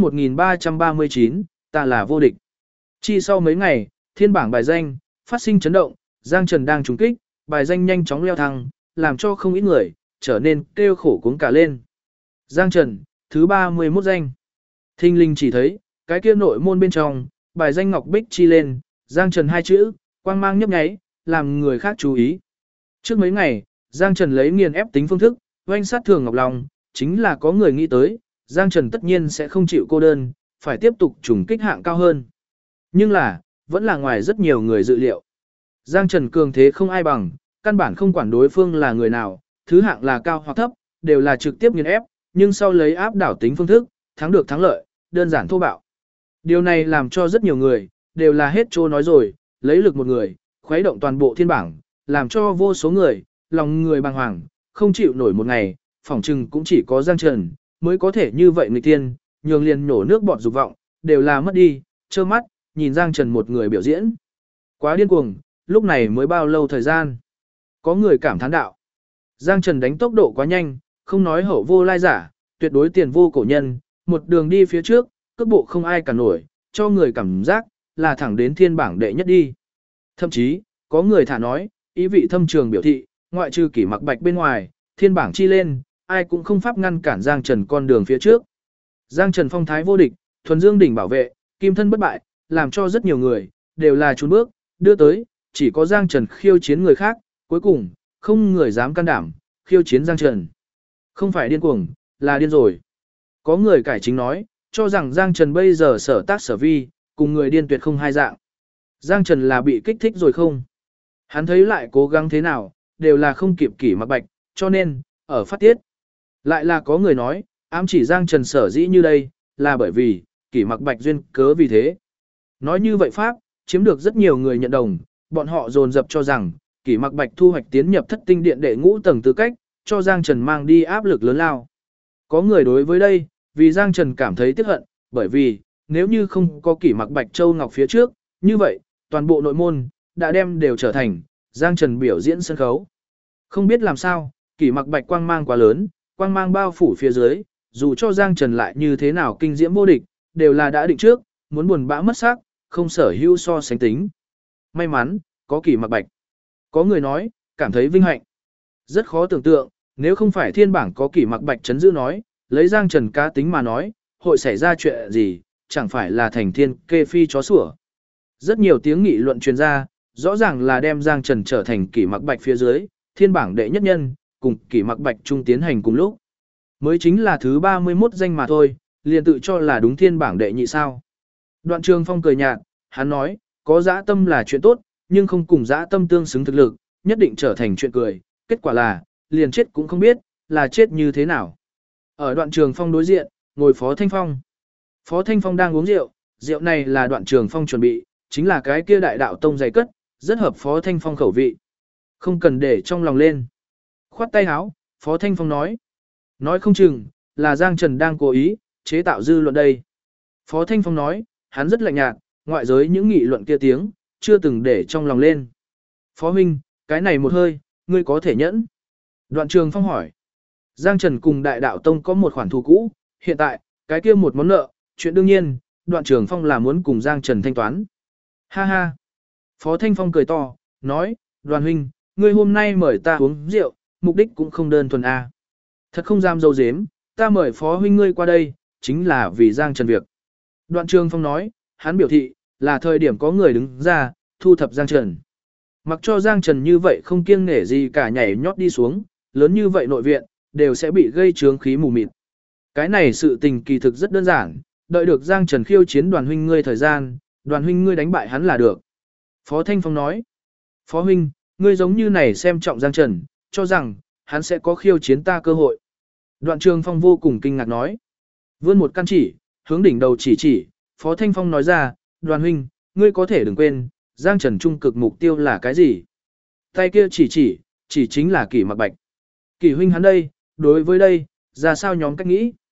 1339, ta là vô địch. Chi sau mấy ngày, thiên bảng bài danh phát sinh chấn động, Giang Trần đang trùng kích, bài danh nhanh chóng leo thăng, làm cho không ít người trở nên kêu khổ cuống cả lên. Giang Trần, thứ 31 danh. Thinh linh chỉ thấy, cái kia nội môn bên trong, bài danh ngọc bích chi lên, Giang Trần hai chữ, quang mang nhấp nháy, làm người khác chú ý. Trước mấy ngày, Giang Trần lấy nghiền ép tính phương thức, oanh sát Thường Ngọc Long, chính là có người nghĩ tới, Giang Trần tất nhiên sẽ không chịu cô đơn, phải tiếp tục trùng kích hạng cao hơn. Nhưng là, vẫn là ngoài rất nhiều người dự liệu. Giang Trần cường thế không ai bằng, căn bản không quản đối phương là người nào, thứ hạng là cao hoặc thấp, đều là trực tiếp nghiền ép, nhưng sau lấy áp đảo tính phương thức, thắng được thắng lợi, đơn giản thô bạo. Điều này làm cho rất nhiều người, đều là hết trô nói rồi, lấy lực một người, khuấy động toàn bộ thiên bảng, làm cho vô số người, lòng người bàng hoàng, không chịu nổi một ngày, phỏng chừng cũng chỉ có Giang Trần, mới có thể như vậy người tiên, nhường liền nổ nước bọt dục vọng, đều là mất đi, trơ mắt, nhìn Giang Trần một người biểu diễn. Quá điên cuồng, lúc này mới bao lâu thời gian. Có người cảm thán đạo. Giang Trần đánh tốc độ quá nhanh, không nói hậu vô lai giả, tuyệt đối tiền vô cổ nhân, một đường đi phía trước, cước bộ không ai cản nổi, cho người cảm giác là thẳng đến thiên bảng đệ nhất đi. Thậm chí, có người thả nói, ý vị thâm trường biểu thị, ngoại trừ Kỷ Mặc Bạch bên ngoài, thiên bảng chi lên, ai cũng không pháp ngăn cản Giang Trần con đường phía trước. Giang Trần phong thái vô địch, thuần dương đỉnh bảo vệ, kim thân bất bại, làm cho rất nhiều người đều là chùn bước, đưa tới, chỉ có Giang Trần khiêu chiến người khác, cuối cùng, không người dám can đảm, khiêu chiến Giang Trần. Không phải điên cuồng, là điên rồi. Có người cải chính nói, cho rằng Giang Trần bây giờ sở tác sở vi, cùng người điên tuyệt không hai dạng. Giang Trần là bị kích thích rồi không? Hắn thấy lại cố gắng thế nào, đều là không kịp Kỷ Mặc Bạch, cho nên, ở phát tiết. Lại là có người nói, ám chỉ Giang Trần sở dĩ như đây, là bởi vì, Kỷ Mặc Bạch duyên cớ vì thế. Nói như vậy Pháp, chiếm được rất nhiều người nhận đồng, bọn họ dồn dập cho rằng, Kỷ Mặc Bạch thu hoạch tiến nhập thất tinh điện đệ ngũ tầng tư cách, cho Giang Trần mang đi áp lực lớn lao. Có người đối với đây, vì Giang Trần cảm thấy tiếc hận, bởi vì, nếu như không có Kỷ Mặc Bạch Châu Ngọc phía trước, như vậy, toàn bộ nội môn, đã đem đều trở thành, Giang Trần biểu diễn sân khấu. Không biết làm sao, Kỷ Mặc Bạch quang mang quá lớn, quang mang bao phủ phía dưới, dù cho Giang Trần lại như thế nào kinh diễm vô địch, đều là đã định trước, muốn buồn bã mất sắc, không sở hữu so sánh tính. May mắn, có Kỷ Mặc Bạch. Có người nói, cảm thấy vinh hạnh. Rất khó tưởng tượng, nếu không phải thiên bảng có Kỷ Mặc Bạch chấn giữ nói, lấy Giang Trần cá tính mà nói, hội xảy ra chuyện gì, chẳng phải là thành thiên kê phi chó sủa. Rất nhiều tiếng nghị luận truyền ra, rõ ràng là đem Giang Trần trở thành Kỷ Mặc Bạch phía dưới, thiên bảng đệ nhất nhân, cùng Kỷ Mặc Bạch chung tiến hành cùng lúc. Mới chính là thứ 31 danh mà thôi, liền tự cho là đúng thiên bảng đệ nhị sao. Đoạn Trường Phong cười nhạt, hắn nói, có dã tâm là chuyện tốt, nhưng không cùng dã tâm tương xứng thực lực, nhất định trở thành chuyện cười, kết quả là, liền chết cũng không biết, là chết như thế nào. Ở Đoạn Trường Phong đối diện, ngồi Phó Thanh Phong. Phó Thanh Phong đang uống rượu, rượu này là Đoạn Trường Phong chuẩn bị, chính là cái kia đại đạo tông dày cất, rất hợp Phó Thanh Phong khẩu vị. Không cần để trong lòng lên. Khoát tay áo, Phó Thanh Phong nói không chừng, là Giang Trần đang cố ý, chế tạo dư luận đây. Phó Thanh Phong nói, hắn rất lạnh nhạt, ngoại giới những nghị luận kia tiếng, chưa từng để trong lòng lên. Phó huynh, cái này một hơi, ngươi có thể nhẫn. Đoạn Trường Phong hỏi. Giang Trần cùng Đại Đạo Tông có một khoản thù cũ, hiện tại, cái kia một món nợ, chuyện đương nhiên, Đoạn Trường Phong là muốn cùng Giang Trần thanh toán. Ha ha. Phó Thanh Phong cười to, nói, Đoàn huynh, ngươi hôm nay mời ta uống rượu, mục đích cũng không đơn thuần a. Thật không dám dâu dếm, ta mời Phó huynh ngươi qua đây, chính là vì Giang Trần việc. Đoạn Trường Phong nói, hắn biểu thị, là thời điểm có người đứng ra, thu thập Giang Trần. Mặc cho Giang Trần như vậy không kiêng nể gì cả nhảy nhót đi xuống, lớn như vậy nội viện, đều sẽ bị gây chướng khí mù mịt. Cái này sự tình kỳ thực rất đơn giản, đợi được Giang Trần khiêu chiến Đoàn huynh ngươi thời gian, Đoàn huynh ngươi đánh bại hắn là được. Phó Thanh Phong nói, Phó huynh, ngươi giống như này xem trọng Giang Trần, cho rằng, hắn sẽ có khiêu chiến ta cơ hội. Đoạn Trường Phong vô cùng kinh ngạc nói, vươn một căn chỉ, hướng đỉnh đầu chỉ, Phó Thanh Phong nói ra, Đoàn huynh, ngươi có thể đừng quên, Giang Trần trung cực mục tiêu là cái gì? Tay kia chỉ chính là Kỷ Mặc Bạch. Kỷ huynh hắn đây, đối với đây, ra sao nhóm cách nghĩ?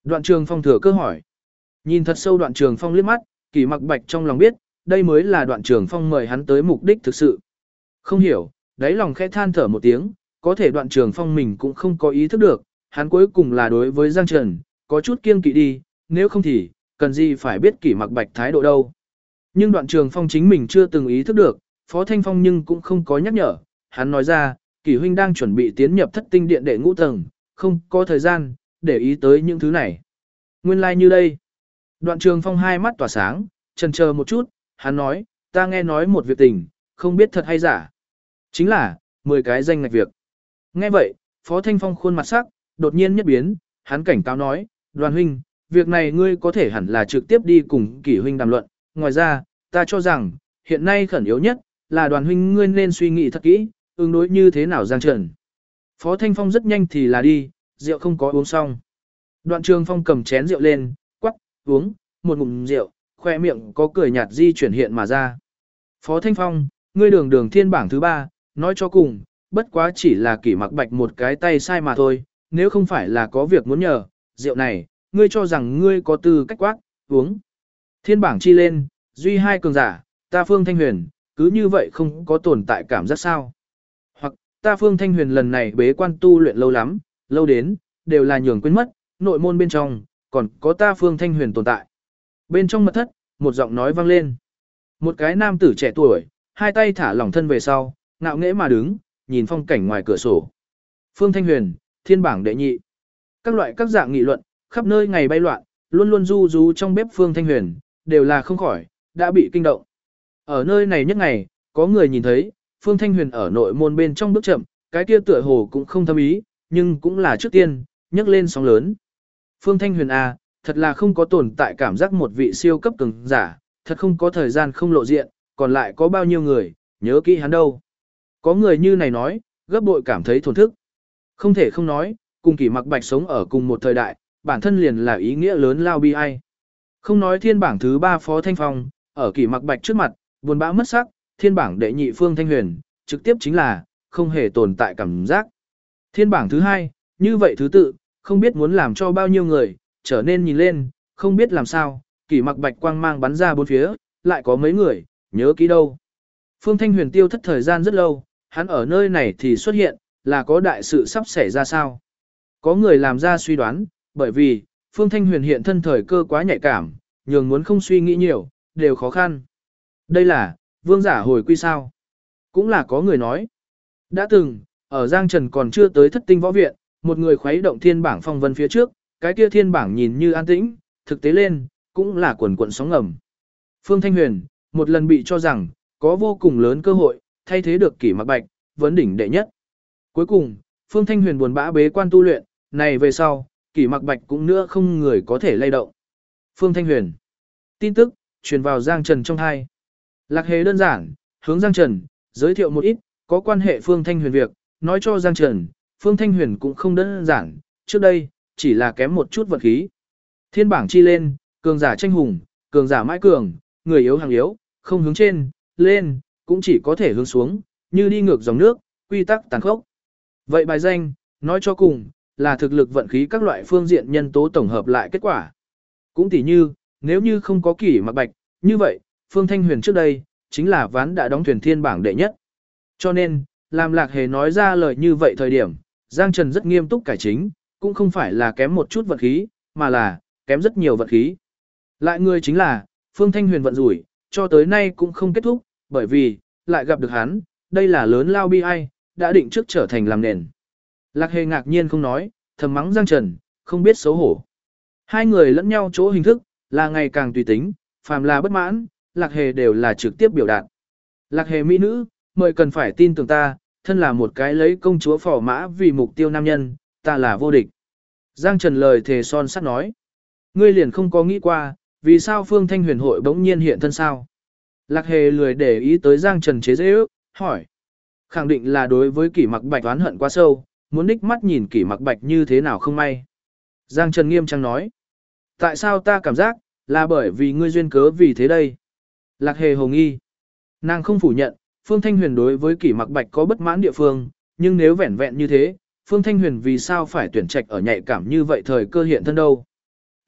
Đoạn Trường Phong thừa cơ hỏi. Nhìn thật sâu Đoạn Trường Phong liếc mắt, Kỷ Mặc Bạch trong lòng biết, đây mới là Đoạn Trường Phong mời hắn tới mục đích thực sự. Không hiểu, đáy lòng khẽ than thở một tiếng, có thể Đoạn Trường Phong mình cũng không có ý thức được, hắn cuối cùng là đối với Giang Trần, có chút kiêng kỵ đi, nếu không thì, cần gì phải biết Kỷ Mặc Bạch thái độ đâu. Nhưng Đoạn Trường Phong chính mình chưa từng ý thức được, Phó Thanh Phong nhưng cũng không có nhắc nhở, hắn nói ra, Kỷ huynh đang chuẩn bị tiến nhập Thất Tinh Điện đệ ngũ tầng, không có thời gian, để ý tới những thứ này. Nguyên lai like như đây. Đoạn Trường Phong hai mắt tỏa sáng, chần chờ một chút, hắn nói, ta nghe nói một việc tình, không biết thật hay giả. Chính là, 10 cái danh ngạch việc. Nghe vậy, Phó Thanh Phong khuôn mặt sắc, đột nhiên nhất biến, hắn cảnh cáo nói, Đoàn huynh, việc này ngươi có thể hẳn là trực tiếp đi cùng Kỷ huynh đàm luận, ngoài ra, ta cho rằng, hiện nay khẩn yếu nhất, là Đoàn huynh ngươi nên suy nghĩ thật kỹ, ứng đối như thế nào Giang Trần. Phó Thanh Phong rất nhanh thì là đi, rượu không có uống xong. Đoạn Trường Phong cầm chén rượu lên, quắc, uống, một ngụm rượu, khoe miệng có cười nhạt di chuyển hiện mà ra. Phó Thanh Phong, ngươi đường đường thiên bảng thứ 3, nói cho cùng, bất quá chỉ là Kỷ Mặc Bạch một cái tay sai mà thôi, nếu không phải là có việc muốn nhờ, rượu này, ngươi cho rằng ngươi có tư cách quát, uống. Thiên bảng chi lên, duy hai cường giả, ta Phương Thanh Huyền, cứ như vậy không có tồn tại cảm giác sao. Hoặc, ta Phương Thanh Huyền lần này bế quan tu luyện lâu lắm, lâu đến, đều là nhường quên mất, nội môn bên trong, còn có ta Phương Thanh Huyền tồn tại. Bên trong mật thất, một giọng nói vang lên. Một cái nam tử trẻ tuổi, hai tay thả lỏng thân về sau, ngạo nghễ mà đứng, nhìn phong cảnh ngoài cửa sổ. Phương Thanh Huyền, thiên bảng đệ nhị. Các loại các dạng nghị luận, khắp nơi ngày bay loạn, luôn luôn du rú trong bếp Phương Thanh Huyền, đều là không khỏi, đã bị kinh động. Ở nơi này nhất ngày, có người nhìn thấy, Phương Thanh Huyền ở nội môn bên trong bước chậm, cái kia tựa hồ cũng không thâm ý, nhưng cũng là trước tiên, nhấc lên sóng lớn. Phương Thanh Huyền A, thật là không có tồn tại cảm giác một vị siêu cấp cường giả, thật không có thời gian không lộ diện, còn lại có bao nhiêu người, nhớ kỹ hắn đâu. Có người như này nói, gấp bội cảm thấy thổn thức. Không thể không nói, cùng Kỷ Mặc Bạch sống ở cùng một thời đại, bản thân liền là ý nghĩa lớn lao bi ai. Không nói thiên bảng thứ 3 Phó Thanh Phong, ở Kỷ Mặc Bạch trước mặt, buồn bã mất sắc, thiên bảng đệ nhị Phương Thanh Huyền, trực tiếp chính là, không hề tồn tại cảm giác. Thiên bảng thứ 2, như vậy thứ tự, không biết muốn làm cho bao nhiêu người, trở nên nhìn lên, không biết làm sao, Kỷ Mặc Bạch quang mang bắn ra bốn phía, lại có mấy người, nhớ kỹ đâu. Phương Thanh Huyền tiêu thất thời gian rất lâu, hắn ở nơi này thì xuất hiện, là có đại sự sắp xảy ra sao. Có người làm ra suy đoán, bởi vì, Phương Thanh Huyền hiện thân thời cơ quá nhạy cảm, nhường muốn không suy nghĩ nhiều, đều khó khăn. Đây là, vương giả hồi quy sao. Cũng là có người nói. Đã từng, ở Giang Trần còn chưa tới Thất Tinh võ viện, một người khuấy động thiên bảng phong vân phía trước, cái kia thiên bảng nhìn như an tĩnh, thực tế lên, cũng là quần quần sóng ngầm. Phương Thanh Huyền, một lần bị cho rằng, có vô cùng lớn cơ hội, thay thế được Kỷ Mặc Bạch, vấn đỉnh đệ nhất. Cuối cùng, Phương Thanh Huyền buồn bã bế quan tu luyện, này về sau, Kỷ Mặc Bạch cũng nữa không người có thể lay động. Phương Thanh Huyền. Tin tức, truyền vào Giang Trần trong hai. Lạc Hề đơn giản, hướng Giang Trần, giới thiệu một ít, có quan hệ Phương Thanh Huyền việc, nói cho Giang Trần, Phương Thanh Huyền cũng không đơn giản, trước đây, chỉ là kém một chút vật khí. Thiên bảng chi lên, cường giả tranh hùng, cường giả mãi cường, người yếu hàng yếu, không hướng trên, lên, cũng chỉ có thể hướng xuống, như đi ngược dòng nước, quy tắc tàn khốc. Vậy bài danh, nói cho cùng, là thực lực vận khí các loại phương diện nhân tố tổng hợp lại kết quả. Cũng tỉ như, nếu như không có Kỷ Mặc Bạch, như vậy, Phương Thanh Huyền trước đây, chính là ván đã đóng thuyền thiên bảng đệ nhất. Cho nên, làm Lạc Hề nói ra lời như vậy thời điểm, Giang Trần rất nghiêm túc cải chính, cũng không phải là kém một chút vận khí, mà là kém rất nhiều vận khí. Lại người chính là, Phương Thanh Huyền vận rủi, cho tới nay cũng không kết thúc, bởi vì, lại gặp được hắn, đây là lớn lao bi ai, đã định trước trở thành làm nền. Lạc Hề ngạc nhiên không nói, thầm mắng Giang Trần, không biết xấu hổ. Hai người lẫn nhau chỗ hình thức, là ngày càng tùy tính, phàm là bất mãn, Lạc Hề đều là trực tiếp biểu đạt. Lạc Hề mỹ nữ, mời cần phải tin tưởng ta, thân là một cái lấy công chúa phò mã vì mục tiêu nam nhân, ta là vô địch. Giang Trần lời thề son sắt nói. Ngươi liền không có nghĩ qua, vì sao Phương Thanh Huyền hội bỗng nhiên hiện thân sao? Lạc Hề lười để ý tới Giang Trần chế giễu, hỏi. Khẳng định là đối với Kỷ Mặc Bạch oán hận quá sâu, muốn đích mắt nhìn Kỷ Mặc Bạch như thế nào không may. Giang Trần nghiêm trang nói. Tại sao ta cảm giác, là bởi vì ngươi duyên cớ vì thế đây? Lạc Hề hồ nghi. Nàng không phủ nhận, Phương Thanh Huyền đối với Kỷ Mặc Bạch có bất mãn địa phương, nhưng nếu vẻn vẹn như thế, Phương Thanh Huyền vì sao phải tuyển trạch ở nhạy cảm như vậy thời cơ hiện thân đâu?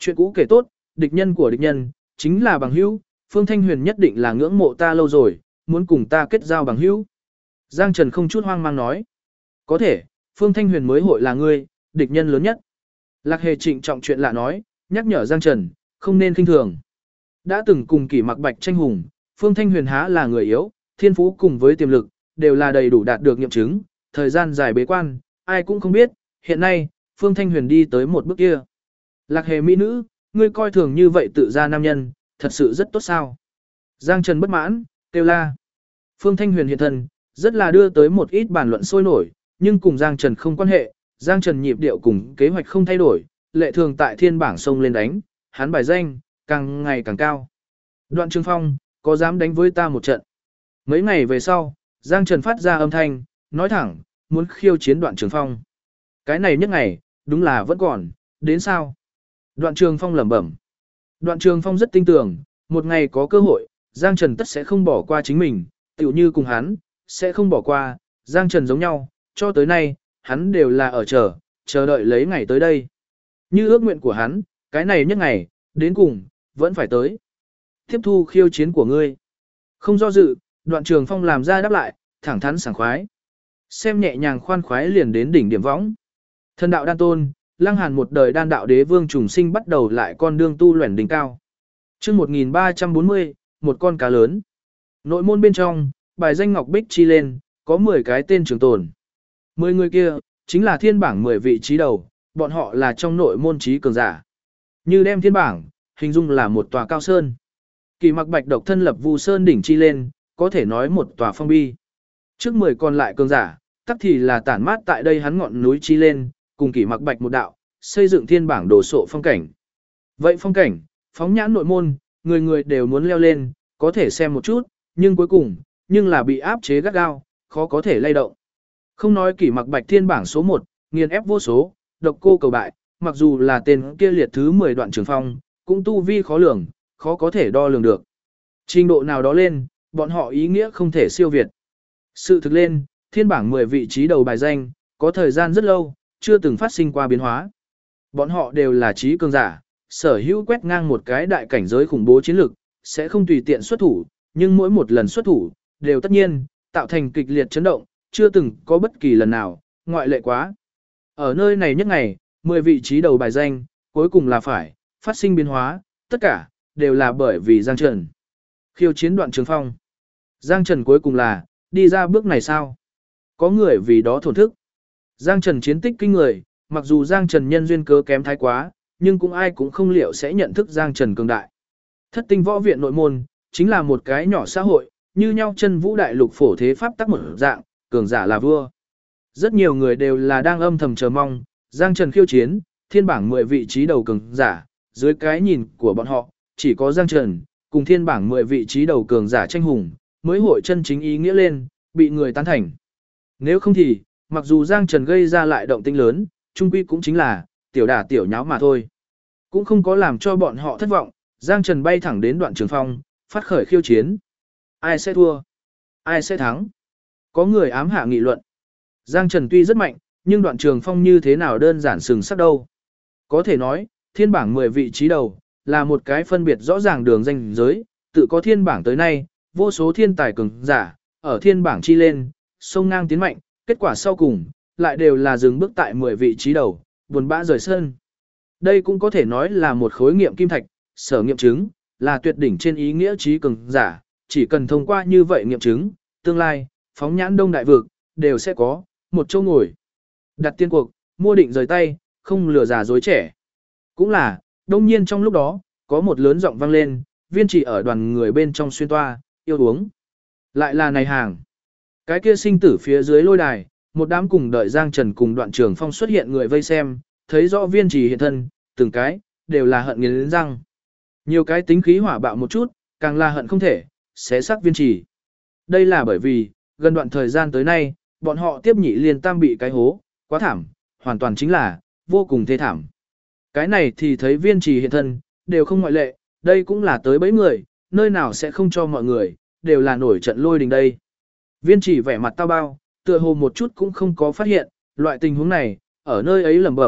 Chuyện cũ kể tốt, địch nhân của địch nhân, chính là bằng hữu, Phương Thanh Huyền nhất định là ngưỡng mộ ta lâu rồi, muốn cùng ta kết giao bằng hữu. Giang Trần không chút hoang mang nói. Có thể, Phương Thanh Huyền mới hội là ngươi, địch nhân lớn nhất. Lạc Hề trịnh trọng chuyện lạ nói, nhắc nhở Giang Trần, không nên khinh thường. Đã từng cùng Kỷ Mặc Bạch tranh hùng, Phương Thanh Huyền há là người yếu, thiên phú cùng với tiềm lực, đều là đầy đủ đạt được nghiệm chứng, thời gian dài bế quan, ai cũng không biết, hiện nay, Phương Thanh Huyền đi tới một bước kia. Lạc Hề mỹ nữ, ngươi coi thường như vậy tự ra nam nhân, thật sự rất tốt sao. Giang Trần bất mãn, kêu la. Phương Thanh Huyền hiện thân, rất là đưa tới một ít bàn luận sôi nổi, nhưng cùng Giang Trần không quan hệ, Giang Trần nhịp điệu cùng kế hoạch không thay đổi, lệ thường tại thiên bảng sông lên đánh, hắn bài danh, càng ngày càng cao. Đoạn Trường Phong, có dám đánh với ta một trận? Mấy ngày về sau, Giang Trần phát ra âm thanh, nói thẳng, muốn khiêu chiến Đoạn Trường Phong. Cái này nhất ngày, đúng là vẫn còn, đến sao? Đoạn Trường Phong lẩm bẩm. Đoạn Trường Phong rất tin tưởng, một ngày có cơ hội, Giang Trần tất sẽ không bỏ qua chính mình, tựu như cùng hắn, sẽ không bỏ qua, Giang Trần giống nhau, cho tới nay, hắn đều là ở chờ đợi lấy ngày tới đây. Như ước nguyện của hắn, cái này nhất ngày, đến cùng, vẫn phải tới. Tiếp thu khiêu chiến của ngươi. Không do dự, Đoạn Trường Phong làm ra đáp lại, thẳng thắn sảng khoái. Xem nhẹ nhàng khoan khoái liền đến đỉnh điểm võng. Thần đạo đan tôn, Lăng Hàn một đời đan đạo đế vương trùng sinh bắt đầu lại con đường tu luyện đỉnh cao. Chương 1340, một con cá lớn. Nội môn bên trong, bài danh ngọc bích chi lên, có 10 cái tên trường tồn. 10 người kia, chính là thiên bảng 10 vị trí đầu, bọn họ là trong nội môn trí cường giả. Như đem thiên bảng, hình dung là một tòa cao sơn. Kỳ Mặc Bạch độc thân lập Vu Sơn đỉnh chi lên, có thể nói một tòa phong bi. Trước 10 còn lại cường giả, tắc thì là tản mát tại đây hắn ngọn núi chi lên, cùng Kỳ Mặc Bạch một đạo, xây dựng thiên bảng đồ sộ phong cảnh. Vậy phong cảnh, phóng nhãn nội môn, người người đều muốn leo lên, có thể xem một chút, nhưng cuối cùng, nhưng là bị áp chế gắt gao, khó có thể lay động. Không nói Kỷ Mặc Bạch thiên bảng số 1, nghiền ép vô số, độc cô cầu bại, mặc dù là tên kia liệt thứ 10 Đoạn Trường Phong, cũng tu vi khó lường, khó có thể đo lường được. Trình độ nào đó lên, bọn họ ý nghĩa không thể siêu việt. Sự thực lên, thiên bảng 10 vị trí đầu bài danh, có thời gian rất lâu, chưa từng phát sinh qua biến hóa. Bọn họ đều là trí cường giả, sở hữu quét ngang một cái đại cảnh giới khủng bố chiến lực, sẽ không tùy tiện xuất thủ, nhưng mỗi một lần xuất thủ, đều tất nhiên, tạo thành kịch liệt chấn động, chưa từng có bất kỳ lần nào, ngoại lệ quá. Ở nơi này nhất ngày, 10 vị trí đầu bài danh, cuối cùng là phải, phát sinh biến hóa, tất cả, đều là bởi vì Giang Trần. Khiêu chiến Đoạn Trường Phong. Giang Trần cuối cùng là, đi ra bước này sao? Có người vì đó thổn thức. Giang Trần chiến tích kinh người, mặc dù Giang Trần nhân duyên cớ kém thái quá, nhưng cũng ai cũng không liệu sẽ nhận thức Giang Trần cường đại. Thất tinh võ viện nội môn, chính là một cái nhỏ xã hội, như nhau chân vũ đại lục phổ thế pháp tắc một dạng, cường giả là vua. Rất nhiều người đều là đang âm thầm chờ mong, Giang Trần khiêu chiến, thiên bảng 10 vị trí đầu cường giả, dưới cái nhìn của bọn họ, chỉ có Giang Trần, cùng thiên bảng 10 vị trí đầu cường giả tranh hùng, mới hội chân chính ý nghĩa lên, bị người tán thành. Nếu không thì, mặc dù Giang Trần gây ra lại động tĩnh lớn, chung quy cũng chính là, tiểu đả tiểu nháo mà thôi. Cũng không có làm cho bọn họ thất vọng, Giang Trần bay thẳng đến Đoạn Trường Phong, phát khởi khiêu chiến. Ai sẽ thua? Ai sẽ thắng? Có người ám hạ nghị luận. Giang Trần tuy rất mạnh, nhưng Đoạn Trường Phong như thế nào đơn giản sừng sắc đâu. Có thể nói, thiên bảng 10 vị trí đầu, là một cái phân biệt rõ ràng đường danh giới, tự có thiên bảng tới nay, vô số thiên tài cường giả, ở thiên bảng chi lên, sông ngang tiến mạnh, kết quả sau cùng, lại đều là dừng bước tại 10 vị trí đầu, buồn bã rời sân. Đây cũng có thể nói là một khối nghiệm kim thạch, sở nghiệm chứng, là tuyệt đỉnh trên ý nghĩa trí cường giả, chỉ cần thông qua như vậy nghiệm chứng, tương lai, phóng nhãn đông đại vực, đều sẽ có, một chỗ ngồi. Đặt tiên cuộc, mua định rời tay, không lừa già dối trẻ. Cũng là, đông nhiên trong lúc đó, có một lớn giọng vang lên, Viên Chỉ ở đoàn người bên trong xuyên toa, yêu uống. Lại là này hàng. Cái kia sinh tử phía dưới lôi đài, một đám cùng đợi Giang Trần cùng Đoạn Trường Phong xuất hiện người vây xem, thấy rõ Viên Chỉ hiện thân, từng cái, đều là hận nghiến răng. Nhiều cái tính khí hỏa bạo một chút, càng là hận không thể, xé xác Viên Chỉ. Đây là bởi vì, gần đoạn thời gian tới nay, bọn họ tiếp nhị liên tam bị cái hố, quá thảm, hoàn toàn chính là, vô cùng thê thảm. Cái này thì thấy Viên Chỉ hiện thân, đều không ngoại lệ, đây cũng là tới bấy người, nơi nào sẽ không cho mọi người, đều là nổi trận lôi đình đây. Viên Chỉ vẻ mặt tao bao, tựa hồ một chút cũng không có phát hiện, loại tình huống này, ở nơi ấy lẩm bẩm,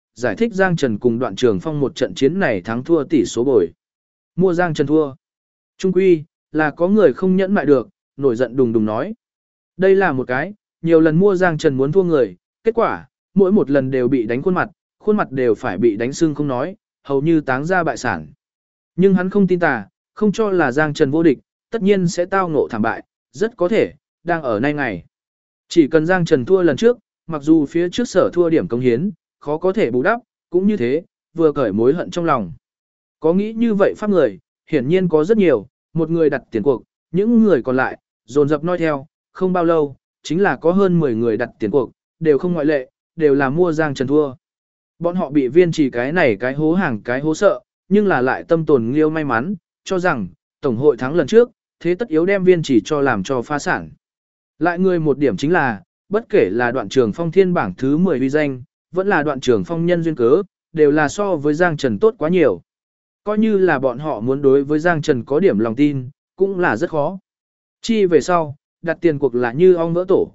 giải thích Giang Trần cùng Đoạn Trường Phong một trận chiến này thắng thua tỷ số bồi. Mua Giang Trần thua. Trung quy, là có người không nhẫn mại được, nổi giận đùng đùng nói. Đây là một cái, nhiều lần mua Giang Trần muốn thua người, kết quả, mỗi một lần đều bị đánh khuôn mặt đều phải bị đánh sưng không nói, hầu như táng ra bại sản. Nhưng hắn không tin tà, không cho là Giang Trần vô địch, tất nhiên sẽ tao ngộ thảm bại, rất có thể, đang ở nay ngày. Chỉ cần Giang Trần thua lần trước, mặc dù phía trước sở thua điểm công hiến, khó có thể bù đắp, cũng như thế, vừa cởi mối hận trong lòng. Có nghĩ như vậy pháp người, hiển nhiên có rất nhiều, một người đặt tiền cuộc, những người còn lại, dồn dập noi theo, không bao lâu, chính là có hơn 10 người đặt tiền cuộc, đều không ngoại lệ, đều là mua Giang Trần thua. Bọn họ bị viên trì cái này cái hố hàng cái hố sợ, nhưng là lại tâm tồn liêu may mắn, cho rằng, Tổng hội thắng lần trước, thế tất yếu đem viên trì cho làm cho phá sản. Lại người một điểm chính là, bất kể là Đoạn Trường Phong thiên bảng thứ 10 uy danh, vẫn là Đoạn Trường Phong nhân duyên cớ, đều là so với Giang Trần tốt quá nhiều. Coi như là bọn họ muốn đối với Giang Trần có điểm lòng tin, cũng là rất khó. Chi về sau, đặt tiền cuộc là như ong vỡ tổ,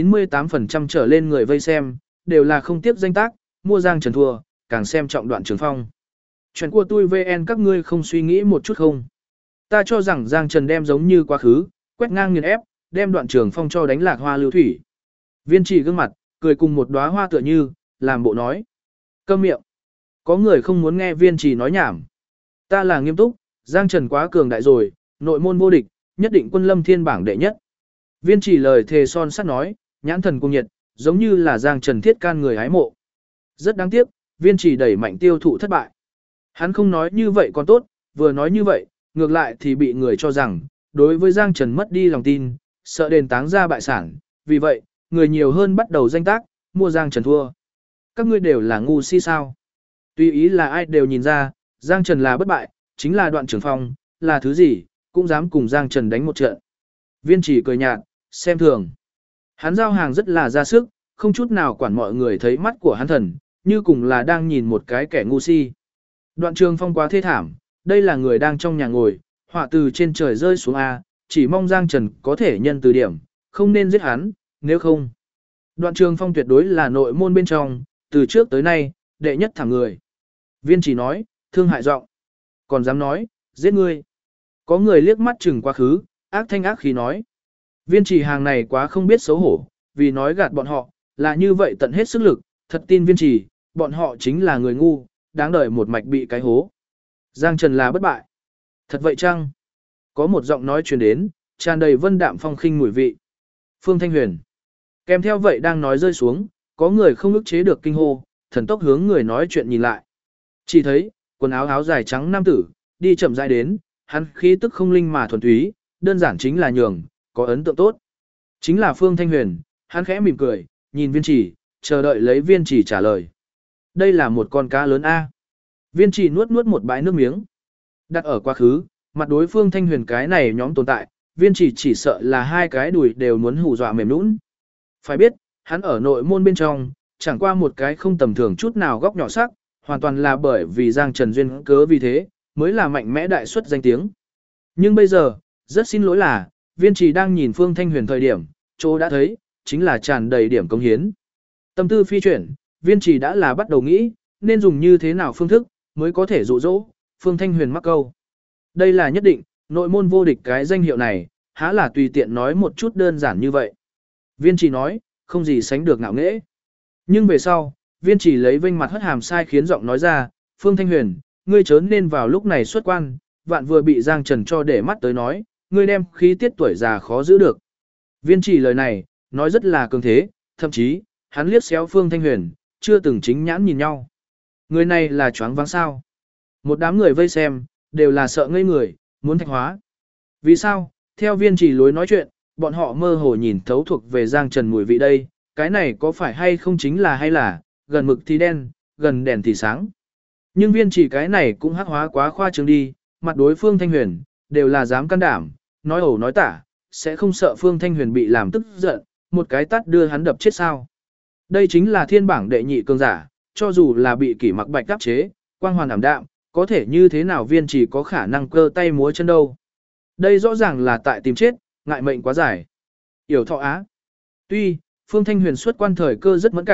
98% trở lên người vây xem, đều là không tiếp danh tác, mua Giang Trần thua, càng xem trọng Đoạn Trường Phong. Chuyện của tôi VN các ngươi không suy nghĩ một chút không? Ta cho rằng Giang Trần đem giống như quá khứ, quét ngang nghiền ép, đem Đoạn Trường Phong cho đánh lạc hoa lưu thủy. Viên Chỉ gương mặt, cười cùng một đóa hoa tựa như, làm bộ nói. Câm miệng. Có người không muốn nghe Viên Chỉ nói nhảm. Ta là nghiêm túc, Giang Trần quá cường đại rồi, nội môn vô địch, nhất định quân lâm thiên bảng đệ nhất. Viên Chỉ lời thề son sắt nói, nhãn thần cung nhiệt, giống như là Giang Trần thiết can người hái mộ. Rất đáng tiếc, Viên Chỉ đẩy mạnh tiêu thụ thất bại. Hắn không nói như vậy còn tốt, vừa nói như vậy, ngược lại thì bị người cho rằng, đối với Giang Trần mất đi lòng tin, sợ đền táng ra bại sản, vì vậy, người nhiều hơn bắt đầu danh tác, mua Giang Trần thua. Các ngươi đều là ngu si sao? Tuy ý là ai đều nhìn ra, Giang Trần là bất bại, chính là Đoạn Trường Phong, là thứ gì, cũng dám cùng Giang Trần đánh một trận. Viên Chỉ cười nhạt, xem thường. Hắn giao hàng rất là ra sức, không chút nào quản mọi người thấy mắt của hắn thần, như cùng là đang nhìn một cái kẻ ngu si. Đoạn Trường Phong quá thê thảm, đây là người đang trong nhà ngồi, họa từ trên trời rơi xuống A, chỉ mong Giang Trần có thể nhân từ điểm, không nên giết hắn, nếu không. Đoạn Trường Phong tuyệt đối là nội môn bên trong, từ trước tới nay, đệ nhất thẳng người. Viên Chỉ nói, thương hại giọng, còn dám nói, giết ngươi. Có người liếc mắt chừng quá khứ, ác thanh ác khí nói. Viên Chỉ hàng này quá không biết xấu hổ, vì nói gạt bọn họ, là như vậy tận hết sức lực, thật tin Viên Chỉ, bọn họ chính là người ngu, đáng đợi một mạch bị cái hố. Giang Trần là bất bại. Thật vậy chăng? Có một giọng nói truyền đến, tràn đầy vân đạm phong khinh mùi vị. Phương Thanh Huyền. Kèm theo vậy đang nói rơi xuống, có người không ức chế được kinh hô, thần tốc hướng người nói chuyện nhìn lại. Chỉ thấy, quần áo áo dài trắng nam tử, đi chậm rãi đến, hắn khí tức không linh mà thuần túy, đơn giản chính là nhường, có ấn tượng tốt. Chính là Phương Thanh Huyền, hắn khẽ mỉm cười, nhìn Viên Chỉ, chờ đợi lấy Viên Chỉ trả lời. Đây là một con cá lớn A. Viên Chỉ nuốt nuốt một bãi nước miếng. Đặt ở quá khứ, mặt đối Phương Thanh Huyền cái này nhóm tồn tại, Viên chỉ sợ là hai cái đùi đều muốn hù dọa mềm nũng. Phải biết, hắn ở nội môn bên trong, chẳng qua một cái không tầm thường chút nào góc nhỏ sắc, hoàn toàn là bởi vì Giang Trần duyên cớ vì thế, mới là mạnh mẽ đại xuất danh tiếng. Nhưng bây giờ, rất xin lỗi là, Viên Chỉ đang nhìn Phương Thanh Huyền thời điểm, chỗ đã thấy, chính là tràn đầy điểm công hiến. Tâm tư phi chuyển, Viên Chỉ đã là bắt đầu nghĩ, nên dùng như thế nào phương thức, mới có thể dụ dỗ Phương Thanh Huyền mắc câu. Đây là nhất định, nội môn vô địch cái danh hiệu này, há là tùy tiện nói một chút đơn giản như vậy. Viên Chỉ nói, không gì sánh được ngạo nghễ. Nhưng về sau, Viên Chỉ lấy vênh mặt hất hàm sai khiến giọng nói ra, Phương Thanh Huyền, ngươi chớ nên vào lúc này xuất quan, vạn vừa bị Giang Trần cho để mắt tới nói, ngươi đem khí tiết tuổi già khó giữ được. Viên Chỉ lời này, nói rất là cường thế, thậm chí, hắn liếc xéo Phương Thanh Huyền, chưa từng chính nhãn nhìn nhau. Người này là choáng váng sao? Một đám người vây xem, đều là sợ ngây người, muốn thạch hóa. Vì sao? Theo Viên Chỉ lối nói chuyện, bọn họ mơ hồ nhìn thấu thuộc về Giang Trần mùi vị đây, cái này có phải hay không chính là hay là, gần mực thì đen, gần đèn thì sáng. Nhưng Viên Chỉ cái này cũng hắc hóa quá khoa trương đi, mặt đối Phương Thanh Huyền, đều là dám can đảm, nói ẩu nói tả, sẽ không sợ Phương Thanh Huyền bị làm tức giận, một cái tát đưa hắn đập chết sao. Đây chính là thiên bảng đệ nhị cường giả, cho dù là bị Kỷ Mặc Bạch đáp chế, quang hoàn ảm đạm, có thể như thế nào Viên Chỉ có khả năng cơ tay múa chân đâu. Đây rõ ràng là tại tìm chết, ngại mệnh quá dài. Yểu Thọ Á. Tuy, Phương Thanh Huyền xuất quan thời cơ rất mẫn cảm,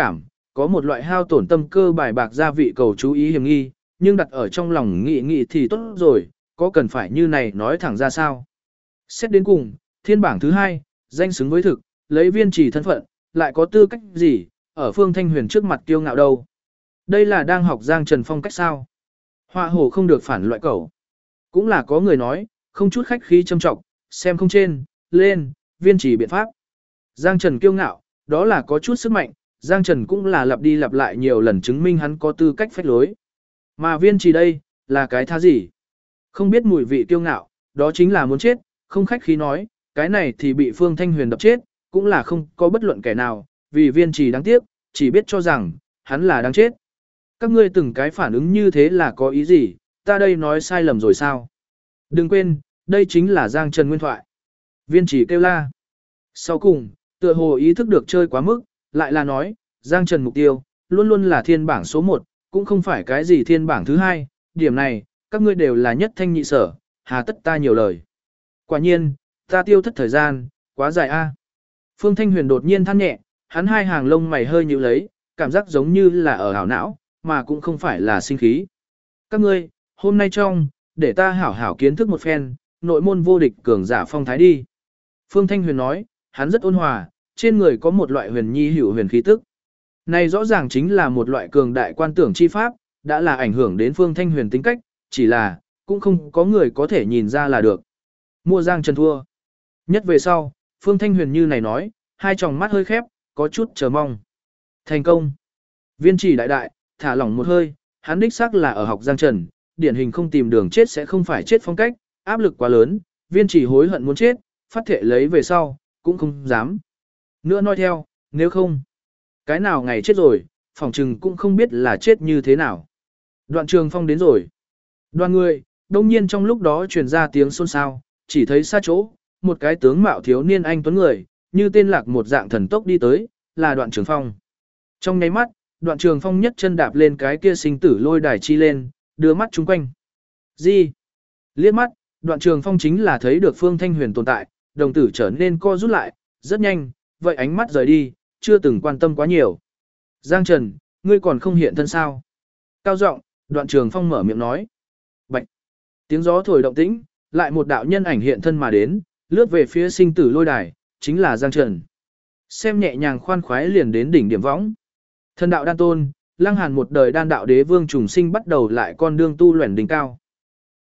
có một loại hao tổn tâm cơ bài bạc gia vị cầu chú ý hiểm nghi, nhưng đặt ở trong lòng nghĩ nghĩ thì tốt rồi, có cần phải như này nói thẳng ra sao. Xét đến cùng, thiên bảng thứ 2, danh xứng với thực, lấy viên trì thân phận, lại có tư cách gì, ở Phương Thanh Huyền trước mặt kiêu ngạo đâu. Đây là đang học Giang Trần phong cách sao. Họa hổ không được phản loại cẩu. Cũng là có người nói, không chút khách khí châm trọng, xem không trên, lên, viên trì biện pháp. Giang Trần kiêu ngạo, đó là có chút sức mạnh, Giang Trần cũng là lặp đi lặp lại nhiều lần chứng minh hắn có tư cách phách lối. Mà viên trì đây, là cái tha gì? Không biết mùi vị kiêu ngạo, đó chính là muốn chết, không khách khí nói, cái này thì bị Phương Thanh Huyền đập chết, cũng là không có bất luận kẻ nào, vì viên trì đáng tiếc, chỉ biết cho rằng, hắn là đáng chết. Các ngươi từng cái phản ứng như thế là có ý gì, ta đây nói sai lầm rồi sao? Đừng quên, đây chính là Giang Trần nguyên thoại. Viên trì kêu la. Sau cùng, tựa hồ ý thức được chơi quá mức, lại là nói, Giang Trần mục tiêu, luôn luôn là thiên bảng số 1, cũng không phải cái gì thiên bảng thứ 2, điểm này, các ngươi đều là nhất thanh nhị sở, hà tất ta nhiều lời. Quả nhiên, ta tiêu thất thời gian, quá dài a. Phương Thanh Huyền đột nhiên than nhẹ, hắn hai hàng lông mày hơi nhíu lấy, cảm giác giống như là ở ảo não, mà cũng không phải là sinh khí. Các ngươi, hôm nay trong, để ta hảo hảo kiến thức một phen, nội môn vô địch cường giả phong thái đi. Phương Thanh Huyền nói, hắn rất ôn hòa, trên người có một loại huyền nhi hữu huyền khí tức. Này rõ ràng chính là một loại cường đại quan tưởng chi pháp, đã là ảnh hưởng đến Phương Thanh Huyền tính cách, chỉ là, cũng không có người có thể nhìn ra là được. Mua Giang Trần thua. Nhất về sau, Phương Thanh Huyền như này nói, hai tròng mắt hơi khép, có chút chờ mong. Thành công. Viên chỉ đại đại, thả lỏng một hơi, hắn đích xác là ở học Giang Trần, điển hình không tìm đường chết sẽ không phải chết phong cách, áp lực quá lớn, viên chỉ hối hận muốn chết, phát thệ lấy về sau, cũng không dám. Nữa nói theo, nếu không, cái nào ngày chết rồi, phỏng chừng cũng không biết là chết như thế nào. Đoạn Trường Phong đến rồi. Đoàn người, đông nhiên trong lúc đó truyền ra tiếng xôn xao, chỉ thấy xa chỗ, một cái tướng mạo thiếu niên anh tuấn người, như tên lạc một dạng thần tốc đi tới, là Đoạn Trường Phong. Trong nháy mắt, Đoạn Trường Phong nhất chân đạp lên cái kia sinh tử lôi đài chi lên, đưa mắt chung quanh. Gì? Liếc mắt, Đoạn Trường Phong chính là thấy được Phương Thanh Huyền tồn tại, đồng tử trở nên co rút lại, rất nhanh, vậy ánh mắt rời đi, chưa từng quan tâm quá nhiều. Giang Trần, ngươi còn không hiện thân sao? Cao giọng, Đoạn Trường Phong mở miệng nói. Bạch. Tiếng gió thổi động tĩnh, lại một đạo nhân ảnh hiện thân mà đến, lướt về phía sinh tử lôi đài, chính là Giang Trần. Xem nhẹ nhàng khoan khoái liền đến đỉnh điểm võng. Thần đạo đan tôn, Lăng Hàn một đời đan đạo đế vương trùng sinh bắt đầu lại con đường tu luyện đỉnh cao.